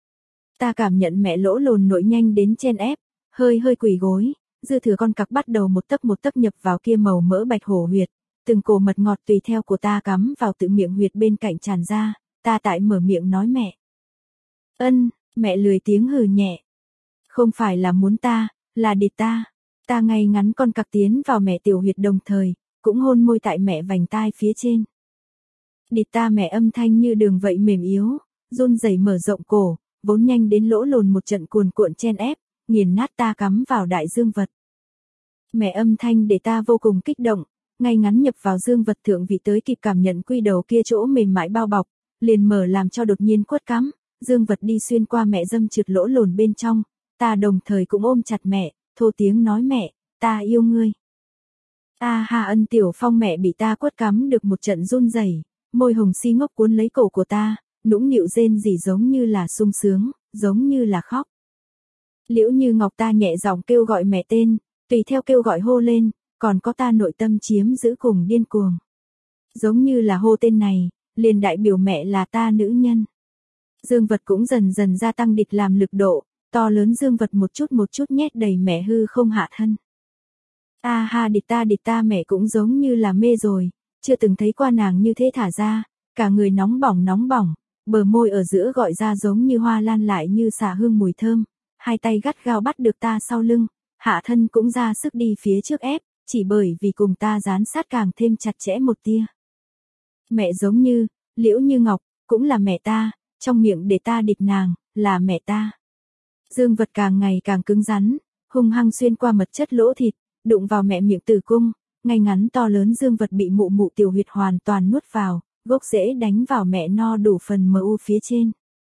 [SPEAKER 1] Ta cảm nhận mẹ lỗ lồn nội nhanh đến chen ép, hơi hơi quỳ gối, dư thừa con cặc bắt đầu một tấc một tấc nhập vào kia màu mỡ bạch hổ huyệt, từng cổ mật ngọt tùy theo của ta cắm vào tự miệng huyệt bên cạnh tràn ra, ta tại mở miệng nói mẹ. Ân, mẹ lười tiếng hừ nhẹ. Không phải là muốn ta, là địt ta. Ta ngay ngắn con cặc tiến vào mẹ tiểu huyệt đồng thời, cũng hôn môi tại mẹ vành tai phía trên. Địt ta mẹ âm thanh như đường vậy mềm yếu, run rẩy mở rộng cổ, vốn nhanh đến lỗ lồn một trận cuồn cuộn chen ép, nghiền nát ta cắm vào đại dương vật. Mẹ âm thanh để ta vô cùng kích động, ngay ngắn nhập vào dương vật thượng vị tới kịp cảm nhận quy đầu kia chỗ mềm mại bao bọc, liền mở làm cho đột nhiên quất cắm, dương vật đi xuyên qua mẹ dâm trượt lỗ lồn bên trong, ta đồng thời cũng ôm chặt mẹ, thô tiếng nói mẹ, ta yêu ngươi. Ta hà Ân Tiểu Phong mẹ bị ta quất cắm được một trận run rẩy, môi hồng si ngốc cuốn lấy cổ của ta, nũng nịu rên rỉ giống như là sung sướng, giống như là khóc. Liễu Như Ngọc ta nhẹ giọng kêu gọi mẹ tên, tùy theo kêu gọi hô lên, còn có ta nội tâm chiếm giữ cùng điên cuồng. Giống như là hô tên này, liền đại biểu mẹ là ta nữ nhân. Dương vật cũng dần dần gia tăng địch làm lực độ, to lớn dương vật một chút một chút nhét đầy mẹ hư không hạ thân. A ha địch ta địch ta mẹ cũng giống như là mê rồi, chưa từng thấy qua nàng như thế thả ra, cả người nóng bỏng nóng bỏng, bờ môi ở giữa gọi ra giống như hoa lan lại như xả hương mùi thơm, hai tay gắt gao bắt được ta sau lưng, hạ thân cũng ra sức đi phía trước ép, chỉ bởi vì cùng ta dán sát càng thêm chặt chẽ một tia. Mẹ giống như, Liễu Như Ngọc, cũng là mẹ ta, trong miệng để ta địch nàng, là mẹ ta. Dương vật càng ngày càng cứng rắn, hung hăng xuyên qua mật chất lỗ thịt, đụng vào mẹ miệng tử cung, ngay ngắn to lớn dương vật bị mụ mụ tiểu huyệt hoàn toàn nuốt vào, gốc rễ đánh vào mẹ no đủ phần mờ u phía trên.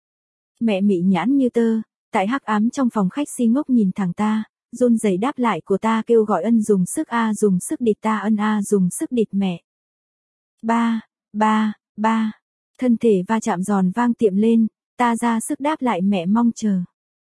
[SPEAKER 1] Mẹ mị nhãn như tơ, tại hắc ám trong phòng khách si ngốc nhìn thẳng ta, run rẩy đáp lại của ta kêu gọi ân dùng sức a dùng sức địt ta ân a dùng sức địt mẹ. Ba, ba, ba, thân thể va chạm giòn vang tiệm lên, ta ra sức đáp lại mẹ mong chờ.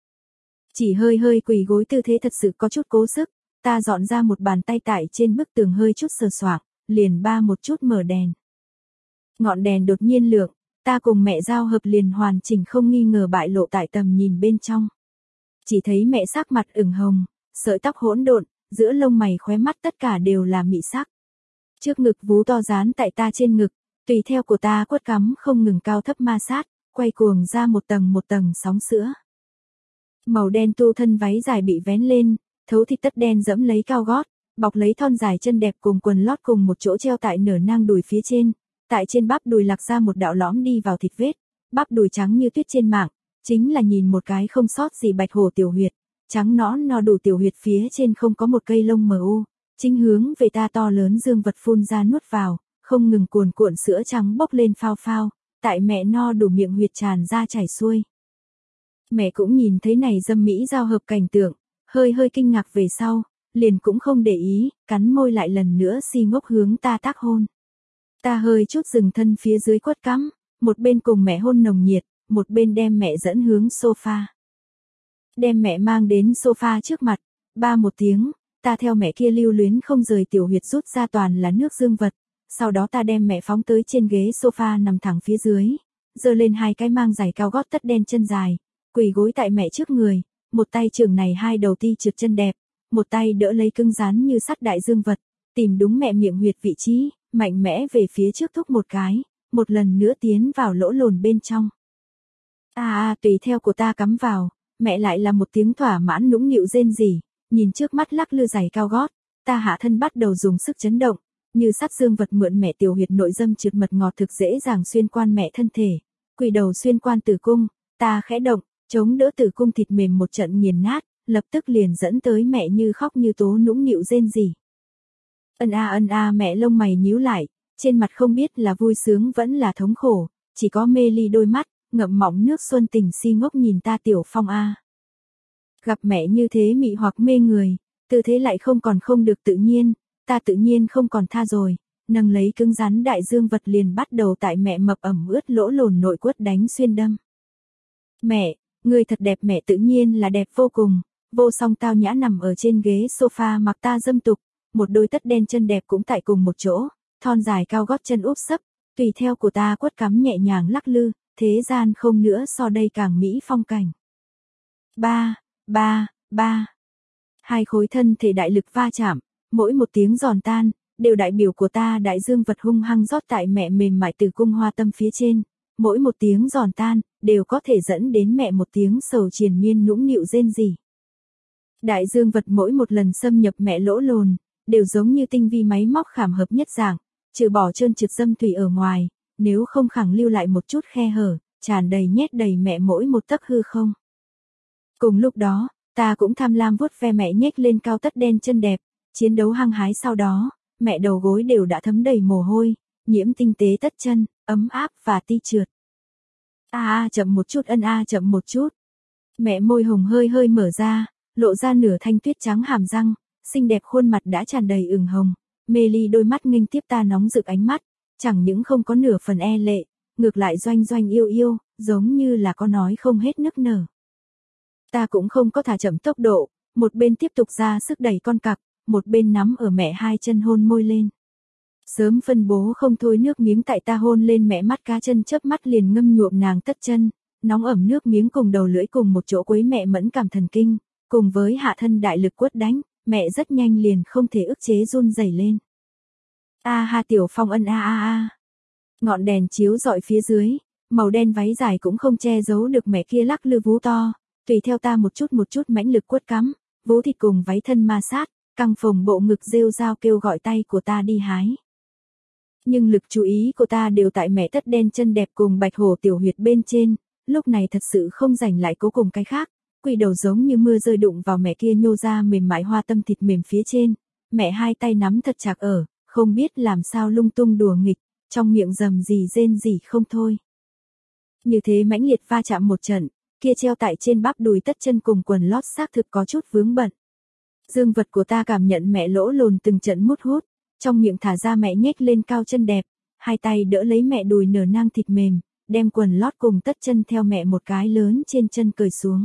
[SPEAKER 1] Chỉ hơi hơi quỳ gối tư thế thật sự có chút cố sức, ta dọn ra một bàn tay tại trên bức tường hơi chút sờ soạng, liền ba một chút mở đèn. Ngọn đèn đột nhiên lượng, ta cùng mẹ giao hợp liền hoàn chỉnh không nghi ngờ bại lộ tại tầm nhìn bên trong. Chỉ thấy mẹ sắc mặt ửng hồng, sợi tóc hỗn độn, giữa lông mày khóe mắt tất cả đều là mị sắc. Trước ngực vú to dán tại ta trên ngực, tùy theo của ta quất cắm không ngừng cao thấp ma sát, quay cuồng ra một tầng một tầng sóng sữa. Màu đen tu thân váy dài bị vén lên, thấu thịt tất đen dẫm lấy cao gót, bọc lấy thon dài chân đẹp cùng quần lót cùng một chỗ treo tại nở nang đùi phía trên, tại trên bắp đùi lạc ra một đạo lõm đi vào thịt vết, bắp đùi trắng như tuyết trên mạng, chính là nhìn một cái không sót gì bạch hổ tiểu huyệt, trắng nõn no đủ tiểu huyệt phía trên không có một cây lông mờ u, chính hướng về ta to lớn dương vật phun ra nuốt vào, không ngừng cuồn cuộn sữa trắng bốc lên phao phao, tại mẹ no đủ miệng huyệt tràn ra chảy xuôi. Mẹ cũng nhìn thấy này dâm mỹ giao hợp cảnh tượng, hơi hơi kinh ngạc về sau, liền cũng không để ý, cắn môi lại lần nữa si ngốc hướng ta tác hôn. Ta hơi chút dừng thân phía dưới quất cắm, một bên cùng mẹ hôn nồng nhiệt, một bên đem mẹ dẫn hướng sofa. Đem mẹ mang đến sofa trước mặt, ba một tiếng, ta theo mẹ kia lưu luyến không rời tiểu huyệt rút ra toàn là nước dương vật, sau đó ta đem mẹ phóng tới trên ghế sofa nằm thẳng phía dưới, giơ lên hai cái mang giày cao gót tất đen chân dài, quỳ gối tại mẹ trước người, một tay trường này hai đầu ti trượt chân đẹp, một tay đỡ lấy cứng rắn như sắt đại dương vật, tìm đúng mẹ miệng huyệt vị trí, mạnh mẽ về phía trước thúc một cái, một lần nữa tiến vào lỗ lồn bên trong. A a tùy theo của ta cắm vào, mẹ lại là một tiếng thỏa mãn nũng nịu rên rỉ, nhìn trước mắt lắc lư giày cao gót, ta hạ thân bắt đầu dùng sức chấn động, như sắt dương vật mượn mẹ tiểu huyệt nội dâm trượt mật ngọt thực dễ dàng xuyên quan mẹ thân thể, quỳ đầu xuyên quan tử cung, ta khẽ động, chống đỡ tử cung thịt mềm một trận nghiền nát, lập tức liền dẫn tới mẹ như khóc như tố nũng nịu rên rỉ. Ân a ân a mẹ lông mày nhíu lại, trên mặt không biết là vui sướng vẫn là thống khổ, chỉ có mê ly đôi mắt, ngậm mọng nước xuân tình si ngốc nhìn ta tiểu phong a. Gặp mẹ như thế mị hoặc mê người, tư thế lại không còn không được tự nhiên, ta tự nhiên không còn tha rồi, nâng lấy cứng rắn đại dương vật liền bắt đầu tại mẹ mập ẩm ướt lỗ lồn nội quất đánh xuyên đâm. Mẹ, người thật đẹp, mẹ tự nhiên là đẹp vô cùng, vô song tao nhã nằm ở trên ghế sofa mặc ta dâm tục, một đôi tất đen chân đẹp cũng tại cùng một chỗ, thon dài cao gót chân úp sấp, tùy theo của ta quất cắm nhẹ nhàng lắc lư, thế gian không nữa so đây càng mỹ phong cảnh. Ba, ba, ba. Hai khối thân thể đại lực va chạm, mỗi một tiếng giòn tan, đều đại biểu của ta đại dương vật hung hăng rót tại mẹ mềm mại từ cung hoa tâm phía trên, mỗi một tiếng giòn tan, đều có thể dẫn đến mẹ một tiếng sầu triền miên nũng nịu rên rỉ. Đại dương vật mỗi một lần xâm nhập mẹ lỗ lồn, đều giống như tinh vi máy móc khảm hợp nhất dạng, trừ bỏ trơn trượt dâm thủy ở ngoài, nếu không khẳng lưu lại một chút khe hở, tràn đầy nhét đầy mẹ mỗi một tấc hư không. Cùng lúc đó, ta cũng tham lam vuốt ve mẹ nhếch lên cao tất đen chân đẹp, chiến đấu hăng hái sau đó, mẹ đầu gối đều đã thấm đầy mồ hôi, nhiễm tinh tế tất chân, ấm áp và ti trượt. A a chậm một chút, ân a chậm một chút. Mẹ môi hồng hơi hơi mở ra, lộ ra nửa thanh tuyết trắng hàm răng, xinh đẹp khuôn mặt đã tràn đầy ửng hồng, mê ly đôi mắt nghênh tiếp ta nóng rực ánh mắt, chẳng những không có nửa phần e lệ, ngược lại doanh doanh yêu yêu, giống như là có nói không hết nức nở. Ta cũng không có thả chậm tốc độ, một bên tiếp tục ra sức đẩy con cặc, một bên nắm ở mẹ hai chân hôn môi lên. Sớm phân bố không thôi nước miếng tại ta hôn lên mẹ mắt cá chân chớp mắt liền ngâm nhuộm nàng tất chân, nóng ẩm nước miếng cùng đầu lưỡi cùng một chỗ quấy mẹ mẫn cảm thần kinh, cùng với hạ thân đại lực quất đánh, mẹ rất nhanh liền không thể ức chế run rẩy lên. A ha tiểu phong ân a a a. Ngọn đèn chiếu rọi phía dưới, màu đen váy dài cũng không che giấu được mẹ kia lắc lư vú to, tùy theo ta một chút một chút mãnh lực quất cắm, vú thịt cùng váy thân ma sát, căng phồng bộ ngực rêu rao kêu gọi tay của ta đi hái. Nhưng lực chú ý của ta đều tại mẹ tất đen chân đẹp cùng bạch hổ tiểu huyệt bên trên, lúc này thật sự không rảnh lại cố cùng cái khác, quỳ đầu giống như mưa rơi đụng vào mẹ kia nhô ra mềm mại hoa tâm thịt mềm phía trên, mẹ hai tay nắm thật chặt ở, không biết làm sao lung tung đùa nghịch, trong miệng rầm rì rên rỉ không thôi. Như thế mãnh liệt va chạm một trận, kia treo tại trên bắp đùi tất chân cùng quần lót xác thực có chút vướng bận. Dương vật của ta cảm nhận mẹ lỗ lồn từng trận mút hút, trong miệng thả ra mẹ nhếch lên cao chân đẹp, hai tay đỡ lấy mẹ đùi nở nang thịt mềm, đem quần lót cùng tất chân theo mẹ một cái lớn trên chân cởi xuống.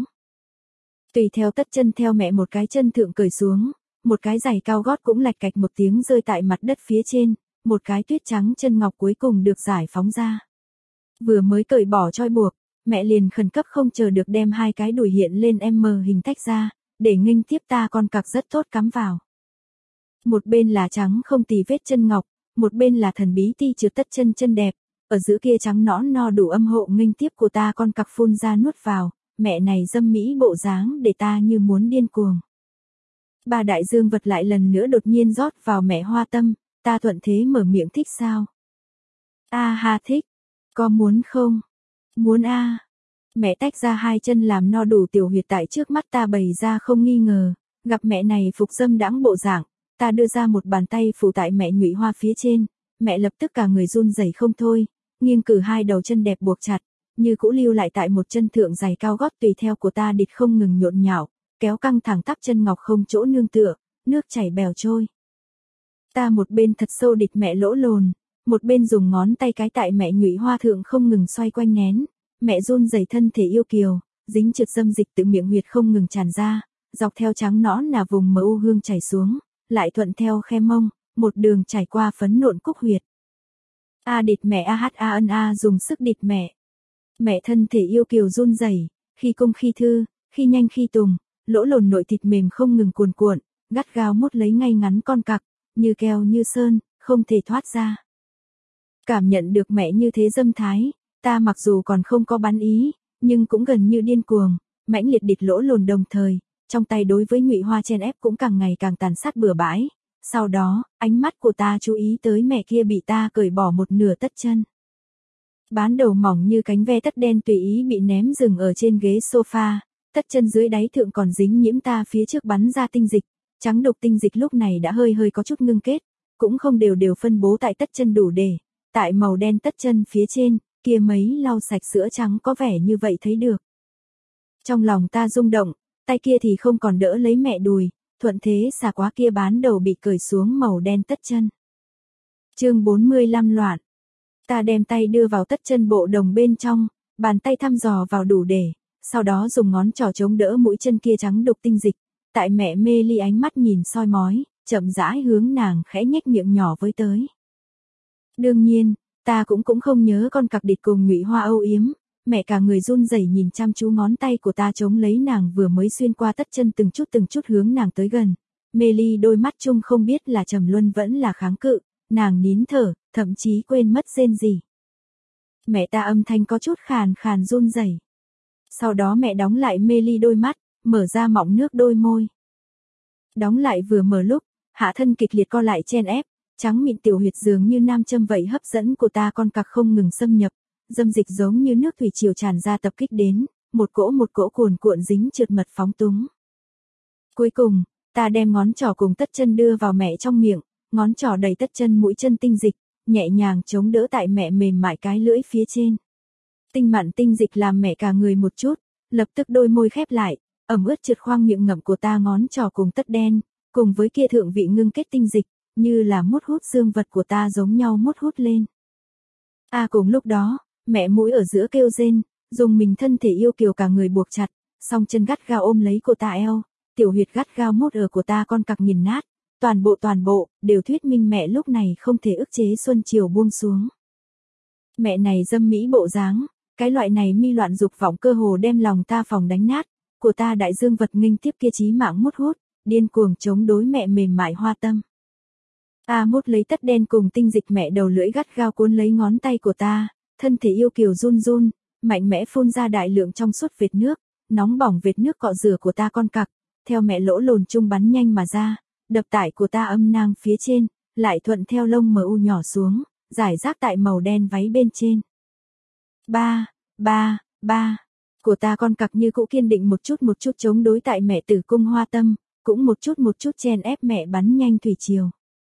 [SPEAKER 1] Tùy theo tất chân theo mẹ một cái chân thượng cởi xuống, một cái giày cao gót cũng lạch cạch một tiếng rơi tại mặt đất phía trên, một cái tuyết trắng chân ngọc cuối cùng được giải phóng ra. Vừa mới cởi bỏ trói buộc, Mẹ liền khẩn cấp không chờ được đem hai cái đùi hiện lên em hình tách ra, để nghênh tiếp ta con cặc rất tốt cắm vào. Một bên là trắng không tì vết chân ngọc, một bên là thần bí ti trượt tất chân chân đẹp, ở giữa kia trắng nõn no đủ âm hộ nghênh tiếp của ta con cặc phun ra nuốt vào, mẹ này dâm mỹ bộ dáng để ta như muốn điên cuồng. Ba đại dương vật lại lần nữa đột nhiên rót vào mẹ hoa tâm, ta thuận thế mở miệng thích sao? A ha thích, có muốn không? Muốn a. Mẹ tách ra hai chân làm no đủ tiểu huyệt tại trước mắt ta bày ra không nghi ngờ, gặp mẹ này phục dâm đãng bộ dạng, ta đưa ra một bàn tay phủ tại mẹ nhụy hoa phía trên, mẹ lập tức cả người run rẩy không thôi, nghiêng cử hai đầu chân đẹp buộc chặt, như cũ lưu lại tại một chân thượng giày cao gót tùy theo của ta địch không ngừng nhộn nhạo, kéo căng thẳng tắp chân ngọc không chỗ nương tựa, nước chảy bèo trôi. Ta một bên thật sâu địch mẹ lỗ lồn, một bên dùng ngón tay cái tại mẹ nhụy hoa thượng không ngừng xoay quanh nén, mẹ run rẩy thân thể yêu kiều, dính trượt dâm dịch từ miệng huyệt không ngừng tràn ra, dọc theo trắng nõn là vùng mỡ u hương chảy xuống, lại thuận theo khe mông, một đường chảy qua phấn nộn cúc huyệt. A địch mẹ a h a n a dùng sức địch mẹ. Mẹ thân thể yêu kiều run rẩy, khi cung khi thư, khi nhanh khi tùng, lỗ lồn nội thịt mềm không ngừng cuồn cuộn, gắt gao mút lấy ngay ngắn con cặc, như keo như sơn, không thể thoát ra. Cảm nhận được mẹ như thế dâm thái, ta mặc dù còn không có bắn ý, nhưng cũng gần như điên cuồng, mãnh liệt địch lỗ lồn đồng thời, trong tay đối với nhụy hoa chen ép cũng càng ngày càng tàn sát bừa bãi. Sau đó, ánh mắt của ta chú ý tới mẹ kia bị ta cởi bỏ một nửa tất chân. Bán đầu mỏng như cánh ve tất đen tùy ý bị ném dừng ở trên ghế sofa, tất chân dưới đáy thượng còn dính nhiễm ta phía trước bắn ra tinh dịch, trắng đục tinh dịch lúc này đã hơi hơi có chút ngưng kết, cũng không đều đều phân bố tại tất chân đủ để, tại màu đen tất chân phía trên, kia mấy lau sạch sữa trắng có vẻ như vậy thấy được. Trong lòng ta rung động, tay kia thì không còn đỡ lấy mẹ đùi, thuận thế xà quá kia bán đầu bị cởi xuống màu đen tất chân. Chương bốn mươi lăm loạn. Ta đem tay đưa vào tất chân bộ đồng bên trong, bàn tay thăm dò vào đủ để, sau đó dùng ngón trỏ chống đỡ mũi chân kia trắng đục tinh dịch, tại mẹ mê ly ánh mắt nhìn soi mói, chậm rãi hướng nàng khẽ nhếch miệng nhỏ với tới. Đương nhiên, ta cũng cũng không nhớ con cặc địch cùng nhụy hoa âu yếm, mẹ cả người run rẩy nhìn chăm chú ngón tay của ta chống lấy nàng vừa mới xuyên qua tất chân từng chút từng chút hướng nàng tới gần. Mê ly đôi mắt chung không biết là trầm luân vẫn là kháng cự, nàng nín thở, thậm chí quên mất rên gì. Mẹ ta âm thanh có chút khàn khàn run rẩy. Sau đó mẹ đóng lại mê ly đôi mắt, mở ra mọng nước đôi môi. Đóng lại vừa mở lúc, hạ thân kịch liệt co lại chen ép, trắng mịn tiểu huyệt dường như nam châm vậy hấp dẫn của ta con cặc không ngừng xâm nhập, dâm dịch giống như nước thủy triều tràn ra tập kích đến, một cỗ một cỗ cuồn cuộn dính trượt mật phóng túng. Cuối cùng, ta đem ngón trỏ cùng tất chân đưa vào mẹ trong miệng, ngón trỏ đầy tất chân mũi chân tinh dịch, nhẹ nhàng chống đỡ tại mẹ mềm mại cái lưỡi phía trên. Tinh mặn tinh dịch làm mẹ cả người một chút, lập tức đôi môi khép lại, ẩm ướt trượt khoang miệng ngậm của ta ngón trỏ cùng tất đen, cùng với kia thượng vị ngưng kết tinh dịch, như là mút hút dương vật của ta giống nhau mút hút lên. A à, cùng lúc đó, mẹ mũi ở giữa kêu rên, dùng mình thân thể yêu kiều cả người buộc chặt, song chân gắt gao ôm lấy của ta eo, tiểu huyệt gắt gao mút ở của ta con cặc nghiền nát, toàn bộ toàn bộ, đều thuyết minh mẹ lúc này không thể ức chế xuân chiều buông xuống. Mẹ này dâm mỹ bộ dáng, cái loại này mi loạn dục vọng cơ hồ đem lòng ta phòng đánh nát, của ta đại dương vật nghênh tiếp kia chí mạng mút hút, điên cuồng chống đối mẹ mềm mại hoa tâm. Ta mút lấy tất đen cùng tinh dịch mẹ đầu lưỡi gắt gao cuốn lấy ngón tay của ta, thân thể yêu kiều run run, mạnh mẽ phun ra đại lượng trong suốt vệt nước, nóng bỏng vệt nước cọ rửa của ta con cặc, theo mẹ lỗ lồn chung bắn nhanh mà ra, đập tải của ta âm nang phía trên, lại thuận theo lông mờ u nhỏ xuống, giải rác tại màu đen váy bên trên. Ba, ba, ba, của ta con cặc như cũ kiên định một chút một chút chống đối tại mẹ tử cung hoa tâm, cũng một chút một chút chen ép mẹ bắn nhanh thủy triều.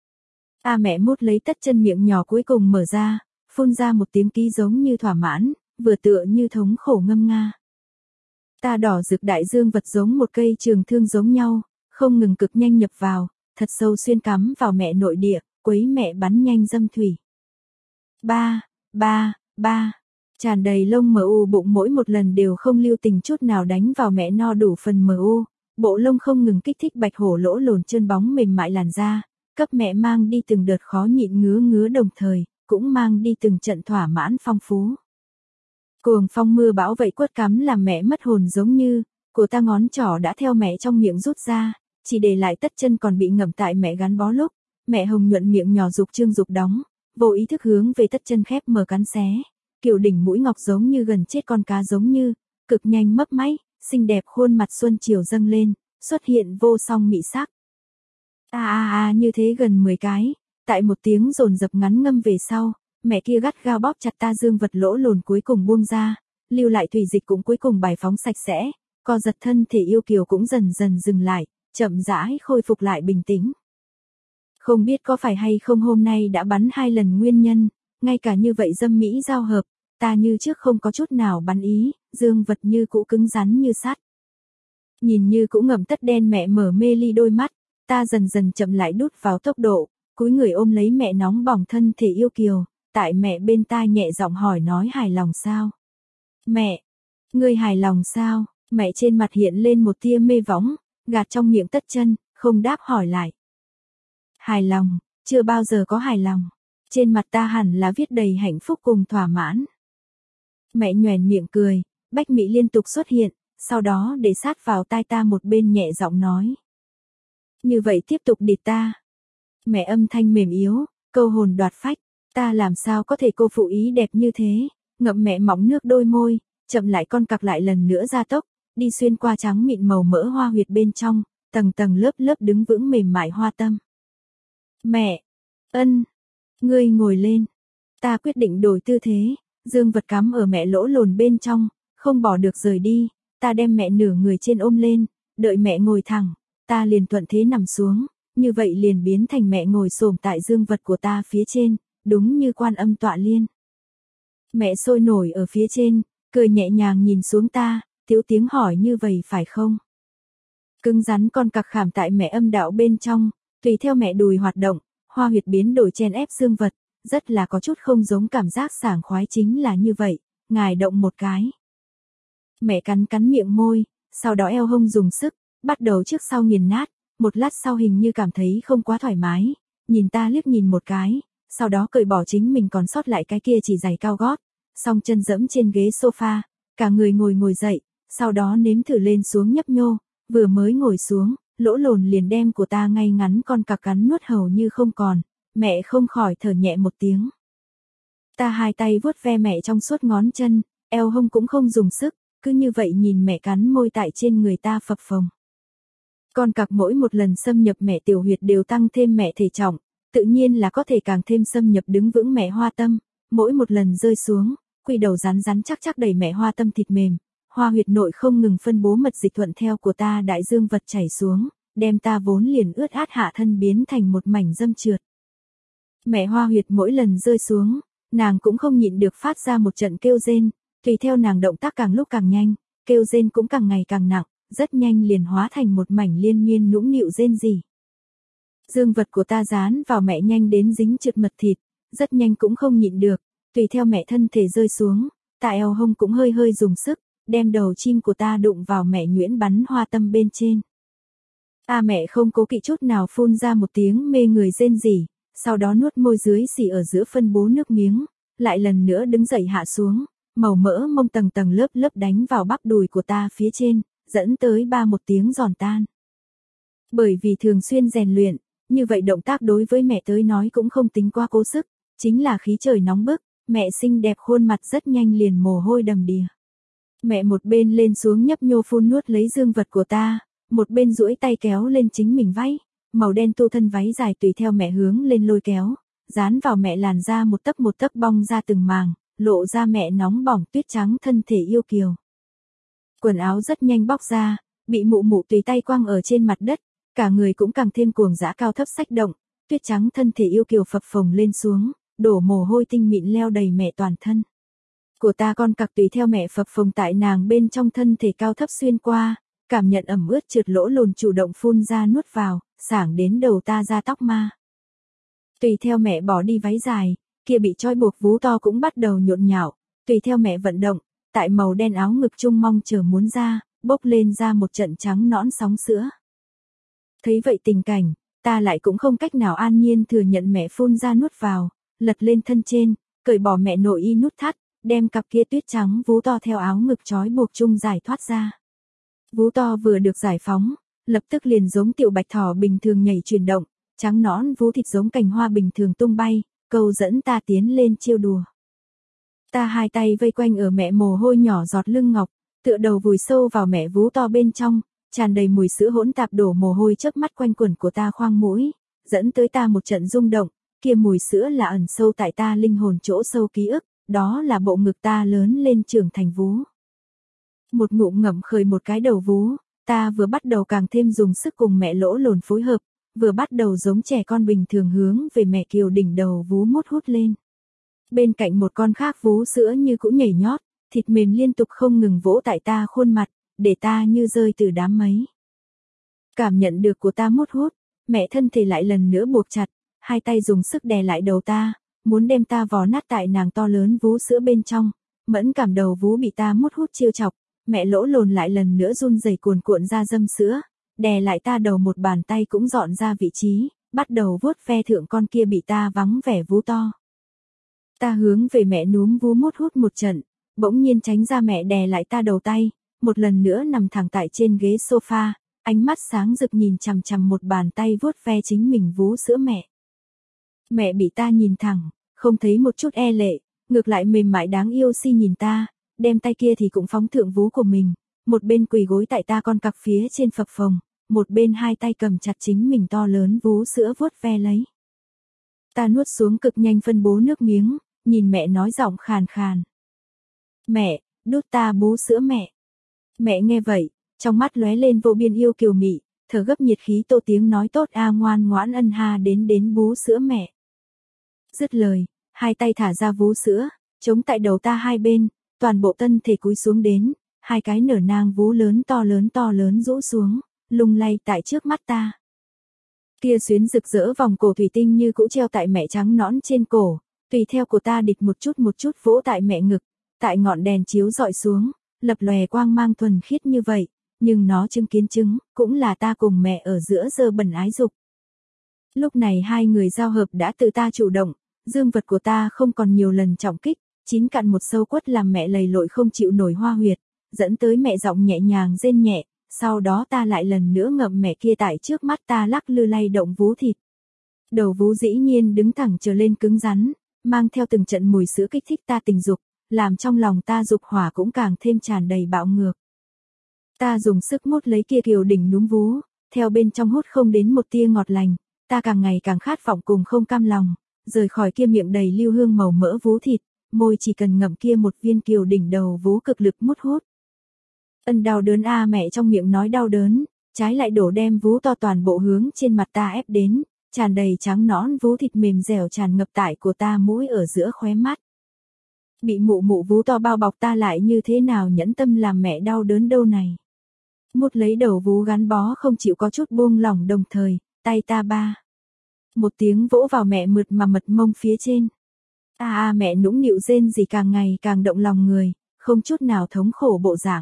[SPEAKER 1] A mẹ mút lấy tất chân miệng nhỏ cuối cùng mở ra, phun ra một tiếng ký giống như thỏa mãn, vừa tựa như thống khổ ngâm nga. Ta đỏ rực đại dương vật giống một cây trường thương giống nhau, không ngừng cực nhanh nhập vào, thật sâu xuyên cắm vào mẹ nội địa, quấy mẹ bắn nhanh dâm thủy. Ba, ba, ba, tràn đầy lông mờ u bụng mỗi một lần đều không lưu tình chút nào đánh vào mẹ no đủ phần mờ u, bộ lông không ngừng kích thích bạch hổ lỗ lồn trơn bóng mềm mại làn da, cấp mẹ mang đi từng đợt khó nhịn ngứa ngứa đồng thời, cũng mang đi từng trận thỏa mãn phong phú. Cuồng phong mưa bão vậy quất cắm làm mẹ mất hồn giống như, của ta ngón trỏ đã theo mẹ trong miệng rút ra, chỉ để lại tất chân còn bị ngậm tại mẹ gắn bó lúc, mẹ hồng nhuận miệng nhỏ dục trương dục đóng, vô ý thức hướng về tất chân khép mở cắn xé, kiểu đỉnh mũi ngọc giống như gần chết con cá giống như, cực nhanh mấp máy, xinh đẹp khuôn mặt xuân chiều dâng lên, xuất hiện vô song mị sắc. A a a như thế gần mười cái, tại một tiếng dồn dập ngắn ngâm về sau, mẹ kia gắt gao bóp chặt ta dương vật lỗ lồn cuối cùng buông ra, lưu lại thủy dịch cũng cuối cùng bài phóng sạch sẽ, co giật thân thể yêu kiều cũng dần dần dừng lại, chậm rãi khôi phục lại bình tĩnh. Không biết có phải hay không hôm nay đã bắn hai lần nguyên nhân, ngay cả như vậy dâm mỹ giao hợp, ta như trước không có chút nào bắn ý, dương vật như cũ cứng rắn như sắt. Nhìn như cũ ngậm tất đen mẹ mở mê ly đôi mắt, ta dần dần chậm lại đút vào tốc độ, cúi người ôm lấy mẹ nóng bỏng thân thể yêu kiều, tại mẹ bên tai nhẹ giọng hỏi nói hài lòng sao? Mẹ, ngươi hài lòng sao? Mẹ trên mặt hiện lên một tia mê võng, gạt trong miệng tất chân, không đáp hỏi lại. Hài lòng, chưa bao giờ có hài lòng. Trên mặt ta hẳn là viết đầy hạnh phúc cùng thỏa mãn. Mẹ nhoẻn miệng cười, bách mỹ liên tục xuất hiện, sau đó để sát vào tai ta một bên nhẹ giọng nói. Như vậy tiếp tục địt ta. Mẹ âm thanh mềm yếu, câu hồn đoạt phách, ta làm sao có thể cô phụ ý đẹp như thế, ngậm mẹ mỏng nước đôi môi, chậm lại con cặc lại lần nữa ra tốc, đi xuyên qua trắng mịn màu mỡ hoa huyệt bên trong, tầng tầng lớp lớp đứng vững mềm mại hoa tâm. Mẹ, ân, ngươi ngồi lên. Ta quyết định đổi tư thế, dương vật cắm ở mẹ lỗ lồn bên trong, không bỏ được rời đi, ta đem mẹ nửa người trên ôm lên, đợi mẹ ngồi thẳng, ta liền thuận thế nằm xuống, như vậy liền biến thành mẹ ngồi xổm tại dương vật của ta phía trên, đúng như Quan Âm tọa liên. Mẹ sôi nổi ở phía trên, cười nhẹ nhàng nhìn xuống ta, thiếu tiếng hỏi như vậy phải không? Cứng rắn con cặc khảm tại mẹ âm đạo bên trong, tùy theo mẹ đùi hoạt động, hoa huyệt biến đổi chen ép dương vật, rất là có chút không giống cảm giác sảng khoái chính là như vậy, ngài động một cái. Mẹ cắn cắn miệng môi, sau đó eo hông dùng sức, bắt đầu trước sau nghiền nát, một lát sau hình như cảm thấy không quá thoải mái, nhìn ta liếc nhìn một cái, sau đó cởi bỏ chính mình còn sót lại cái kia chỉ giày cao gót, song chân dẫm trên ghế sofa, cả người ngồi ngồi dậy, sau đó nếm thử lên xuống nhấp nhô, vừa mới ngồi xuống, lỗ lồn liền đem của ta ngay ngắn con cặc cắn nuốt hầu như không còn, mẹ không khỏi thở nhẹ một tiếng. Ta hai tay vuốt ve mẹ trong suốt ngón chân, eo hông cũng không dùng sức, cứ như vậy nhìn mẹ cắn môi tại trên người ta phập phồng. Con cặc mỗi một lần xâm nhập mẹ tiểu huyệt đều tăng thêm mẹ thể trọng, tự nhiên là có thể càng thêm xâm nhập đứng vững mẹ hoa tâm, mỗi một lần rơi xuống, quỳ đầu rắn rắn chắc chắc đẩy mẹ hoa tâm thịt mềm, hoa huyệt nội không ngừng phân bố mật dịch thuận theo của ta đại dương vật chảy xuống, đem ta vốn liền ướt át hạ thân biến thành một mảnh dâm trượt. Mẹ hoa huyệt mỗi lần rơi xuống, nàng cũng không nhịn được phát ra một trận kêu rên, tùy theo nàng động tác càng lúc càng nhanh, kêu rên cũng càng ngày càng nặng, rất nhanh liền hóa thành một mảnh liên miên nũng nịu rên rỉ. Dương vật của ta dán vào mẹ nhanh đến dính trượt mật thịt, rất nhanh cũng không nhịn được, tùy theo mẹ thân thể rơi xuống, ta eo hông cũng hơi hơi dùng sức, đem đầu chim của ta đụng vào mẹ nhuyễn bắn hoa tâm bên trên. Ta mẹ không cố kỵ chút nào phun ra một tiếng mê người rên rỉ, sau đó nuốt môi dưới xỉ ở giữa phân bố nước miếng, lại lần nữa đứng dậy hạ xuống, màu mỡ mông tầng tầng lớp lớp đánh vào bắp đùi của ta phía trên, dẫn tới ba một tiếng giòn tan. Bởi vì thường xuyên rèn luyện, như vậy động tác đối với mẹ tới nói cũng không tính quá cố sức, chính là khí trời nóng bức, mẹ xinh đẹp khuôn mặt rất nhanh liền mồ hôi đầm đìa. Mẹ một bên lên xuống nhấp nhô phun nuốt lấy dương vật của ta, một bên duỗi tay kéo lên chính mình váy, màu đen tu thân váy dài tùy theo mẹ hướng lên lôi kéo, dán vào mẹ làn da một tấc một tấc bong ra từng màng, lộ ra mẹ nóng bỏng tuyết trắng thân thể yêu kiều. Quần áo rất nhanh bóc ra, bị mụ mụ tùy tay quăng ở trên mặt đất, cả người cũng càng thêm cuồng dã cao thấp xách động, tuyết trắng thân thể yêu kiều phập phồng lên xuống, đổ mồ hôi tinh mịn leo đầy mẹ toàn thân. Của ta con cặc tùy theo mẹ phập phồng tại nàng bên trong thân thể cao thấp xuyên qua, cảm nhận ẩm ướt trượt lỗ lồn chủ động phun ra nuốt vào, sảng đến đầu ta ra tóc ma. Tùy theo mẹ bỏ đi váy dài, kia bị trói buộc vú to cũng bắt đầu nhộn nhạo, tùy theo mẹ vận động, tại màu đen áo ngực trung mong chờ muốn ra, bốc lên ra một trận trắng nõn sóng sữa. Thấy vậy tình cảnh, ta lại cũng không cách nào an nhiên thừa nhận mẹ phun ra nuốt vào, lật lên thân trên, cởi bỏ mẹ nội y nút thắt, đem cặp kia tuyết trắng vú to theo áo ngực trói buộc chung giải thoát ra. Vú to vừa được giải phóng, lập tức liền giống tiểu bạch thỏ bình thường nhảy chuyển động, trắng nõn vú thịt giống cành hoa bình thường tung bay, câu dẫn ta tiến lên chiêu đùa. Ta hai tay vây quanh ở mẹ mồ hôi nhỏ giọt lưng ngọc, tựa đầu vùi sâu vào mẹ vú to bên trong, tràn đầy mùi sữa hỗn tạp đổ mồ hôi chớp mắt quanh quẩn của ta khoang mũi, dẫn tới ta một trận rung động, kia mùi sữa là ẩn sâu tại ta linh hồn chỗ sâu ký ức, đó là bộ ngực ta lớn lên trưởng thành vú. Một ngụm ngậm khởi một cái đầu vú, ta vừa bắt đầu càng thêm dùng sức cùng mẹ lỗ lồn phối hợp, vừa bắt đầu giống trẻ con bình thường hướng về mẹ kiều đỉnh đầu vú mút hút lên. Bên cạnh một con khác vú sữa như cũng nhảy nhót, thịt mềm liên tục không ngừng vỗ tại ta khuôn mặt, để ta như rơi từ đám mây. Cảm nhận được của ta mút hút, mẹ thân thể lại lần nữa buộc chặt, hai tay dùng sức đè lại đầu ta, muốn đem ta vò nát tại nàng to lớn vú sữa bên trong, mẫn cảm đầu vú bị ta mút hút chiêu chọc, mẹ lỗ lồn lại lần nữa run rẩy cuồn cuộn ra dâm sữa, đè lại ta đầu một bàn tay cũng dọn ra vị trí, bắt đầu vuốt ve thượng con kia bị ta vắng vẻ vú to. Ta hướng về mẹ núm vú mút hút một trận, bỗng nhiên tránh ra mẹ đè lại ta đầu tay, một lần nữa nằm thẳng tại trên ghế sofa, ánh mắt sáng rực nhìn chằm chằm một bàn tay vuốt ve chính mình vú sữa mẹ. Mẹ bị ta nhìn thẳng, không thấy một chút e lệ, ngược lại mềm mại đáng yêu si nhìn ta, đem tay kia thì cũng phóng thượng vú của mình, một bên quỳ gối tại ta con cặc phía trên phập phồng, một bên hai tay cầm chặt chính mình to lớn vú sữa vuốt ve lấy. Ta nuốt xuống cực nhanh phân bố nước miếng, nhìn mẹ nói giọng khàn khàn. Mẹ, đút ta bú sữa mẹ. Mẹ nghe vậy, trong mắt lóe lên vô biên yêu kiều mị, thở gấp nhiệt khí tô tiếng nói tốt a ngoan ngoãn ân ha đến đến bú sữa mẹ. Dứt lời, hai tay thả ra vú sữa, chống tại đầu ta hai bên, toàn bộ thân thể cúi xuống đến, hai cái nở nang vú lớn to lớn to lớn rũ xuống, lung lay tại trước mắt ta. Kia xuyến rực rỡ vòng cổ thủy tinh như cũ treo tại mẹ trắng nõn trên cổ, tùy theo của ta địch một chút một chút vỗ tại mẹ ngực, tại ngọn đèn chiếu dọi xuống, lập lòe quang mang thuần khiết như vậy, nhưng nó chứng kiến chứng, cũng là ta cùng mẹ ở giữa dơ bẩn ái dục. Lúc này hai người giao hợp đã tự ta chủ động, dương vật của ta không còn nhiều lần trọng kích, chín cặn một sâu quất làm mẹ lầy lội không chịu nổi hoa huyệt, dẫn tới mẹ giọng nhẹ nhàng rên nhẹ, sau đó ta lại lần nữa ngậm mẹ kia tại trước mắt ta lắc lư lay động vú thịt. Đầu vú dĩ nhiên đứng thẳng trở lên cứng rắn, mang theo từng trận mùi sữa kích thích ta tình dục, làm trong lòng ta dục hỏa cũng càng thêm tràn đầy bạo ngược. Ta dùng sức mút lấy kia kiều đỉnh núm vú, theo bên trong hút không đến một tia ngọt lành, ta càng ngày càng khát vọng cùng không cam lòng, rời khỏi kia miệng đầy lưu hương màu mỡ vú thịt, môi chỉ cần ngậm kia một viên kiều đỉnh đầu vú cực lực mút hút. Ân đau đớn a mẹ trong miệng nói đau đớn, trái lại đổ đem vú to toàn bộ hướng trên mặt ta ép đến, tràn đầy trắng nõn vú thịt mềm dẻo tràn ngập tại của ta mũi ở giữa khóe mắt. Bị mụ mụ vú to bao bọc ta lại như thế nào nhẫn tâm làm mẹ đau đớn đâu này. Mút lấy đầu vú gắn bó không chịu có chút buông lỏng đồng thời, tay ta ba. Một tiếng vỗ vào mẹ mượt mà mật mông phía trên. A à, à, mẹ nũng nịu rên gì càng ngày càng động lòng người, không chút nào thống khổ bộ dạng.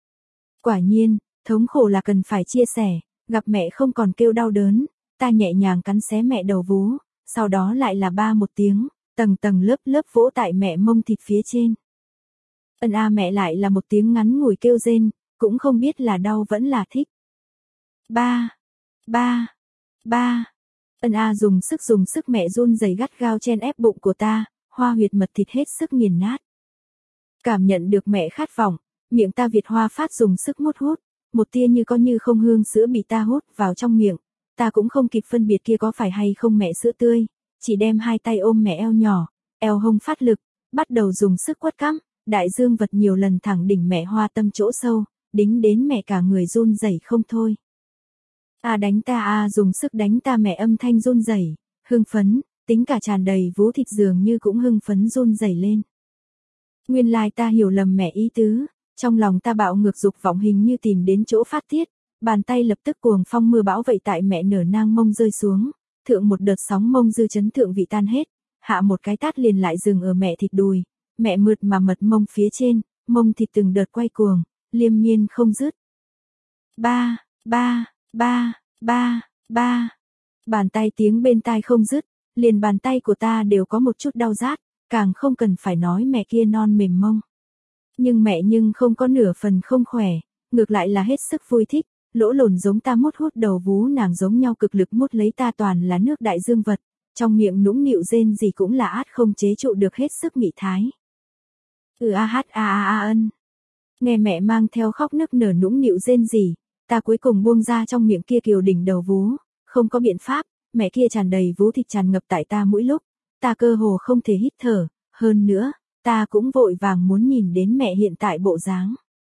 [SPEAKER 1] Quả nhiên, thống khổ là cần phải chia sẻ, gặp mẹ không còn kêu đau đớn, ta nhẹ nhàng cắn xé mẹ đầu vú, sau đó lại là ba một tiếng, tầng tầng lớp lớp vỗ tại mẹ mông thịt phía trên. Ân a mẹ lại là một tiếng ngắn ngủi kêu rên, cũng không biết là đau vẫn là thích. Ba, ba, ba. Ân a dùng sức dùng sức mẹ run rẩy gắt gao chen ép bụng của ta, hoa huyệt mật thịt hết sức nghiền nát. Cảm nhận được mẹ khát vọng, miệng ta Việt hoa phát dùng sức mút hút, một tia như có như không hương sữa bị ta hút vào trong miệng, ta cũng không kịp phân biệt kia có phải hay không mẹ sữa tươi, chỉ đem hai tay ôm mẹ eo nhỏ, eo hông phát lực, bắt đầu dùng sức quất cắm, đại dương vật nhiều lần thẳng đỉnh mẹ hoa tâm chỗ sâu, đính đến mẹ cả người run rẩy không thôi. A à đánh ta a à dùng sức đánh ta mẹ âm thanh run rẩy, hưng phấn, tính cả tràn đầy vú thịt dường như cũng hưng phấn run rẩy lên. Nguyên lai ta hiểu lầm mẹ ý tứ, trong lòng ta bạo ngược dục vọng hình như tìm đến chỗ phát tiết, bàn tay lập tức cuồng phong mưa bão vậy tại mẹ nở nang mông rơi xuống, thượng một đợt sóng mông dư chấn thượng vị tan hết, hạ một cái tát liền lại dừng ở mẹ thịt đùi, mẹ mượt mà mật mông phía trên, mông thịt từng đợt quay cuồng, liêm miên không dứt. Ba, ba, ba, ba, ba. Bàn tay tiếng bên tai không dứt, liền bàn tay của ta đều có một chút đau rát, càng không cần phải nói mẹ kia non mềm mông. Nhưng mẹ nhưng không có nửa phần không khỏe, ngược lại là hết sức vui thích, lỗ lồn giống ta mút hút đầu vú nàng giống nhau cực lực mút lấy ta toàn là nước đại dương vật, trong miệng nũng nịu rên gì cũng là át không chế trụ được hết sức mị thái. Ừ a hát a a a ân. Nghe mẹ mang theo khóc nức nở nũng nịu rên gì, ta cuối cùng buông ra trong miệng kia kiều đỉnh đầu vú, không có biện pháp, mẹ kia tràn đầy vú thịt tràn ngập tại ta mỗi lúc, ta cơ hồ không thể hít thở, hơn nữa, ta cũng vội vàng muốn nhìn đến mẹ hiện tại bộ dáng.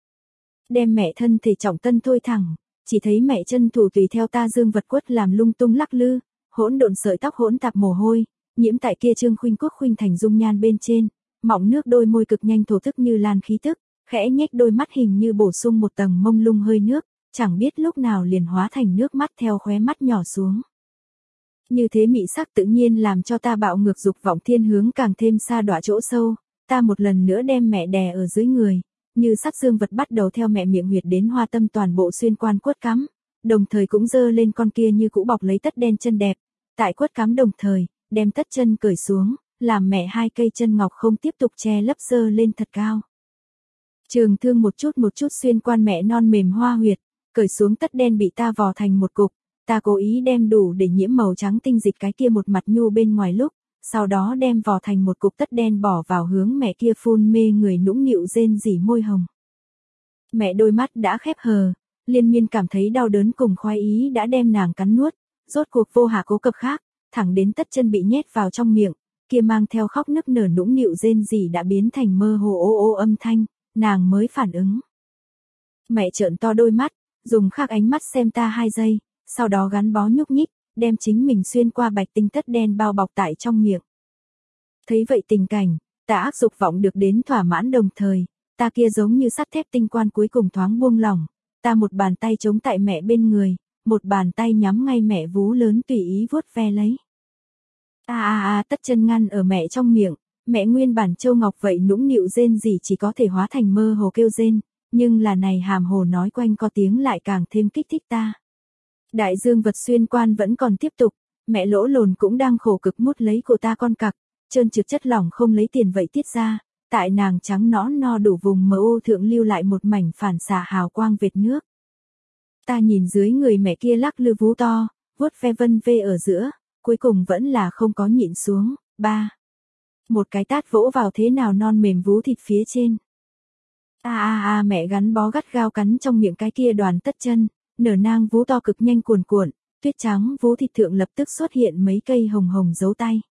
[SPEAKER 1] Đem mẹ thân thể trọng tân thôi thẳng, chỉ thấy mẹ chân thủ tùy theo ta dương vật quất làm lung tung lắc lư, hỗn độn sợi tóc hỗn tạp mồ hôi, nhiễm tại kia trương khuynh quốc khuynh thành dung nhan bên trên, mọng nước đôi môi cực nhanh thổ tức như lan khí tức, khẽ nhếch đôi mắt hình như bổ sung một tầng mông lung hơi nước, chẳng biết lúc nào liền hóa thành nước mắt theo khóe mắt nhỏ xuống. Như thế mị sắc tự nhiên làm cho ta bạo ngược dục vọng thiên hướng càng thêm xa đọa chỗ sâu, ta một lần nữa đem mẹ đè ở dưới người, như sắc dương vật bắt đầu theo mẹ miệng huyệt đến hoa tâm toàn bộ xuyên quan quất cắm, đồng thời cũng dơ lên con kia như cũ bọc lấy tất đen chân đẹp, tại quất cắm đồng thời, đem tất chân cởi xuống, làm mẹ hai cây chân ngọc không tiếp tục che lấp dơ lên thật cao. Trường thương một chút một chút xuyên quan mẹ non mềm hoa huyệt, cởi xuống tất đen bị ta vò thành một cục, ta cố ý đem đủ để nhiễm màu trắng tinh dịch cái kia một mặt nhu bên ngoài lúc, sau đó đem vò thành một cục tất đen bỏ vào hướng mẹ kia phun mê người nũng nịu rên rỉ môi hồng. Mẹ đôi mắt đã khép hờ, liên miên cảm thấy đau đớn cùng khoái ý đã đem nàng cắn nuốt, rốt cuộc vô hạ cố cập khác, thẳng đến tất chân bị nhét vào trong miệng, kia mang theo khóc nức nở nũng nịu rên rỉ đã biến thành mơ hồ ô ô âm thanh, nàng mới phản ứng. Mẹ trợn to đôi mắt, dùng khác ánh mắt xem ta hai giây, sau đó gắn bó nhúc nhích, đem chính mình xuyên qua bạch tinh tất đen bao bọc tại trong miệng. Thấy vậy tình cảnh, ta ác dục vọng được đến thỏa mãn đồng thời, ta kia giống như sắt thép tinh quan cuối cùng thoáng buông lỏng, ta một bàn tay chống tại mẹ bên người, một bàn tay nhắm ngay mẹ vú lớn tùy ý vuốt ve lấy. A a a tất chân ngăn ở mẹ trong miệng, mẹ nguyên bản châu ngọc vậy nũng nịu rên gì chỉ có thể hóa thành mơ hồ kêu rên, nhưng là này hàm hồ nói quanh có tiếng lại càng thêm kích thích ta. Đại dương vật xuyên quan vẫn còn tiếp tục, mẹ lỗ lồn cũng đang khổ cực mút lấy của ta con cặc, trơn trượt chất lỏng không lấy tiền vậy tiết ra, tại nàng trắng nõn no đủ vùng mờ ô thượng lưu lại một mảnh phản xạ hào quang vệt nước. Ta nhìn dưới người mẹ kia lắc lư vú to, vuốt ve vân vê ở giữa, cuối cùng vẫn là không có nhịn xuống, ba. Một cái tát vỗ vào thế nào non mềm vú thịt phía trên. A a a mẹ gắn bó gắt gao cắn trong miệng cái kia đoàn tất chân, nở nang vú to cực nhanh cuồn cuộn, tuyết trắng vú thịt thượng lập tức xuất hiện mấy cây hồng hồng dấu tay.